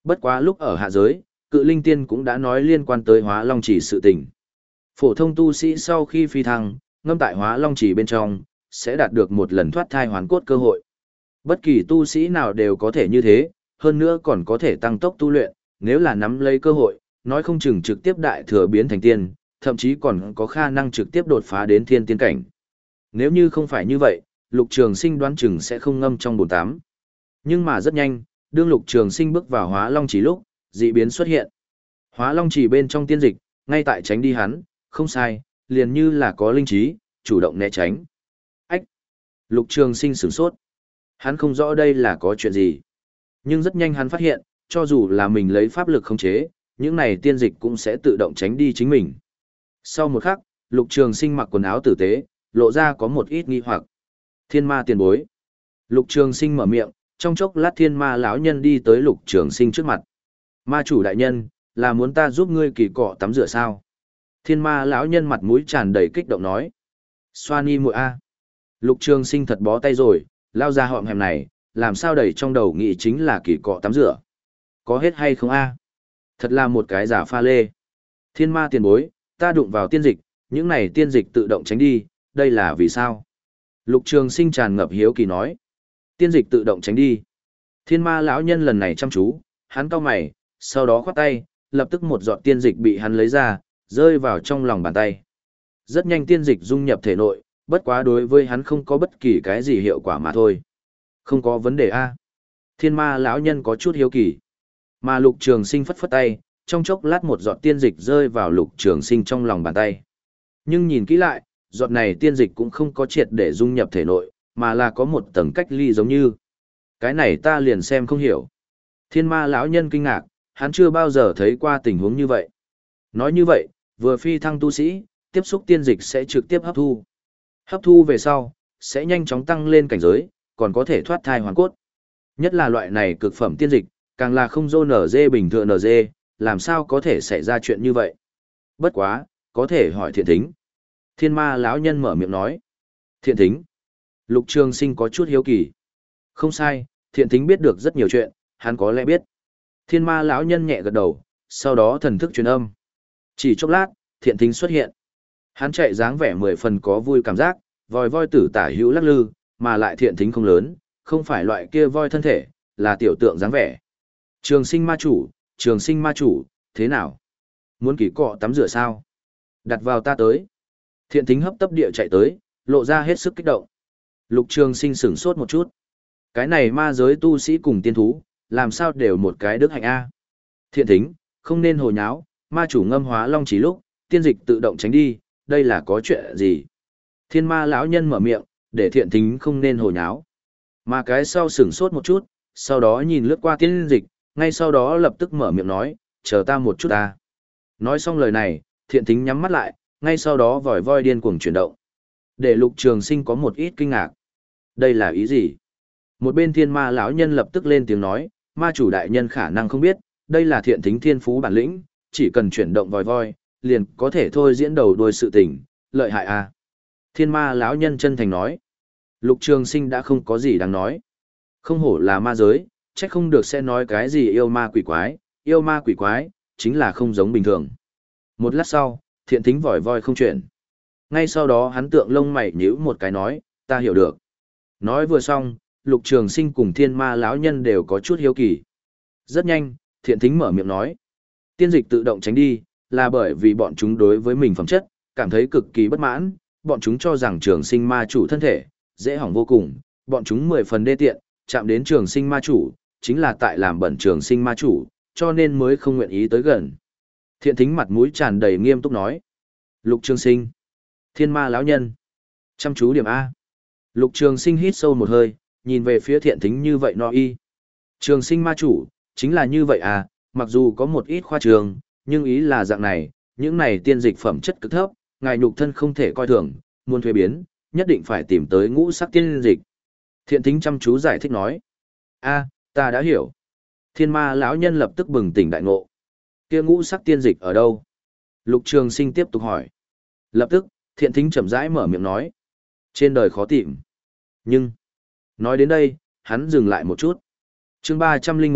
Bất quá lúc ở hạ giới, cự linh tiên cũng đã nói liên quan tới hóa long chỉ sự tình. Phổ thông tu sĩ sau khi phi thăng, ngâm tại hóa long chỉ bên trong, sẽ đạt được một lần thoát thai hoàn cốt cơ hội. Bất kỳ tu sĩ nào đều có thể như thế, hơn nữa còn có thể tăng tốc tu luyện, nếu là nắm lấy cơ hội, nói không chừng trực tiếp đại thừa biến thành tiên, thậm chí còn có khả năng trực tiếp đột phá đến thiên tiên cảnh. Nếu như không phải như vậy, Lục Trường Sinh đoán chừng sẽ không ngâm trong bồn tắm. Nhưng mà rất nhanh, đương Lục Trường Sinh bước vào Hóa Long Chỉ lúc, dị biến xuất hiện. Hóa Long Chỉ bên trong tiên dịch, ngay tại tránh đi hắn, không sai, liền như là có linh trí, chủ động né tránh. Ách! Lục Trường Sinh sửng sốt. Hắn không rõ đây là có chuyện gì. Nhưng rất nhanh hắn phát hiện, cho dù là mình lấy pháp lực khống chế, những này tiên dịch cũng sẽ tự động tránh đi chính mình. Sau một khắc, Lục Trường Sinh mặc quần áo tử tế, lộ ra có một ít nghi hoặc. Thiên ma tiền bối. Lục Trường Sinh mở miệng, trong chốc lát thiên ma lão nhân đi tới Lục Trường Sinh trước mặt. Ma chủ đại nhân, là muốn ta giúp ngươi kỳ cọ tắm rửa sao? Thiên ma lão nhân mặt mũi tràn đầy kích động nói. Xoa ni muội a. Lục Trường Sinh thật bó tay rồi, lao ra họng hẻm này, làm sao đầy trong đầu nghĩ chính là kỳ cọ tắm rửa. Có hết hay không a? Thật là một cái giả pha lê. Thiên ma tiền bối, ta đụng vào tiên dịch, những này tiên dịch tự động tránh đi, đây là vì sao? Lục Trường Sinh tràn ngập hiếu kỳ nói. Tiên dịch tự động tránh đi. Thiên ma lão nhân lần này chăm chú, hắn cau mày, sau đó khoát tay, lập tức một giọt tiên dịch bị hắn lấy ra, rơi vào trong lòng bàn tay. Rất nhanh tiên dịch dung nhập thể nội, bất quá đối với hắn không có bất kỳ cái gì hiệu quả mà thôi. Không có vấn đề a. Thiên ma lão nhân có chút hiếu kỳ. Mà Lục Trường Sinh phất phất tay, trong chốc lát một giọt tiên dịch rơi vào Lục Trường Sinh trong lòng bàn tay. Nhưng nhìn kỹ lại, giọt này tiên dịch cũng không có triệt để dung nhập thể nội, mà là có một tầng cách ly giống như. Cái này ta liền xem không hiểu. Thiên ma lão nhân kinh ngạc, hắn chưa bao giờ thấy qua tình huống như vậy. Nói như vậy, vừa phi thăng tu sĩ, tiếp xúc tiên dịch sẽ trực tiếp hấp thu. Hấp thu về sau, sẽ nhanh chóng tăng lên cảnh giới, còn có thể thoát thai hoàn cốt. Nhất là loại này cực phẩm tiên dịch, càng là không dô nở dê bình thường nở dê, làm sao có thể xảy ra chuyện như vậy. Bất quá, có thể hỏi thiện thính. Thiên ma lão nhân mở miệng nói. Thiện thính. Lục Trường Sinh có chút hiếu kỳ. Không sai, thiện thính biết được rất nhiều chuyện, hắn có lẽ biết. Thiên ma lão nhân nhẹ gật đầu, sau đó thần thức truyền âm. Chỉ chốc lát, thiện thính xuất hiện. Hắn chạy dáng vẻ mười phần có vui cảm giác, vòi voi tử tả hữu lắc lư, mà lại thiện thính không lớn, không phải loại kia voi thân thể, là tiểu tượng dáng vẻ. Trường Sinh ma chủ, Trường Sinh ma chủ, thế nào? Muốn kỳ cọ tắm rửa sao? Đặt vào ta tới. Thiện thính hấp tấp địa chạy tới, lộ ra hết sức kích động. Lục Trường Sinh sửng sốt một chút. Cái này ma giới tu sĩ cùng tiên thú, làm sao đều một cái đức hạnh a? Thiện thính, không nên hồ nháo, ma chủ ngâm hóa long chỉ lúc, tiên dịch tự động tránh đi, đây là có chuyện gì? Thiên ma lão nhân mở miệng, để thiện thính không nên hồ nháo. Mà cái sau sửng sốt một chút, sau đó nhìn lướt qua tiên dịch, ngay sau đó lập tức mở miệng nói, chờ ta một chút ta. Nói xong lời này, thiện thính nhắm mắt lại, ngay sau đó vòi voi điên cuồng chuyển động. Để Lục Trường Sinh có một ít kinh ngạc. Đây là ý gì? Một bên thiên ma lão nhân lập tức lên tiếng nói, ma chủ đại nhân khả năng không biết, đây là thiện thính thiên phú bản lĩnh, chỉ cần chuyển động vòi voi, liền có thể thôi diễn đầu đuôi sự tình, lợi hại à. Thiên ma lão nhân chân thành nói. Lục Trường Sinh đã không có gì đáng nói. Không hổ là ma giới, chắc không được sẽ nói cái gì yêu ma quỷ quái, yêu ma quỷ quái, chính là không giống bình thường. Một lát sau, thiện thính vòi voi không chuyển. Ngay sau đó hắn tượng lông mày nhíu một cái nói, ta hiểu được. Nói vừa xong, Lục Trường Sinh cùng thiên ma lão nhân đều có chút hiếu kỳ. Rất nhanh, thiện thính mở miệng nói. Tiên dịch tự động tránh đi, là bởi vì bọn chúng đối với mình phẩm chất, cảm thấy cực kỳ bất mãn, bọn chúng cho rằng Trường Sinh ma chủ thân thể, dễ hỏng vô cùng, bọn chúng mười phần đê tiện, chạm đến Trường Sinh ma chủ, chính là tại làm bẩn Trường Sinh ma chủ, cho nên mới không nguyện ý tới gần. Thiện thính mặt mũi tràn đầy nghiêm túc nói. Lục Trường Sinh, thiên ma lão nhân, chăm chú điểm A. Lục Trường Sinh hít sâu một hơi, nhìn về phía thiện thính như vậy no y. Trường Sinh ma chủ, chính là như vậy à, mặc dù có một ít khoa trường, nhưng ý là dạng này, những này tiên dịch phẩm chất cực thấp, ngài nhục thân không thể coi thường, muốn thuế biến, nhất định phải tìm tới ngũ sắc tiên dịch. Thiện thính chăm chú giải thích nói. A, ta đã hiểu. Thiên ma lão nhân lập tức bừng tỉnh đại ngộ. Kia ngũ sắc tiên dịch ở đâu? Lục Trường Sinh tiếp tục hỏi. Lập tức, thiện thính chậm rãi mở miệng nói. Trên đời khó tìm. Nhưng, nói đến đây, hắn dừng lại một chút. Chương ba trăm linh một,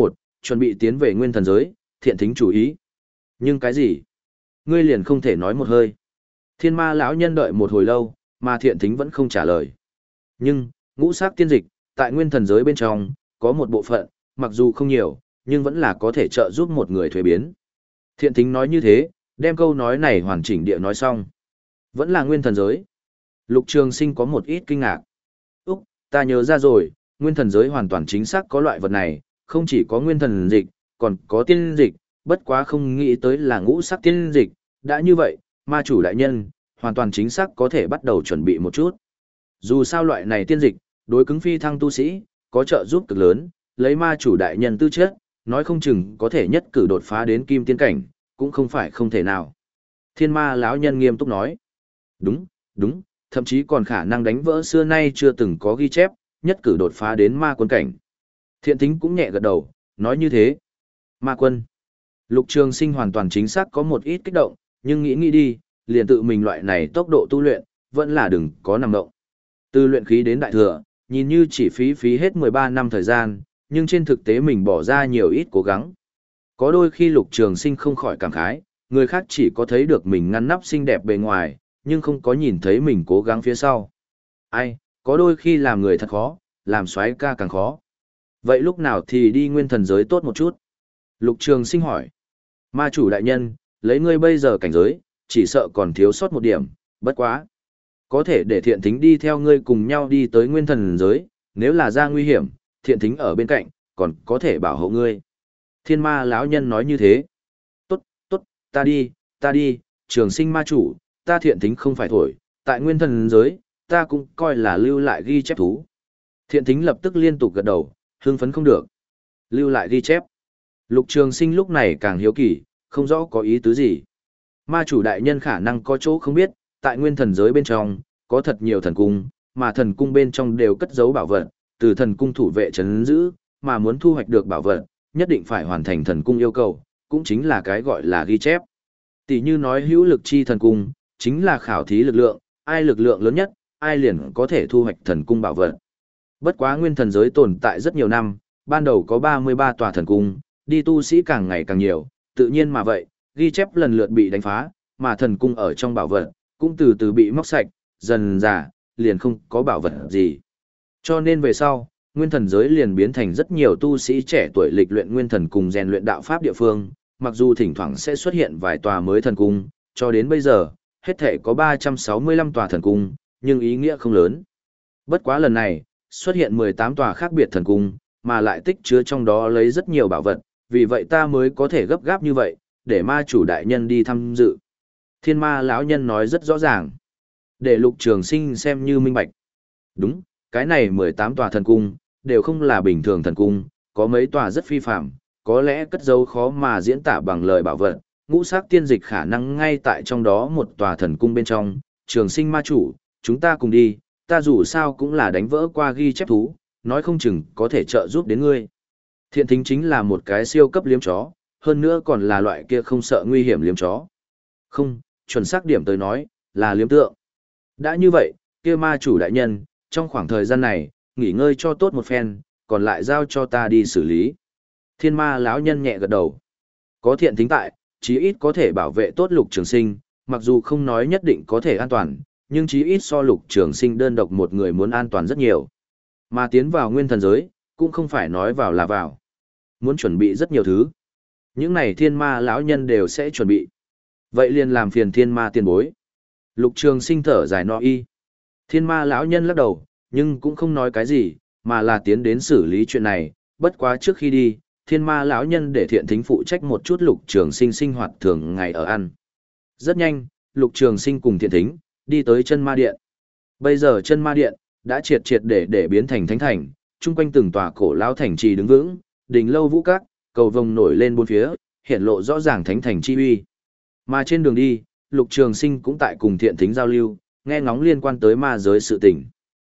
chuẩn bị tiến về nguyên thần giới, thiện thính chủ ý. Nhưng cái gì? Ngươi liền không thể nói một hơi. Thiên ma lão nhân đợi một hồi lâu, mà thiện thính vẫn không trả lời. Nhưng, ngũ sắc tiên dịch, tại nguyên thần giới bên trong, có một bộ phận, mặc dù không nhiều, nhưng vẫn là có thể trợ giúp một người thuế biến. Thiện thính nói như thế, đem câu nói này hoàn chỉnh địa nói xong. Vẫn là nguyên thần giới. Lục Trường Sinh có một ít kinh ngạc. Úc, ta nhớ ra rồi, nguyên thần giới hoàn toàn chính xác có loại vật này, không chỉ có nguyên thần dịch, còn có tiên dịch, bất quá không nghĩ tới là ngũ sắc tiên dịch. Đã như vậy, ma chủ đại nhân, hoàn toàn chính xác có thể bắt đầu chuẩn bị một chút. Dù sao loại này tiên dịch, đối cứng phi thăng tu sĩ, có trợ giúp cực lớn, lấy ma chủ đại nhân tư chất, nói không chừng có thể nhất cử đột phá đến kim tiên cảnh, cũng không phải không thể nào. Thiên ma lão nhân nghiêm túc nói. Đúng, đúng, thậm chí còn khả năng đánh vỡ xưa nay chưa từng có ghi chép, nhất cử đột phá đến ma quân cảnh. Thiện thính cũng nhẹ gật đầu, nói như thế. Ma quân. Lục Trường Sinh hoàn toàn chính xác có một ít kích động, nhưng nghĩ nghĩ đi, liền tự mình loại này tốc độ tu luyện, vẫn là đừng có nằm động. Từ luyện khí đến đại thừa, nhìn như chỉ phí phí hết mười ba năm thời gian, nhưng trên thực tế mình bỏ ra nhiều ít cố gắng. Có đôi khi Lục Trường Sinh không khỏi cảm khái, người khác chỉ có thấy được mình ngăn nắp xinh đẹp bề ngoài, nhưng không có nhìn thấy mình cố gắng phía sau. Ai, có đôi khi làm người thật khó, làm soái ca càng khó. Vậy lúc nào thì đi nguyên thần giới tốt một chút? Lục Trường Sinh hỏi. Ma chủ đại nhân, lấy ngươi bây giờ cảnh giới, chỉ sợ còn thiếu sót một điểm, bất quá. Có thể để thiện thính đi theo ngươi cùng nhau đi tới nguyên thần giới, nếu là ra nguy hiểm, thiện thính ở bên cạnh, còn có thể bảo hộ ngươi. Thiên ma lão nhân nói như thế. Tốt, tốt, ta đi, ta đi, Trường Sinh ma chủ, ta thiện thính không phải thổi, tại nguyên thần giới, ta cũng coi là lưu lại ghi chép thú. Thiện thính lập tức liên tục gật đầu, hưng phấn không được. Lưu lại ghi chép. Lục Trường Sinh lúc này càng hiếu kỳ, không rõ có ý tứ gì. Ma chủ đại nhân khả năng có chỗ không biết, tại nguyên thần giới bên trong, có thật nhiều thần cung, mà thần cung bên trong đều cất giấu bảo vật, từ thần cung thủ vệ trấn giữ, mà muốn thu hoạch được bảo vật, nhất định phải hoàn thành thần cung yêu cầu, cũng chính là cái gọi là ghi chép. Tỷ như nói hữu lực chi thần cung, chính là khảo thí lực lượng, ai lực lượng lớn nhất, ai liền có thể thu hoạch thần cung bảo vật. Bất quá nguyên thần giới tồn tại rất nhiều năm, ban đầu có ba mươi ba tòa thần cung, đi tu sĩ càng ngày càng nhiều, tự nhiên mà vậy, ghi chép lần lượt bị đánh phá, mà thần cung ở trong bảo vật, cũng từ từ bị móc sạch, dần dà, liền không có bảo vật gì. Cho nên về sau, nguyên thần giới liền biến thành rất nhiều tu sĩ trẻ tuổi lịch luyện nguyên thần cùng rèn luyện đạo pháp địa phương, mặc dù thỉnh thoảng sẽ xuất hiện vài tòa mới thần cung, cho đến bây giờ, hết thể có ba trăm sáu mươi lăm tòa thần cung, nhưng ý nghĩa không lớn. Bất quá lần này, xuất hiện mười tám tòa khác biệt thần cung, mà lại tích chứa trong đó lấy rất nhiều bảo vật, vì vậy ta mới có thể gấp gáp như vậy, để ma chủ đại nhân đi tham dự. Thiên ma lão nhân nói rất rõ ràng, để Lục Trường Sinh xem như minh bạch. Đúng, cái này mười tám tòa thần cung, đều không là bình thường thần cung, có mấy tòa rất phi phạm, có lẽ cất dấu khó mà diễn tả bằng lời bảo vật, ngũ sắc tiên dịch khả năng ngay tại trong đó một tòa thần cung bên trong. Trường Sinh ma chủ, chúng ta cùng đi, ta dù sao cũng là đánh vỡ qua ghi chép thú, nói không chừng có thể trợ giúp đến ngươi. Thiện thính chính là một cái siêu cấp liếm chó, hơn nữa còn là loại kia không sợ nguy hiểm liếm chó. Không, chuẩn xác điểm tới nói, là liếm tượng. Đã như vậy, kia ma chủ đại nhân, trong khoảng thời gian này, nghỉ ngơi cho tốt một phen, còn lại giao cho ta đi xử lý. Thiên ma lão nhân nhẹ gật đầu. Có thiện thính tại, chí ít có thể bảo vệ tốt Lục Trường Sinh, mặc dù không nói nhất định có thể an toàn, nhưng chí ít so Lục Trường Sinh đơn độc một người muốn an toàn rất nhiều. Mà tiến vào nguyên thần giới, cũng không phải nói vào là vào. Muốn chuẩn bị rất nhiều thứ. Những này thiên ma lão nhân đều sẽ chuẩn bị. Vậy liền làm phiền thiên ma tiền bối. Lục Trường Sinh thở dài no y. Thiên ma lão nhân lắc đầu, nhưng cũng không nói cái gì, mà là tiến đến xử lý chuyện này. Bất quá trước khi đi, thiên ma lão nhân để thiện thính phụ trách một chút Lục Trường Sinh sinh hoạt thường ngày ở ăn. Rất nhanh, Lục Trường Sinh cùng thiện thính, đi tới chân ma điện. Bây giờ chân ma điện, đã triệt triệt để để biến thành thánh thành, chung quanh từng tòa cổ lão thành trì đứng vững, đỉnh lâu vũ các, cầu vồng nổi lên bốn phía, hiện lộ rõ ràng thánh thành chi uy. Mà trên đường đi, Lục Trường Sinh cũng tại cùng thiện thính giao lưu, nghe ngóng liên quan tới ma giới sự tình.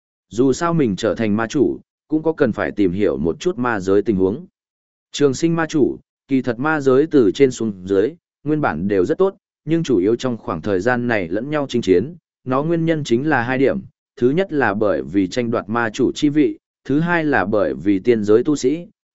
Dù sao mình trở thành ma chủ, cũng có cần phải tìm hiểu một chút ma giới tình huống. Trường Sinh ma chủ, kỳ thật ma giới từ trên xuống dưới, nguyên bản đều rất tốt, nhưng chủ yếu trong khoảng thời gian này lẫn nhau chinh chiến, nó nguyên nhân chính là hai điểm. Thứ nhất là bởi vì tranh đoạt ma chủ chi vị, thứ hai là bởi vì tiên giới tu sĩ,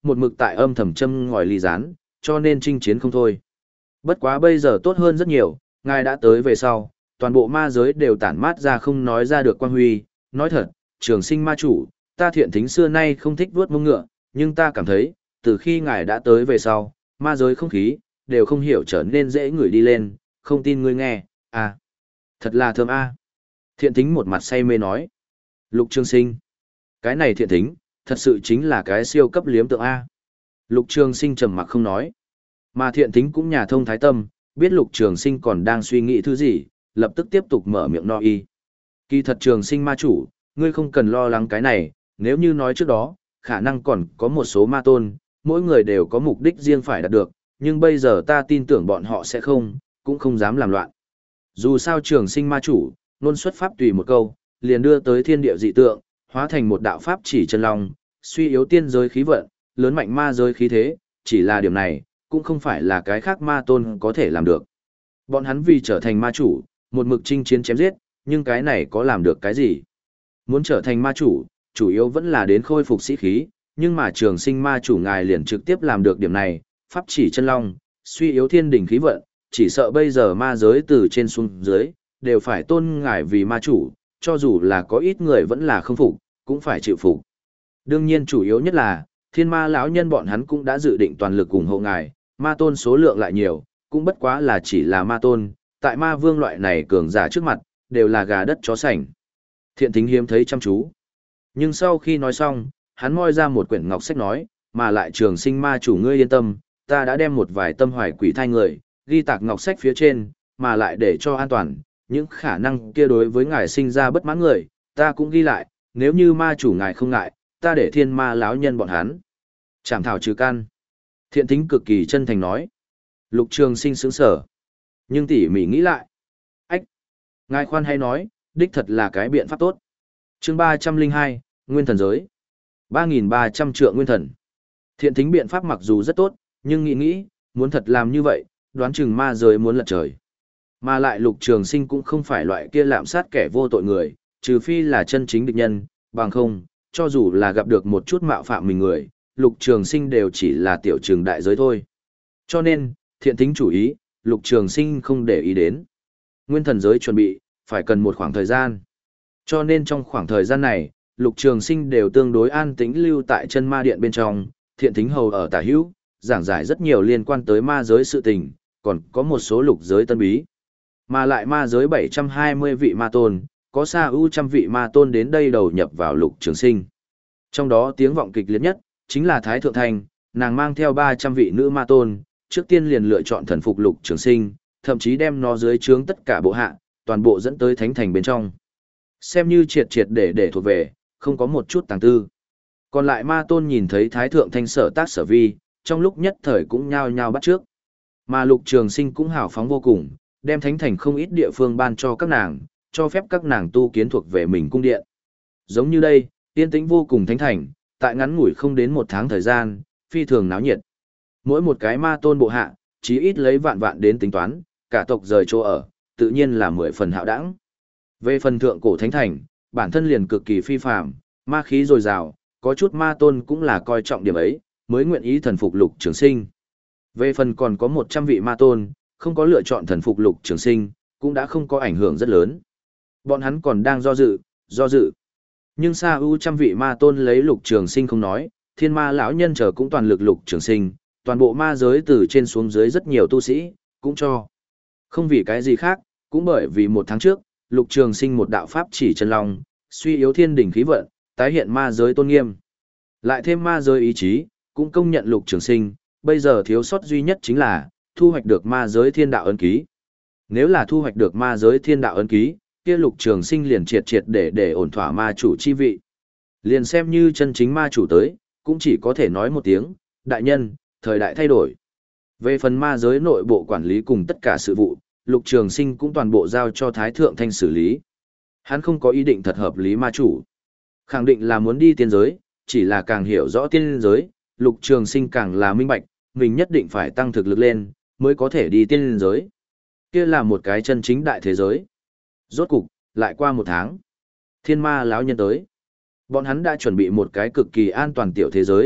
một mực tại âm thầm châm ngòi ly gián, cho nên chinh chiến không thôi. Bất quá bây giờ tốt hơn rất nhiều, ngài đã tới về sau, toàn bộ ma giới đều tản mát ra không nói ra được quang huy, nói thật, trường sinh ma chủ, ta thiện thính xưa nay không thích vuốt mông ngựa, nhưng ta cảm thấy, từ khi ngài đã tới về sau, ma giới không khí, đều không hiểu trở nên dễ ngửi đi lên, không tin ngươi nghe, à, thật là thơm a. Thiện thính một mặt say mê nói, Lục Trường Sinh, cái này thiện thính, thật sự chính là cái siêu cấp liếm tượng a. Lục Trường Sinh trầm mặc không nói, mà thiện thính cũng nhà thông thái tâm, biết Lục Trường Sinh còn đang suy nghĩ thứ gì, lập tức tiếp tục mở miệng no y. Kỳ thật Trường Sinh ma chủ, ngươi không cần lo lắng cái này, nếu như nói trước đó, khả năng còn có một số ma tôn, mỗi người đều có mục đích riêng phải đạt được, nhưng bây giờ ta tin tưởng bọn họ sẽ không, cũng không dám làm loạn. Dù sao Trường Sinh ma chủ, luôn xuất pháp tùy một câu, liền đưa tới thiên địa dị tượng, hóa thành một đạo pháp chỉ chân long, suy yếu tiên giới khí vận, lớn mạnh ma giới khí thế, chỉ là điểm này, cũng không phải là cái khác ma tôn có thể làm được. Bọn hắn vì trở thành ma chủ, một mực chinh chiến chém giết, nhưng cái này có làm được cái gì? Muốn trở thành ma chủ, chủ yếu vẫn là đến khôi phục sĩ khí, nhưng mà Trường Sinh ma chủ ngài liền trực tiếp làm được điểm này, pháp chỉ chân long, suy yếu thiên đỉnh khí vận, chỉ sợ bây giờ ma giới từ trên xuống dưới, đều phải tôn ngài vì ma chủ, cho dù là có ít người vẫn là không phục, cũng phải chịu phục. Đương nhiên chủ yếu nhất là, thiên ma lão nhân bọn hắn cũng đã dự định toàn lực ủng hộ ngài, ma tôn số lượng lại nhiều, cũng bất quá là chỉ là ma tôn, tại ma vương loại này cường giả trước mặt, đều là gà đất chó sành. Thiện thính hiếm thấy chăm chú. Nhưng sau khi nói xong, hắn moi ra một quyển ngọc sách nói, mà lại Trường Sinh ma chủ ngươi yên tâm, ta đã đem một vài tâm hoài quỷ thai người, ghi tạc ngọc sách phía trên, mà lại để cho an toàn, những khả năng kia đối với ngài sinh ra bất mãn người, ta cũng ghi lại, nếu như ma chủ ngài không ngại, ta để thiên ma lão nhân bọn hắn chảm thảo trừ căn. Thiện thính cực kỳ chân thành nói. Lục Trường Sinh sững sờ, nhưng tỉ mỉ nghĩ lại. Ách! Ngài khoan hay nói, đích thật là cái biện pháp tốt. Chương ba trăm linh hai, Nguyên thần giới. ba nghìn ba trăm trượng nguyên thần. Thiện thính biện pháp mặc dù rất tốt, nhưng nghĩ nghĩ, muốn thật làm như vậy, đoán chừng ma giới muốn lật trời. Mà lại Lục Trường Sinh cũng không phải loại kia lạm sát kẻ vô tội người, trừ phi là chân chính địch nhân, bằng không, cho dù là gặp được một chút mạo phạm mình người, Lục Trường Sinh đều chỉ là tiểu trường đại giới thôi. Cho nên, thiện thính chủ ý, Lục Trường Sinh không để ý đến. Nguyên thần giới chuẩn bị, phải cần một khoảng thời gian. Cho nên trong khoảng thời gian này, Lục Trường Sinh đều tương đối an tĩnh lưu tại chân ma điện bên trong, thiện thính hầu ở tả hữu, giảng giải rất nhiều liên quan tới ma giới sự tình, còn có một số lục giới tân bí. Mà lại ma giới bảy trăm hai mươi vị ma tôn, có xa ưu trăm vị ma tôn đến đây đầu nhập vào Lục Trường Sinh. Trong đó tiếng vọng kịch liệt nhất, chính là Thái Thượng Thanh, nàng mang theo ba trăm vị nữ ma tôn, trước tiên liền lựa chọn thần phục Lục Trường Sinh, thậm chí đem nó dưới trướng tất cả bộ hạ, toàn bộ dẫn tới thánh thành bên trong. Xem như triệt triệt để để thuộc về, không có một chút tàng tư. Còn lại ma tôn nhìn thấy Thái Thượng Thanh sở tác sở vi, trong lúc nhất thời cũng nhao nhao bắt trước. Mà Lục Trường Sinh cũng hào phóng vô cùng, đem thánh thành không ít địa phương ban cho các nàng, cho phép các nàng tu kiến thuộc về mình cung điện. Giống như đây, yên tĩnh vô cùng thánh thành, tại ngắn ngủi không đến một tháng thời gian, phi thường náo nhiệt. Mỗi một cái ma tôn bộ hạ, chí ít lấy vạn vạn đến tính toán, cả tộc rời chỗ ở, tự nhiên là mười phần hạo đẳng. Về phần thượng cổ thánh thành, bản thân liền cực kỳ phi phàm, ma khí dồi dào, có chút ma tôn cũng là coi trọng điểm ấy, mới nguyện ý thần phục Lục Trường Sinh. Về phần còn có một trăm vị ma tôn, không có lựa chọn thần phục Lục Trường Sinh, cũng đã không có ảnh hưởng rất lớn. Bọn hắn còn đang do dự, do dự. Nhưng xa ưu trăm vị ma tôn lấy Lục Trường Sinh không nói, thiên ma lão nhân chờ cũng toàn lực Lục Trường Sinh, toàn bộ ma giới từ trên xuống dưới rất nhiều tu sĩ, cũng cho. Không vì cái gì khác, cũng bởi vì một tháng trước, Lục Trường Sinh một đạo pháp chỉ chân long, suy yếu thiên đỉnh khí vận, tái hiện ma giới tôn nghiêm. Lại thêm ma giới ý chí, cũng công nhận Lục Trường Sinh, bây giờ thiếu sót duy nhất chính là thu hoạch được ma giới thiên đạo ấn ký. Nếu là thu hoạch được ma giới thiên đạo ấn ký, kia Lục Trường Sinh liền triệt triệt để để ổn thỏa ma chủ chi vị. Liền xem như chân chính ma chủ tới, cũng chỉ có thể nói một tiếng, đại nhân, thời đại thay đổi. Về phần ma giới nội bộ quản lý cùng tất cả sự vụ, Lục Trường Sinh cũng toàn bộ giao cho Thái Thượng Thanh xử lý. Hắn không có ý định thật hợp lý ma chủ. Khẳng định là muốn đi tiên giới, chỉ là càng hiểu rõ tiên giới, Lục Trường Sinh càng là minh bạch, mình nhất định phải tăng thực lực lên, mới có thể đi tiên giới. Kia là một cái chân chính đại thế giới. Rốt cục, lại qua một tháng. Thiên ma lão nhân tới. Bọn hắn đã chuẩn bị một cái cực kỳ an toàn tiểu thế giới,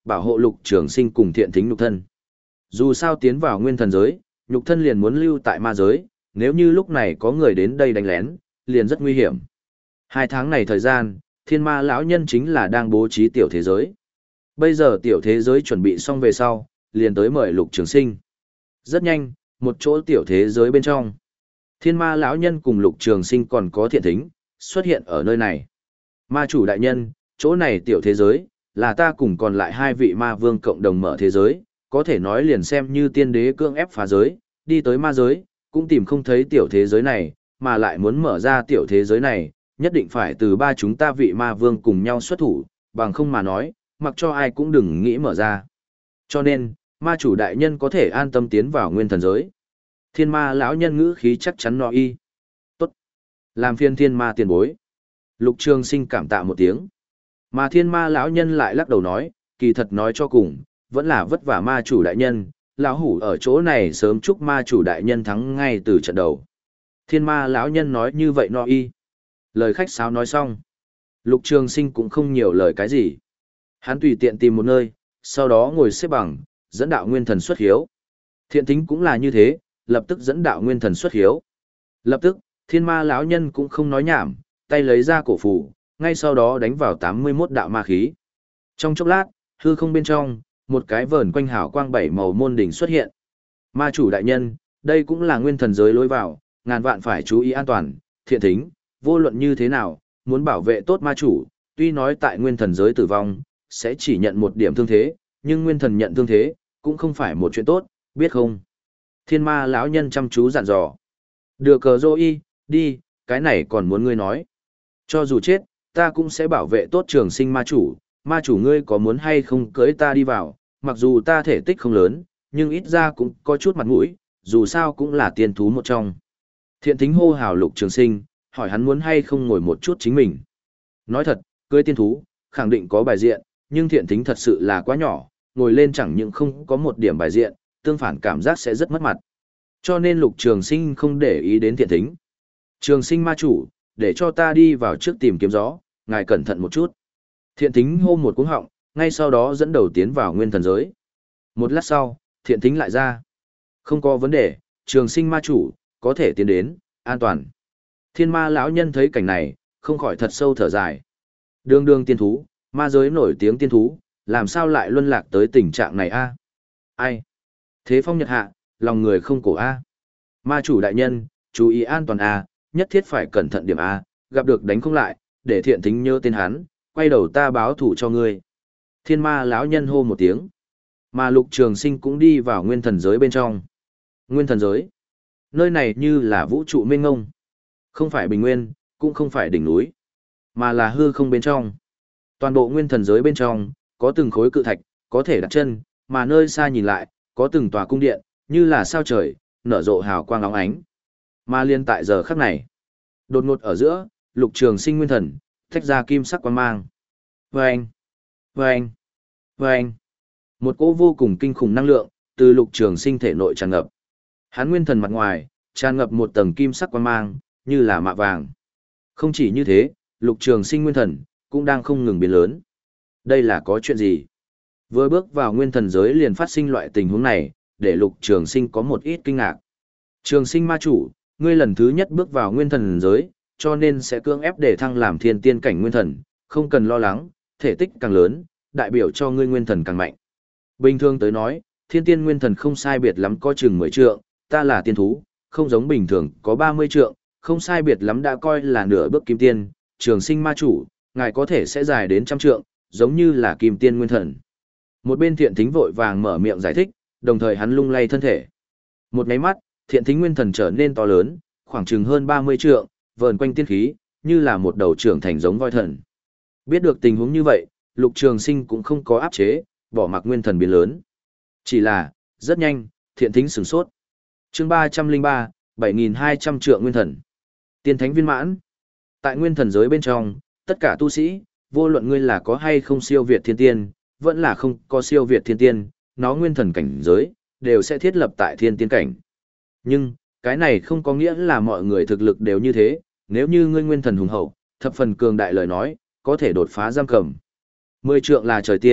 bảo hộ Lục Trường Sinh cùng Thiện Thính nhục thân. Dù sao tiến vào nguyên thần giới, nhục thân liền muốn lưu tại ma giới, nếu như lúc này có người đến đây đánh lén, liền rất nguy hiểm. Hai tháng này thời gian, thiên ma lão nhân chính là đang bố trí tiểu thế giới. Bây giờ tiểu thế giới chuẩn bị xong về sau, liền tới mời Lục Trường Sinh. Rất nhanh, một chỗ tiểu thế giới bên trong. Thiên ma lão nhân cùng Lục Trường Sinh còn có Thiện Thính, xuất hiện ở nơi này. Ma chủ đại nhân, chỗ này tiểu thế giới, là ta cùng còn lại hai vị ma vương cộng đồng mở thế giới, có thể nói liền xem như tiên đế cưỡng ép phá giới, đi tới ma giới, cũng tìm không thấy tiểu thế giới này, mà lại muốn mở ra tiểu thế giới này, nhất định phải từ ba chúng ta vị ma vương cùng nhau xuất thủ, bằng không mà nói, mặc cho ai cũng đừng nghĩ mở ra. Cho nên, ma chủ đại nhân có thể an tâm tiến vào nguyên thần giới. Thiên ma lão nhân ngữ khí chắc chắn no y. Tốt. Làm phiên thiên ma tiền bối. Lục Trường Sinh cảm tạ một tiếng. Mà thiên ma lão nhân lại lắc đầu nói, kỳ thật nói cho cùng, vẫn là vất vả ma chủ đại nhân, lão hủ ở chỗ này sớm chúc ma chủ đại nhân thắng ngay từ trận đầu. Thiên ma lão nhân nói như vậy no y. Lời khách sáo nói xong. Lục Trường Sinh cũng không nhiều lời cái gì. Hắn tùy tiện tìm một nơi, sau đó ngồi xếp bằng, dẫn đạo nguyên thần xuất hiếu. Thiện Thính cũng là như thế, lập tức dẫn đạo nguyên thần xuất hiếu. Lập tức, thiên ma lão nhân cũng không nói nhảm, tay lấy ra cổ phù, ngay sau đó đánh vào tám mươi mốt đạo ma khí. Trong chốc lát, hư không bên trong, một cái vờn quanh hào quang bảy màu môn đỉnh xuất hiện. Ma chủ đại nhân, đây cũng là nguyên thần giới lối vào, ngàn vạn phải chú ý an toàn. Thiện Thính, vô luận như thế nào, muốn bảo vệ tốt ma chủ, tuy nói tại nguyên thần giới tử vong, sẽ chỉ nhận một điểm thương thế, nhưng nguyên thần nhận thương thế, cũng không phải một chuyện tốt, biết không? Thiên ma lão nhân chăm chú dặn dò. Được cờ dô y, đi, cái này còn muốn ngươi nói. Cho dù chết, ta cũng sẽ bảo vệ tốt Trường Sinh ma chủ, ma chủ ngươi có muốn hay không cưới ta đi vào, mặc dù ta thể tích không lớn, nhưng ít ra cũng có chút mặt mũi, dù sao cũng là tiên thú một trong. Thiện Thính hô hào Lục Trường Sinh, hỏi hắn muốn hay không ngồi một chút chính mình. Nói thật, cưới tiên thú, khẳng định có bài diện, nhưng Thiện Thính thật sự là quá nhỏ, ngồi lên chẳng những không có một điểm bài diện, tương phản cảm giác sẽ rất mất mặt. Cho nên Lục Trường Sinh không để ý đến Thiện Thính. Trường Sinh ma chủ, để cho ta đi vào trước tìm kiếm gió, ngài cẩn thận một chút. Thiện Thính hô một cuống họng, ngay sau đó dẫn đầu tiến vào nguyên thần giới. Một lát sau, Thiện Thính lại ra. Không có vấn đề, Trường Sinh ma chủ, có thể tiến đến, an toàn. Thiên ma lão nhân thấy cảnh này, không khỏi thật sâu thở dài. Đường đường tiên thú, ma giới nổi tiếng tiên thú, làm sao lại luân lạc tới tình trạng này a? Ai? Thế phong nhật hạ, lòng người không cổ a. Ma chủ đại nhân, chú ý an toàn a, nhất thiết phải cẩn thận điểm a, gặp được đánh không lại, để Thiện Thính nhớ tên hắn, quay đầu ta báo thủ cho ngươi. Thiên ma lão nhân hô một tiếng. Mà Lục Trường Sinh cũng đi vào nguyên thần giới bên trong. Nguyên thần giới. Nơi này như là vũ trụ mênh mông. Không phải bình nguyên, cũng không phải đỉnh núi, mà là hư không bên trong. Toàn bộ nguyên thần giới bên trong, có từng khối cự thạch, có thể đặt chân, mà nơi xa nhìn lại, có từng tòa cung điện, như là sao trời, nở rộ hào quang óng ánh. Mà liên tại giờ khắc này, đột ngột ở giữa, Lục Trường Sinh nguyên thần, tách ra kim sắc quang mang. Vâng! Vâng! Vâng! Một cỗ vô cùng kinh khủng năng lượng, từ Lục Trường Sinh thể nội tràn ngập. Hắn nguyên thần mặt ngoài, tràn ngập một tầng kim sắc quang mang, như là mạ vàng. Không chỉ như thế, Lục Trường Sinh nguyên thần, cũng đang không ngừng biến lớn. Đây là có chuyện gì? Vừa bước vào nguyên thần giới liền phát sinh loại tình huống này, để Lục Trường Sinh có một ít kinh ngạc. Trường Sinh ma chủ, ngươi lần thứ nhất bước vào nguyên thần giới, cho nên sẽ cưỡng ép để thăng làm thiên tiên cảnh nguyên thần, không cần lo lắng, thể tích càng lớn, đại biểu cho ngươi nguyên thần càng mạnh. Bình thường tới nói, thiên tiên nguyên thần không sai biệt lắm có chừng mười trượng, ta là tiên thú, không giống bình thường có ba mươi trượng, không sai biệt lắm đã coi là nửa bước kim tiên, Trường Sinh ma chủ, ngài có thể sẽ dài đến trăm trượng, giống như là kim tiên nguyên thần. Một bên Thiện Thính vội vàng mở miệng giải thích, đồng thời hắn lung lay thân thể. Một cái mắt, Thiện Thính nguyên thần trở nên to lớn, khoảng chừng hơn ba mươi trượng, vờn quanh tiên khí, như là một đầu trưởng thành giống voi thần. Biết được tình huống như vậy, Lục Trường Sinh cũng không có áp chế, bỏ mặc nguyên thần biến lớn. Chỉ là, rất nhanh, Thiện Thính sửng sốt. Chương ba trăm linh ba, bảy nghìn hai trăm trượng nguyên thần. Tiên thánh viên mãn. Tại nguyên thần giới bên trong, tất cả tu sĩ, vô luận ngươi là có hay không siêu việt thiên tiên, vẫn là không có siêu việt thiên tiên, nó nguyên thần cảnh giới, đều sẽ thiết lập tại thiên tiên cảnh. Nhưng, cái này không có nghĩa là mọi người thực lực đều như thế, nếu như ngươi nguyên thần hùng hậu, thập phần cường đại lời nói, có thể đột phá giam cầm. Mười trượng là trời tiên,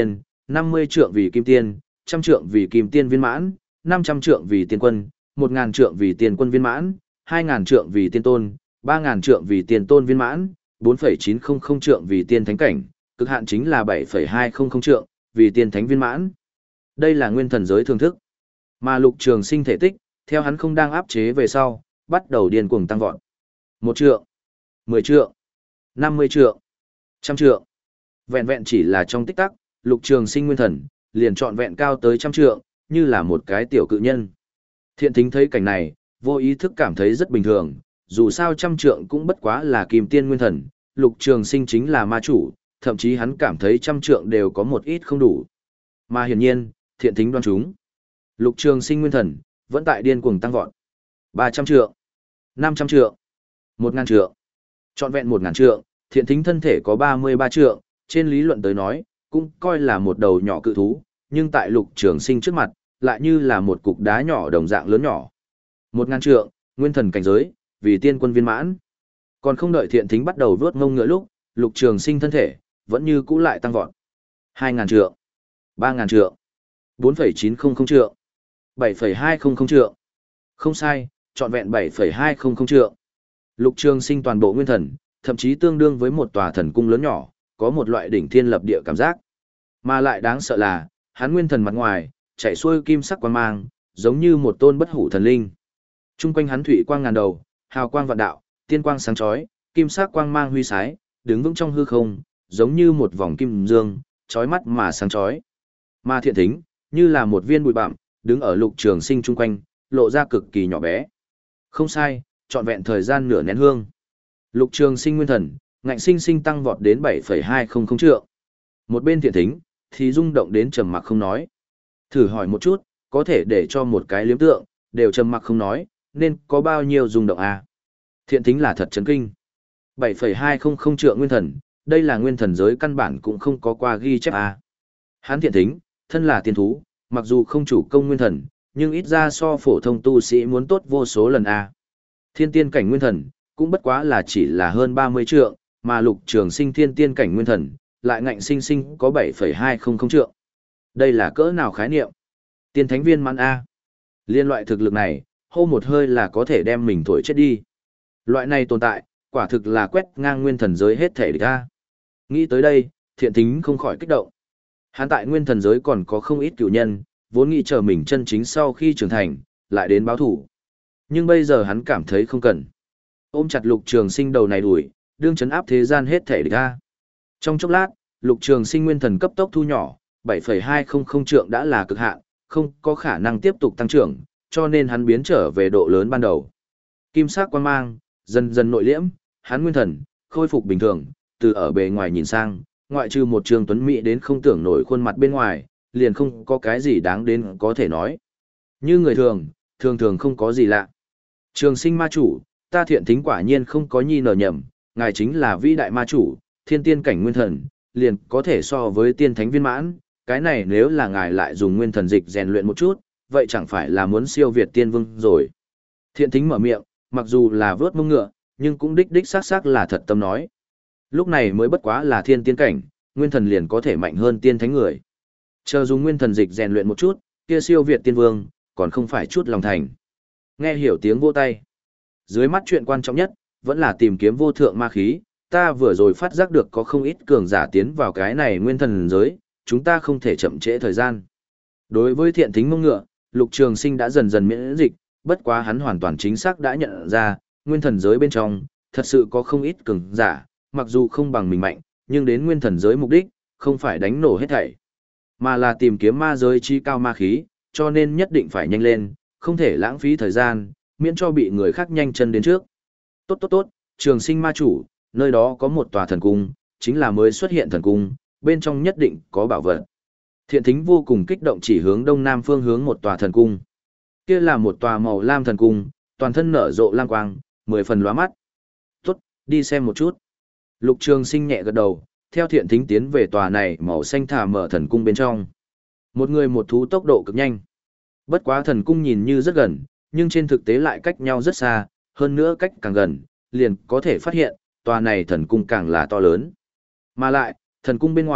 năm mươi trượng vì kim tiên, trăm trượng vì kim tiên viên mãn, năm trăm trượng vì tiên quân, một ngàn trượng vì tiên quân viên mãn, hai ngàn trượng vì tiên tôn, ba ngàn trượng vì tiên tôn viên mãn, bốn phẩy chín không không trượng vì tiên thánh cảnh, cực hạn chính là bảy phẩy hai không không trượng vì tiên thánh viên mãn. Đây là nguyên thần giới thưởng thức. Mà Lục Trường Sinh thể tích, theo hắn không đang áp chế về sau, bắt đầu điên cuồng tăng vọt. Một trượng, mười trượng, năm mươi trượng, trăm trượng. Vẹn vẹn chỉ là trong tích tắc, Lục Trường Sinh nguyên thần, liền trọn vẹn cao tới trăm trượng, như là một cái tiểu cự nhân. Thiện Thính thấy cảnh này, vô ý thức cảm thấy rất bình thường, dù sao trăm trượng cũng bất quá là kim tiên nguyên thần, Lục Trường Sinh chính là ma chủ, thậm chí hắn cảm thấy trăm trượng đều có một ít không đủ. Mà hiển nhiên, Thiện Thính đoán chúng. Lục Trường Sinh nguyên thần, vẫn tại điên cuồng tăng vọt. ba trăm trượng, năm trăm trượng, một ngàn trượng. Trọn vẹn một ngàn trượng, Thiện Thính thân thể có ba mươi ba trượng, trên lý luận tới nói, cũng coi là một đầu nhỏ cự thú, nhưng tại Lục Trường Sinh trước mặt, lại như là một cục đá nhỏ đồng dạng lớn nhỏ. Một ngàn trượng, nguyên thần cảnh giới, vì tiên quân viên mãn. Còn không đợi Thiện Thính bắt đầu vớt ngông ngựa lúc, Lục Trường Sinh thân thể, vẫn như cũ lại tăng vọt. Hai ngàn trượng, ba ngàn trượng, bốn phẩy chín không không trượng, bảy phẩy hai không không trượng. Không sai, trọn vẹn bảy phẩy hai không không trượng. Lục Trường Sinh toàn bộ nguyên thần, thậm chí tương đương với một tòa thần cung lớn nhỏ, có một loại đỉnh thiên lập địa cảm giác. Mà lại đáng sợ là, hắn nguyên thần mặt ngoài, chạy xuôi kim sắc quang mang, giống như một tôn bất hủ thần linh. Trung quanh hắn thủy quang ngàn đầu, hào quang vạn đạo, tiên quang sáng chói, kim sắc quang mang huy sái, đứng vững trong hư không, giống như một vòng kim dương, chói mắt mà sáng chói. Mà Thiện Thính, như là một viên bụi bặm, đứng ở Lục Trường Sinh chung quanh, lộ ra cực kỳ nhỏ bé. Không sai, trọn vẹn thời gian nửa nén hương. Lục Trường Sinh nguyên thần, ngạnh sinh sinh tăng vọt đến bảy phẩy hai không không trượng. Một bên Thiện Thính, thì rung động đến trầm mặc không nói. Thử hỏi một chút, có thể để cho một cái liếm tượng, đều trầm mặc không nói, nên có bao nhiêu rung động à? Thiện Thính là thật chấn kinh. bảy phẩy hai không không trượng nguyên thần, đây là nguyên thần giới căn bản cũng không có qua ghi chép à. Hắn Thiện Thính, thân là tiên thú, mặc dù không chủ công nguyên thần, nhưng ít ra so phổ thông tu sĩ muốn tốt vô số lần à. Thiên tiên cảnh nguyên thần, cũng bất quá là chỉ là hơn ba mươi trượng, mà Lục Trường Sinh thiên tiên cảnh nguyên thần, lại ngạnh sinh sinh có bảy phẩy hai không không trượng. Đây là cỡ nào khái niệm? Tiên thánh viên mãn A. Liên loại thực lực này, hô một hơi là có thể đem mình thổi chết đi. Loại này tồn tại, quả thực là quét ngang nguyên thần giới hết thể địch A. Nghĩ tới đây, Thiện Thính không khỏi kích động. Hắn tại nguyên thần giới còn có không ít cựu nhân, vốn nghĩ chờ mình chân chính sau khi trưởng thành, lại đến báo thủ. Nhưng bây giờ hắn cảm thấy không cần. Ôm chặt Lục Trường Sinh đầu này đuổi, đương chấn áp thế gian hết thể địch A. Trong chốc lát, Lục Trường Sinh nguyên thần cấp tốc thu nhỏ, bảy phẩy hai không không trượng đã là cực hạn, không có khả năng tiếp tục tăng trưởng, cho nên hắn biến trở về độ lớn ban đầu. Kim sắc quang mang, dần dần nội liễm, hắn nguyên thần khôi phục bình thường, từ ở bề ngoài nhìn sang, ngoại trừ một trường tuấn mỹ đến không tưởng nổi khuôn mặt bên ngoài, liền không có cái gì đáng đến có thể nói. Như người thường, thường thường không có gì lạ. Trường Sinh ma chủ, ta Thiện Thính quả nhiên không có nhi nở nhầm, ngài chính là vĩ đại ma chủ, thiên tiên cảnh nguyên thần, liền có thể so với tiên thánh viên mãn, cái này nếu là ngài lại dùng nguyên thần dịch rèn luyện một chút, vậy chẳng phải là muốn siêu việt tiên vương rồi. Thiện Thính mở miệng, mặc dù là vớt mông ngựa, nhưng cũng đích đích xác xác là thật tâm nói. Lúc này mới bất quá là thiên tiên cảnh, nguyên thần liền có thể mạnh hơn tiên thánh người. Chờ dùng nguyên thần dịch rèn luyện một chút, kia siêu việt tiên vương, còn không phải chút lòng thành. Nghe hiểu tiếng vỗ tay. Dưới mắt chuyện quan trọng nhất, vẫn là tìm kiếm vô thượng ma khí, ta vừa rồi phát giác được có không ít cường giả tiến vào cái này nguyên thần giới, chúng ta không thể chậm trễ thời gian. Đối với Thiện Thính mông ngựa, Lục Trường Sinh đã dần dần miễn dịch, bất quá hắn hoàn toàn chính xác đã nhận ra, nguyên thần giới bên trong, thật sự có không ít cường giả, mặc dù không bằng mình mạnh, nhưng đến nguyên thần giới mục đích, không phải đánh nổ hết thảy, mà là tìm kiếm ma giới chi cao ma khí, cho nên nhất định phải nhanh lên, không thể lãng phí thời gian, miễn cho bị người khác nhanh chân đến trước. Tốt tốt tốt, Trường Sinh ma chủ, nơi đó có một tòa thần cung, chính là mới xuất hiện thần cung, bên trong nhất định có bảo vật. Thiện Thính vô cùng kích động chỉ hướng đông nam phương hướng một tòa thần cung. Kia là một tòa màu lam thần cung, toàn thân nở rộ lam quang, mười phần lóa mắt. Tốt, đi xem một chút. Lục Trường Sinh nhẹ gật đầu, theo Thiện Thính tiến về tòa này màu xanh thả mở thần cung bên trong. Một người một thú tốc độ cực nhanh. Bất quá thần cung nhìn như rất gần, nhưng trên thực tế lại cách nhau rất xa, hơn nữa cách càng gần, liền có thể phát hiện, tòa này thần cung càng là to lớn. Mà lại, thần cung bên ngoài,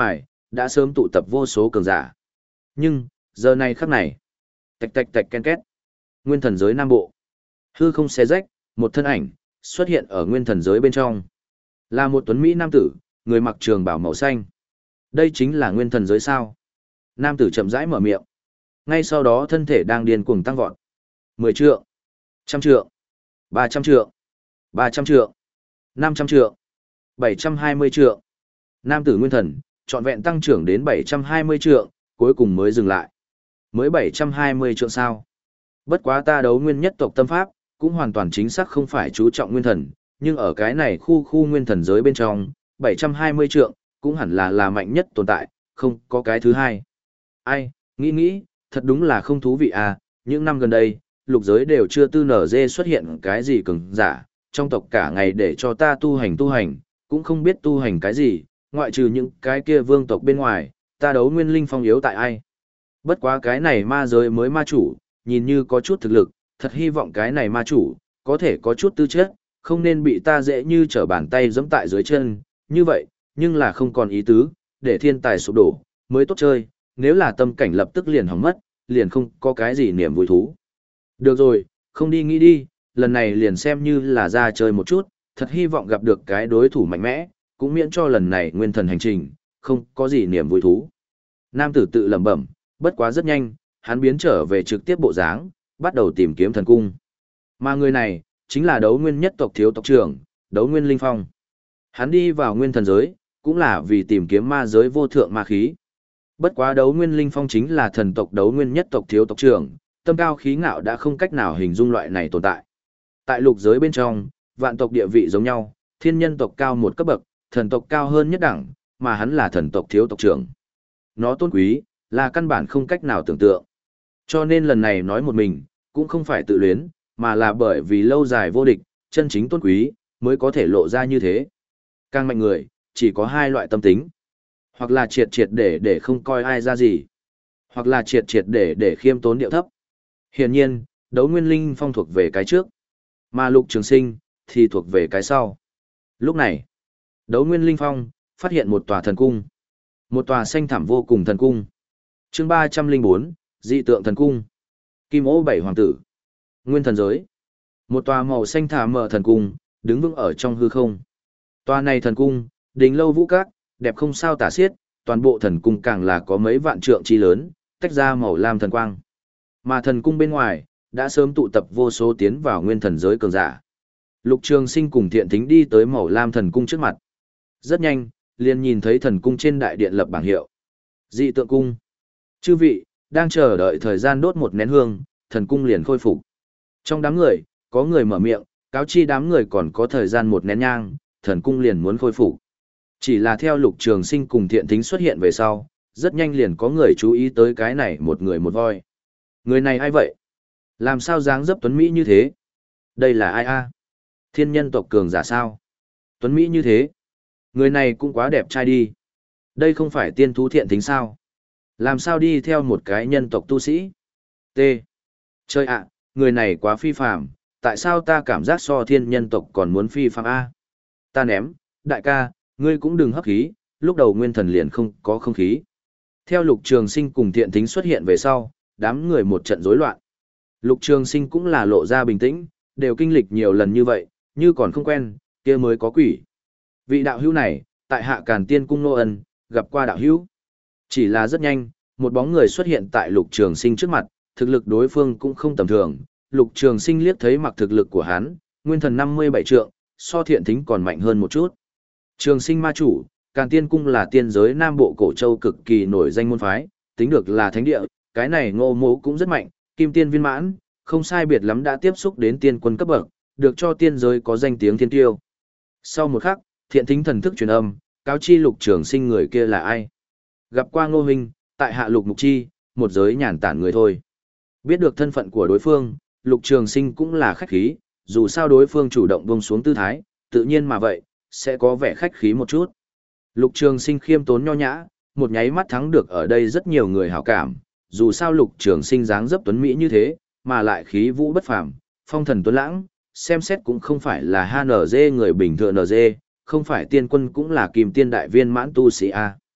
đã sớm tụ tập vô số cường giả. Nhưng, giờ này khắc này, tạch tạch tạch ken két, nguyên thần giới Nam Bộ. Hư không xé rách, một thân ảnh, xuất hiện ở nguyên thần giới bên trong. Là một tuấn Mỹ nam tử, người mặc trường bào màu xanh. Đây chính là nguyên thần giới sao? Nam tử chậm rãi mở miệng. Ngay sau đó thân thể đang điên cuồng tăng vọt. mười trượng, trăm trượng, ba trăm trượng, ba trăm trượng, năm trăm trượng, bảy trăm hai mươi trượng. Nam tử nguyên thần, trọn vẹn tăng trưởng đến bảy trăm hai mươi trượng, cuối cùng mới dừng lại. Mới bảy trăm hai mươi trượng sao? Bất quá ta đấu nguyên nhất tộc tâm pháp, cũng hoàn toàn chính xác không phải chú trọng nguyên thần, nhưng ở cái này khu khu nguyên thần giới bên trong, bảy trăm hai mươi trượng, cũng hẳn là là mạnh nhất tồn tại, không có cái thứ hai. Ai, nghĩ nghĩ, thật đúng là không thú vị à, những năm gần đây, lục giới đều chưa tư nở dê xuất hiện cái gì cường giả, trong tộc cả ngày để cho ta tu hành tu hành, cũng không biết tu hành cái gì, ngoại trừ những cái kia vương tộc bên ngoài, ta đấu nguyên linh phong yếu tại ai. Bất quá cái này ma giới mới ma chủ, nhìn như có chút thực lực, thật hy vọng cái này ma chủ, có thể có chút tư chất, không nên bị ta dễ như trở bàn tay giẫm tại dưới chân, như vậy, nhưng là không còn ý tứ, để thiên tài sụp đổ, mới tốt chơi, nếu là tâm cảnh lập tức liền hỏng mất, liền không có cái gì niềm vui thú. Được rồi, không đi nghĩ đi, lần này liền xem như là ra chơi một chút, thật hy vọng gặp được cái đối thủ mạnh mẽ, cũng miễn cho lần này nguyên thần hành trình, không có gì niềm vui thú. Nam tử tự lẩm bẩm, bất quá rất nhanh, hắn biến trở về trực tiếp bộ dáng, bắt đầu tìm kiếm thần cung. Mà người này, chính là đấu nguyên nhất tộc thiếu tộc trưởng, đấu nguyên linh phong. Hắn đi vào nguyên thần giới, cũng là vì tìm kiếm ma giới vô thượng ma khí. Bất quá đấu nguyên linh phong chính là thần tộc đấu nguyên nhất tộc thiếu tộc trưởng, tâm cao khí ngạo đã không cách nào hình dung loại này tồn tại. Tại lục giới bên trong, vạn tộc địa vị giống nhau, thiên nhân tộc cao một cấp bậc, thần tộc cao hơn nhất đẳng, mà hắn là thần tộc thiếu tộc trưởng. Nó tôn quý, là căn bản không cách nào tưởng tượng. Cho nên lần này nói một mình, cũng không phải tự luyến, mà là bởi vì lâu dài vô địch, chân chính tôn quý, mới có thể lộ ra như thế. Càng mạnh người, chỉ có hai loại tâm tính. Hoặc là triệt triệt để để không coi ai ra gì. Hoặc là triệt triệt để để khiêm tốn điệu thấp. Hiển nhiên, đấu nguyên linh phong thuộc về cái trước. Mà lục trường sinh, thì thuộc về cái sau. Lúc này, đấu nguyên linh phong, phát hiện một tòa thần cung. Một tòa xanh thẳm vô cùng thần cung. Chương ba trăm linh bốn, dị tượng thần cung. Kim ô bảy hoàng tử. Nguyên thần giới. Một tòa màu xanh thẳm mở thần cung, đứng vững ở trong hư không. Tòa này thần cung, đỉnh lâu vũ các, đẹp không sao tả xiết, toàn bộ thần cung càng là có mấy vạn trượng chi lớn, tách ra màu lam thần quang. Mà thần cung bên ngoài, đã sớm tụ tập vô số tiến vào nguyên thần giới cường giả. Lục Trường Sinh cùng Thiện Thính đi tới màu lam thần cung trước mặt. Rất nhanh, liền nhìn thấy thần cung trên đại điện lập bảng hiệu. Dị tượng cung. Chư vị, đang chờ đợi thời gian đốt một nén hương, thần cung liền khôi phục. Trong đám người, có người mở miệng, cáo chi đám người còn có thời gian một nén nhang, thần cung liền muốn khôi phục. Chỉ là theo Lục Trường Sinh cùng Thiện Thính xuất hiện về sau, rất nhanh liền có người chú ý tới cái này một người một voi. Người này ai vậy? Làm sao dáng dấp tuấn Mỹ như thế? Đây là ai a? Thiên nhân tộc cường giả sao? Tuấn Mỹ như thế? Người này cũng quá đẹp trai đi. Đây không phải tiên thú Thiện Thính sao? Làm sao đi theo một cái nhân tộc tu sĩ? T. Chơi ạ, người này quá phi phàm, tại sao ta cảm giác so thiên nhân tộc còn muốn phi phàm a? Ta ném, đại ca, ngươi cũng đừng hấp khí, lúc đầu nguyên thần liền không có không khí. Theo Lục Trường Sinh cùng Thiện Thính xuất hiện về sau, đám người một trận rối loạn. Lục Trường Sinh cũng là lộ ra bình tĩnh, đều kinh lịch nhiều lần như vậy, như còn không quen, kia mới có quỷ. Vị đạo hữu này, tại Hạ Càn Tiên cung nô ân, gặp qua đạo hữu. Chỉ là rất nhanh, một bóng người xuất hiện tại Lục Trường Sinh trước mặt, thực lực đối phương cũng không tầm thường. Lục Trường Sinh liếc thấy mặc thực lực của hắn, nguyên thần năm mươi bảy trượng, so Thiện Thính còn mạnh hơn một chút. Trường Sinh ma chủ, Càn Tiên cung là tiên giới Nam Bộ Cổ Châu cực kỳ nổi danh môn phái, tính được là thánh địa, cái này Ngô Mỗ cũng rất mạnh, kim tiên viên mãn, không sai biệt lắm đã tiếp xúc đến tiên quân cấp bậc, được cho tiên giới có danh tiếng thiên tiêu. Sau một khắc, Thiện Thính thần thức truyền âm, cáo chi Lục Trường Sinh người kia là ai. Gặp qua Ngô huynh, tại Hạ Lục Mục Chi, một giới nhàn tản người thôi. Biết được thân phận của đối phương, Lục Trường Sinh cũng là khách khí, dù sao đối phương chủ động buông xuống tư thái, tự nhiên mà vậy, sẽ có vẻ khách khí một chút. Lục Trường Sinh khiêm tốn nho nhã, một nháy mắt thắng được ở đây rất nhiều người hảo cảm, dù sao Lục Trường Sinh dáng dấp tuấn mỹ như thế, mà lại khí vũ bất phàm, phong thần tuấn lãng, xem xét cũng không phải là hát en giê người bình thường en giê, không phải tiên quân cũng là kim tiên đại viên mãn tu sĩ a.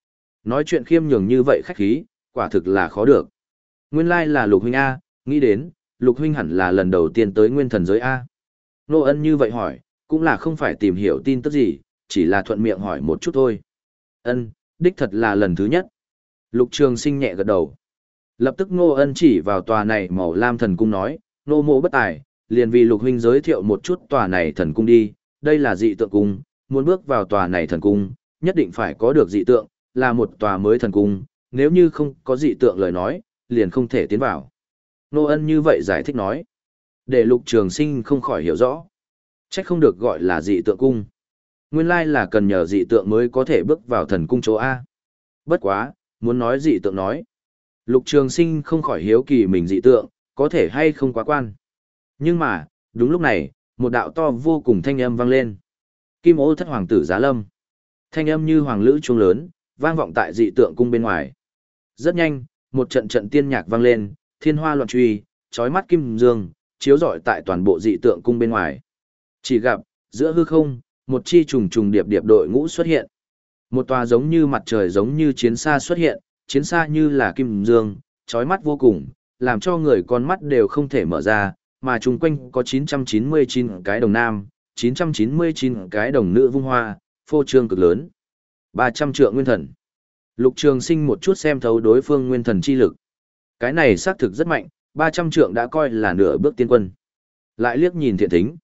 Nói chuyện khiêm nhường như vậy khách khí, quả thực là khó được. Nguyên lai là Lục huynh A, nghĩ đến, Lục huynh hẳn là lần đầu tiên tới nguyên thần giới A. Nô Ân như vậy hỏi, cũng là không phải tìm hiểu tin tức gì, chỉ là thuận miệng hỏi một chút thôi. Ân, đích thật là lần thứ nhất. Lục Trường Sinh nhẹ gật đầu. Lập tức Ngô Ân chỉ vào tòa này màu lam thần cung nói, nô mộ bất tài, liền vì Lục huynh giới thiệu một chút tòa này thần cung đi, đây là dị tượng cung, muốn bước vào tòa này thần cung, nhất định phải có được dị tượng, là một tòa mới thần cung, nếu như không có dị tượng lời nói, liền không thể tiến vào. Ngô Ân như vậy giải thích nói, để Lục Trường Sinh không khỏi hiểu rõ. Chắc không được gọi là dị tượng cung. Nguyên lai là cần nhờ dị tượng mới có thể bước vào thần cung chỗ A. Bất quá, muốn nói dị tượng nói. Lục Trường Sinh không khỏi hiếu kỳ mình dị tượng, có thể hay không quá quan. Nhưng mà, đúng lúc này, một đạo to vô cùng thanh âm vang lên. Kim Ô Thất Hoàng tử Giá Lâm. Thanh âm như hoàng lữ chuông lớn, vang vọng tại dị tượng cung bên ngoài. Rất nhanh, một trận trận tiên nhạc vang lên, thiên hoa loạn truy, chói mắt kim dương, chiếu rọi tại toàn bộ dị tượng cung bên ngoài. Chỉ gặp, giữa hư không, một chi trùng trùng điệp điệp đội ngũ xuất hiện. Một tòa giống như mặt trời giống như chiến xa xuất hiện, chiến xa như là kim dương, chói mắt vô cùng, làm cho người con mắt đều không thể mở ra, mà chung quanh có chín trăm chín mươi chín cái đồng nam, chín trăm chín mươi chín cái đồng nữ vung hoa, phô trương cực lớn. ba trăm trượng nguyên thần. Lục Trường Sinh một chút xem thấu đối phương nguyên thần chi lực. Cái này xác thực rất mạnh, ba trăm trượng đã coi là nửa bước tiên quân. Lại liếc nhìn Thiện Thính,